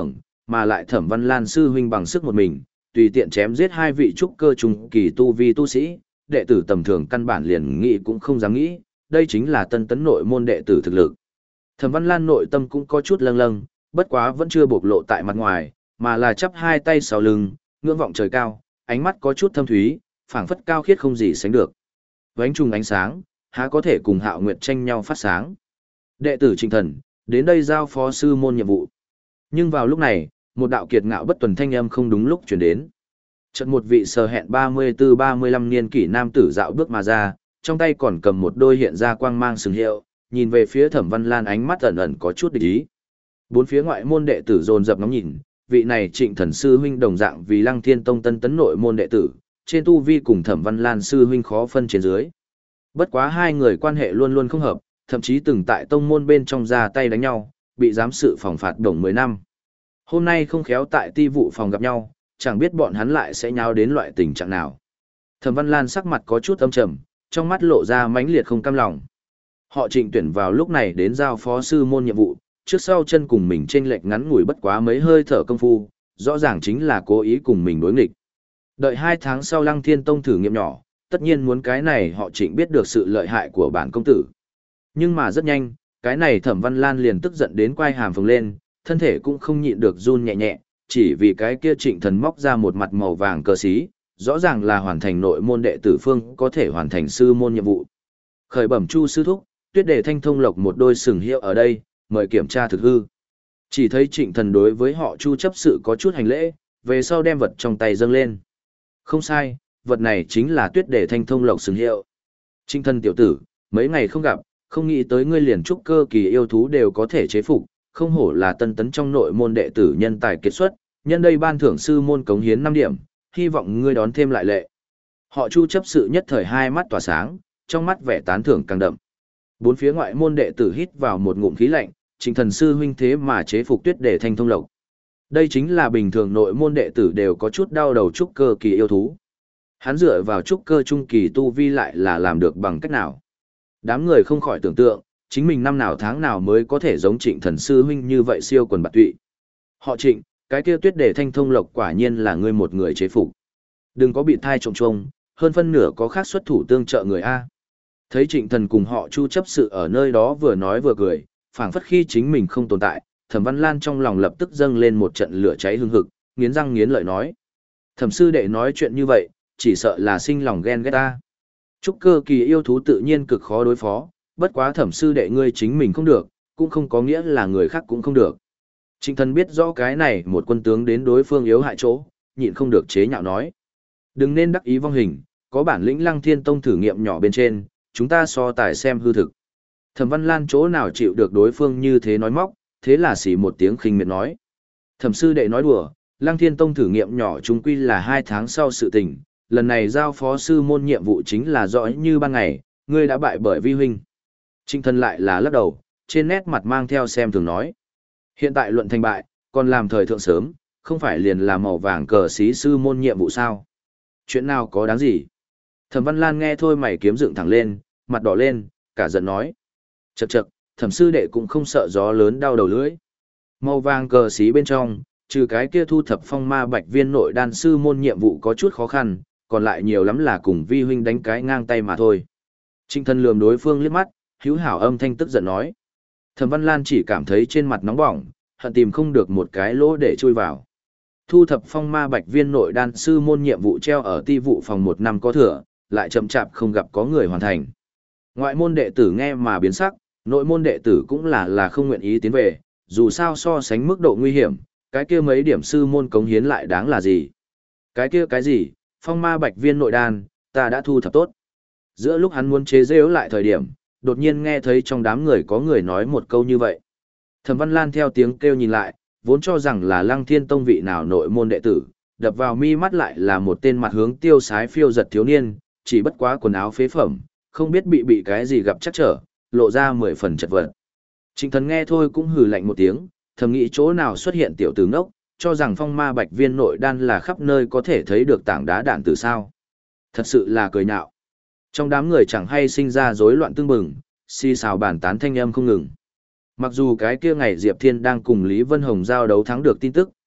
mà lại Thẩm Văn Lan sư huynh bằng sức một mình, tùy tiện chém giết hai vị trúc cơ trung kỳ tu vi tu sĩ, đệ tử tầm thường căn bản liền nghĩ cũng không dám nghĩ, đây chính là tân tấn nội môn đệ tử thực lực. Thẩm Văn Lan nội tâm cũng có chút lâng lâng, bất quá vẫn chưa bộc lộ tại mặt ngoài, mà là chắp hai tay sau lưng, ngưỡng vọng trời cao, ánh mắt có chút thâm thúy, phảng phất cao khiết không gì sánh được. Vánh trùng ánh sáng, há có thể cùng Hạo Nguyệt tranh nhau phát sáng. Đệ tử Trịnh Thần, đến đây giao phó sư môn nhiệm vụ. Nhưng vào lúc này, một đạo kiệt ngạo bất tuần thanh âm không đúng lúc truyền đến. Chợt một vị sờ hẹn ba mươi tư ba mươi lăm niên kỷ nam tử dạo bước mà ra, trong tay còn cầm một đôi hiện ra quang mang sừng hiệu, nhìn về phía Thẩm Văn Lan ánh mắt ẩn ẩn có chút địch ý. Bốn phía ngoại môn đệ tử dồn dập ngóng nhìn, vị này Trịnh Thần sư huynh đồng dạng vì Lăng Thiên Tông tân tấn nội môn đệ tử, trên tu vi cùng Thẩm Văn Lan sư huynh khó phân trên dưới. Bất quá hai người quan hệ luôn luôn không hợp, thậm chí từng tại tông môn bên trong ra tay đánh nhau, bị giám sự phòng phạt đồng mười năm. Hôm nay không khéo tại ti vụ phòng gặp nhau, chẳng biết bọn hắn lại sẽ nháo đến loại tình trạng nào. Thẩm Văn Lan sắc mặt có chút âm trầm, trong mắt lộ ra mãnh liệt không cam lòng. Họ Trịnh tuyển vào lúc này đến giao phó sư môn nhiệm vụ, trước sau chân cùng mình chênh lệch ngắn ngủi bất quá mấy hơi thở công phu, rõ ràng chính là cố ý cùng mình đối nghịch. Đợi hai tháng sau Lăng Thiên Tông thử nghiệm nhỏ, tất nhiên muốn cái này họ Trịnh biết được sự lợi hại của bản công tử. Nhưng mà rất nhanh, cái này Thẩm Văn Lan liền tức giận đến quay hàm phồng lên, thân thể cũng không nhịn được run nhẹ nhẹ, chỉ vì cái kia Trịnh Thần móc ra một mặt màu vàng cờ xí, rõ ràng là hoàn thành nội môn đệ tử phương có thể hoàn thành sư môn nhiệm vụ. Khởi bẩm Chu sư thúc, Tuyết Đề Thanh Thông Lộc một đôi sừng hiệu ở đây, mời kiểm tra thực hư. Chỉ thấy Trịnh Thần đối với họ Chu chấp sự có chút hành lễ, về sau đem vật trong tay dâng lên. Không sai, vật này chính là Tuyết Đề Thanh Thông Lộc sừng hiệu. Trịnh Thần tiểu tử, mấy ngày không gặp, không nghĩ tới ngươi liền trúc cơ kỳ yêu thú đều có thể chế phục, không hổ là tân tấn trong nội môn đệ tử nhân tài kiệt xuất, nhân đây ban thưởng sư môn cống hiến năm điểm, hy vọng ngươi đón thêm lại lệ. Họ Chu chấp sự nhất thời hai mắt tỏa sáng, trong mắt vẻ tán thưởng càng đậm. Bốn phía ngoại môn đệ tử hít vào một ngụm khí lạnh, Trịnh Thần sư huynh thế mà chế phục Tuyết Đề Thanh Thông Lộc. Đây chính là bình thường nội môn đệ tử đều có chút đau đầu trúc cơ kỳ yêu thú. Hắn dựa vào trúc cơ trung kỳ tu vi lại là làm được bằng cách nào? Đám người không khỏi tưởng tượng, chính mình năm nào tháng nào mới có thể giống Trịnh Thần sư huynh như vậy siêu quần bạt tụy. Họ Trịnh, cái kia Tuyết Đề Thanh Thông Lộc quả nhiên là ngươi một người chế phục. Đừng có bị thai trồng trông, hơn phân nửa có khác xuất thủ tương trợ người A. Thấy Trịnh Thần cùng họ Chu chấp sự ở nơi đó vừa nói vừa cười, phảng phất khi chính mình không tồn tại, Thẩm Văn Lan trong lòng lập tức dâng lên một trận lửa cháy hừng hực, nghiến răng nghiến lợi nói. Thẩm sư đệ nói chuyện như vậy, chỉ sợ là sinh lòng ghen ghét ta. Trúc cơ kỳ yêu thú tự nhiên cực khó đối phó, bất quá Thẩm sư đệ ngươi chính mình không được, cũng không có nghĩa là người khác cũng không được. Trịnh Thần biết rõ cái này một quân tướng đến đối phương yếu hại chỗ, nhịn không được chế nhạo nói. Đừng nên đắc ý vong hình, có bản lĩnh Lăng Thiên Tông thử nghiệm nhỏ bên trên, chúng ta so tài xem hư thực. Thẩm Văn Lan chỗ nào chịu được đối phương như thế nói móc, thế là xỉ một tiếng khinh miệt nói. Thẩm sư đệ nói đùa, Lăng Thiên Tông thử nghiệm nhỏ chúng quy là hai tháng sau sự tình, lần này giao phó sư môn nhiệm vụ chính là rõ như ban ngày, ngươi đã bại bởi vi huynh. Trịnh Thần lại là lắc đầu, trên nét mặt mang theo xem thường nói. Hiện tại luận thành bại, còn làm thời thượng sớm, không phải liền là màu vàng cờ xí sư môn nhiệm vụ sao? Chuyện nào có đáng gì? Thẩm Văn Lan nghe thôi mày kiếm dựng thẳng lên, mặt đỏ lên, cả giận nói. Chậc chậc, Thẩm sư đệ cũng không sợ gió lớn đau đầu lưỡi. Màu vàng cờ xí bên trong, trừ cái kia thu thập phong ma bạch viên nội đan sư môn nhiệm vụ có chút khó khăn, còn lại nhiều lắm là cùng vi huynh đánh cái ngang tay mà thôi. Trịnh Thần lườm đối phương liếc mắt, hữu hảo âm thanh tức giận nói. Thẩm Văn Lan chỉ cảm thấy trên mặt nóng bỏng, hận tìm không được một cái lỗ để chui vào. Thu thập phong ma bạch viên nội đan sư môn nhiệm vụ treo ở ti vụ phòng một năm có thừa, lại chậm chạp không gặp có người hoàn thành. Ngoại môn đệ tử nghe mà biến sắc, nội môn đệ tử cũng là là không nguyện ý tiến về, dù sao so sánh mức độ nguy hiểm, cái kia mấy điểm sư môn cống hiến lại đáng là gì. Cái kia cái gì, phong ma bạch viên nội đan, ta đã thu thập tốt. Giữa lúc hắn muốn chế giễu lại thời điểm, đột nhiên nghe thấy trong đám người có người nói một câu như vậy. Thẩm Văn Lan theo tiếng kêu nhìn lại, vốn cho rằng là Lăng Thiên Tông vị nào nội môn đệ tử, đập vào mi mắt lại là một tên mặt hướng tiêu sái phiêu giật thiếu niên, chỉ bất quá quần áo phế phẩm, không biết bị bị cái gì gặp chắc trở, lộ ra mười phần chật vật. Trịnh Thần nghe thôi cũng hừ lạnh một tiếng, thầm nghĩ chỗ nào xuất hiện tiểu tử ngốc, cho rằng phong ma bạch viên nội đan là khắp nơi có thể thấy được tảng đá đạn từ sao. Thật sự là cười nhạo. Trong đám người chẳng hay sinh ra rối loạn tương bừng, xì xào bàn tán thanh âm không ngừng. Mặc dù cái kia ngày Diệp Thiên đang cùng Lý Vân Hồng giao đấu thắng được tin tức,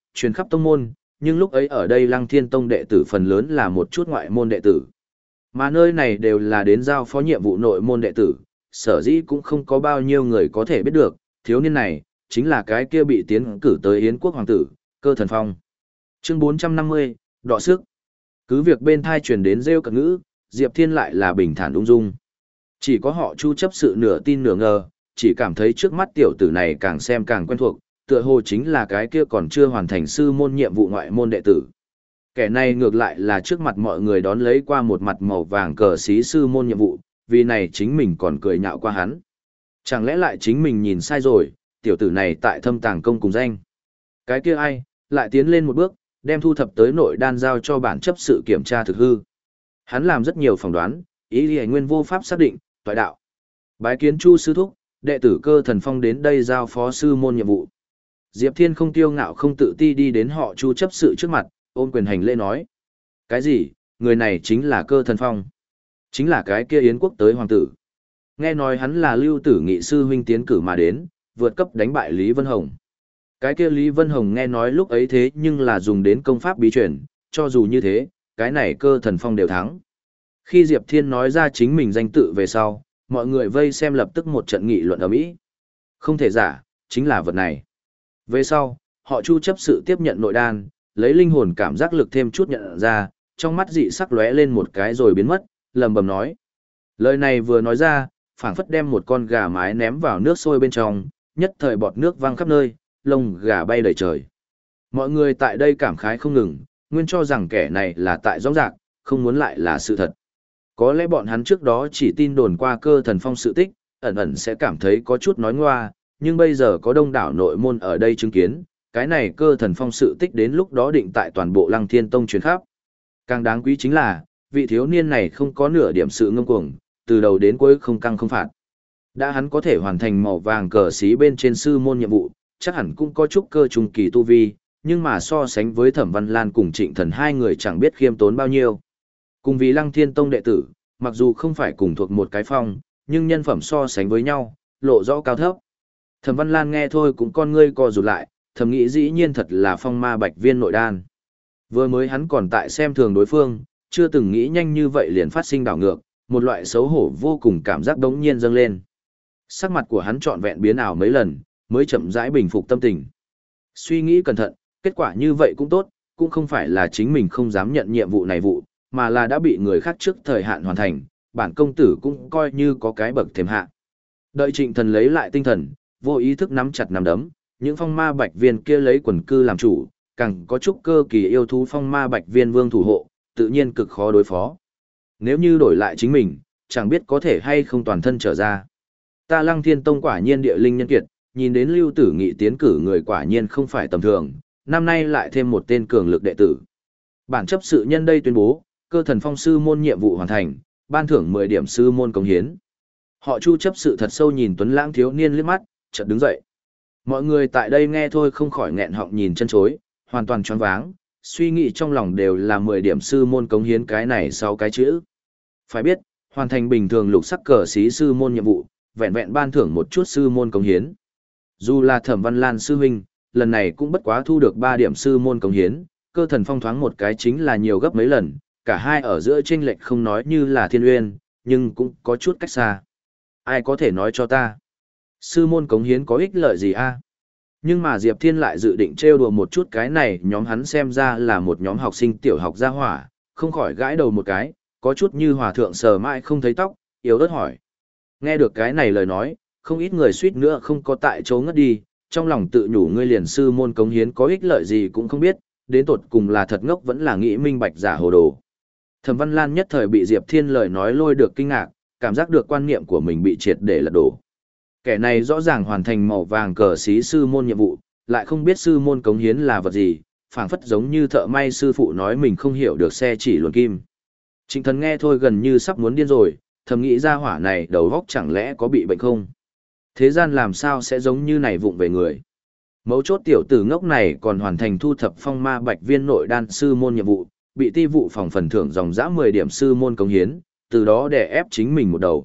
truyền khắp tông môn, nhưng lúc ấy ở đây Lăng Thiên Tông đệ tử phần lớn là một chút ngoại môn đệ tử. Mà nơi này đều là đến giao phó nhiệm vụ nội môn đệ tử, sở dĩ cũng không có bao nhiêu người có thể biết được, thiếu niên này, chính là cái kia bị tiến cử tới Yến quốc hoàng tử, Cơ Thần Phong. Chương bốn trăm năm mươi, đọ sức. Cứ việc bên thai truyền đến rêu cật ngữ, Diệp Thiên lại là bình thản ung dung. Chỉ có họ Chu chấp sự nửa tin nửa ngờ, chỉ cảm thấy trước mắt tiểu tử này càng xem càng quen thuộc, tựa hồ chính là cái kia còn chưa hoàn thành sư môn nhiệm vụ ngoại môn đệ tử. Kẻ này ngược lại là trước mặt mọi người đón lấy qua một mặt màu vàng cờ xí sư môn nhiệm vụ, vì này chính mình còn cười nhạo qua hắn. Chẳng lẽ lại chính mình nhìn sai rồi, tiểu tử này tại thâm tàng công cùng danh. Cái kia ai, lại tiến lên một bước, đem thu thập tới nội đan giao cho bản chấp sự kiểm tra thực hư. Hắn làm rất nhiều phỏng đoán, ý lý nguyên vô pháp xác định, toại đạo. Bái kiến Chu sư thúc, đệ tử Cơ Thần Phong đến đây giao phó sư môn nhiệm vụ. Diệp Thiên không tiêu ngạo không tự ti đi đến họ Chu chấp sự trước mặt, ôn quyền hành lễ nói. Cái gì, người này chính là Cơ Thần Phong. Chính là cái kia Yến quốc tới hoàng tử. Nghe nói hắn là Lưu Tử Nghị sư huynh tiến cử mà đến, vượt cấp đánh bại Lý Vân Hồng. Cái kia Lý Vân Hồng nghe nói lúc ấy thế nhưng là dùng đến công pháp bí truyền, cho dù như thế, cái này Cơ Thần Phong đều thắng. Khi Diệp Thiên nói ra chính mình danh tự về sau, mọi người vây xem lập tức một trận nghị luận ầm ĩ. Không thể giả, chính là vật này. Về sau, họ Chu chấp sự tiếp nhận nội đan, lấy linh hồn cảm giác lực thêm chút nhận ra, trong mắt dị sắc lóe lên một cái rồi biến mất, lầm bầm nói. Lời này vừa nói ra, phảng phất đem một con gà mái ném vào nước sôi bên trong, nhất thời bọt nước văng khắp nơi, lông gà bay đầy trời. Mọi người tại đây cảm khái không ngừng, nguyên cho rằng kẻ này là tại rõ rạc, không muốn lại là sự thật. Có lẽ bọn hắn trước đó chỉ tin đồn qua Cơ Thần Phong sự tích, ẩn ẩn sẽ cảm thấy có chút nói ngoa, nhưng bây giờ có đông đảo nội môn ở đây chứng kiến, cái này Cơ Thần Phong sự tích đến lúc đó định tại toàn bộ Lăng Thiên Tông truyền khắp. Càng đáng quý chính là, vị thiếu niên này không có nửa điểm sự ngông cuồng, từ đầu đến cuối không căng không phạt. Đã hắn có thể hoàn thành màu vàng cờ xí bên trên sư môn nhiệm vụ, chắc hẳn cũng có chút cơ trung kỳ tu vi, nhưng mà so sánh với Thẩm Văn Lan cùng Trịnh Thần hai người chẳng biết khiêm tốn bao nhiêu. Cùng vì Lăng Thiên Tông đệ tử, mặc dù không phải cùng thuộc một cái phong, nhưng nhân phẩm so sánh với nhau, lộ rõ cao thấp. Thẩm Văn Lan nghe thôi cũng con ngươi co rụt lại, thầm nghĩ dĩ nhiên thật là phong ma bạch viên nội đan. Vừa mới hắn còn tại xem thường đối phương, chưa từng nghĩ nhanh như vậy liền phát sinh đảo ngược, một loại xấu hổ vô cùng cảm giác đống nhiên dâng lên. Sắc mặt của hắn trọn vẹn biến ảo mấy lần, mới chậm rãi bình phục tâm tình. Suy nghĩ cẩn thận, kết quả như vậy cũng tốt, cũng không phải là chính mình không dám nhận nhiệm vụ này vụ, mà là đã bị người khác trước thời hạn hoàn thành, bản công tử cũng coi như có cái bậc thềm hạ. Đợi Trịnh Thần lấy lại tinh thần, vô ý thức nắm chặt nắm đấm, những phong ma bạch viên kia lấy quần cư làm chủ, càng có chút cơ kỳ yêu thú phong ma bạch viên vương thủ hộ, tự nhiên cực khó đối phó. Nếu như đổi lại chính mình, chẳng biết có thể hay không toàn thân trở ra. Ta Lăng Thiên Tông quả nhiên địa linh nhân kiệt, nhìn đến Lưu Tử Nghị tiến cử người quả nhiên không phải tầm thường, năm nay lại thêm một tên cường lực đệ tử. Bản chấp sự nhân đây tuyên bố, Cơ Thần Phong sư môn nhiệm vụ hoàn thành, ban thưởng mười điểm sư môn công hiến. Họ Chu chấp sự thật sâu nhìn Tuấn Lãng thiếu niên liếc mắt, chợt đứng dậy. Mọi người tại đây nghe thôi không khỏi nghẹn họng nhìn chân chối, hoàn toàn choáng váng, suy nghĩ trong lòng đều là mười điểm sư môn cống hiến cái này sau cái chữ. Phải biết, hoàn thành bình thường lục sắc cờ sĩ sư môn nhiệm vụ, vẹn vẹn ban thưởng một chút sư môn cống hiến. Dù là Thẩm Văn Lan sư huynh, lần này cũng bất quá thu được ba điểm sư môn cống hiến, Cơ Thần Phong thoáng một cái chính là nhiều gấp mấy lần, cả hai ở giữa chênh lệch không nói như là thiên uyên, nhưng cũng có chút cách xa. Ai có thể nói cho ta? Sư môn cống hiến có ích lợi gì a? Nhưng mà Diệp Thiên lại dự định trêu đùa một chút cái này, nhóm hắn xem ra là một nhóm học sinh tiểu học gia hỏa, không khỏi gãi đầu một cái, có chút như hòa thượng sờ mãi không thấy tóc, yếu ớt hỏi. Nghe được cái này lời nói, không ít người suýt nữa không có tại chỗ ngất đi, trong lòng tự nhủ ngươi liền sư môn cống hiến có ích lợi gì cũng không biết, đến tột cùng là thật ngốc vẫn là nghĩ minh bạch giả hồ đồ. Thẩm Văn Lan nhất thời bị Diệp Thiên lời nói lôi được kinh ngạc, cảm giác được quan niệm của mình bị triệt để lật đổ. Kẻ này rõ ràng hoàn thành màu vàng cờ xí sư môn nhiệm vụ, lại không biết sư môn cống hiến là vật gì, phảng phất giống như thợ may sư phụ nói mình không hiểu được xe chỉ luồn kim. Trịnh Thần nghe thôi gần như sắp muốn điên rồi, thầm nghĩ ra hỏa này đầu óc chẳng lẽ có bị bệnh không? Thế gian làm sao sẽ giống như này vụng về người? Mấu chốt tiểu tử ngốc này còn hoàn thành thu thập phong ma bạch viên nội đan sư môn nhiệm vụ, bị ti vụ phòng phần thưởng dòng dã mười điểm sư môn cống hiến, từ đó đè ép chính mình một đầu.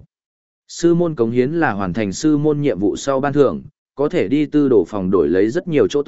Sư môn cống hiến là hoàn thành sư môn nhiệm vụ sau ban thưởng, có thể đi tư đổ phòng đổi lấy rất nhiều chỗ tốt,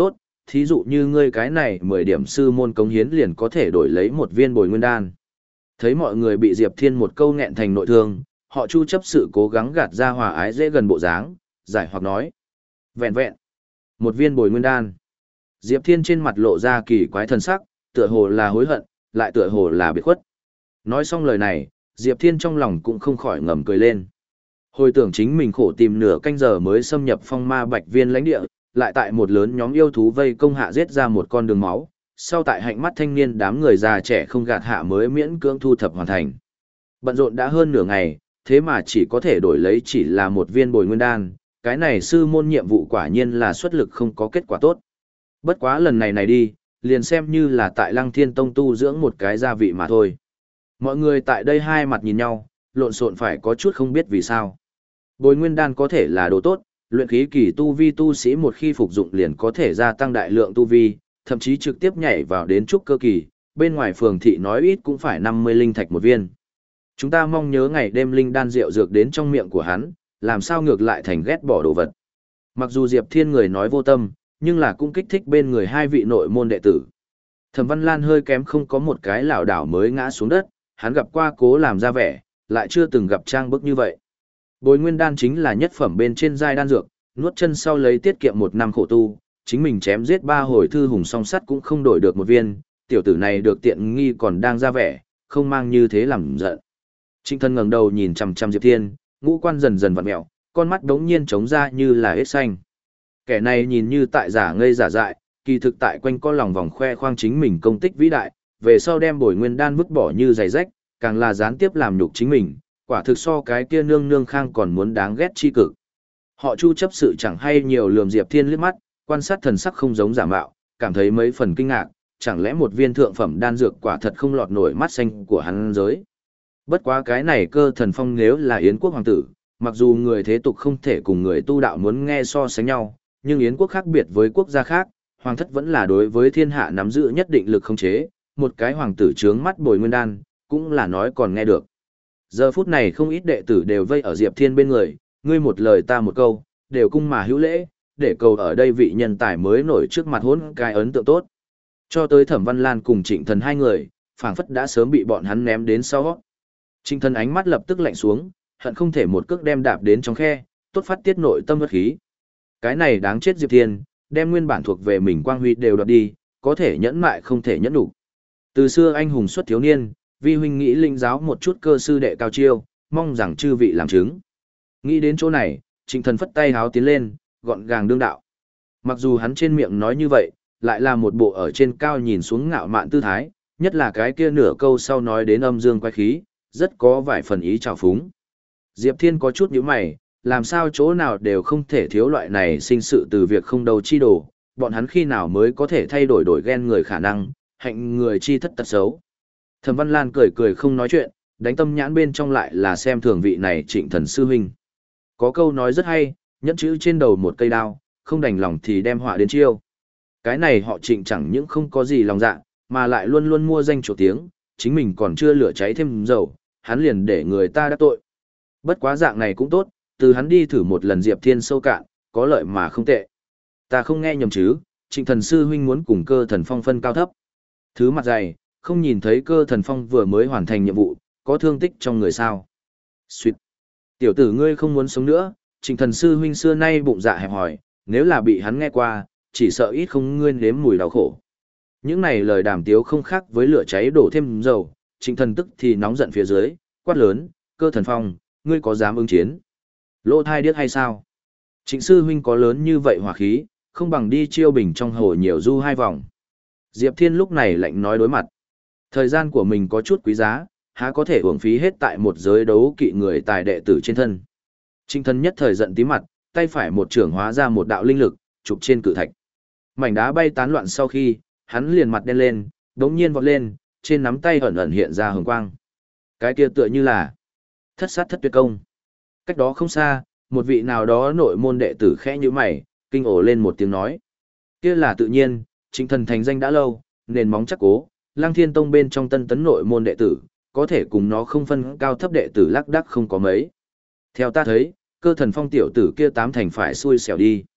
thí dụ như ngươi cái này mười điểm sư môn cống hiến liền có thể đổi lấy một viên bồi nguyên đan. Thấy mọi người bị Diệp Thiên một câu nghẹn thành nội thương, họ Chu chấp sự cố gắng gạt ra hòa ái dễ gần bộ dáng, giải hoặc nói. Vẹn vẹn, một viên bồi nguyên đan. Diệp Thiên trên mặt lộ ra kỳ quái thần sắc, tựa hồ là hối hận, lại tựa hồ là biệt khuất. Nói xong lời này, Diệp Thiên trong lòng cũng không khỏi ngầm cười lên. Hồi tưởng chính mình khổ tìm nửa canh giờ mới xâm nhập phong ma bạch viên lãnh địa, lại tại một lớn nhóm yêu thú vây công hạ giết ra một con đường máu, sau tại hạnh mắt thanh niên đám người già trẻ không gạt hạ mới miễn cưỡng thu thập hoàn thành. Bận rộn đã hơn nửa ngày, thế mà chỉ có thể đổi lấy chỉ là một viên bồi nguyên đan, cái này sư môn nhiệm vụ quả nhiên là xuất lực không có kết quả tốt. Bất quá lần này này đi, liền xem như là tại Lăng Thiên Tông tu dưỡng một cái gia vị mà thôi. Mọi người tại đây hai mặt nhìn nhau, lộn xộn phải có chút không biết vì sao. Bồi nguyên đan có thể là đồ tốt, luyện khí kỳ tu vi tu sĩ một khi phục dụng liền có thể gia tăng đại lượng tu vi, thậm chí trực tiếp nhảy vào đến trúc cơ kỳ, bên ngoài phường thị nói ít cũng phải năm mươi linh thạch một viên. Chúng ta mong nhớ ngày đêm linh đan rượu dược đến trong miệng của hắn, làm sao ngược lại thành ghét bỏ đồ vật. Mặc dù Diệp Thiên người nói vô tâm, nhưng là cũng kích thích bên người hai vị nội môn đệ tử. Thẩm Văn Lan hơi kém không có một cái lảo đảo mới ngã xuống đất, hắn gặp qua cố làm ra vẻ, lại chưa từng gặp trang bức như vậy. Bồi nguyên đan chính là nhất phẩm bên trên giai đan dược, nuốt chân sau lấy tiết kiệm một năm khổ tu, chính mình chém giết ba hồi thư hùng song sắt cũng không đổi được một viên, tiểu tử này được tiện nghi còn đang ra vẻ, không mang như thế làm giận. Trịnh Thân ngẩng đầu nhìn chằm chằm Diệp Thiên, ngũ quan dần dần vặn mèo, con mắt đống nhiên trống ra như là ếch xanh. Kẻ này nhìn như tại giả ngây giả dại, kỳ thực tại quanh co lòng vòng khoe khoang chính mình công tích vĩ đại, về sau đem bồi nguyên đan vứt bỏ như giày rách, càng là gián tiếp làm nhục chính mình, quả thực so cái kia nương nương khang còn muốn đáng ghét chi cực. Họ Chu chấp sự chẳng hay nhiều lườm Diệp Thiên liếc mắt, quan sát thần sắc không giống giả mạo, cảm thấy mấy phần kinh ngạc, chẳng lẽ một viên thượng phẩm đan dược quả thật không lọt nổi mắt xanh của hắn giới. Bất quá cái này Cơ Thần Phong nếu là Yến quốc hoàng tử, mặc dù người thế tục không thể cùng người tu đạo muốn nghe so sánh nhau, nhưng Yến quốc khác biệt với quốc gia khác, hoàng thất vẫn là đối với thiên hạ nắm giữ nhất định lực khống chế, một cái hoàng tử trướng mắt bồi nguyên đan, cũng là nói còn nghe được. Giờ phút này không ít đệ tử đều vây ở Diệp Thiên bên người, ngươi một lời ta một câu, đều cung mà hữu lễ, để cầu ở đây vị nhân tài mới nổi trước mặt hỗn cái ấn tượng tốt. Cho tới Thẩm Văn Lan cùng Trịnh Thần hai người, phảng phất đã sớm bị bọn hắn ném đến sau. Trịnh Thần ánh mắt lập tức lạnh xuống, hận không thể một cước đem đạp đến trong khe, tốt phát tiết nội tâm bất khí. Cái này đáng chết Diệp Thiên, đem nguyên bản thuộc về mình quang huy đều đoạt đi, có thể nhẫn mại không thể nhẫn đủ. Từ xưa anh hùng xuất thiếu niên, vi huynh nghĩ linh giáo một chút cơ sư đệ cao chiêu, mong rằng chư vị làm chứng. Nghĩ đến chỗ này, Trịnh Thần phất tay háo tiến lên, gọn gàng đương đạo. Mặc dù hắn trên miệng nói như vậy, lại là một bộ ở trên cao nhìn xuống ngạo mạn tư thái, nhất là cái kia nửa câu sau nói đến âm dương quái khí, rất có vài phần ý trào phúng. Diệp Thiên có chút nhíu mày, làm sao chỗ nào đều không thể thiếu loại này sinh sự từ việc không đầu chi đồ, bọn hắn khi nào mới có thể thay đổi đổi ghen người khả năng, hạnh người chi thất tật xấu. Thẩm Văn Lan cười cười không nói chuyện, đánh tâm nhãn bên trong lại là xem thường vị này Trịnh Thần sư huynh. Có câu nói rất hay, nhẫn chữ trên đầu một cây đao, không đành lòng thì đem họa đến chiêu. Cái này họ Trịnh chẳng những không có gì lòng dạ, mà lại luôn luôn mua danh chỗ tiếng, chính mình còn chưa lửa cháy thêm dầu, hắn liền để người ta đắc tội. Bất quá dạng này cũng tốt, từ hắn đi thử một lần Diệp Thiên sâu cạn, có lợi mà không tệ. Ta không nghe nhầm chứ, Trịnh Thần sư huynh muốn cùng Cơ Thần Phong phân cao thấp. Thứ mặt dày, không nhìn thấy Cơ Thần Phong vừa mới hoàn thành nhiệm vụ, có thương tích trong người sao. Xuyệt. Tiểu tử ngươi không muốn sống nữa, Trịnh Thần sư huynh xưa nay bụng dạ hẹp hòi, nếu là bị hắn nghe qua, chỉ sợ ít không ngươi nếm mùi đau khổ. Những này lời đàm tiếu không khác với lửa cháy đổ thêm dầu, Trịnh Thần tức thì nóng giận phía dưới, quát lớn, Cơ Thần Phong, ngươi có dám ứng chiến? Lỗ thai điếc hay sao? Trịnh sư huynh có lớn như vậy hỏa khí, không bằng đi chiêu bình trong hồ nhiều du hai vòng. Diệp Thiên lúc này lạnh nói đối mặt. Thời gian của mình có chút quý giá, há có thể uổng phí hết tại một giới đấu kỵ người tài đệ tử trên thân. Trịnh Thần nhất thời giận tí mặt, tay phải một trưởng hóa ra một đạo linh lực, chụp trên cự thạch. Mảnh đá bay tán loạn sau khi, hắn liền mặt đen lên, đống nhiên vọt lên, trên nắm tay ẩn ẩn hiện ra hồng quang. Cái kia tựa như là thất sát thất tuyệt công. Cách đó không xa, một vị nào đó nội môn đệ tử khẽ như mày, kinh ổ lên một tiếng nói. Kia là tự nhiên, Trịnh Thần thành danh đã lâu, nền móng chắc cố, Lăng Thiên Tông bên trong tân tấn nội môn đệ tử, có thể cùng nó không phân cao thấp đệ tử lác đác không có mấy. Theo ta thấy, Cơ Thần Phong tiểu tử kia tám thành phải xui xẻo đi.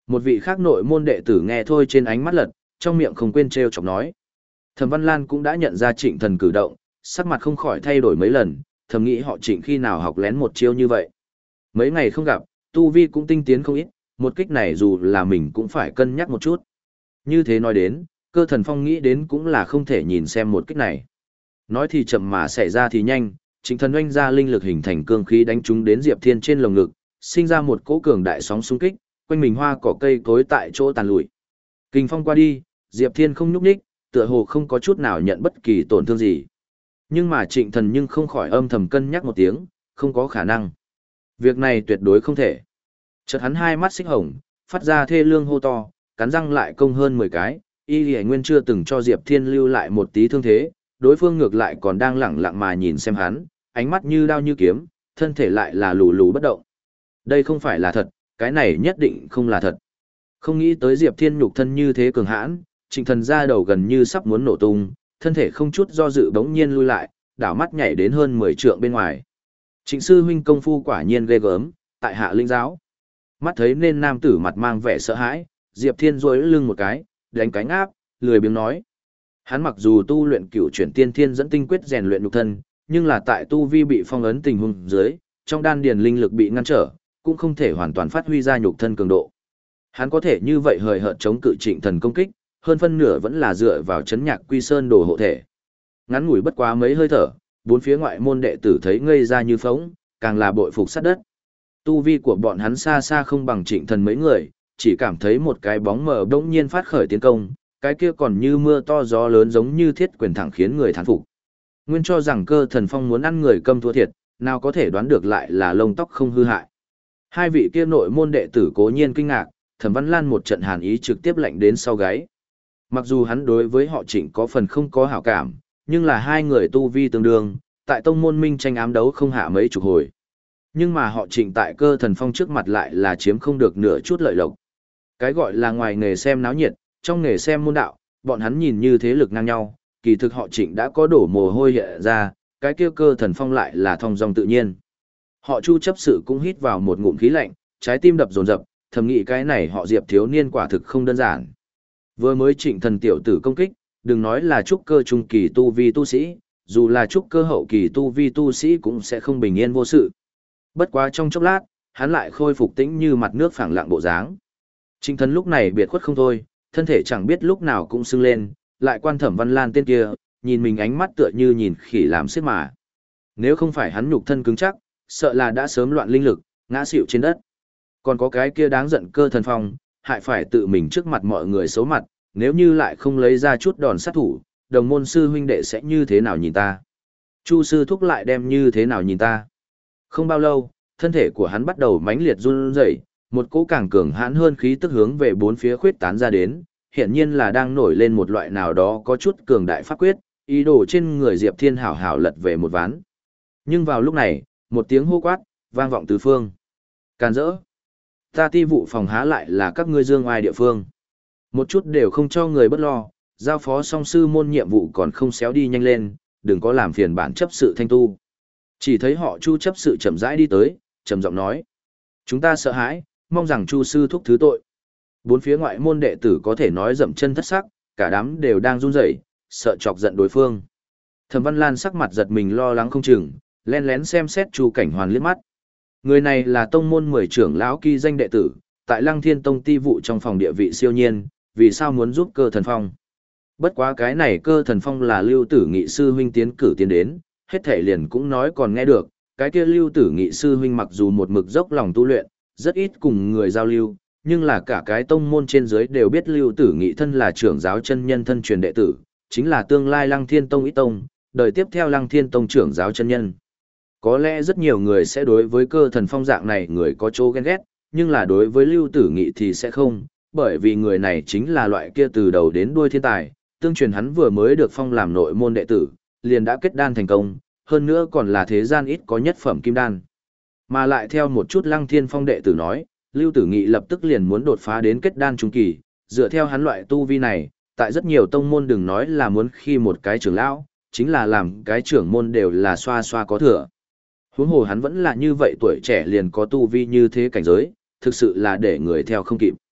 Một vị khác nội môn đệ tử nghe thôi trên ánh mắt lật, trong miệng không quên trêu chọc nói. Thẩm Văn Lan cũng đã nhận ra Trịnh Thần cử động, sắc mặt không khỏi thay đổi mấy lần, thầm nghĩ họ Trịnh khi nào học lén một chiêu như vậy. Mấy ngày không gặp, tu vi cũng tinh tiến không ít, một kích này dù là mình cũng phải cân nhắc một chút. Như thế nói đến, Cơ Thần Phong nghĩ đến cũng là không thể nhìn xem một kích này. Nói thì chậm mà xảy ra thì nhanh, Trịnh Thần oanh ra linh lực hình thành cương khí đánh trúng đến Diệp Thiên trên lồng ngực, sinh ra một cỗ cường đại sóng xung kích, quanh mình hoa cỏ cây cối tại chỗ tàn lụi. Kình phong qua đi, Diệp Thiên không nhúc nhích, tựa hồ không có chút nào nhận bất kỳ tổn thương gì. Nhưng mà Trịnh Thần nhưng không khỏi âm thầm cân nhắc một tiếng, không có khả năng. Việc này tuyệt đối không thể. Chợt hắn hai mắt xích hồng, phát ra thê lương hô to, cắn răng lại công hơn mười cái, y lì nguyên chưa từng cho Diệp Thiên lưu lại một tí thương thế, đối phương ngược lại còn đang lẳng lặng mà nhìn xem hắn, ánh mắt như đao như kiếm, thân thể lại là lù lù bất động. Đây không phải là thật, cái này nhất định không là thật. Không nghĩ tới Diệp Thiên nhục thân như thế cường hãn, Trịnh Thần ra đầu gần như sắp muốn nổ tung, thân thể không chút do dự bỗng nhiên lui lại, đảo mắt nhảy đến hơn mười trượng bên ngoài. Trịnh sư huynh công phu quả nhiên ghê gớm, tại hạ linh giáo. Mắt thấy nên nam tử mặt mang vẻ sợ hãi, Diệp Thiên duỗi lưng một cái, đánh cánh áp, lười biếng nói. Hắn mặc dù tu luyện cửu chuyển tiên thiên dẫn tinh quyết rèn luyện nhục thân, nhưng là tại tu vi bị phong ấn tình huống dưới, trong đan điền linh lực bị ngăn trở, cũng không thể hoàn toàn phát huy ra nhục thân cường độ. Hắn có thể như vậy hời hợt chống cự Trịnh Thần công kích, hơn phân nửa vẫn là dựa vào chấn nhạc quy sơn đồ hộ thể. Ngắn ngủi bất quá mấy hơi thở, bốn phía ngoại môn đệ tử thấy ngây ra như phóng, càng là bội phục sát đất. Tu vi của bọn hắn xa xa không bằng Trịnh Thần mấy người, chỉ cảm thấy một cái bóng mờ bỗng nhiên phát khởi tiến công, cái kia còn như mưa to gió lớn giống như thiết quyền thẳng khiến người thán phục. Nguyên cho rằng Cơ Thần Phong muốn ăn người câm thua thiệt, nào có thể đoán được lại là lông tóc không hư hại. Hai vị kia nội môn đệ tử cố nhiên kinh ngạc, Thẩm Văn Lan một trận hàn ý trực tiếp lạnh đến sau gáy. Mặc dù hắn đối với họ Trịnh có phần không có hảo cảm, nhưng là hai người tu vi tương đương, tại tông môn minh tranh ám đấu không hạ mấy chục hồi. Nhưng mà họ Trịnh tại Cơ Thần Phong trước mặt lại là chiếm không được nửa chút lợi lộc. Cái gọi là ngoài nghề xem náo nhiệt, trong nghề xem môn đạo, bọn hắn nhìn như thế lực ngang nhau, kỳ thực họ Trịnh đã có đổ mồ hôi hiện ra, cái kia Cơ Thần Phong lại là thong dong tự nhiên. Họ Chu chấp sự cũng hít vào một ngụm khí lạnh, trái tim đập dồn dập, thầm nghĩ cái này họ Diệp thiếu niên quả thực không đơn giản. Vừa mới Trịnh Thần tiểu tử công kích, đừng nói là trúc cơ trung kỳ tu vi tu sĩ, dù là trúc cơ hậu kỳ tu vi tu sĩ cũng sẽ không bình yên vô sự. Bất quá trong chốc lát, hắn lại khôi phục tĩnh như mặt nước phẳng lặng bộ dáng. Trịnh Thần lúc này biệt khuất không thôi, thân thể chẳng biết lúc nào cũng sưng lên, lại quan Thẩm Văn Lan tên kia, nhìn mình ánh mắt tựa như nhìn khỉ làm xiết mà. Nếu không phải hắn nhục thân cứng chắc, sợ là đã sớm loạn linh lực, ngã xỉu trên đất. Còn có cái kia đáng giận Cơ Thần Phong, hại phải tự mình trước mặt mọi người xấu mặt, nếu như lại không lấy ra chút đòn sát thủ, đồng môn sư huynh đệ sẽ như thế nào nhìn ta? Chu sư thúc lại đem như thế nào nhìn ta? Không bao lâu, thân thể của hắn bắt đầu mãnh liệt run rẩy, một cỗ càng cường hãn hơn khí tức hướng về bốn phía khuyết tán ra đến, hiển nhiên là đang nổi lên một loại nào đó có chút cường đại pháp quyết, ý đồ trên người Diệp Thiên hảo hảo lật về một ván. Nhưng vào lúc này, một tiếng hô quát vang vọng tứ phương. Càn rỡ! Ta ti vụ phòng há lại là các ngươi dương oai địa phương. Một chút đều không cho người bất lo, giao phó song sư môn nhiệm vụ còn không xéo đi nhanh lên, đừng có làm phiền bản chấp sự thanh tu. Chỉ thấy họ Chu chấp sự chậm rãi đi tới, trầm giọng nói. Chúng ta sợ hãi, mong rằng Chu sư thúc thứ tội. Bốn phía ngoại môn đệ tử có thể nói dậm chân thất sắc, cả đám đều đang run rẩy, sợ chọc giận đối phương. Thẩm Văn Lan sắc mặt giật mình lo lắng không chừng, lén lén xem xét Chu Cảnh Hoàn liếc mắt. Người này là tông môn mười trưởng lão kỳ danh đệ tử, tại Lăng Thiên Tông ti vụ trong phòng địa vị siêu nhiên, vì sao muốn giúp Cơ Thần Phong. Bất quá cái này Cơ Thần Phong là Lưu Tử Nghị sư huynh tiến cử tiến đến, hết thể liền cũng nói còn nghe được, cái kia Lưu Tử Nghị sư huynh mặc dù một mực dốc lòng tu luyện, rất ít cùng người giao lưu, nhưng là cả cái tông môn trên dưới đều biết Lưu Tử Nghị thân là trưởng giáo chân nhân thân truyền đệ tử, chính là tương lai Lăng Thiên Tông ít tông, đời tiếp theo Lăng Thiên Tông trưởng giáo chân nhân. Có lẽ rất nhiều người sẽ đối với Cơ Thần Phong dạng này người có chỗ ghen ghét, nhưng là đối với Lưu Tử Nghị thì sẽ không, bởi vì người này chính là loại kia từ đầu đến đuôi thiên tài, tương truyền hắn vừa mới được phong làm nội môn đệ tử, liền đã kết đan thành công, hơn nữa còn là thế gian ít có nhất phẩm kim đan. Mà lại theo một chút Lăng Thiên Phong đệ tử nói, Lưu Tử Nghị lập tức liền muốn đột phá đến kết đan trung kỳ, dựa theo hắn loại tu vi này, tại rất nhiều tông môn đừng nói là muốn khi một cái trưởng lão, chính là làm cái trưởng môn đều là xoa xoa có thừa. Huống hồ hắn vẫn là như vậy tuổi trẻ liền có tu vi như thế cảnh giới, thực sự là để người theo không kịp.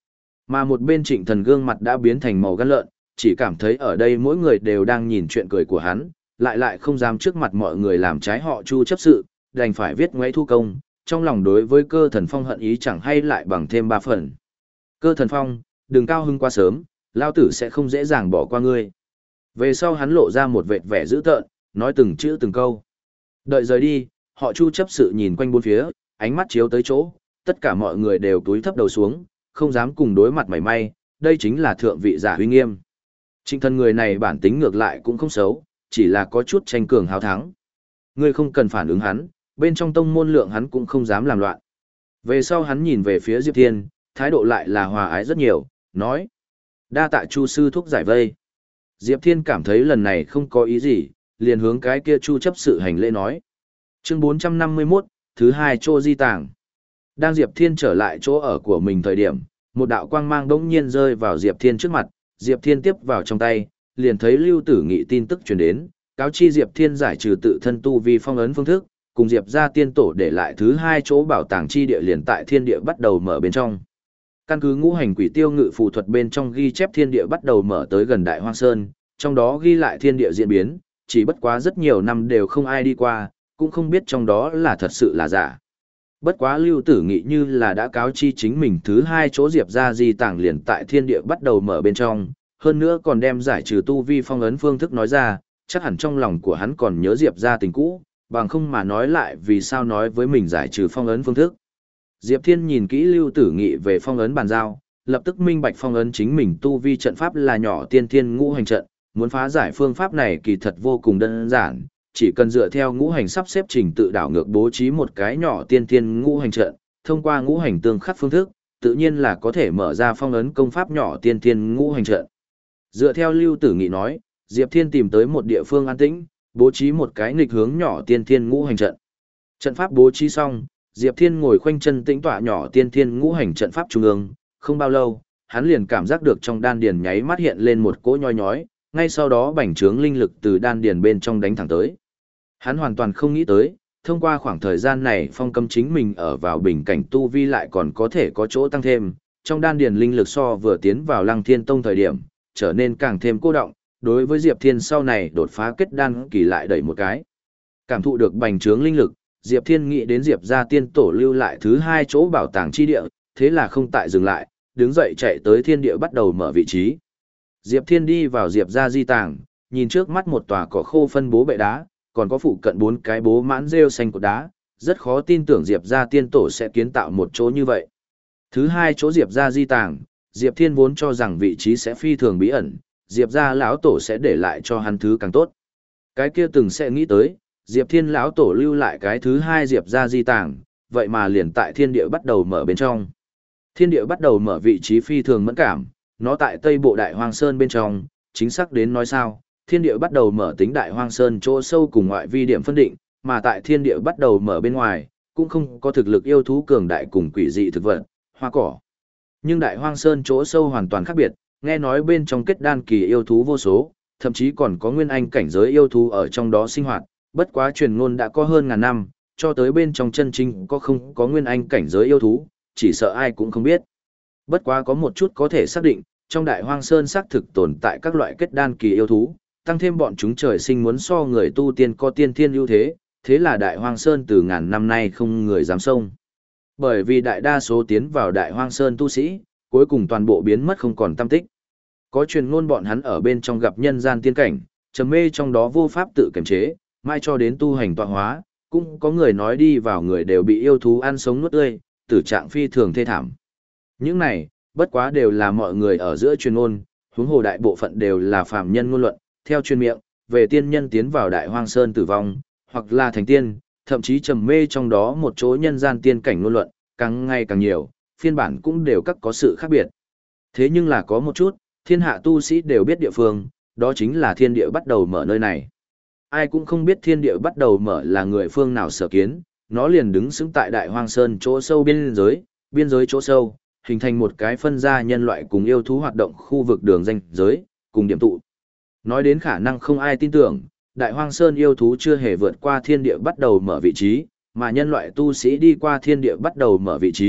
Mà một bên Trịnh Thần gương mặt đã biến thành màu gan lợn, chỉ cảm thấy ở đây mỗi người đều đang nhìn chuyện cười của hắn, lại lại không dám trước mặt mọi người làm trái họ Chu chấp sự, đành phải viết ngoáy thu công, trong lòng đối với Cơ Thần Phong hận ý chẳng hay lại bằng thêm ba phần. Cơ Thần Phong, đừng cao hưng quá sớm, lao tử sẽ không dễ dàng bỏ qua ngươi. Về sau hắn lộ ra một vệt vẻ dữ tợn, nói từng chữ từng câu. Đợi rời đi, họ Chu chấp sự nhìn quanh bốn phía, ánh mắt chiếu tới chỗ, tất cả mọi người đều túi thấp đầu xuống, không dám cùng đối mặt mảy may, đây chính là thượng vị giả uy nghiêm. Trịnh Thần người này bản tính ngược lại cũng không xấu, chỉ là có chút tranh cường hào thắng. Ngươi không cần phản ứng hắn, bên trong tông môn lượng hắn cũng không dám làm loạn. Về sau hắn nhìn về phía Diệp Thiên, thái độ lại là hòa ái rất nhiều, nói. Đa tạ Chu sư thúc giải vây. Diệp Thiên cảm thấy lần này không có ý gì, liền hướng cái kia Chu chấp sự hành lễ nói. Chương bốn trăm năm mươi mốt, thứ hai chỗ di tàng. Đang Diệp Thiên trở lại chỗ ở của mình thời điểm, một đạo quang mang đống nhiên rơi vào Diệp Thiên trước mặt, Diệp Thiên tiếp vào trong tay, liền thấy Lưu Tử Nghị tin tức truyền đến, cáo chi Diệp Thiên giải trừ tự thân tu vi phong ấn phương thức, cùng Diệp gia tiên tổ để lại thứ hai chỗ bảo tàng chi địa liền tại thiên địa bắt đầu mở bên trong. Căn cứ ngũ hành quỷ tiêu ngự phù thuật bên trong ghi chép thiên địa bắt đầu mở tới gần Đại Hoang Sơn, trong đó ghi lại thiên địa diễn biến, chỉ bất quá rất nhiều năm đều không ai đi qua, cũng không biết trong đó là thật sự là giả. Bất quá Lưu Tử Nghị như là đã cáo chi chính mình thứ hai chỗ Diệp gia di tàng liền tại thiên địa bắt đầu mở bên trong, hơn nữa còn đem giải trừ tu vi phong ấn phương thức nói ra, chắc hẳn trong lòng của hắn còn nhớ Diệp gia tình cũ, bằng không mà nói lại vì sao nói với mình giải trừ phong ấn phương thức. Diệp Thiên nhìn kỹ Lưu Tử Nghị về phong ấn bàn giao, lập tức minh bạch phong ấn chính mình tu vi trận pháp là nhỏ tiên thiên ngũ hành trận, muốn phá giải phương pháp này kỳ thật vô cùng đơn giản, chỉ cần dựa theo ngũ hành sắp xếp trình tự đảo ngược bố trí một cái nhỏ tiên thiên ngũ hành trận, thông qua ngũ hành tương khắc phương thức, tự nhiên là có thể mở ra phong ấn công pháp nhỏ tiên thiên ngũ hành trận. Dựa theo Lưu Tử Nghị nói, Diệp Thiên tìm tới một địa phương an tĩnh, bố trí một cái nghịch hướng nhỏ tiên thiên ngũ hành trận. Trận pháp bố trí xong, Diệp Thiên ngồi khoanh chân tĩnh tọa nhỏ tiên thiên ngũ hành trận pháp trung ương, không bao lâu, hắn liền cảm giác được trong đan điền nháy mắt hiện lên một cỗ nhói nhói, ngay sau đó bành trướng linh lực từ đan điền bên trong đánh thẳng tới. Hắn hoàn toàn không nghĩ tới, thông qua khoảng thời gian này phong cấm chính mình ở vào bình cảnh tu vi lại còn có thể có chỗ tăng thêm, trong đan điền linh lực so vừa tiến vào Lăng Thiên Tông thời điểm, trở nên càng thêm cô động, đối với Diệp Thiên sau này đột phá kết đan kỳ lại đẩy một cái. Cảm thụ được bành trướng linh lực, Diệp Thiên nghĩ đến Diệp gia tiên tổ lưu lại thứ hai chỗ bảo tàng chi địa, thế là không tại dừng lại, đứng dậy chạy tới thiên địa bắt đầu mở vị trí. Diệp Thiên đi vào Diệp gia di tàng, nhìn trước mắt một tòa cỏ khô phân bố bệ đá, còn có phụ cận bốn cái bố mãn rêu xanh của đá, rất khó tin tưởng Diệp gia tiên tổ sẽ kiến tạo một chỗ như vậy. Thứ hai chỗ Diệp gia di tàng, Diệp Thiên vốn cho rằng vị trí sẽ phi thường bí ẩn, Diệp gia lão tổ sẽ để lại cho hắn thứ càng tốt. Cái kia từng sẽ nghĩ tới, Diệp Thiên lão tổ lưu lại cái thứ hai Diệp gia di tàng, vậy mà liền tại thiên địa bắt đầu mở bên trong. Thiên địa bắt đầu mở vị trí phi thường mẫn cảm, nó tại Tây Bộ Đại Hoang Sơn bên trong, chính xác đến nói sao, thiên địa bắt đầu mở tính Đại Hoang Sơn chỗ sâu cùng ngoại vi điểm phân định, mà tại thiên địa bắt đầu mở bên ngoài, cũng không có thực lực yêu thú cường đại cùng quỷ dị thực vật, hoa cỏ. Nhưng Đại Hoang Sơn chỗ sâu hoàn toàn khác biệt, nghe nói bên trong kết đan kỳ yêu thú vô số, thậm chí còn có nguyên anh cảnh giới yêu thú ở trong đó sinh hoạt, bất quá truyền ngôn đã có hơn ngàn năm, cho tới bên trong chân chính có không có nguyên anh cảnh giới yêu thú, chỉ sợ ai cũng không biết. Bất quá có một chút có thể xác định, trong Đại Hoang Sơn xác thực tồn tại các loại kết đan kỳ yêu thú, tăng thêm bọn chúng trời sinh muốn so người tu tiên có tiên thiên ưu thế, thế là Đại Hoang Sơn từ ngàn năm nay không người dám xông. Bởi vì đại đa số tiến vào Đại Hoang Sơn tu sĩ, cuối cùng toàn bộ biến mất không còn tăm tích. Có truyền ngôn bọn hắn ở bên trong gặp nhân gian tiên cảnh, trầm mê trong đó vô pháp tự kiềm chế, mai cho đến tu hành tọa hóa, cũng có người nói đi vào người đều bị yêu thú ăn sống nuốt tươi, tử trạng phi thường thê thảm. Những này, bất quá đều là mọi người ở giữa truyền ngôn, huống hồ đại bộ phận đều là phàm nhân ngôn luận, theo truyền miệng, về tiên nhân tiến vào Đại Hoang Sơn tử vong, hoặc là thành tiên, thậm chí trầm mê trong đó một chỗ nhân gian tiên cảnh ngôn luận, càng ngày càng nhiều, phiên bản cũng đều các có sự khác biệt. Thế nhưng là có một chút, thiên hạ tu sĩ đều biết địa phương, đó chính là thiên địa bắt đầu mở nơi này. Ai cũng không biết thiên địa bắt đầu mở là người phương nào sở kiến, nó liền đứng xứng tại Đại Hoang Sơn chỗ sâu biên giới, biên giới chỗ sâu, hình thành một cái phân ra nhân loại cùng yêu thú hoạt động khu vực đường ranh giới, cùng điểm tụ. Nói đến khả năng không ai tin tưởng, Đại Hoang Sơn yêu thú chưa hề vượt qua thiên địa bắt đầu mở vị trí, mà nhân loại tu sĩ đi qua thiên địa bắt đầu mở vị trí,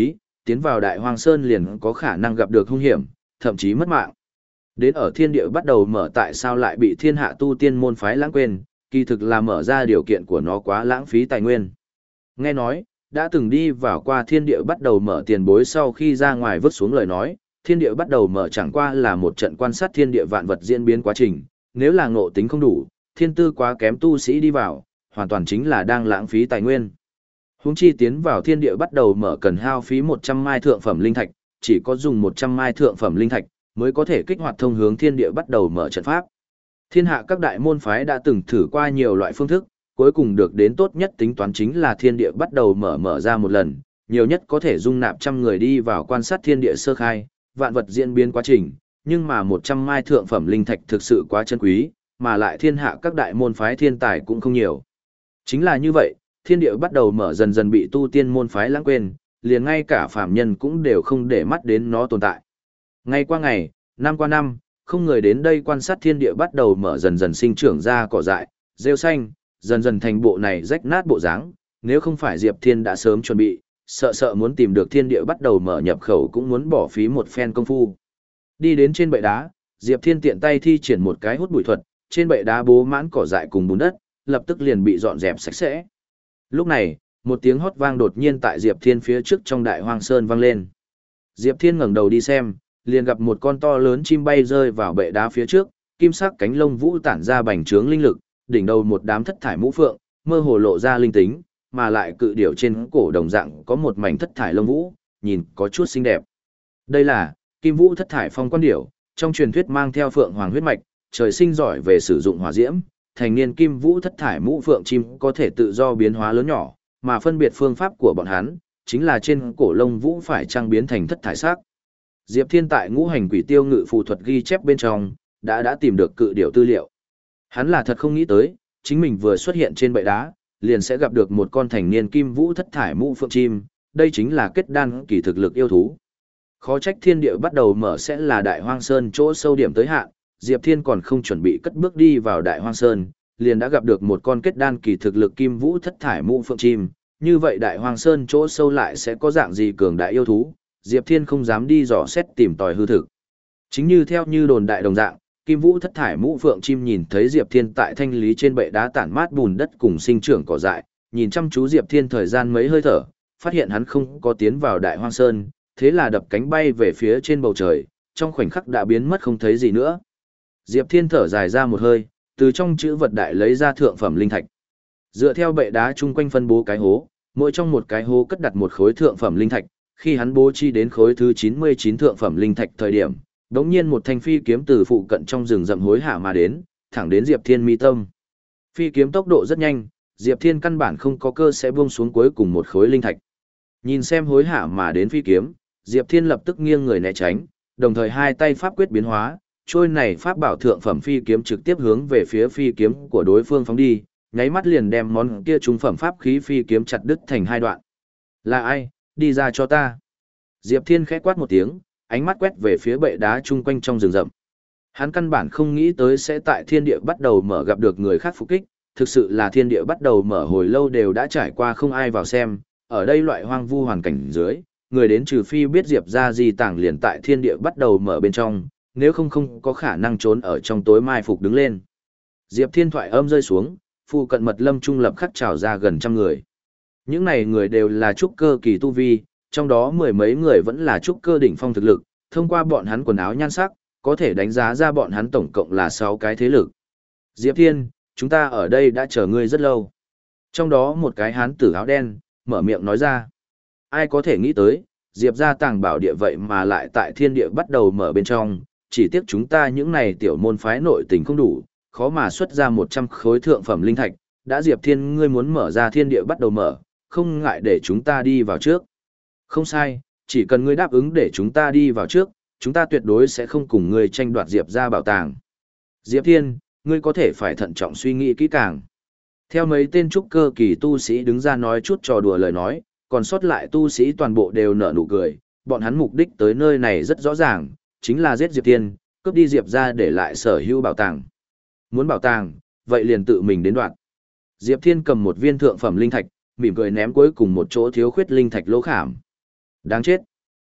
tiến vào Đại Hoang Sơn liền có khả năng gặp được hung hiểm, thậm chí mất mạng. Đến ở thiên địa bắt đầu mở tại sao lại bị thiên hạ tu tiên môn phái lãng quên, kỳ thực là mở ra điều kiện của nó quá lãng phí tài nguyên. Nghe nói, đã từng đi vào qua thiên địa bắt đầu mở tiền bối sau khi ra ngoài vứt xuống lời nói, thiên địa bắt đầu mở chẳng qua là một trận quan sát thiên địa vạn vật diễn biến quá trình, nếu là ngộ tính không đủ, thiên tư quá kém tu sĩ đi vào, hoàn toàn chính là đang lãng phí tài nguyên. Huống chi tiến vào thiên địa bắt đầu mở cần hao phí một trăm mai thượng phẩm linh thạch, chỉ có dùng một trăm mai thượng phẩm linh thạch mới có thể kích hoạt thông hướng thiên địa bắt đầu mở trận pháp. Thiên hạ các đại môn phái đã từng thử qua nhiều loại phương thức, cuối cùng được đến tốt nhất tính toán chính là thiên địa bắt đầu mở mở ra một lần, nhiều nhất có thể dung nạp trăm người đi vào quan sát thiên địa sơ khai, vạn vật diễn biến quá trình, nhưng mà một trăm mai thượng phẩm linh thạch thực sự quá chân quý, mà lại thiên hạ các đại môn phái thiên tài cũng không nhiều. Chính là như vậy, thiên địa bắt đầu mở dần dần bị tu tiên môn phái lãng quên, liền ngay cả phàm nhân cũng đều không để mắt đến nó tồn tại. Ngày qua ngày, năm qua năm, không người đến đây quan sát thiên địa bắt đầu mở dần dần sinh trưởng ra cỏ dại, rêu xanh, dần dần thành bộ này rách nát bộ dáng, nếu không phải Diệp Thiên đã sớm chuẩn bị, sợ sợ muốn tìm được thiên địa bắt đầu mở nhập khẩu cũng muốn bỏ phí một phen công phu. Đi đến trên bệ đá, Diệp Thiên tiện tay thi triển một cái hút bụi thuật, trên bệ đá bố mãn cỏ dại cùng bùn đất, lập tức liền bị dọn dẹp sạch sẽ. Lúc này, một tiếng hót vang đột nhiên tại Diệp Thiên phía trước trong Đại Hoang Sơn vang lên. Diệp Thiên ngẩng đầu đi xem, liền gặp một con to lớn chim bay rơi vào bệ đá phía trước, kim sắc cánh lông vũ tản ra bành trướng linh lực, đỉnh đầu một đám thất thải mũ phượng, mơ hồ lộ ra linh tính, mà lại cự điểu trên cổ đồng dạng có một mảnh thất thải lông vũ, nhìn có chút xinh đẹp. Đây là Kim Vũ thất thải phong quan điểu, trong truyền thuyết mang theo phượng hoàng huyết mạch, trời sinh giỏi về sử dụng hỏa diễm, thành niên Kim Vũ thất thải mũ phượng chim có thể tự do biến hóa lớn nhỏ, mà phân biệt phương pháp của bọn hắn chính là trên cổ lông vũ phải trang biến thành thất thải sắc. Diệp Thiên tại Ngũ Hành Quỷ Tiêu Ngự phù thuật ghi chép bên trong, đã đã tìm được cự điểu tư liệu. Hắn là thật không nghĩ tới, chính mình vừa xuất hiện trên bệ đá, liền sẽ gặp được một con thành niên Kim Vũ thất thải mũ phượng chim, đây chính là kết đan kỳ thực lực yêu thú. Khó trách thiên địa bắt đầu mở sẽ là Đại Hoang Sơn chỗ sâu điểm tới hạn, Diệp Thiên còn không chuẩn bị cất bước đi vào Đại Hoang Sơn, liền đã gặp được một con kết đan kỳ thực lực Kim Vũ thất thải mũ phượng chim, như vậy Đại Hoang Sơn chỗ sâu lại sẽ có dạng gì cường đại yêu thú, Diệp Thiên không dám đi dò xét tìm tòi hư thực. Chính như theo như đồn đại đồng dạng, Kim Vũ thất thải mũ phượng chim nhìn thấy Diệp Thiên tại thanh lý trên bệ đá tản mát bùn đất cùng sinh trưởng cỏ dại, nhìn chăm chú Diệp Thiên thời gian mấy hơi thở, phát hiện hắn không có tiến vào Đại Hoang Sơn, thế là đập cánh bay về phía trên bầu trời, trong khoảnh khắc đã biến mất không thấy gì nữa. Diệp Thiên thở dài ra một hơi, từ trong chữ vật đại lấy ra thượng phẩm linh thạch. Dựa theo bệ đá chung quanh phân bố cái hố, mỗi trong một cái hố cất đặt một khối thượng phẩm linh thạch, khi hắn bố chi đến khối thứ chín mươi chín thượng phẩm linh thạch thời điểm, đống nhiên một thanh phi kiếm từ phụ cận trong rừng rậm hối hả mà đến, thẳng đến Diệp Thiên mi tâm. Phi kiếm tốc độ rất nhanh, Diệp Thiên căn bản không có cơ sẽ buông xuống cuối cùng một khối linh thạch. Nhìn xem hối hả mà đến phi kiếm, Diệp Thiên lập tức nghiêng người né tránh, đồng thời hai tay pháp quyết biến hóa, trôi này pháp bảo thượng phẩm phi kiếm trực tiếp hướng về phía phi kiếm của đối phương phóng đi, nháy mắt liền đem món kia trung phẩm pháp khí phi kiếm chặt đứt thành hai đoạn. Là ai, đi ra cho ta. Diệp Thiên khẽ quát một tiếng, ánh mắt quét về phía bệ đá chung quanh trong rừng rậm. Hắn căn bản không nghĩ tới sẽ tại thiên địa bắt đầu mở gặp được người khác phục kích, thực sự là thiên địa bắt đầu mở hồi lâu đều đã trải qua không ai vào xem, ở đây loại hoang vu hoàn cảnh dưới, người đến trừ phi biết Diệp ra di tàng liền tại thiên địa bắt đầu mở bên trong, nếu không không có khả năng trốn ở trong tối mai phục đứng lên. Diệp Thiên thoại âm rơi xuống, phụ cận mật lâm trung lập khắc trào ra gần trăm người. Những này người đều là trúc cơ kỳ tu vi, trong đó mười mấy người vẫn là trúc cơ đỉnh phong thực lực, thông qua bọn hắn quần áo nhan sắc, có thể đánh giá ra bọn hắn tổng cộng là sáu cái thế lực. Diệp Thiên, chúng ta ở đây đã chờ ngươi rất lâu. Trong đó một cái hán tử áo đen, mở miệng nói ra. Ai có thể nghĩ tới, Diệp ra tàng bảo địa vậy mà lại tại thiên địa bắt đầu mở bên trong, chỉ tiếc chúng ta những này tiểu môn phái nội tình không đủ, khó mà xuất ra một trăm khối thượng phẩm linh thạch, đã Diệp Thiên ngươi muốn mở ra thiên địa bắt đầu mở, không ngại để chúng ta đi vào trước. Không sai, chỉ cần ngươi đáp ứng để chúng ta đi vào trước, chúng ta tuyệt đối sẽ không cùng ngươi tranh đoạt Diệp ra bảo tàng. Diệp Thiên, ngươi có thể phải thận trọng suy nghĩ kỹ càng. Theo mấy tên trúc cơ kỳ tu sĩ đứng ra nói chút trò đùa lời nói, còn sót lại tu sĩ toàn bộ đều nở nụ cười, bọn hắn mục đích tới nơi này rất rõ ràng, chính là giết Diệp Thiên, cướp đi Diệp ra để lại sở hữu bảo tàng. Muốn bảo tàng, vậy liền tự mình đến đoạt. Diệp Thiên cầm một viên thượng phẩm linh thạch, mỉm cười ném cuối cùng một chỗ thiếu khuyết linh thạch lỗ khảm. Đáng chết,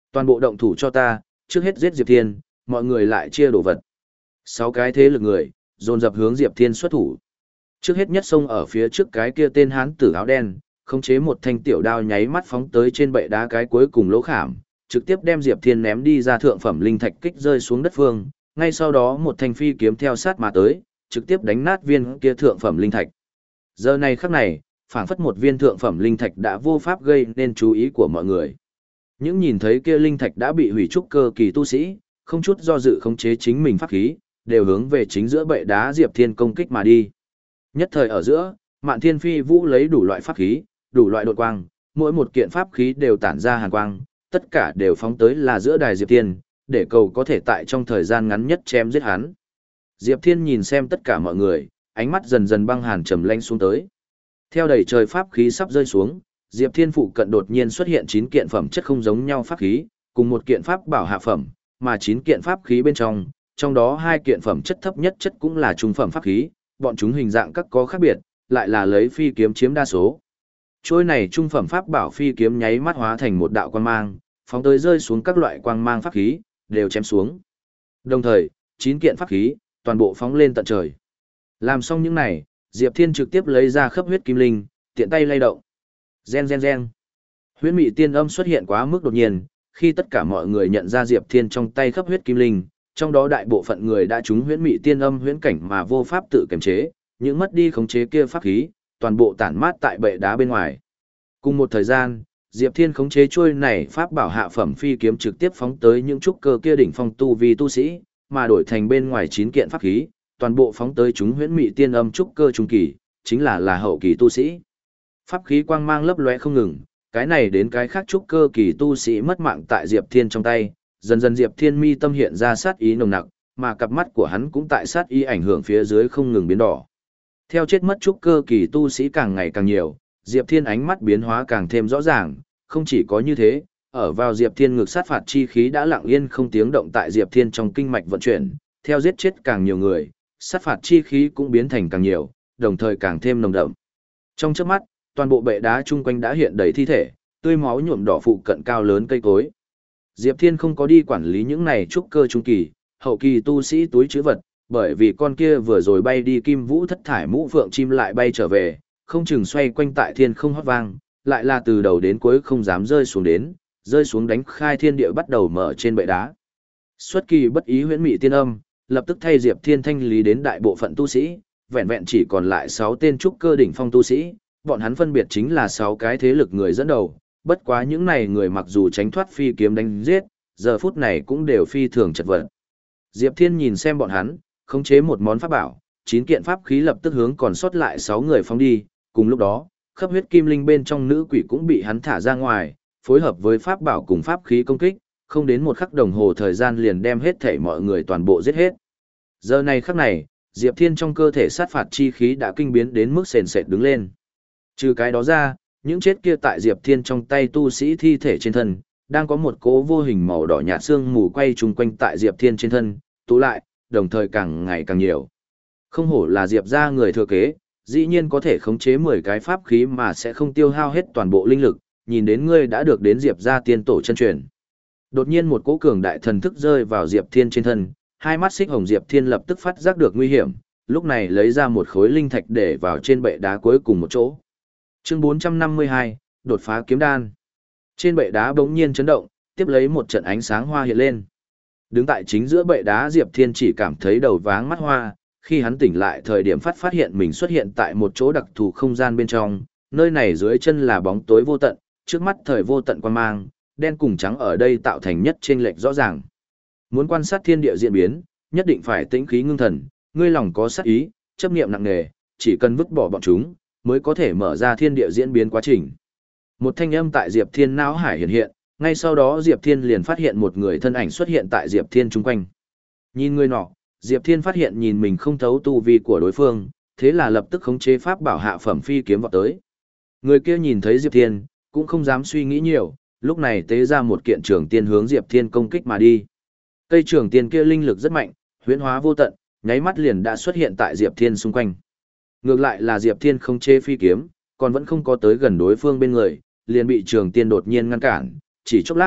Toàn bộ động thủ cho ta, trước hết giết Diệp Thiên, mọi người lại chia đồ vật. Sáu cái thế lực người, dồn dập hướng Diệp Thiên xuất thủ. Trước hết nhất xông ở phía trước cái kia tên hán tử áo đen, khống chế một thanh tiểu đao nháy mắt phóng tới trên bệ đá cái cuối cùng lỗ khảm, trực tiếp đem Diệp Thiên ném đi ra thượng phẩm linh thạch kích rơi xuống đất phương, ngay sau đó một thanh phi kiếm theo sát mà tới, trực tiếp đánh nát viên kia thượng phẩm linh thạch. Giờ này khắc này, phảng phất một viên thượng phẩm linh thạch đã vô pháp gây nên chú ý của mọi người. Những nhìn thấy kia linh thạch đã bị hủy trúc cơ kỳ tu sĩ, không chút do dự khống chế chính mình pháp khí, đều hướng về chính giữa bệ đá Diệp Thiên công kích mà đi. Nhất thời ở giữa, Mạn Thiên Phi Vũ lấy đủ loại pháp khí, đủ loại đột quang, mỗi một kiện pháp khí đều tản ra hàn quang, tất cả đều phóng tới là giữa đài Diệp Thiên, để cầu có thể tại trong thời gian ngắn nhất chém giết hắn. Diệp Thiên nhìn xem tất cả mọi người, ánh mắt dần dần băng hàn trầm lanh xuống tới. Theo đầy trời pháp khí sắp rơi xuống, Diệp Thiên phụ cận đột nhiên xuất hiện chín kiện phẩm chất không giống nhau pháp khí, cùng một kiện pháp bảo hạ phẩm, mà chín kiện pháp khí bên trong, trong đó hai kiện phẩm chất thấp nhất chất cũng là trung phẩm pháp khí, bọn chúng hình dạng các có khác biệt, lại là lấy phi kiếm chiếm đa số. Trôi này trung phẩm pháp bảo phi kiếm nháy mắt hóa thành một đạo quang mang, phóng tới rơi xuống các loại quang mang pháp khí, đều chém xuống. Đồng thời, chín kiện pháp khí, toàn bộ phóng lên tận trời. Làm xong những này, Diệp Thiên trực tiếp lấy ra khắp huyết kim linh, tiện tay lay động. Gen gen gen. Huyễn mị tiên âm xuất hiện quá mức đột nhiên, khi tất cả mọi người nhận ra Diệp Thiên trong tay khắp huyết kim linh, trong đó đại bộ phận người đã trúng huyễn mị tiên âm huyễn cảnh mà vô pháp tự kiềm chế, những mất đi khống chế kia pháp khí, toàn bộ tản mát tại bệ đá bên ngoài. Cùng một thời gian, Diệp Thiên khống chế chuôi này pháp bảo hạ phẩm phi kiếm trực tiếp phóng tới những trúc cơ kia đỉnh phong tu vi tu sĩ, mà đổi thành bên ngoài chín kiện pháp khí, toàn bộ phóng tới chúng huyễn mị tiên âm trúc cơ trung kỳ, chính là là hậu kỳ tu sĩ. Pháp khí quang mang lấp lóe không ngừng, cái này đến cái khác trúc cơ kỳ tu sĩ mất mạng tại Diệp Thiên trong tay, dần dần Diệp Thiên mi tâm hiện ra sát ý nồng nặc, mà cặp mắt của hắn cũng tại sát ý ảnh hưởng phía dưới không ngừng biến đỏ. Theo chết mất trúc cơ kỳ tu sĩ càng ngày càng nhiều, Diệp Thiên ánh mắt biến hóa càng thêm rõ ràng, không chỉ có như thế, ở vào Diệp Thiên ngực sát phạt chi khí đã lặng yên không tiếng động tại Diệp Thiên trong kinh mạch vận chuyển, theo giết chết càng nhiều người, sát phạt chi khí cũng biến thành càng nhiều, đồng thời càng thêm nồng đậm. Trong chớp mắt, toàn bộ bệ đá chung quanh đã hiện đầy thi thể, tươi máu nhuộm đỏ phụ cận cao lớn cây cối. Diệp Thiên không có đi quản lý những này trúc cơ trung kỳ, hậu kỳ tu sĩ túi trữ vật, bởi vì con kia vừa rồi bay đi kim vũ thất thải mũ phượng chim lại bay trở về, không chừng xoay quanh tại thiên không hót vang, lại là từ đầu đến cuối không dám rơi xuống đến, rơi xuống đánh khai thiên địa bắt đầu mở trên bệ đá. Xuất kỳ bất ý huyễn mị tiên âm, lập tức thay Diệp Thiên thanh lý đến đại bộ phận tu sĩ, vẹn vẹn chỉ còn lại sáu tên trúc cơ đỉnh phong tu sĩ, bọn hắn phân biệt chính là sáu cái thế lực người dẫn đầu, bất quá những này người mặc dù tránh thoát phi kiếm đánh giết, giờ phút này cũng đều phi thường chật vật. Diệp Thiên nhìn xem bọn hắn, khống chế một món pháp bảo, chín kiện pháp khí lập tức hướng còn sót lại sáu người phóng đi, cùng lúc đó, khắp huyết kim linh bên trong nữ quỷ cũng bị hắn thả ra ngoài, phối hợp với pháp bảo cùng pháp khí công kích, không đến một khắc đồng hồ thời gian liền đem hết thảy mọi người toàn bộ giết hết. Giờ này khắc này, Diệp Thiên trong cơ thể sát phạt chi khí đã kinh biến đến mức sền sệt đứng lên. Trừ cái đó ra, những chết kia tại Diệp Thiên trong tay tu sĩ thi thể trên thân, đang có một cỗ vô hình màu đỏ nhạt xương mù quay chung quanh tại Diệp Thiên trên thân, tụ lại, đồng thời càng ngày càng nhiều. Không hổ là Diệp gia người thừa kế, dĩ nhiên có thể khống chế mười cái pháp khí mà sẽ không tiêu hao hết toàn bộ linh lực, nhìn đến ngươi đã được đến Diệp gia tiên tổ chân truyền. Đột nhiên một cỗ cường đại thần thức rơi vào Diệp Thiên trên thân, hai mắt xích hồng Diệp Thiên lập tức phát giác được nguy hiểm, lúc này lấy ra một khối linh thạch để vào trên bệ đá cuối cùng một chỗ. Chương bốn trăm năm mươi hai, đột phá kiếm đan. Trên bệ đá bỗng nhiên chấn động, tiếp lấy một trận ánh sáng hoa hiện lên. Đứng tại chính giữa bệ đá Diệp Thiên chỉ cảm thấy đầu váng mắt hoa, khi hắn tỉnh lại thời điểm phát phát hiện mình xuất hiện tại một chỗ đặc thù không gian bên trong, nơi này dưới chân là bóng tối vô tận, trước mắt thời vô tận quan mang, đen cùng trắng ở đây tạo thành nhất chênh lệch rõ ràng. Muốn quan sát thiên địa diễn biến, nhất định phải tĩnh khí ngưng thần, ngươi lòng có sát ý, chấp niệm nặng nề, chỉ cần vứt bỏ bọn chúng, mới có thể mở ra thiên địa diễn biến quá trình. Một thanh âm tại Diệp Thiên não hải hiện hiện, ngay sau đó Diệp Thiên liền phát hiện một người thân ảnh xuất hiện tại Diệp Thiên chung quanh. Nhìn người nọ, Diệp Thiên phát hiện nhìn mình không thấu tu vi của đối phương, thế là lập tức khống chế pháp bảo hạ phẩm phi kiếm vọt tới. Người kia nhìn thấy Diệp Thiên, cũng không dám suy nghĩ nhiều, lúc này tế ra một kiện trường tiên hướng Diệp Thiên công kích mà đi. Cây trường tiên kia linh lực rất mạnh, huyễn hóa vô tận, nháy mắt liền đã xuất hiện tại Diệp Thiên xung quanh. Ngược lại là Diệp Thiên không chế phi kiếm, còn vẫn không có tới gần đối phương bên người, liền bị trường tiên đột nhiên ngăn cản, chỉ chốc lát,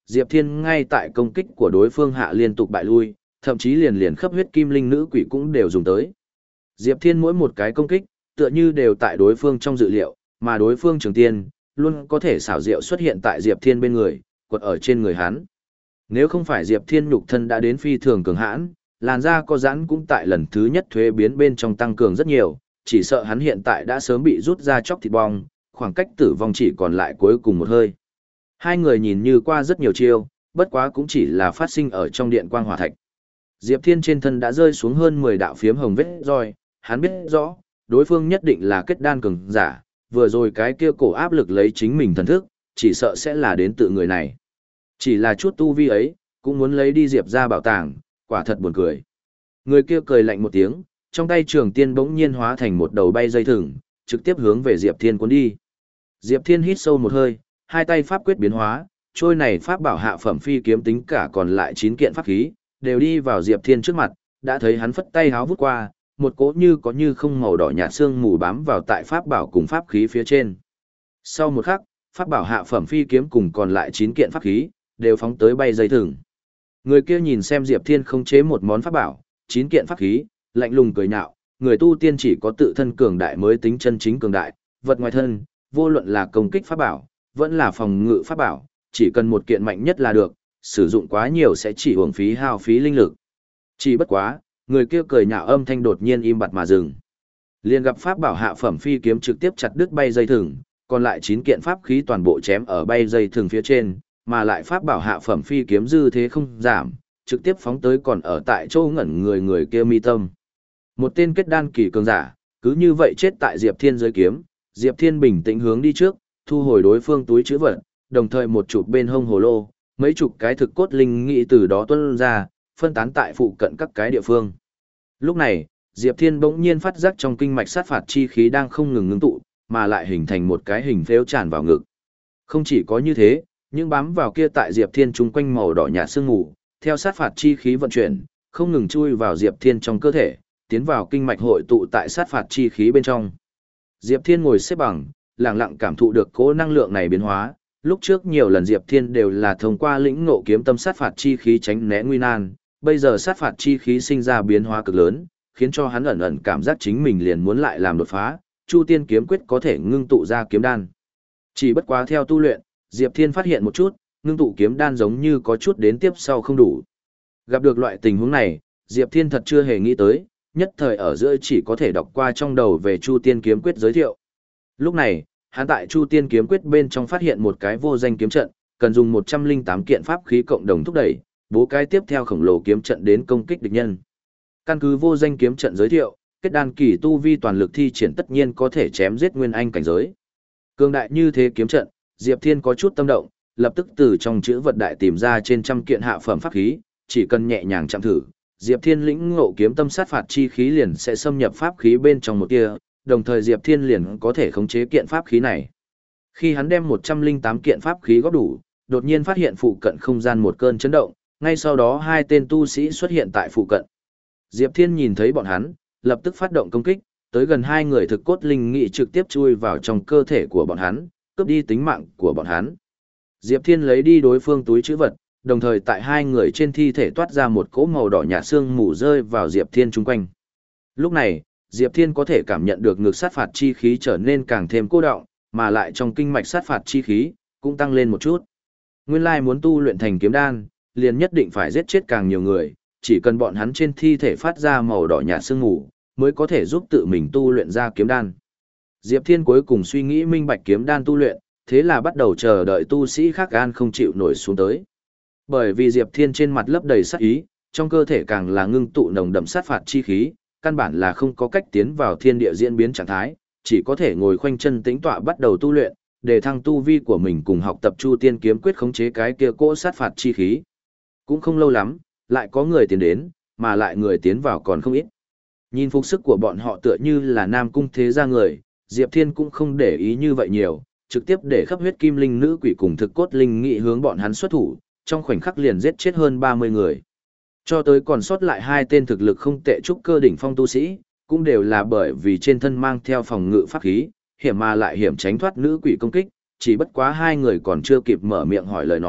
Diệp Thiên ngay tại công kích của đối phương hạ liên tục bại lui, thậm chí liền liền khắp huyết kim linh nữ quỷ cũng đều dùng tới. Diệp Thiên mỗi một cái công kích, tựa như đều tại đối phương trong dự liệu, mà đối phương Trường Tiên luôn có thể xảo diệu xuất hiện tại Diệp Thiên bên người, quật ở trên người hắn. Nếu không phải Diệp Thiên nhục thân đã đến phi thường cường hãn, làn da có giãn cũng tại lần thứ nhất thuế biến bên trong tăng cường rất nhiều, chỉ sợ hắn hiện tại đã sớm bị rút ra chóc thịt bong, khoảng cách tử vong chỉ còn lại cuối cùng một hơi. Hai người nhìn như qua rất nhiều chiêu, bất quá cũng chỉ là phát sinh ở trong điện quang hỏa thạch. Diệp Thiên trên thân đã rơi xuống hơn mười đạo phiếm hồng vết roi, hắn biết rõ, đối phương nhất định là kết đan cường giả, vừa rồi cái kia cổ áp lực lấy chính mình thần thức, chỉ sợ sẽ là đến tự người này. Chỉ là chút tu vi ấy, cũng muốn lấy đi Diệp ra bảo tàng, quả thật buồn cười. Người kia cười lạnh một tiếng, trong tay Trường Tiên bỗng nhiên hóa thành một đầu bay dây thừng, trực tiếp hướng về Diệp Thiên cuốn đi. Diệp Thiên hít sâu một hơi, hai tay pháp quyết biến hóa, trôi này pháp bảo hạ phẩm phi kiếm tính cả còn lại chín kiện pháp khí, đều đi vào Diệp Thiên trước mặt, đã thấy hắn phất tay háo vút qua, một cỗ như có như không màu đỏ nhạt xương mù bám vào tại pháp bảo cùng pháp khí phía trên. Sau một khắc, pháp bảo hạ phẩm phi kiếm cùng còn lại chín kiện pháp khí, đều phóng tới bay dây thừng. Người kia nhìn xem Diệp Thiên không chế một món pháp bảo, chín kiện pháp khí, lạnh lùng cười nhạo, người tu tiên chỉ có tự thân cường đại mới tính chân chính cường đại, vật ngoài thân, vô luận là công kích pháp bảo, vẫn là phòng ngự pháp bảo, chỉ cần một kiện mạnh nhất là được, sử dụng quá nhiều sẽ chỉ uổng phí hao phí linh lực. Chỉ bất quá, người kia cười nhạo âm thanh đột nhiên im bặt mà dừng. Liền gặp pháp bảo hạ phẩm phi kiếm trực tiếp chặt đứt bay dây thừng, còn lại chín kiện pháp khí toàn bộ chém ở bay dây thừng phía trên, mà lại pháp bảo hạ phẩm phi kiếm dư thế không giảm, trực tiếp phóng tới còn ở tại chỗ ngẩn người người kia mi tâm. Một tên kết đan kỳ cường giả, cứ như vậy chết tại Diệp Thiên dưới kiếm, Diệp Thiên bình tĩnh hướng đi trước, thu hồi đối phương túi trữ vật, đồng thời một chụp bên hông hồ lô, mấy chục cái thực cốt linh nghĩ từ đó tuôn ra, phân tán tại phụ cận các cái địa phương. Lúc này, Diệp Thiên bỗng nhiên phát giác trong kinh mạch sát phạt chi khí đang không ngừng ngưng tụ, mà lại hình thành một cái hình phếu tràn vào ngực. Không chỉ có như thế, những bám vào kia tại Diệp Thiên chung quanh màu đỏ nhạt sương mù, theo sát phạt chi khí vận chuyển, không ngừng chui vào Diệp Thiên trong cơ thể, tiến vào kinh mạch hội tụ tại sát phạt chi khí bên trong. Diệp Thiên ngồi xếp bằng, lặng lặng cảm thụ được cỗ năng lượng này biến hóa, lúc trước nhiều lần Diệp Thiên đều là thông qua lĩnh ngộ kiếm tâm sát phạt chi khí tránh né nguy nan, bây giờ sát phạt chi khí sinh ra biến hóa cực lớn, khiến cho hắn ẩn ẩn cảm giác chính mình liền muốn lại làm đột phá, Chu Tiên kiếm quyết có thể ngưng tụ ra kiếm đan. Chỉ bất quá theo tu luyện, Diệp Thiên phát hiện một chút, ngưng tụ kiếm đan giống như có chút đến tiếp sau không đủ. Gặp được loại tình huống này, Diệp Thiên thật chưa hề nghĩ tới, nhất thời ở giữa chỉ có thể đọc qua trong đầu về Chu Tiên kiếm quyết giới thiệu. Lúc này, hắn tại Chu Tiên kiếm quyết bên trong phát hiện một cái vô danh kiếm trận, cần dùng một trăm linh tám kiện pháp khí cộng đồng thúc đẩy, bố cái tiếp theo khổng lồ kiếm trận đến công kích địch nhân. Căn cứ vô danh kiếm trận giới thiệu, kết đan kỳ tu vi toàn lực thi triển tất nhiên có thể chém giết nguyên anh cảnh giới. Cường đại như thế kiếm trận, Diệp Thiên có chút tâm động, lập tức từ trong chữ vật đại tìm ra trên trăm kiện hạ phẩm pháp khí, chỉ cần nhẹ nhàng chạm thử, Diệp Thiên lĩnh ngộ kiếm tâm sát phạt chi khí liền sẽ xâm nhập pháp khí bên trong một tia, đồng thời Diệp Thiên liền có thể khống chế kiện pháp khí này. Khi hắn đem một trăm linh tám kiện pháp khí góp đủ, đột nhiên phát hiện phụ cận không gian một cơn chấn động, ngay sau đó hai tên tu sĩ xuất hiện tại phụ cận. Diệp Thiên nhìn thấy bọn hắn, lập tức phát động công kích, tới gần hai người thực cốt linh nghị trực tiếp chui vào trong cơ thể của bọn hắn, cướp đi tính mạng của bọn hắn. Diệp Thiên lấy đi đối phương túi trữ vật, đồng thời tại hai người trên thi thể toát ra một cỗ màu đỏ nhạt xương mù rơi vào Diệp Thiên chung quanh. Lúc này, Diệp Thiên có thể cảm nhận được ngược sát phạt chi khí trở nên càng thêm cô đọng, mà lại trong kinh mạch sát phạt chi khí cũng tăng lên một chút. Nguyên lai muốn tu luyện thành kiếm đan, liền nhất định phải giết chết càng nhiều người, chỉ cần bọn hắn trên thi thể phát ra màu đỏ nhạt sương mù, mới có thể giúp tự mình tu luyện ra kiếm đan. Diệp Thiên cuối cùng suy nghĩ minh bạch kiếm đan tu luyện, thế là bắt đầu chờ đợi tu sĩ khác gan không chịu nổi xuống tới. Bởi vì Diệp Thiên trên mặt lấp đầy sát ý, trong cơ thể càng là ngưng tụ nồng đậm sát phạt chi khí, căn bản là không có cách tiến vào thiên địa diễn biến trạng thái, chỉ có thể ngồi khoanh chân tĩnh tọa bắt đầu tu luyện, để thăng tu vi của mình cùng học tập Chu Tiên kiếm quyết khống chế cái kia cỗ sát phạt chi khí. Cũng không lâu lắm, lại có người tiến đến, mà lại người tiến vào còn không ít. Nhìn phục sức của bọn họ tựa như là nam cung thế gia người, Diệp Thiên cũng không để ý như vậy nhiều, trực tiếp để khắp huyết kim linh nữ quỷ cùng thực cốt linh nghị hướng bọn hắn xuất thủ, trong khoảnh khắc liền giết chết hơn ba mươi người. Cho tới còn sót lại hai tên thực lực không tệ trúc cơ đỉnh phong tu sĩ, cũng đều là bởi vì trên thân mang theo phòng ngự pháp khí, hiểm mà lại hiểm tránh thoát nữ quỷ công kích, chỉ bất quá hai người còn chưa kịp mở miệng hỏi lời nói,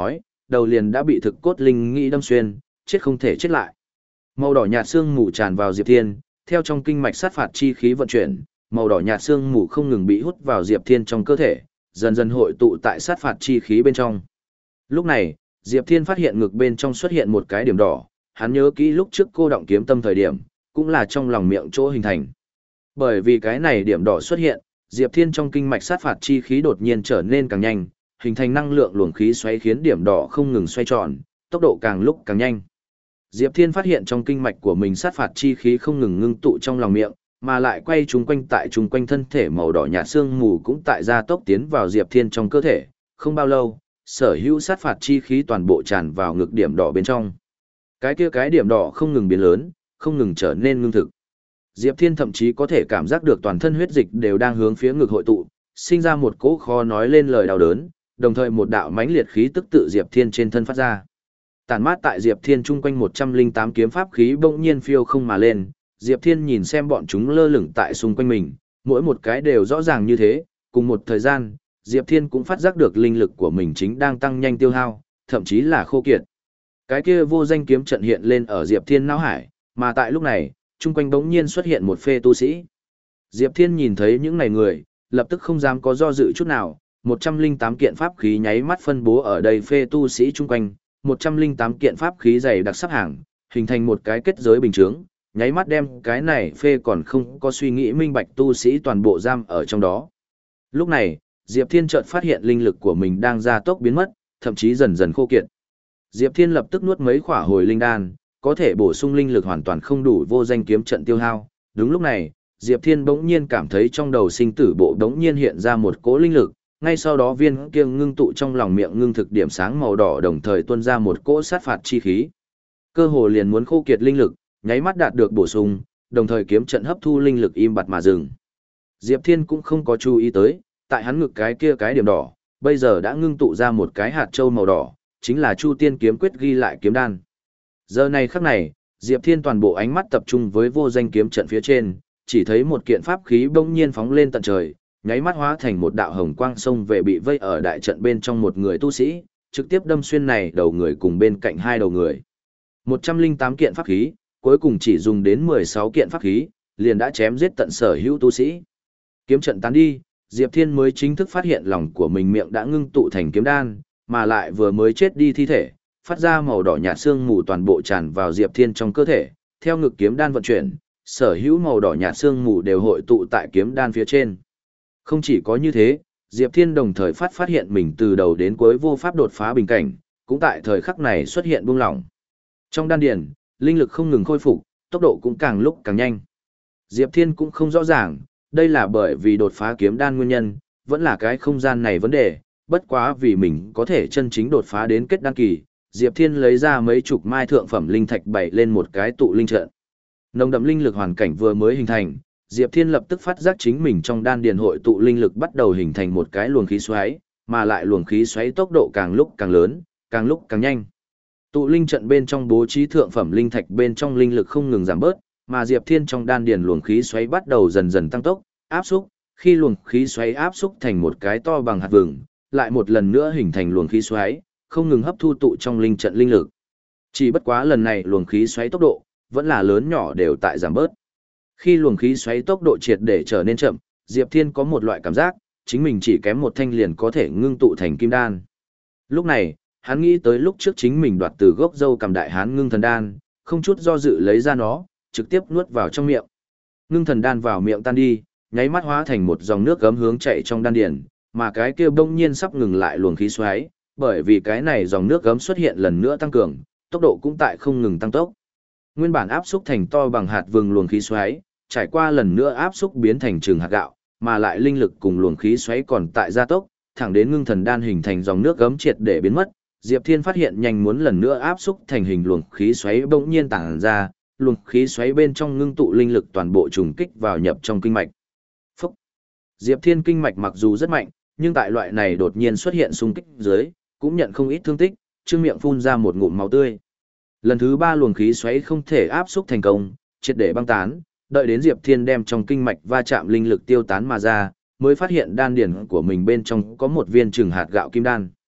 đầu liền đã bị thực cốt linh nghĩ đâm xuyên, chết không thể chết lại. Màu đỏ nhạt xương mù tràn vào Diệp Thiên, theo trong kinh mạch sát phạt chi khí vận chuyển, màu đỏ nhạt xương mù không ngừng bị hút vào Diệp Thiên trong cơ thể, dần dần hội tụ tại sát phạt chi khí bên trong. Lúc này, Diệp Thiên phát hiện ngực bên trong xuất hiện một cái điểm đỏ, hắn nhớ kỹ lúc trước cô động kiếm tâm thời điểm, cũng là trong lòng miệng chỗ hình thành. Bởi vì cái này điểm đỏ xuất hiện, Diệp Thiên trong kinh mạch sát phạt chi khí đột nhiên trở nên càng nhanh, hình thành năng lượng luồng khí xoáy khiến điểm đỏ không ngừng xoay tròn, tốc độ càng lúc càng nhanh. Diệp Thiên phát hiện trong kinh mạch của mình sát phạt chi khí không ngừng ngưng tụ trong lòng miệng, mà lại quay chúng quanh tại chung quanh thân thể màu đỏ nhạt xương mù cũng tại gia tốc tiến vào Diệp Thiên trong cơ thể. Không bao lâu, sở hữu sát phạt chi khí toàn bộ tràn vào ngực điểm đỏ bên trong. Cái kia cái điểm đỏ không ngừng biến lớn, không ngừng trở nên ngưng thực. Diệp Thiên thậm chí có thể cảm giác được toàn thân huyết dịch đều đang hướng phía ngực hội tụ, sinh ra một cỗ khó nói lên lời đau đớn, đồng thời một đạo mãnh liệt khí tức tự Diệp Thiên trên thân phát ra. Tản mát tại Diệp Thiên chung quanh một trăm linh tám kiếm pháp khí bỗng nhiên phiêu không mà lên, Diệp Thiên nhìn xem bọn chúng lơ lửng tại xung quanh mình, mỗi một cái đều rõ ràng như thế, cùng một thời gian, Diệp Thiên cũng phát giác được linh lực của mình chính đang tăng nhanh tiêu hao, thậm chí là khô kiệt. Cái kia vô danh kiếm trận hiện lên ở Diệp Thiên não hải, mà tại lúc này, chung quanh bỗng nhiên xuất hiện một phê tu sĩ. Diệp Thiên nhìn thấy những này người, lập tức không dám có do dự chút nào, một trăm linh tám kiện pháp khí nháy mắt phân bố ở đây phê tu sĩ chung quanh, một trăm linh tám kiện pháp khí dày đặc sắp hàng, hình thành một cái kết giới bình chướng, nháy mắt đem cái này phê còn không có suy nghĩ minh bạch tu sĩ toàn bộ giam ở trong đó. Lúc này, Diệp Thiên chợt phát hiện linh lực của mình đang gia tốc biến mất, thậm chí dần dần khô kiệt. Diệp Thiên lập tức nuốt mấy khỏa hồi linh đan, có thể bổ sung linh lực hoàn toàn không đủ vô danh kiếm trận tiêu hao. Đúng lúc này, Diệp Thiên bỗng nhiên cảm thấy trong đầu sinh tử bộ bỗng nhiên hiện ra một cỗ linh lực, ngay sau đó viên kia ngưng tụ trong lòng miệng ngưng thực điểm sáng màu đỏ đồng thời tuôn ra một cỗ sát phạt chi khí. Cơ hồ liền muốn khô kiệt linh lực, nháy mắt đạt được bổ sung, đồng thời kiếm trận hấp thu linh lực im bặt mà dừng. Diệp Thiên cũng không có chú ý tới, tại hắn ngực cái kia cái điểm đỏ, bây giờ đã ngưng tụ ra một cái hạt châu màu đỏ, chính là Chu Tiên kiếm quyết ghi lại kiếm đan. Giờ này khắc này, Diệp Thiên toàn bộ ánh mắt tập trung với vô danh kiếm trận phía trên, chỉ thấy một kiện pháp khí bỗng nhiên phóng lên tận trời, nháy mắt hóa thành một đạo hồng quang xông về bị vây ở đại trận bên trong một người tu sĩ, trực tiếp đâm xuyên này đầu người cùng bên cạnh hai đầu người. một trăm linh tám kiện pháp khí, cuối cùng chỉ dùng đến mười sáu kiện pháp khí, liền đã chém giết tận sở hữu tu sĩ. Kiếm trận tán đi, Diệp Thiên mới chính thức phát hiện lòng của mình miệng đã ngưng tụ thành kiếm đan, mà lại vừa mới chết đi thi thể, phát ra màu đỏ nhạt xương mù toàn bộ tràn vào Diệp Thiên trong cơ thể, theo ngực kiếm đan vận chuyển, sở hữu màu đỏ nhạt xương mù đều hội tụ tại kiếm đan phía trên. Không chỉ có như thế, Diệp Thiên đồng thời phát phát hiện mình từ đầu đến cuối vô pháp đột phá bình cảnh, cũng tại thời khắc này xuất hiện buông lỏng. Trong đan điền, linh lực không ngừng khôi phục, tốc độ cũng càng lúc càng nhanh. Diệp Thiên cũng không rõ ràng, đây là bởi vì đột phá kiếm đan nguyên nhân, vẫn là cái không gian này vấn đề, bất quá vì mình có thể chân chính đột phá đến kết đan kỳ, Diệp Thiên lấy ra mấy chục mai thượng phẩm linh thạch bày lên một cái tụ linh trận. Nồng đậm linh lực hoàn cảnh vừa mới hình thành, Diệp Thiên lập tức phát giác chính mình trong đan điền hội tụ linh lực bắt đầu hình thành một cái luồng khí xoáy, mà lại luồng khí xoáy tốc độ càng lúc càng lớn, càng lúc càng nhanh. Tụ linh trận bên trong bố trí thượng phẩm linh thạch bên trong linh lực không ngừng giảm bớt, mà Diệp Thiên trong đan điền luồng khí xoáy bắt đầu dần dần tăng tốc, áp xúc, khi luồng khí xoáy áp xúc thành một cái to bằng hạt vừng, lại một lần nữa hình thành luồng khí xoáy, không ngừng hấp thu tụ trong linh trận linh lực. Chỉ bất quá lần này luồng khí xoáy tốc độ vẫn là lớn nhỏ đều tại giảm bớt. Khi luồng khí xoáy tốc độ triệt để trở nên chậm, Diệp Thiên có một loại cảm giác, chính mình chỉ kém một thanh liền có thể ngưng tụ thành kim đan. Lúc này, hắn nghĩ tới lúc trước chính mình đoạt từ gốc dâu cầm đại hán ngưng thần đan, không chút do dự lấy ra nó, trực tiếp nuốt vào trong miệng. Ngưng thần đan vào miệng tan đi, nháy mắt hóa thành một dòng nước gấm hướng chạy trong đan điền, mà cái kia bỗng nhiên sắp ngừng lại luồng khí xoáy, bởi vì cái này dòng nước gấm xuất hiện lần nữa tăng cường, tốc độ cũng tại không ngừng tăng tốc. Nguyên bản áp xúc thành to bằng hạt vừng luồng khí xoáy, trải qua lần nữa áp xúc biến thành trường hạt gạo, mà lại linh lực cùng luồng khí xoáy còn tại gia tốc, thẳng đến ngưng thần đan hình thành dòng nước gấm triệt để biến mất. Diệp Thiên phát hiện nhanh muốn lần nữa áp xúc thành hình luồng khí xoáy bỗng nhiên tản ra, luồng khí xoáy bên trong ngưng tụ linh lực toàn bộ trùng kích vào nhập trong kinh mạch. Phúc! Diệp Thiên kinh mạch mặc dù rất mạnh, nhưng tại loại này đột nhiên xuất hiện xung kích dưới, cũng nhận không ít thương tích, trương miệng phun ra một ngụm máu tươi. Lần thứ ba luồng khí xoáy không thể áp xúc thành công, triệt để băng tán, đợi đến Diệp Thiên đem trong kinh mạch va chạm linh lực tiêu tán mà ra, mới phát hiện đan điển của mình bên trong có một viên trừng hạt gạo kim đan.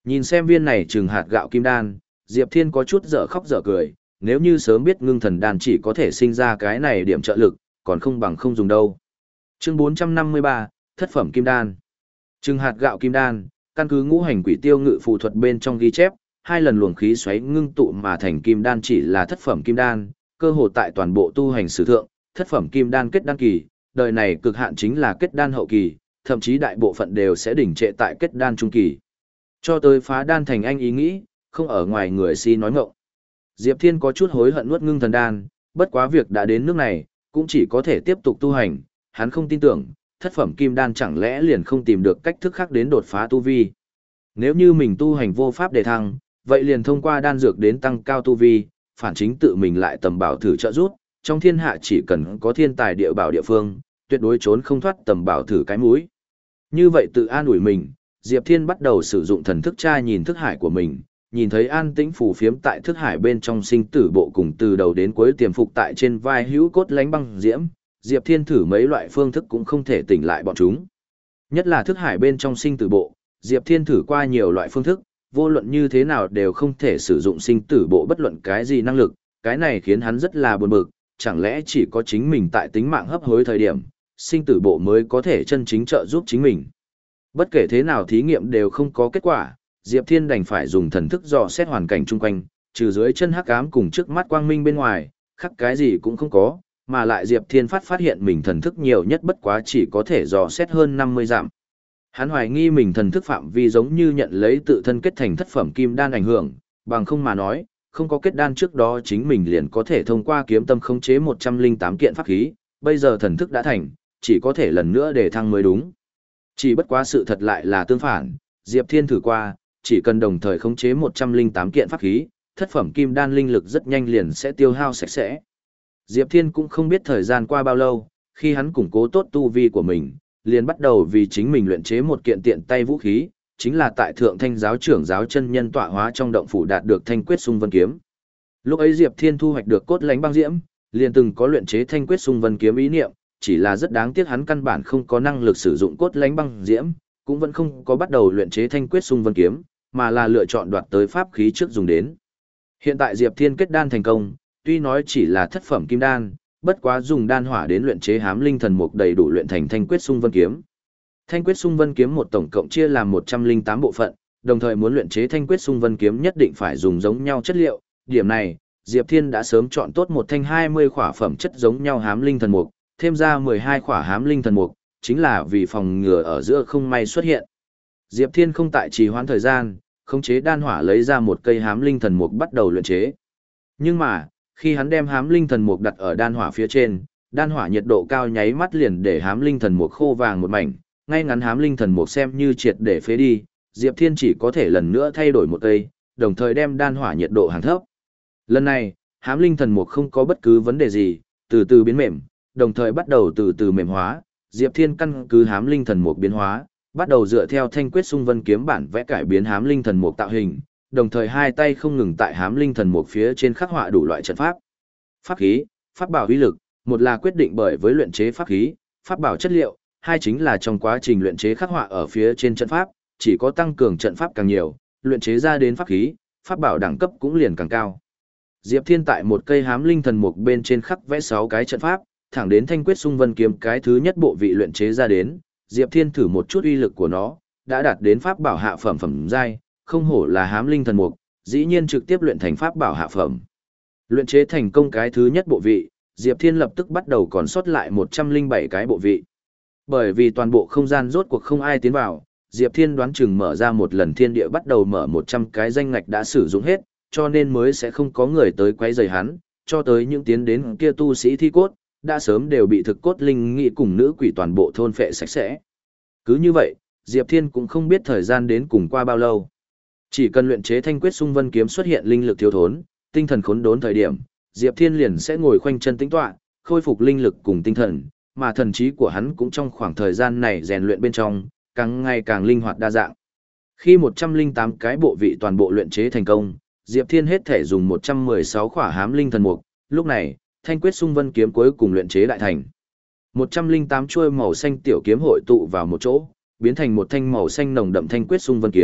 Nhìn xem viên này trừng hạt gạo kim đan, Diệp Thiên có chút dở khóc dở cười, nếu như sớm biết ngưng thần đan chỉ có thể sinh ra cái này điểm trợ lực, còn không bằng không dùng đâu. Chương bốn trăm năm mươi ba, Thất phẩm kim đan. Trừng hạt gạo kim đan, căn cứ ngũ hành quỷ tiêu ngự phù thuật bên trong ghi chép, hai lần luồng khí xoáy ngưng tụ mà thành kim đan chỉ là thất phẩm kim đan, cơ hồ tại toàn bộ tu hành sử thượng, thất phẩm kim đan kết đan kỳ, đời này cực hạn chính là kết đan hậu kỳ, thậm chí đại bộ phận đều sẽ đỉnh trệ tại kết đan trung kỳ. Cho tới phá đan thành anh ý nghĩ, không ở ngoài người si nói ngọng. Diệp Thiên có chút hối hận nuốt ngưng thần đan, bất quá việc đã đến nước này, cũng chỉ có thể tiếp tục tu hành, hắn không tin tưởng, thất phẩm kim đan chẳng lẽ liền không tìm được cách thức khác đến đột phá tu vi. Nếu như mình tu hành vô pháp để thăng, vậy liền thông qua đan dược đến tăng cao tu vi, phản chính tự mình lại tầm bảo thử trợ giúp, trong thiên hạ chỉ cần có thiên tài địa bảo địa phương, tuyệt đối trốn không thoát tầm bảo thử cái mũi. Như vậy tự an ủi mình, Diệp Thiên bắt đầu sử dụng thần thức tra nhìn thức hải của mình, nhìn thấy an tĩnh phù phiếm tại thức hải bên trong sinh tử bộ cùng từ đầu đến cuối tiềm phục tại trên vai hữu cốt lánh băng diễm, Diệp Thiên thử mấy loại phương thức cũng không thể tỉnh lại bọn chúng. Nhất là thức hải bên trong sinh tử bộ, Diệp Thiên thử qua nhiều loại phương thức, vô luận như thế nào đều không thể sử dụng sinh tử bộ bất luận cái gì năng lực, cái này khiến hắn rất là buồn bực, chẳng lẽ chỉ có chính mình tại tính mạng hấp hối thời điểm, sinh tử bộ mới có thể chân chính trợ giúp chính mình. Bất kể thế nào thí nghiệm đều không có kết quả, Diệp Thiên đành phải dùng thần thức dò xét hoàn cảnh chung quanh, trừ dưới chân hắc ám cùng trước mắt quang minh bên ngoài, khắc cái gì cũng không có, mà lại Diệp Thiên phát phát hiện mình thần thức nhiều nhất bất quá chỉ có thể dò xét hơn năm mươi dặm. Hắn hoài nghi mình thần thức phạm vi giống như nhận lấy tự thân kết thành thất phẩm kim đan ảnh hưởng, bằng không mà nói, không có kết đan trước đó chính mình liền có thể thông qua kiếm tâm khống chế một trăm linh tám kiện pháp khí, bây giờ thần thức đã thành, chỉ có thể lần nữa để thăng mới đúng. Chỉ bất quá sự thật lại là tương phản, Diệp Thiên thử qua, chỉ cần đồng thời khống chế một trăm linh tám kiện pháp khí, thất phẩm kim đan linh lực rất nhanh liền sẽ tiêu hao sạch sẽ. Diệp Thiên cũng không biết thời gian qua bao lâu, khi hắn củng cố tốt tu vi của mình, liền bắt đầu vì chính mình luyện chế một kiện tiện tay vũ khí, chính là tại Thượng Thanh giáo trưởng giáo chân nhân tọa hóa trong động phủ đạt được Thanh Quyết Xung Vân kiếm. Lúc ấy Diệp Thiên thu hoạch được cốt lánh băng diễm, liền từng có luyện chế Thanh Quyết Xung Vân kiếm ý niệm, chỉ là rất đáng tiếc hắn căn bản không có năng lực sử dụng cốt lánh băng diễm, cũng vẫn không có bắt đầu luyện chế Thanh Quyết Xung Vân kiếm, mà là lựa chọn đoạt tới pháp khí trước dùng đến. Hiện tại Diệp Thiên kết đan thành công, tuy nói chỉ là thất phẩm kim đan, bất quá dùng đan hỏa đến luyện chế hám linh thần mục đầy đủ luyện thành Thanh Quyết Xung Vân kiếm. Thanh Quyết Xung Vân kiếm một tổng cộng chia làm một trăm linh tám bộ phận, đồng thời muốn luyện chế Thanh Quyết Xung Vân kiếm nhất định phải dùng giống nhau chất liệu, điểm này, Diệp Thiên đã sớm chọn tốt một thanh hai mươi khỏa phẩm chất giống nhau hám linh thần mục, thêm ra mười hai khỏa hám linh thần mục, chính là vì phòng ngừa ở giữa không may xuất hiện. Diệp Thiên không tại trì hoãn thời gian, khống chế đan hỏa lấy ra một cây hám linh thần mục bắt đầu luyện chế. Nhưng mà, khi hắn đem hám linh thần mục đặt ở đan hỏa phía trên, đan hỏa nhiệt độ cao nháy mắt liền để hám linh thần mục khô vàng một mảnh, ngay ngắn hám linh thần mục xem như triệt để phế đi, Diệp Thiên chỉ có thể lần nữa thay đổi một cây, đồng thời đem đan hỏa nhiệt độ hàng thấp. Lần này, hám linh thần mục không có bất cứ vấn đề gì, từ từ biến mềm, đồng thời bắt đầu từ từ mềm hóa, Diệp Thiên căn cứ hám linh thần mục biến hóa, bắt đầu dựa theo Thanh Quyết Xung Vân kiếm bản vẽ cải biến hám linh thần mục tạo hình, đồng thời hai tay không ngừng tại hám linh thần mục phía trên khắc họa đủ loại trận pháp. Pháp khí, pháp bảo uy lực, một là quyết định bởi với luyện chế pháp khí, pháp bảo chất liệu, hai chính là trong quá trình luyện chế khắc họa ở phía trên trận pháp, chỉ có tăng cường trận pháp càng nhiều, luyện chế ra đến pháp khí, pháp bảo đẳng cấp cũng liền càng cao. Diệp Thiên tại một cây hám linh thần mục bên trên khắc vẽ sáu cái trận pháp, thẳng đến Thanh Quyết Xung Vân kiếm cái thứ nhất bộ vị luyện chế ra đến, Diệp Thiên thử một chút uy lực của nó, đã đạt đến pháp bảo hạ phẩm phẩm giai, không hổ là hám linh thần mục, dĩ nhiên trực tiếp luyện thành pháp bảo hạ phẩm. Luyện chế thành công cái thứ nhất bộ vị, Diệp Thiên lập tức bắt đầu còn sót lại một trăm linh bảy cái bộ vị. Bởi vì toàn bộ không gian rốt cuộc không ai tiến vào, Diệp Thiên đoán chừng mở ra một lần thiên địa bắt đầu mở một trăm cái danh ngạch đã sử dụng hết, cho nên mới sẽ không có người tới quấy rầy hắn, cho tới những tiến đến kia tu sĩ thi cốt, đã sớm đều bị thực cốt linh nghị cùng nữ quỷ toàn bộ thôn phệ sạch sẽ. Cứ như vậy, Diệp Thiên cũng không biết thời gian đến cùng qua bao lâu. Chỉ cần luyện chế Thanh Quyết Xung Vân kiếm xuất hiện linh lực thiếu thốn, tinh thần khốn đốn thời điểm, Diệp Thiên liền sẽ ngồi khoanh chân tĩnh tọa, khôi phục linh lực cùng tinh thần, mà thần trí của hắn cũng trong khoảng thời gian này rèn luyện bên trong, càng ngày càng linh hoạt đa dạng. Khi một trăm linh tám cái bộ vị toàn bộ luyện chế thành công, Diệp Thiên hết thể dùng một trăm mười sáu khỏa hám linh thần mục, lúc này, Thanh Quyết Xung Vân kiếm cuối cùng luyện chế đại thành. một trăm linh tám chuôi màu xanh tiểu kiếm hội tụ vào một chỗ, biến thành một thanh màu xanh nồng đậm Thanh Quyết Xung Vân kiếm,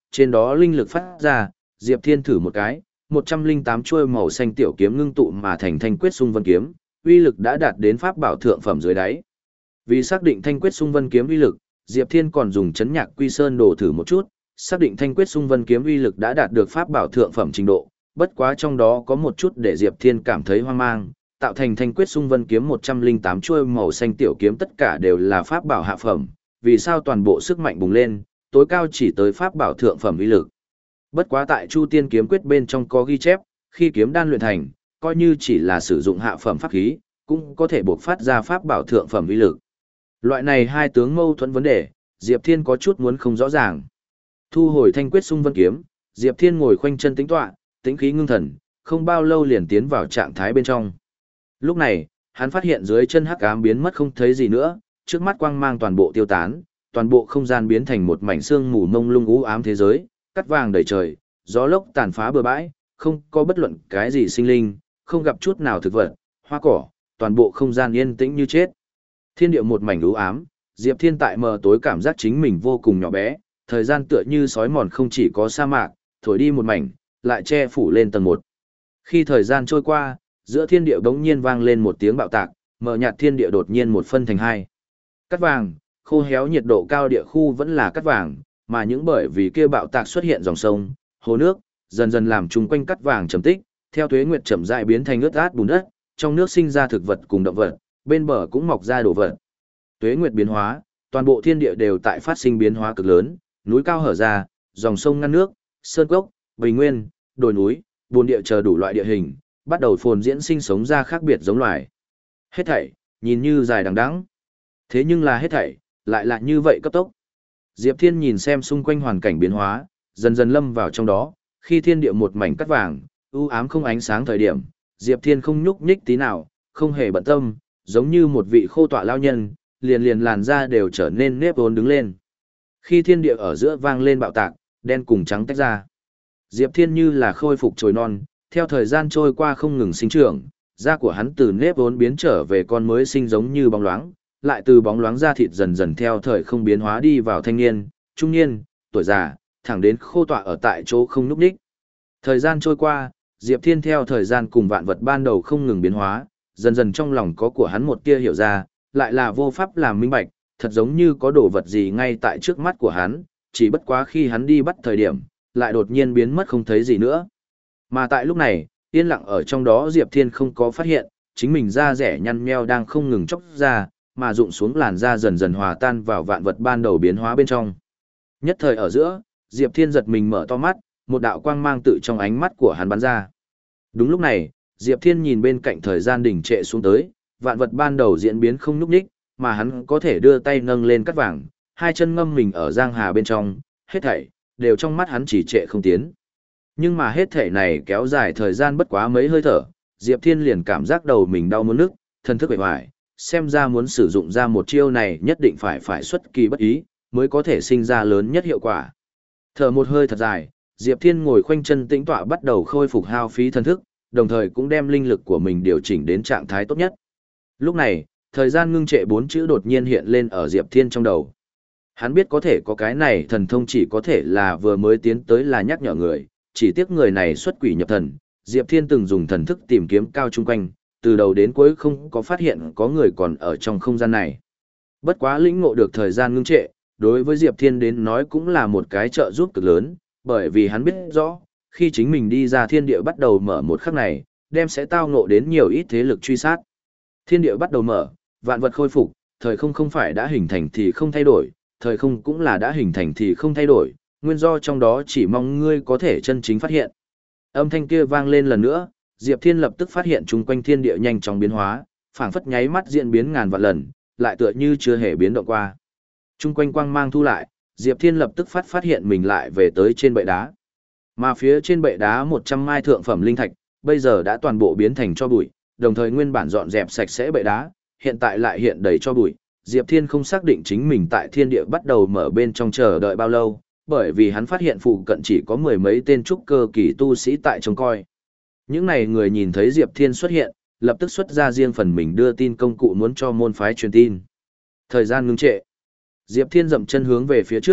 trên đó linh lực phát ra, Diệp Thiên thử một cái, một trăm linh tám chuôi màu xanh tiểu kiếm ngưng tụ mà thành Thanh Quyết Xung Vân kiếm, uy lực đã đạt đến pháp bảo thượng phẩm dưới đáy. Vì xác định Thanh Quyết Xung Vân kiếm uy lực, Diệp Thiên còn dùng Chấn Nhạc Quy Sơn đồ thử một chút, xác định Thanh Quyết Xung Vân kiếm uy lực đã đạt được pháp bảo thượng phẩm trình độ, bất quá trong đó có một chút để Diệp Thiên cảm thấy hoang mang, tạo thành Thanh Quyết Xung Vân kiếm một trăm linh tám chuôi màu xanh tiểu kiếm tất cả đều là pháp bảo hạ phẩm, vì sao toàn bộ sức mạnh bùng lên, tối cao chỉ tới pháp bảo thượng phẩm uy lực. Bất quá tại Chu Tiên kiếm quyết bên trong có ghi chép, khi kiếm đan luyện thành, coi như chỉ là sử dụng hạ phẩm pháp khí, cũng có thể bộc phát ra pháp bảo thượng phẩm uy lực. Loại này hai tướng mâu thuẫn vấn đề, Diệp Thiên có chút muốn không rõ ràng. Thu hồi Thanh Quyết Xung Vân kiếm, Diệp Thiên ngồi khoanh chân tĩnh tọa, tĩnh khí ngưng thần, không bao lâu liền tiến vào trạng thái bên trong. Lúc này, hắn phát hiện dưới chân hắc ám biến mất không thấy gì nữa, trước mắt quang mang toàn bộ tiêu tán, toàn bộ không gian biến thành một mảnh sương mù mông lung u ám thế giới, cắt vàng đầy trời, gió lốc tàn phá bừa bãi, không có bất luận cái gì sinh linh, không gặp chút nào thực vật, hoa cỏ, toàn bộ không gian yên tĩnh như chết. Thiên địa một mảnh u ám, Diệp Thiên tại mờ tối cảm giác chính mình vô cùng nhỏ bé, thời gian tựa như sói mòn không chỉ có sa mạc, thổi đi một mảnh, lại che phủ lên tầng một. Khi thời gian trôi qua, giữa thiên địa bỗng nhiên vang lên một tiếng bạo tạc, mờ nhạt thiên địa đột nhiên một phân thành hai. Cắt vàng, khô héo nhiệt độ cao địa khu vẫn là cắt vàng, mà những bởi vì kia bạo tạc xuất hiện dòng sông, hồ nước, dần dần làm chung quanh cắt vàng trầm tích, theo tuế nguyệt chậm rãi biến thành ướt át bùn đất, trong nước sinh ra thực vật cùng động vật, bên bờ cũng mọc ra đồ vật. Tuế nguyệt biến hóa, toàn bộ thiên địa đều tại phát sinh biến hóa cực lớn, núi cao hở ra, dòng sông ngăn nước, sơn cốc, bình nguyên, đồi núi, bùn địa chờ đủ loại địa hình, bắt đầu phồn diễn sinh sống ra khác biệt giống loài. Hết thảy, nhìn như dài đằng đẵng. Thế nhưng là hết thảy, lại là như vậy cấp tốc. Diệp Thiên nhìn xem xung quanh hoàn cảnh biến hóa, dần dần lâm vào trong đó, khi thiên địa một mảnh cắt vàng, u ám không ánh sáng thời điểm, Diệp Thiên không nhúc nhích tí nào, không hề bận tâm, giống như một vị khô tọa lao nhân, liền liền làn da đều trở nên nếp vốn đứng lên. Khi thiên địa ở giữa vang lên bạo tạc, đen cùng trắng tách ra. Diệp Thiên như là khôi phục trồi non, theo thời gian trôi qua không ngừng sinh trưởng, da của hắn từ nếp vốn biến trở về con mới sinh giống như bóng loáng, lại từ bóng loáng da thịt dần dần theo thời không biến hóa đi vào thanh niên, trung niên, tuổi già, thẳng đến khô tọa ở tại chỗ không núp đích. Thời gian trôi qua, Diệp Thiên theo thời gian cùng vạn vật ban đầu không ngừng biến hóa, dần dần trong lòng có của hắn một tia hiểu ra, lại là vô pháp làm minh bạch, thật giống như có đồ vật gì ngay tại trước mắt của hắn, chỉ bất quá khi hắn đi bắt thời điểm, lại đột nhiên biến mất không thấy gì nữa. Mà tại lúc này, yên lặng ở trong đó Diệp Thiên không có phát hiện, chính mình da rẻ nhăn nheo đang không ngừng chóc ra, mà rụng xuống làn da dần dần hòa tan vào vạn vật ban đầu biến hóa bên trong. Nhất thời ở giữa, Diệp Thiên giật mình mở to mắt, một đạo quang mang tự trong ánh mắt của hắn bắn ra. Đúng lúc này, Diệp Thiên nhìn bên cạnh thời gian đỉnh trệ xuống tới, vạn vật ban đầu diễn biến không nhúc nhích, mà hắn có thể đưa tay nâng lên cắt vàng, hai chân ngâm mình ở giang hà bên trong, hết thảy đều trong mắt hắn chỉ trệ không tiến. Nhưng mà hết thảy này kéo dài thời gian bất quá mấy hơi thở, Diệp Thiên liền cảm giác đầu mình đau muốn nức, thân thức bề ngoài, xem ra muốn sử dụng ra một chiêu này nhất định phải phải xuất kỳ bất ý, mới có thể sinh ra lớn nhất hiệu quả. Thở một hơi thật dài, Diệp Thiên ngồi khoanh chân tĩnh tọa bắt đầu khôi phục hao phí thân thức, đồng thời cũng đem linh lực của mình điều chỉnh đến trạng thái tốt nhất. Lúc này, thời gian ngưng trệ bốn chữ đột nhiên hiện lên ở Diệp Thiên trong đầu. Hắn biết có thể có cái này thần thông chỉ có thể là vừa mới tiến tới là nhắc nhở người, chỉ tiếc người này xuất quỷ nhập thần, Diệp Thiên từng dùng thần thức tìm kiếm cao chung quanh, từ đầu đến cuối không có phát hiện có người còn ở trong không gian này. Bất quá lĩnh ngộ được thời gian ngưng trệ, đối với Diệp Thiên đến nói cũng là một cái trợ giúp cực lớn, bởi vì hắn biết rõ, khi chính mình đi ra thiên địa bắt đầu mở một khắc này, đem sẽ tao ngộ đến nhiều ít thế lực truy sát. Thiên địa bắt đầu mở, vạn vật khôi phục, thời không không phải đã hình thành thì không thay đổi, thời không cũng là đã hình thành thì không thay đổi, nguyên do trong đó chỉ mong ngươi có thể chân chính phát hiện. Âm thanh kia vang lên lần nữa, Diệp Thiên lập tức phát hiện chung quanh thiên địa nhanh chóng biến hóa, phảng phất nháy mắt diễn biến ngàn vạn lần, lại tựa như chưa hề biến động qua. Chung quanh quang mang thu lại, Diệp Thiên lập tức phát phát hiện mình lại về tới trên bệ đá. Mà phía trên bệ đá một trăm mai thượng phẩm linh thạch, bây giờ đã toàn bộ biến thành tro bụi, đồng thời nguyên bản dọn dẹp sạch sẽ bệ đá, hiện tại lại hiện đầy tro bụi. Diệp Thiên không xác định chính mình tại thiên địa bắt đầu mở bên trong chờ đợi bao lâu, bởi vì hắn phát hiện phụ cận chỉ có mười mấy tên trúc cơ kỳ tu sĩ tại trông coi. Những này người nhìn thấy Diệp Thiên xuất hiện, lập tức xuất ra riêng phần mình đưa tin công cụ muốn cho môn phái truyền tin. Thời gian ngưng trệ. Diệp Thiên dậm chân hướng về phía trước,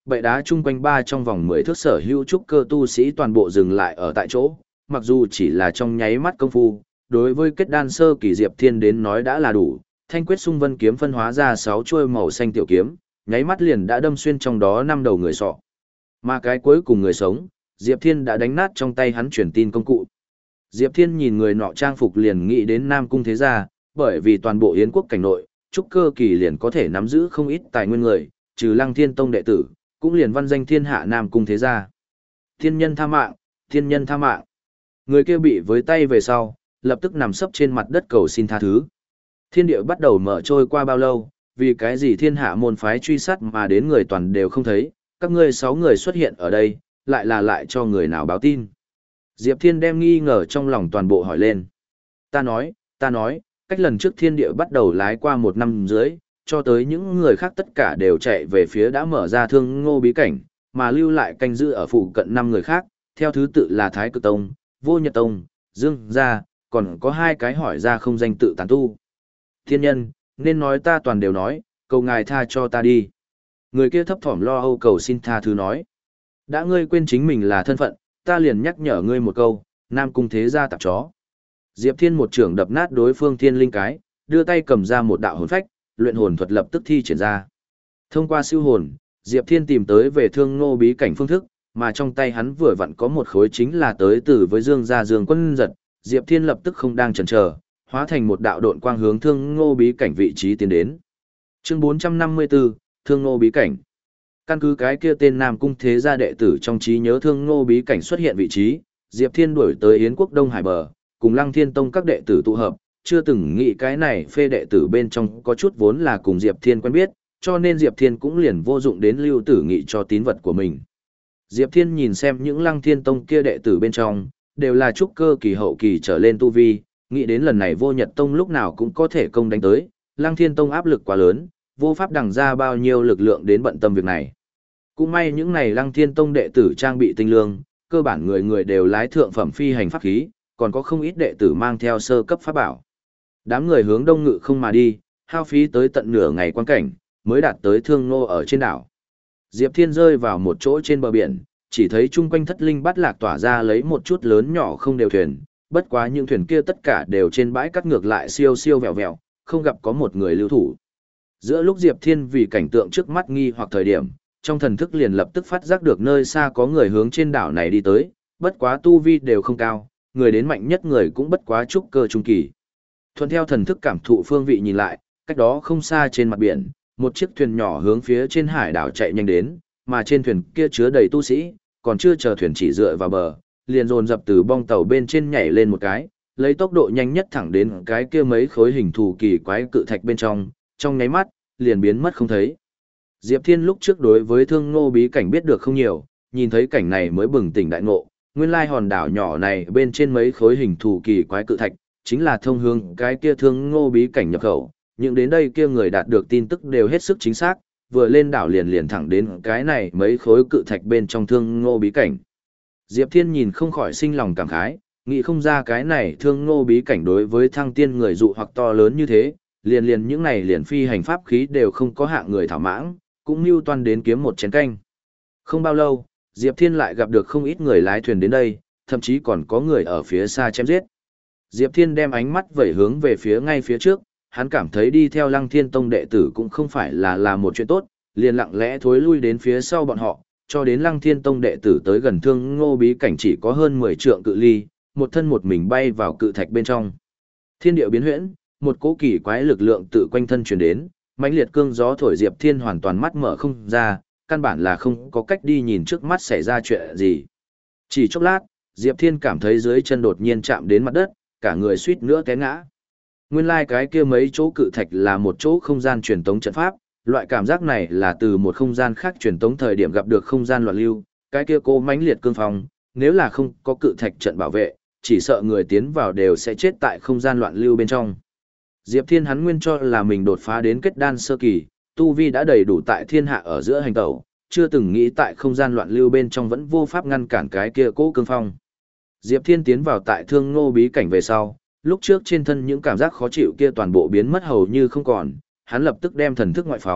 bệ đá chung quanh ba trong vòng mười thước sở hữu trúc cơ tu sĩ toàn bộ dừng lại ở tại chỗ, mặc dù chỉ là trong nháy mắt công phu, đối với kết đan sơ kỳ Diệp Thiên đến nói đã là đủ, thanh quyết xung vân kiếm phân hóa ra sáu chuôi màu xanh tiểu kiếm, nháy mắt liền đã đâm xuyên trong đó năm đầu người sọ. Mà cái cuối cùng người sống, Diệp Thiên đã đánh nát trong tay hắn truyền tin công cụ. Diệp Thiên nhìn người nọ trang phục liền nghĩ đến Nam Cung Thế Gia, bởi vì toàn bộ Yến quốc cảnh nội, trúc cơ kỳ liền có thể nắm giữ không ít tài nguyên người, trừ Lăng Thiên Tông đệ tử, cũng liền văn danh thiên hạ Nam Cung Thế Gia. Thiên nhân tha mạng, thiên nhân tha mạng. Người kia bị với tay về sau, lập tức nằm sấp trên mặt đất cầu xin tha thứ. Thiên địa bắt đầu mở trôi qua bao lâu, vì cái gì thiên hạ môn phái truy sát mà đến người toàn đều không thấy, các ngươi sáu người xuất hiện ở đây, lại là lại cho người nào báo tin. Diệp Thiên đem nghi ngờ trong lòng toàn bộ hỏi lên. Ta nói, ta nói, cách lần trước thiên địa bắt đầu lái qua một năm dưới, cho tới những người khác tất cả đều chạy về phía đã mở ra thương ngô bí cảnh, mà lưu lại canh giữ ở phụ cận năm người khác, theo thứ tự là Thái Cực Tông, Vô Nhật Tông, Dương Gia, còn có hai cái hỏi ra không danh tự tán tu. Thiên nhân, nên nói ta toàn đều nói, cầu ngài tha cho ta đi. Người kia thấp thỏm lo âu cầu xin tha thứ nói. Đã ngươi quên chính mình là thân phận, ta liền nhắc nhở ngươi một câu, Nam Cung Thế Gia tạp chó. Diệp Thiên một trưởng đập nát đối phương thiên linh cái, đưa tay cầm ra một đạo hồn phách, luyện hồn thuật lập tức thi triển ra. Thông qua siêu hồn, Diệp Thiên tìm tới về thương ngô bí cảnh phương thức, mà trong tay hắn vừa vặn có một khối chính là tới từ với Dương gia Dương Quân giật, Diệp Thiên lập tức không đang chần chờ, hóa thành một đạo độn quang hướng thương ngô bí cảnh vị trí tiến đến. Chương bốn trăm năm mươi tư, Thương ngô bí cảnh. Căn cứ cái kia tên Nam Cung Thế Gia đệ tử trong trí nhớ thương ngô bí cảnh xuất hiện vị trí, Diệp Thiên đuổi tới Yến quốc Đông Hải bờ, cùng Lăng Thiên Tông các đệ tử tụ hợp, chưa từng nghĩ cái này phê đệ tử bên trong có chút vốn là cùng Diệp Thiên quen biết, cho nên Diệp Thiên cũng liền vô dụng đến lưu tử nghị cho tín vật của mình. Diệp Thiên nhìn xem những Lăng Thiên Tông kia đệ tử bên trong, đều là trúc cơ kỳ hậu kỳ trở lên tu vi, nghĩ đến lần này Vô Nhật Tông lúc nào cũng có thể công đánh tới, Lăng Thiên Tông áp lực quá lớn, vô pháp đằng ra bao nhiêu lực lượng đến bận tâm việc này. Cũng may những này Lăng Thiên Tông đệ tử trang bị tinh lương, cơ bản người người đều lái thượng phẩm phi hành pháp khí, còn có không ít đệ tử mang theo sơ cấp pháp bảo. Đám người hướng đông ngự không mà đi, hao phí tới tận nửa ngày quan cảnh, mới đạt tới Thương Ngô ở trên đảo. Diệp Thiên rơi vào một chỗ trên bờ biển, chỉ thấy chung quanh thất linh bát lạc tỏa ra lấy một chút lớn nhỏ không đều thuyền, bất quá những thuyền kia tất cả đều trên bãi cắt ngược lại siêu siêu vẹo vẹo, không gặp có một người lưu thủ. Giữa lúc Diệp Thiên vì cảnh tượng trước mắt nghi hoặc thời điểm, trong thần thức liền lập tức phát giác được nơi xa có người hướng trên đảo này đi tới, bất quá tu vi đều không cao, người đến mạnh nhất người cũng bất quá trúc cơ trung kỳ. Thuận theo thần thức cảm thụ phương vị nhìn lại, cách đó không xa trên mặt biển, một chiếc thuyền nhỏ hướng phía trên hải đảo chạy nhanh đến, mà trên thuyền kia chứa đầy tu sĩ, còn chưa chờ thuyền chỉ dựa vào bờ, liền dồn dập từ bong tàu bên trên nhảy lên một cái, lấy tốc độ nhanh nhất thẳng đến cái kia mấy khối hình thù kỳ quái cự thạch bên trong, trong nháy mắt, liền biến mất không thấy. Diệp Thiên lúc trước đối với Thương Ngô bí cảnh biết được không nhiều, nhìn thấy cảnh này mới bừng tỉnh đại ngộ, nguyên lai hòn đảo nhỏ này bên trên mấy khối hình thù kỳ quái cự thạch, chính là thông hướng cái kia Thương Ngô bí cảnh nhập khẩu, những đến đây kia người đạt được tin tức đều hết sức chính xác, vừa lên đảo liền liền thẳng đến cái này mấy khối cự thạch bên trong Thương Ngô bí cảnh. Diệp Thiên nhìn không khỏi sinh lòng cảm khái, nghĩ không ra cái này Thương Ngô bí cảnh đối với thăng tiên người dụ hoặc to lớn như thế, liền liền những này liền phi hành pháp khí đều không có hạng người thảo mãng, cũng mưu toan đến kiếm một chén canh. Không bao lâu, Diệp Thiên lại gặp được không ít người lái thuyền đến đây, thậm chí còn có người ở phía xa chém giết. Diệp Thiên đem ánh mắt vẩy hướng về phía ngay phía trước, hắn cảm thấy đi theo Lăng Thiên Tông đệ tử cũng không phải là là một chuyện tốt, liền lặng lẽ thối lui đến phía sau bọn họ, cho đến Lăng Thiên Tông đệ tử tới gần Thương Ngô bí cảnh chỉ có hơn mười trượng cự ly, một thân một mình bay vào cự thạch bên trong. Thiên địa biến huyễn, một cỗ kỳ quái lực lượng tự quanh thân truyền đến, mãnh liệt cương gió thổi Diệp Thiên hoàn toàn mắt mở không ra, căn bản là không có cách đi nhìn trước mắt xảy ra chuyện gì. Chỉ chốc lát, Diệp Thiên cảm thấy dưới chân đột nhiên chạm đến mặt đất, cả người suýt nữa té ngã. Nguyên lai like cái kia mấy chỗ cự thạch là một chỗ không gian truyền tống trận pháp, loại cảm giác này là từ một không gian khác truyền tống thời điểm gặp được không gian loạn lưu, cái kia cô mãnh liệt cương phong, nếu là không có cự thạch trận bảo vệ, chỉ sợ người tiến vào đều sẽ chết tại không gian loạn lưu bên trong. Diệp Thiên hắn nguyên cho là mình đột phá đến kết đan sơ kỳ, tu vi đã đầy đủ tại thiên hạ ở giữa hành tẩu, chưa từng nghĩ tại không gian loạn lưu bên trong vẫn vô pháp ngăn cản cái kia cố cương phong. Diệp Thiên tiến vào tại Thương Ngô bí cảnh về sau, lúc trước trên thân những cảm giác khó chịu kia toàn bộ biến mất hầu như không còn, hắn lập tức đem thần thức ngoại phóng,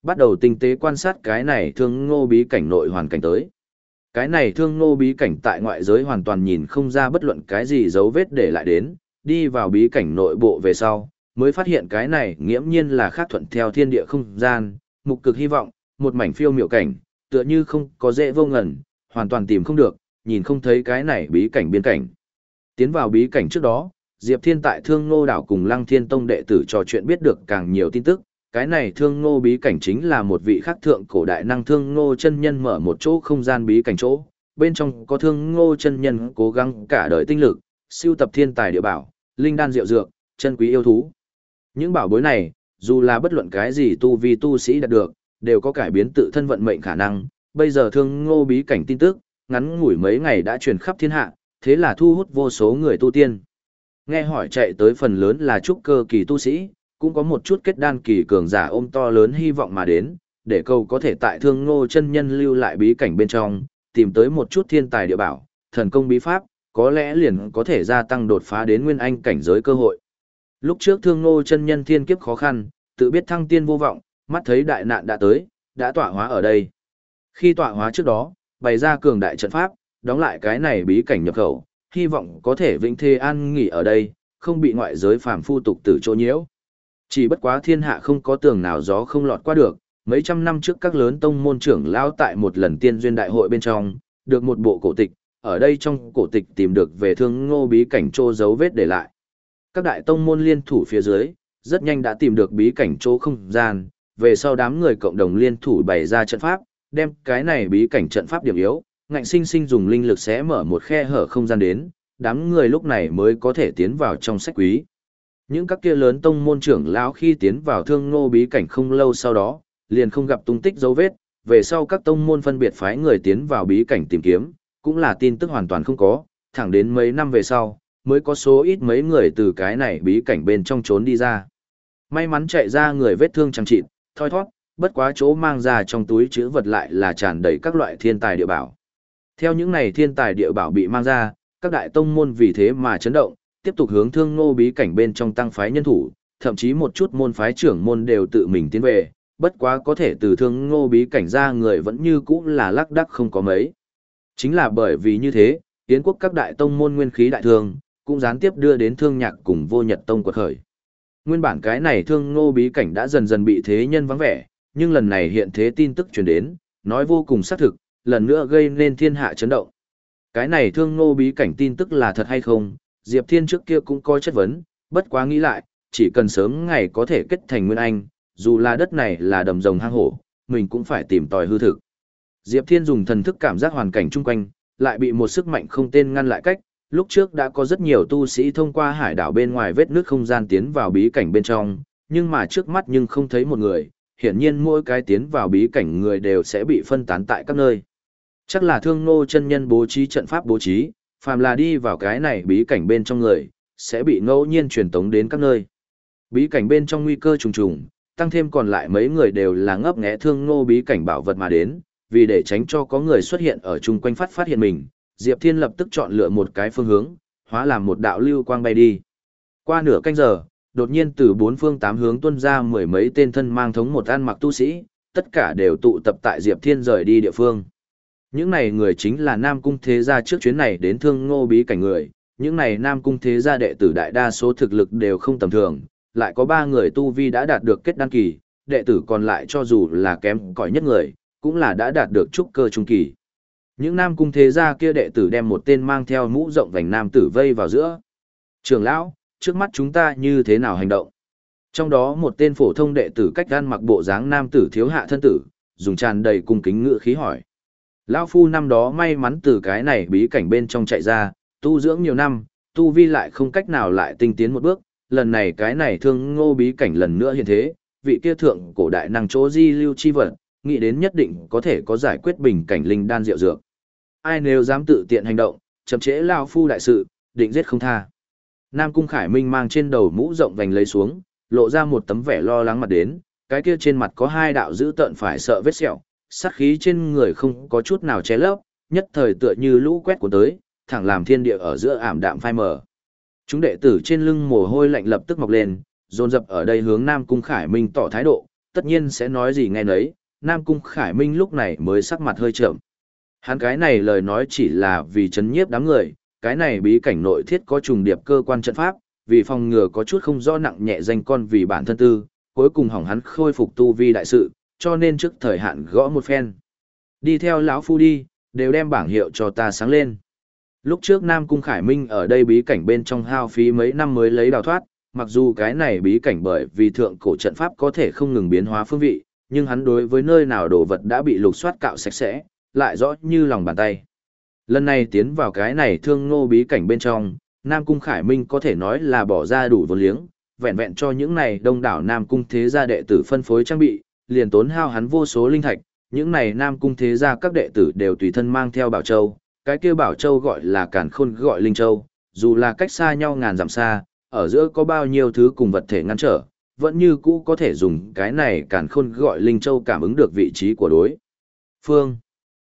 bắt đầu tinh tế quan sát cái này thương ngô bí cảnh nội hoàn cảnh tới. Cái này thương ngô bí cảnh tại ngoại giới hoàn toàn nhìn không ra bất luận cái gì dấu vết để lại đến, đi vào bí cảnh nội bộ về sau, mới phát hiện cái này nghiễm nhiên là khác thuận theo thiên địa không gian, mục cực hy vọng, một mảnh phiêu miệu cảnh, tựa như không có dễ vô ngần, hoàn toàn tìm không được, nhìn không thấy cái này bí cảnh biên cảnh. Tiến vào bí cảnh trước đó, Diệp Thiên tại Thương Ngô đảo cùng Lăng Thiên Tông đệ tử trò chuyện biết được càng nhiều tin tức, cái này Thương Ngô bí cảnh chính là một vị khắc thượng cổ đại năng Thương Ngô chân nhân mở một chỗ không gian bí cảnh chỗ, bên trong có Thương Ngô chân nhân cố gắng cả đời tinh lực, siêu tập thiên tài địa bảo, linh đan diệu dược, chân quý yêu thú. Những bảo bối này, dù là bất luận cái gì tu vi tu sĩ đạt được, đều có cải biến tự thân vận mệnh khả năng, bây giờ Thương Ngô bí cảnh tin tức, ngắn ngủi mấy ngày đã truyền khắp thiên hạ, thế là thu hút vô số người tu tiên. Nghe hỏi chạy tới phần lớn là trúc cơ kỳ tu sĩ, cũng có một chút kết đan kỳ cường giả ôm to lớn hy vọng mà đến, để cầu có thể tại Thương Ngô chân nhân lưu lại bí cảnh bên trong, tìm tới một chút thiên tài địa bảo, thần công bí pháp, có lẽ liền có thể gia tăng đột phá đến nguyên anh cảnh giới cơ hội. Lúc trước Thương Ngô chân nhân thiên kiếp khó khăn, tự biết thăng tiên vô vọng, mắt thấy đại nạn đã tới, đã tọa hóa ở đây. Khi tọa hóa trước đó, bày ra cường đại trận pháp, đóng lại cái này bí cảnh nhập khẩu, hy vọng có thể vĩnh thê an nghỉ ở đây, không bị ngoại giới phàm phu tục tử chỗ nhiễu. Chỉ bất quá thiên hạ không có tường nào gió không lọt qua được, mấy trăm năm trước các lớn tông môn trưởng lão tại một lần tiên duyên đại hội bên trong, được một bộ cổ tịch, ở đây trong cổ tịch tìm được về Thương Ngô bí cảnh trô dấu vết để lại. Các đại tông môn liên thủ phía dưới, rất nhanh đã tìm được bí cảnh chỗ không gian, về sau đám người cộng đồng liên thủ bày ra trận pháp, đem cái này bí cảnh trận pháp điểm yếu, ngạnh sinh sinh dùng linh lực xé mở một khe hở không gian đến, đám người lúc này mới có thể tiến vào trong sách quý. Những các kia lớn tông môn trưởng lão khi tiến vào Thương Ngô bí cảnh không lâu sau đó, liền không gặp tung tích dấu vết, về sau các tông môn phân biệt phái người tiến vào bí cảnh tìm kiếm, cũng là tin tức hoàn toàn không có, thẳng đến mấy năm về sau, mới có số ít mấy người từ cái này bí cảnh bên trong trốn đi ra. May mắn chạy ra người vết thương chẳng chịt, thoi thoát, bất quá chỗ mang ra trong túi chữ vật lại là tràn đầy các loại thiên tài địa bảo. Theo những này thiên tài địa bảo bị mang ra, các đại tông môn vì thế mà chấn động, tiếp tục hướng Thương Ngô bí cảnh bên trong tăng phái nhân thủ, thậm chí một chút môn phái trưởng môn đều tự mình tiến về, bất quá có thể từ Thương Ngô bí cảnh ra người vẫn như cũ là lác đác không có mấy. Chính là bởi vì như thế, Yến quốc các đại tông môn nguyên khí đại thương, cũng gián tiếp đưa đến Thương Nhạc cùng Vô Nhật tông quật khởi. Nguyên bản cái này Thương Ngô bí cảnh đã dần dần bị thế nhân vắng vẻ, nhưng lần này hiện thế tin tức truyền đến, nói vô cùng xác thực, lần nữa gây nên thiên hạ chấn động. Cái này Thương Ngô bí cảnh tin tức là thật hay không, Diệp Thiên trước kia cũng có chất vấn, bất quá nghĩ lại, chỉ cần sớm ngày có thể kết thành nguyên anh, dù là đất này là đầm rồng hang hổ, mình cũng phải tìm tòi hư thực. Diệp Thiên dùng thần thức cảm giác hoàn cảnh chung quanh, lại bị một sức mạnh không tên ngăn lại cách, lúc trước đã có rất nhiều tu sĩ thông qua hải đảo bên ngoài vết nước không gian tiến vào bí cảnh bên trong, nhưng mà trước mắt nhưng không thấy một người, hiển nhiên mỗi cái tiến vào bí cảnh người đều sẽ bị phân tán tại các nơi. Chắc là Thương Ngô chân nhân bố trí trận pháp bố trí, phàm là đi vào cái này bí cảnh bên trong người, sẽ bị ngẫu nhiên truyền tống đến các nơi. Bí cảnh bên trong nguy cơ trùng trùng, tăng thêm còn lại mấy người đều là ngấp nghé Thương Ngô bí cảnh bảo vật mà đến, vì để tránh cho có người xuất hiện ở chung quanh phát phát hiện mình, Diệp Thiên lập tức chọn lựa một cái phương hướng, hóa làm một đạo lưu quang bay đi. Qua nửa canh giờ, đột nhiên từ bốn phương tám hướng tuôn ra mười mấy tên thân mang thống một ăn mặc tu sĩ, tất cả đều tụ tập tại Diệp Thiên rời đi địa phương. Những này người chính là Nam Cung Thế Gia trước chuyến này đến Thương Ngô bí cảnh người, những này Nam Cung Thế Gia đệ tử đại đa số thực lực đều không tầm thường, lại có ba người tu vi đã đạt được kết đan kỳ, đệ tử còn lại cho dù là kém cỏi nhất người, cũng là đã đạt được trúc cơ trung kỳ. Những Nam Cung Thế Gia kia đệ tử đem một tên mang theo mũ rộng vành nam tử vây vào giữa. Trưởng lão, trước mắt chúng ta như thế nào hành động? Trong đó một tên phổ thông đệ tử cách gan mặc bộ dáng nam tử thiếu hạ thân tử, dùng tràn đầy cung kính ngữ khí hỏi. Lão phu năm đó may mắn từ cái này bí cảnh bên trong chạy ra, tu dưỡng nhiều năm, tu vi lại không cách nào lại tinh tiến một bước, lần này cái này Thương Ngô bí cảnh lần nữa hiện thế, vị kia thượng cổ đại năng chỗ di lưu chi vật, nghĩ đến nhất định có thể có giải quyết bình cảnh linh đan diệu dược. Ai nếu dám tự tiện hành động, chậm trễ lão phu đại sự, định giết không tha. Nam Cung Khải Minh mang trên đầu mũ rộng vành lấy xuống, lộ ra một tấm vẻ lo lắng mặt đến, cái kia trên mặt có hai đạo dữ tợn phải sợ vết sẹo, sát khí trên người không có chút nào che lấp, nhất thời tựa như lũ quét của tới, thẳng làm thiên địa ở giữa ảm đạm phai mờ. Chúng đệ tử trên lưng mồ hôi lạnh lập tức mọc lên, dồn dập ở đây hướng Nam Cung Khải Minh tỏ thái độ, tất nhiên sẽ nói gì nghe nấy, Nam Cung Khải Minh lúc này mới sắc mặt hơi trợn. Hắn cái này lời nói chỉ là vì chấn nhiếp đám người, cái này bí cảnh nội thiết có trùng điệp cơ quan trận pháp, vì phòng ngừa có chút không rõ nặng nhẹ danh con vì bản thân tư, cuối cùng hỏng hắn khôi phục tu vi đại sự, cho nên trước thời hạn gõ một phen. Đi theo lão phu đi, đều đem bảng hiệu cho ta sáng lên. Lúc trước Nam Cung Khải Minh ở đây bí cảnh bên trong hao phí mấy năm mới lấy đào thoát, mặc dù cái này bí cảnh bởi vì thượng cổ trận pháp có thể không ngừng biến hóa phương vị, nhưng hắn đối với nơi nào đồ vật đã bị lục soát cạo sạch sẽ, lại rõ như lòng bàn tay. Lần này tiến vào cái này thương ngô bí cảnh bên trong, Nam Cung Khải Minh có thể nói là bỏ ra đủ vốn liếng, vẹn vẹn cho những này đông đảo Nam Cung thế gia đệ tử phân phối trang bị, liền tốn hao hắn vô số linh thạch, những này Nam Cung thế gia các đệ tử đều tùy thân mang theo Bảo Châu, cái kia Bảo Châu gọi là Càn Khôn gọi Linh Châu, dù là cách xa nhau ngàn dặm xa, ở giữa có bao nhiêu thứ cùng vật thể ngăn trở, vẫn như cũ có thể dùng cái này Càn Khôn gọi Linh Châu cảm ứng được vị trí của đối phương.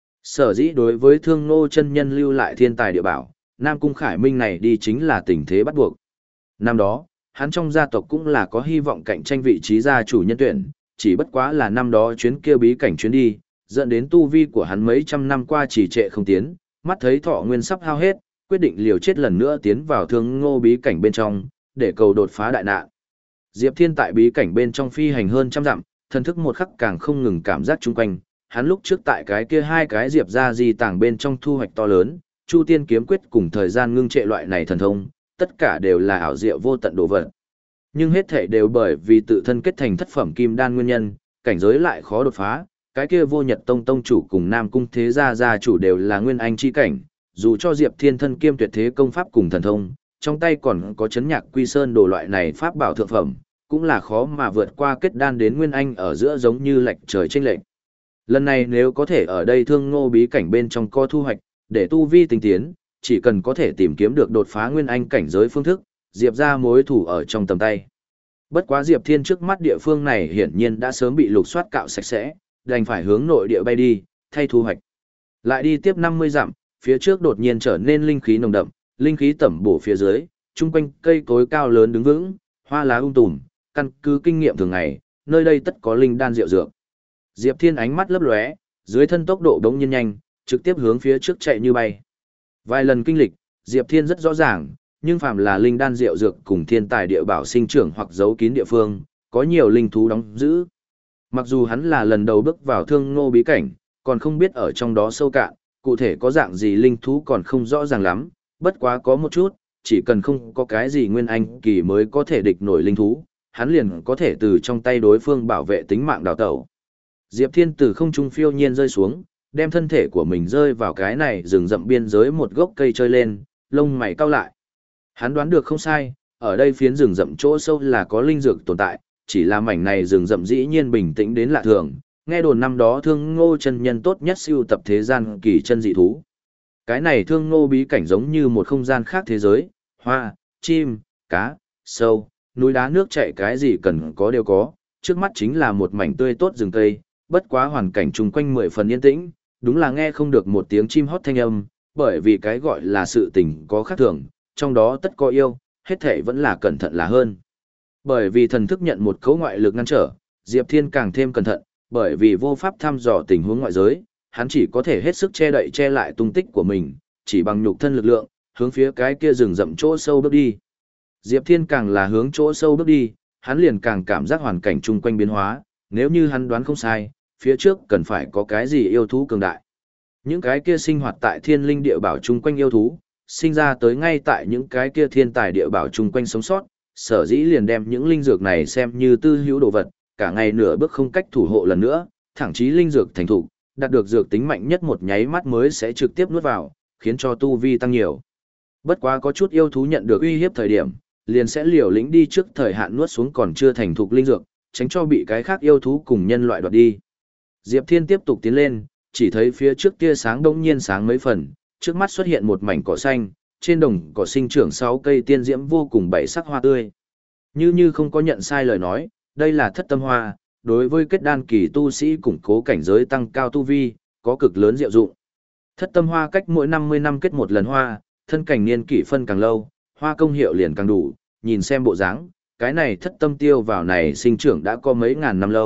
Sở dĩ đối với Thương Ngô chân nhân lưu lại thiên tài địa bảo, Nam Cung Khải Minh này đi chính là tình thế bắt buộc. Năm đó, hắn trong gia tộc cũng là có hy vọng cạnh tranh vị trí gia chủ nhân tuyển, chỉ bất quá là năm đó chuyến kia bí cảnh chuyến đi, dẫn đến tu vi của hắn mấy trăm năm qua trì trệ không tiến, mắt thấy thọ nguyên sắp hao hết, quyết định liều chết lần nữa tiến vào Thương Ngô bí cảnh bên trong, để cầu đột phá đại nạn. Diệp Thiên tại bí cảnh bên trong phi hành hơn trăm dặm, thần thức một khắc càng không ngừng cảm giác chung quanh, hắn lúc trước tại cái kia hai cái diệp ra di tàng bên trong thu hoạch to lớn, Chu Tiên kiếm quyết cùng thời gian ngưng trệ loại này thần thông, tất cả đều là ảo diệu vô tận đồ vật. Nhưng hết thể đều bởi vì tự thân kết thành thất phẩm kim đan nguyên nhân, cảnh giới lại khó đột phá, cái kia Vô Nhật Tông tông chủ cùng Nam Cung thế gia gia chủ đều là nguyên anh chi cảnh, dù cho Diệp Thiên thân kiêm tuyệt thế công pháp cùng thần thông, trong tay còn có chấn nhạc quy sơn đồ loại này pháp bảo thượng phẩm, cũng là khó mà vượt qua kết đan đến nguyên anh ở giữa giống như lệch trời chênh lệch. Lần này nếu có thể ở đây Thương Ngô bí cảnh bên trong co thu hoạch, để tu vi tinh tiến, chỉ cần có thể tìm kiếm được đột phá nguyên anh cảnh giới phương thức, Diệp ra mối thủ ở trong tầm tay. Bất quá Diệp Thiên trước mắt địa phương này hiển nhiên đã sớm bị lục soát cạo sạch sẽ, đành phải hướng nội địa bay đi, thay thu hoạch. Lại đi tiếp năm mươi dặm, phía trước đột nhiên trở nên linh khí nồng đậm, linh khí tẩm bổ phía dưới, chung quanh cây cối cao lớn đứng vững, hoa lá um tùm, căn cứ kinh nghiệm thường ngày, nơi đây tất có linh đan diệu dược. Diệp Thiên ánh mắt lấp lóe, dưới thân tốc độ đống nhiên nhanh, trực tiếp hướng phía trước chạy như bay. Vài lần kinh lịch, Diệp Thiên rất rõ ràng, nhưng phàm là linh đan diệu dược cùng thiên tài địa bảo sinh trưởng hoặc giấu kín địa phương, có nhiều linh thú đóng giữ. Mặc dù hắn là lần đầu bước vào Thương Ngô bí cảnh, còn không biết ở trong đó sâu cạn, cụ thể có dạng gì linh thú còn không rõ ràng lắm, bất quá có một chút, chỉ cần không có cái gì nguyên anh kỳ mới có thể địch nổi linh thú, hắn liền có thể từ trong tay đối phương bảo vệ tính mạng đào tẩu. Diệp Thiên từ không trung phiêu nhiên rơi xuống, đem thân thể của mình rơi vào cái này rừng rậm biên giới một gốc cây chơi lên, lông mày cau lại. Hắn đoán được không sai, ở đây phiến rừng rậm chỗ sâu là có linh dược tồn tại, chỉ là mảnh này rừng rậm dĩ nhiên bình tĩnh đến lạ thường, nghe đồn năm đó Thương Ngô chân nhân tốt nhất siêu tập thế gian kỳ chân dị thú. Cái này Thương Ngô bí cảnh giống như một không gian khác thế giới, hoa, chim, cá, sâu, núi đá nước chảy cái gì cần có đều có, trước mắt chính là một mảnh tươi tốt rừng cây, bất quá hoàn cảnh chung quanh mười phần yên tĩnh, đúng là nghe không được một tiếng chim hót thanh âm, bởi vì cái gọi là sự tình có khác thường, trong đó tất có yêu, hết thể vẫn là cẩn thận là hơn. Bởi vì thần thức nhận một cấu ngoại lực ngăn trở, Diệp Thiên càng thêm cẩn thận, bởi vì vô pháp thăm dò tình huống ngoại giới, hắn chỉ có thể hết sức che đậy che lại tung tích của mình, chỉ bằng nhục thân lực lượng, hướng phía cái kia rừng rậm chỗ sâu bước đi. Diệp Thiên càng là hướng chỗ sâu bước đi, hắn liền càng cảm giác hoàn cảnh chung quanh biến hóa, nếu như hắn đoán không sai, phía trước cần phải có cái gì yêu thú cường đại. Những cái kia sinh hoạt tại thiên linh địa bảo chung quanh yêu thú, sinh ra tới ngay tại những cái kia thiên tài địa bảo chung quanh sống sót, sở dĩ liền đem những linh dược này xem như tư hữu đồ vật, cả ngày nửa bước không cách thủ hộ lần nữa, thẳng chí linh dược thành thủ, đạt được dược tính mạnh nhất một nháy mắt mới sẽ trực tiếp nuốt vào, khiến cho tu vi tăng nhiều. Bất quá có chút yêu thú nhận được uy hiếp thời điểm, liền sẽ liều lĩnh đi trước thời hạn nuốt xuống còn chưa thành thục linh dược, tránh cho bị cái khác yêu thú cùng nhân loại đoạt đi. Diệp Thiên tiếp tục tiến lên, chỉ thấy phía trước tia sáng đống nhiên sáng mấy phần, trước mắt xuất hiện một mảnh cỏ xanh, trên đồng cỏ sinh trưởng sáu cây tiên diễm vô cùng bảy sắc hoa tươi. Như như không có nhận sai lời nói, đây là thất tâm hoa, đối với kết đan kỳ tu sĩ củng cố cảnh giới tăng cao tu vi, có cực lớn diệu dụng. Thất tâm hoa cách mỗi năm mươi năm kết một lần hoa, thân cảnh niên kỷ phân càng lâu, hoa công hiệu liền càng đủ, nhìn xem bộ dáng, cái này thất tâm tiêu vào này sinh trưởng đã có mấy ngàn năm lâu,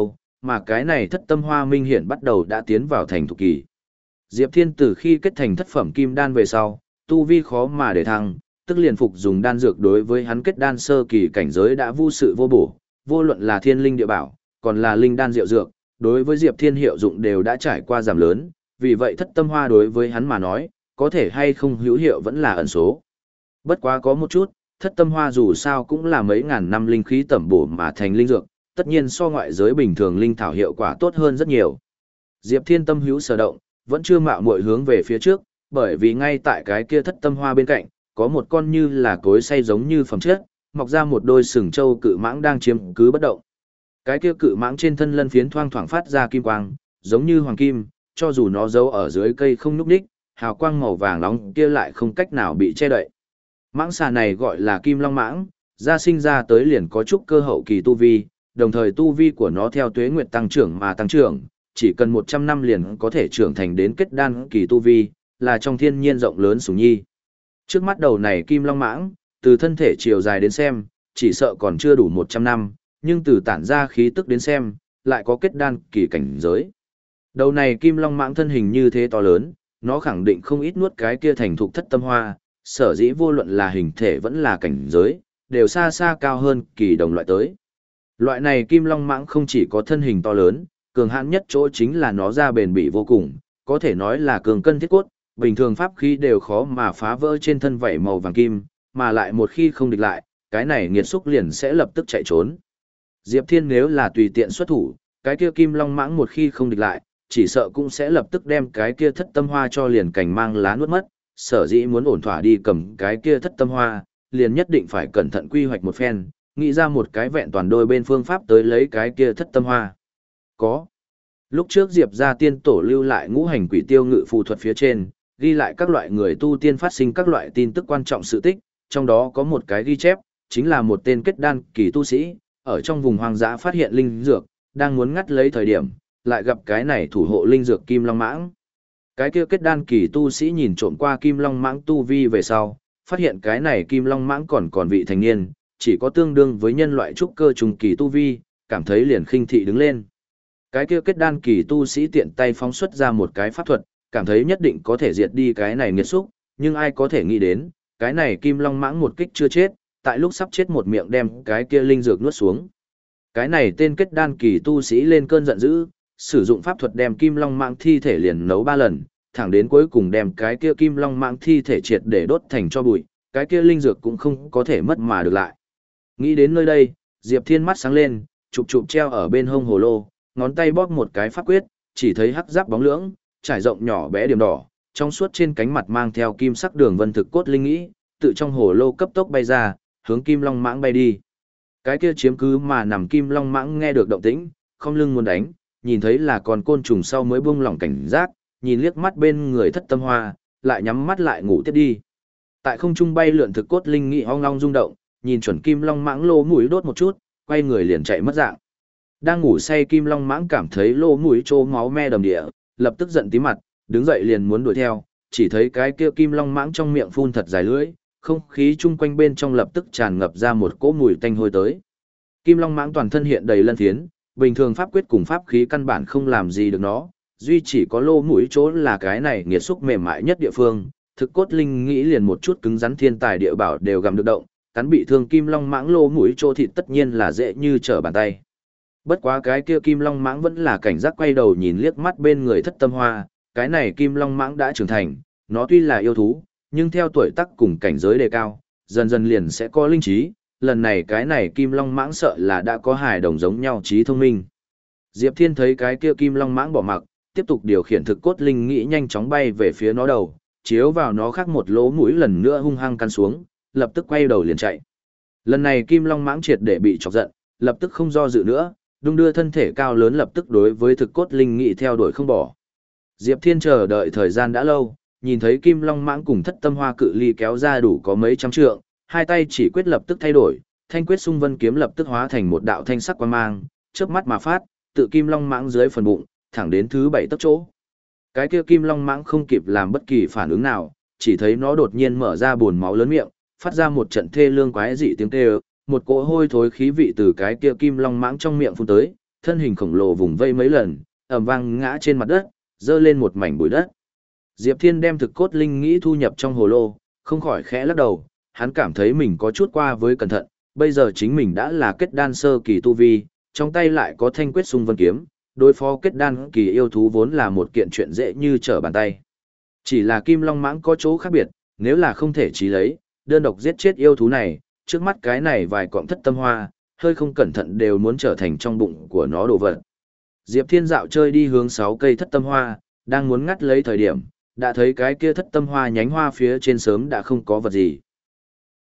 mà cái này thất tâm hoa minh hiển bắt đầu đã tiến vào thành thục kỳ. Diệp Thiên từ khi kết thành thất phẩm kim đan về sau, tu vi khó mà để thăng, tức liền phục dùng đan dược đối với hắn kết đan sơ kỳ cảnh giới đã vô sự vô bổ, vô luận là thiên linh địa bảo, còn là linh đan diệu dược, đối với Diệp Thiên hiệu dụng đều đã trải qua giảm lớn, vì vậy thất tâm hoa đối với hắn mà nói, có thể hay không hữu hiệu vẫn là ẩn số. Bất quá có một chút, thất tâm hoa dù sao cũng là mấy ngàn năm linh khí tẩm bổ mà thành linh dược, tất nhiên so ngoại giới bình thường linh thảo hiệu quả tốt hơn rất nhiều. Diệp Thiên tâm hữu sở động, vẫn chưa mạo muội hướng về phía trước, bởi vì ngay tại cái kia thất tâm hoa bên cạnh, có một con như là cối xay giống như phẩm chất, mọc ra một đôi sừng trâu cự mãng đang chiếm cứ bất động. Cái kia cự mãng trên thân lân phiến thoang thoảng phát ra kim quang, giống như hoàng kim, cho dù nó giấu ở dưới cây không nhúc nhích, hào quang màu vàng nóng kia lại không cách nào bị che đậy. Mãng xà này gọi là Kim Long mãng, ra sinh ra tới liền có chút cơ hậu kỳ tu vi, đồng thời tu vi của nó theo tuế nguyệt tăng trưởng mà tăng trưởng, chỉ cần một trăm năm liền có thể trưởng thành đến kết đan kỳ tu vi, là trong thiên nhiên rộng lớn sủng nhi. Trước mắt đầu này Kim Long mãng, từ thân thể chiều dài đến xem, chỉ sợ còn chưa đủ một trăm năm, nhưng từ tản ra khí tức đến xem, lại có kết đan kỳ cảnh giới. Đầu này Kim Long mãng thân hình như thế to lớn, nó khẳng định không ít nuốt cái kia thành thục thất tâm hoa, sở dĩ vô luận là hình thể vẫn là cảnh giới, đều xa xa cao hơn kỳ đồng loại tới. Loại này Kim Long mãng không chỉ có thân hình to lớn, cường hãn nhất chỗ chính là nó da bền bỉ vô cùng, có thể nói là cường cân thiết cốt, bình thường pháp khí đều khó mà phá vỡ trên thân vảy màu vàng kim, mà lại một khi không địch lại, cái này nghiệt xúc liền sẽ lập tức chạy trốn. Diệp Thiên nếu là tùy tiện xuất thủ, cái kia Kim Long mãng một khi không địch lại, chỉ sợ cũng sẽ lập tức đem cái kia thất tâm hoa cho liền cành mang lá nuốt mất, sở dĩ muốn ổn thỏa đi cầm cái kia thất tâm hoa, liền nhất định phải cẩn thận quy hoạch một phen, nghĩ ra một cái vẹn toàn đôi bên phương pháp tới lấy cái kia thất tâm hoa. Có. Lúc trước Diệp gia tiên tổ lưu lại ngũ hành quỷ tiêu ngự phù thuật phía trên, ghi lại các loại người tu tiên phát sinh các loại tin tức quan trọng sự tích, trong đó có một cái ghi chép, chính là một tên kết đan kỳ tu sĩ, ở trong vùng hoang dã phát hiện linh dược, đang muốn ngắt lấy thời điểm, lại gặp cái này thủ hộ linh dược Kim Long mãng. Cái kia kết đan kỳ tu sĩ nhìn trộm qua Kim Long mãng tu vi về sau, phát hiện cái này Kim Long mãng còn còn vị thành niên, chỉ có tương đương với nhân loại trúc cơ trùng kỳ tu vi, cảm thấy liền khinh thị đứng lên. Cái kia kết đan kỳ tu sĩ tiện tay phóng xuất ra một cái pháp thuật, cảm thấy nhất định có thể diệt đi cái này nghiệt xúc, nhưng ai có thể nghĩ đến, cái này Kim Long mãng một kích chưa chết, tại lúc sắp chết một miệng đem cái kia linh dược nuốt xuống. Cái này tên kết đan kỳ tu sĩ lên cơn giận dữ, sử dụng pháp thuật đem Kim Long mãng thi thể liền nấu ba lần, thẳng đến cuối cùng đem cái kia Kim Long mãng thi thể triệt để đốt thành cho bụi, cái kia linh dược cũng không có thể mất mà được lại. Nghĩ đến nơi đây, Diệp Thiên mắt sáng lên, chụp chụp treo ở bên hông hồ lô, ngón tay bóp một cái pháp quyết, chỉ thấy hắc giáp bóng lưỡng, trải rộng nhỏ bé điểm đỏ, trong suốt trên cánh mặt mang theo kim sắc đường vân thực cốt linh nghĩ, tự trong hồ lô cấp tốc bay ra, hướng Kim Long mãng bay đi. Cái kia chiếm cứ mà nằm Kim Long mãng nghe được động tĩnh, không lưng muốn đánh, nhìn thấy là con côn trùng sau mới buông lỏng cảnh giác, nhìn liếc mắt bên người thất tâm hoa, lại nhắm mắt lại ngủ tiếp đi. Tại không trung bay lượn thực cốt linh nghĩ ong long rung động, nhìn chuẩn Kim Long mãng lỗ mũi đốt một chút, quay người liền chạy mất dạng. Đang ngủ say Kim Long mãng cảm thấy lỗ mũi trô máu me đầm địa, lập tức giận tím mặt, đứng dậy liền muốn đuổi theo, chỉ thấy cái kia Kim Long mãng trong miệng phun thật dài lưỡi, không khí chung quanh bên trong lập tức tràn ngập ra một cỗ mùi tanh hôi tới. Kim Long mãng toàn thân hiện đầy lân phiến, bình thường pháp quyết cùng pháp khí căn bản không làm gì được nó, duy chỉ có lỗ mũi chỗ là cái này nghiệt xúc mềm mại nhất địa phương, thực cốt linh nghĩ liền một chút cứng rắn thiên tài địa bảo đều gặm được động, cắn bị thương Kim Long mãng lỗ mũi chỗ thịt tất nhiên là dễ như trở bàn tay. Bất quá cái kia Kim Long mãng vẫn là cảnh giác quay đầu nhìn liếc mắt bên người thất tâm hoa, cái này Kim Long mãng đã trưởng thành, nó tuy là yêu thú, nhưng theo tuổi tác cùng cảnh giới đề cao, dần dần liền sẽ có linh trí, lần này cái này Kim Long mãng sợ là đã có hài đồng giống nhau trí thông minh. Diệp Thiên thấy cái kia Kim Long mãng bỏ mặc, tiếp tục điều khiển thực cốt linh nghĩ nhanh chóng bay về phía nó đầu, chiếu vào nó khác một lỗ mũi lần nữa hung hăng căn xuống, lập tức quay đầu liền chạy. Lần này Kim Long mãng triệt để bị chọc giận, lập tức không do dự nữa, đung đưa thân thể cao lớn lập tức đối với thực cốt linh nghĩ theo đuổi không bỏ. Diệp Thiên chờ đợi thời gian đã lâu, nhìn thấy Kim Long mãng cùng thất tâm hoa cự ly kéo ra đủ có mấy trăm trượng, hai tay chỉ quyết lập tức thay đổi, thanh quyết xung vân kiếm lập tức hóa thành một đạo thanh sắc quang mang, chớp mắt mà phát, tự Kim Long mãng dưới phần bụng, thẳng đến thứ bảy tấc chỗ. Cái kia Kim Long mãng không kịp làm bất kỳ phản ứng nào, chỉ thấy nó đột nhiên mở ra buồn máu lớn miệng, phát ra một trận thê lương quái dị tiếng kêu, một cỗ hôi thối khí vị từ cái kia Kim Long mãng trong miệng phun tới, thân hình khổng lồ vùng vây mấy lần, ầm vang ngã trên mặt đất, dơ lên một mảnh bụi đất. Diệp Thiên đem thực cốt linh nghĩ thu nhập trong hồ lô, không khỏi khẽ lắc đầu, hắn cảm thấy mình có chút qua với cẩn thận, bây giờ chính mình đã là kết đan sơ kỳ tu vi, trong tay lại có thanh quyết xung vân kiếm, đối phó kết đan kỳ yêu thú vốn là một kiện chuyện dễ như trở bàn tay. Chỉ là Kim Long Mãng có chỗ khác biệt, nếu là không thể chí lấy, đơn độc giết chết yêu thú này, trước mắt cái này vài cọng thất tâm hoa, hơi không cẩn thận đều muốn trở thành trong bụng của nó đồ vật. Diệp Thiên dạo chơi đi hướng sáu cây thất tâm hoa, đang muốn ngắt lấy thời điểm, đã thấy cái kia thất tâm hoa nhánh hoa phía trên sớm đã không có vật gì.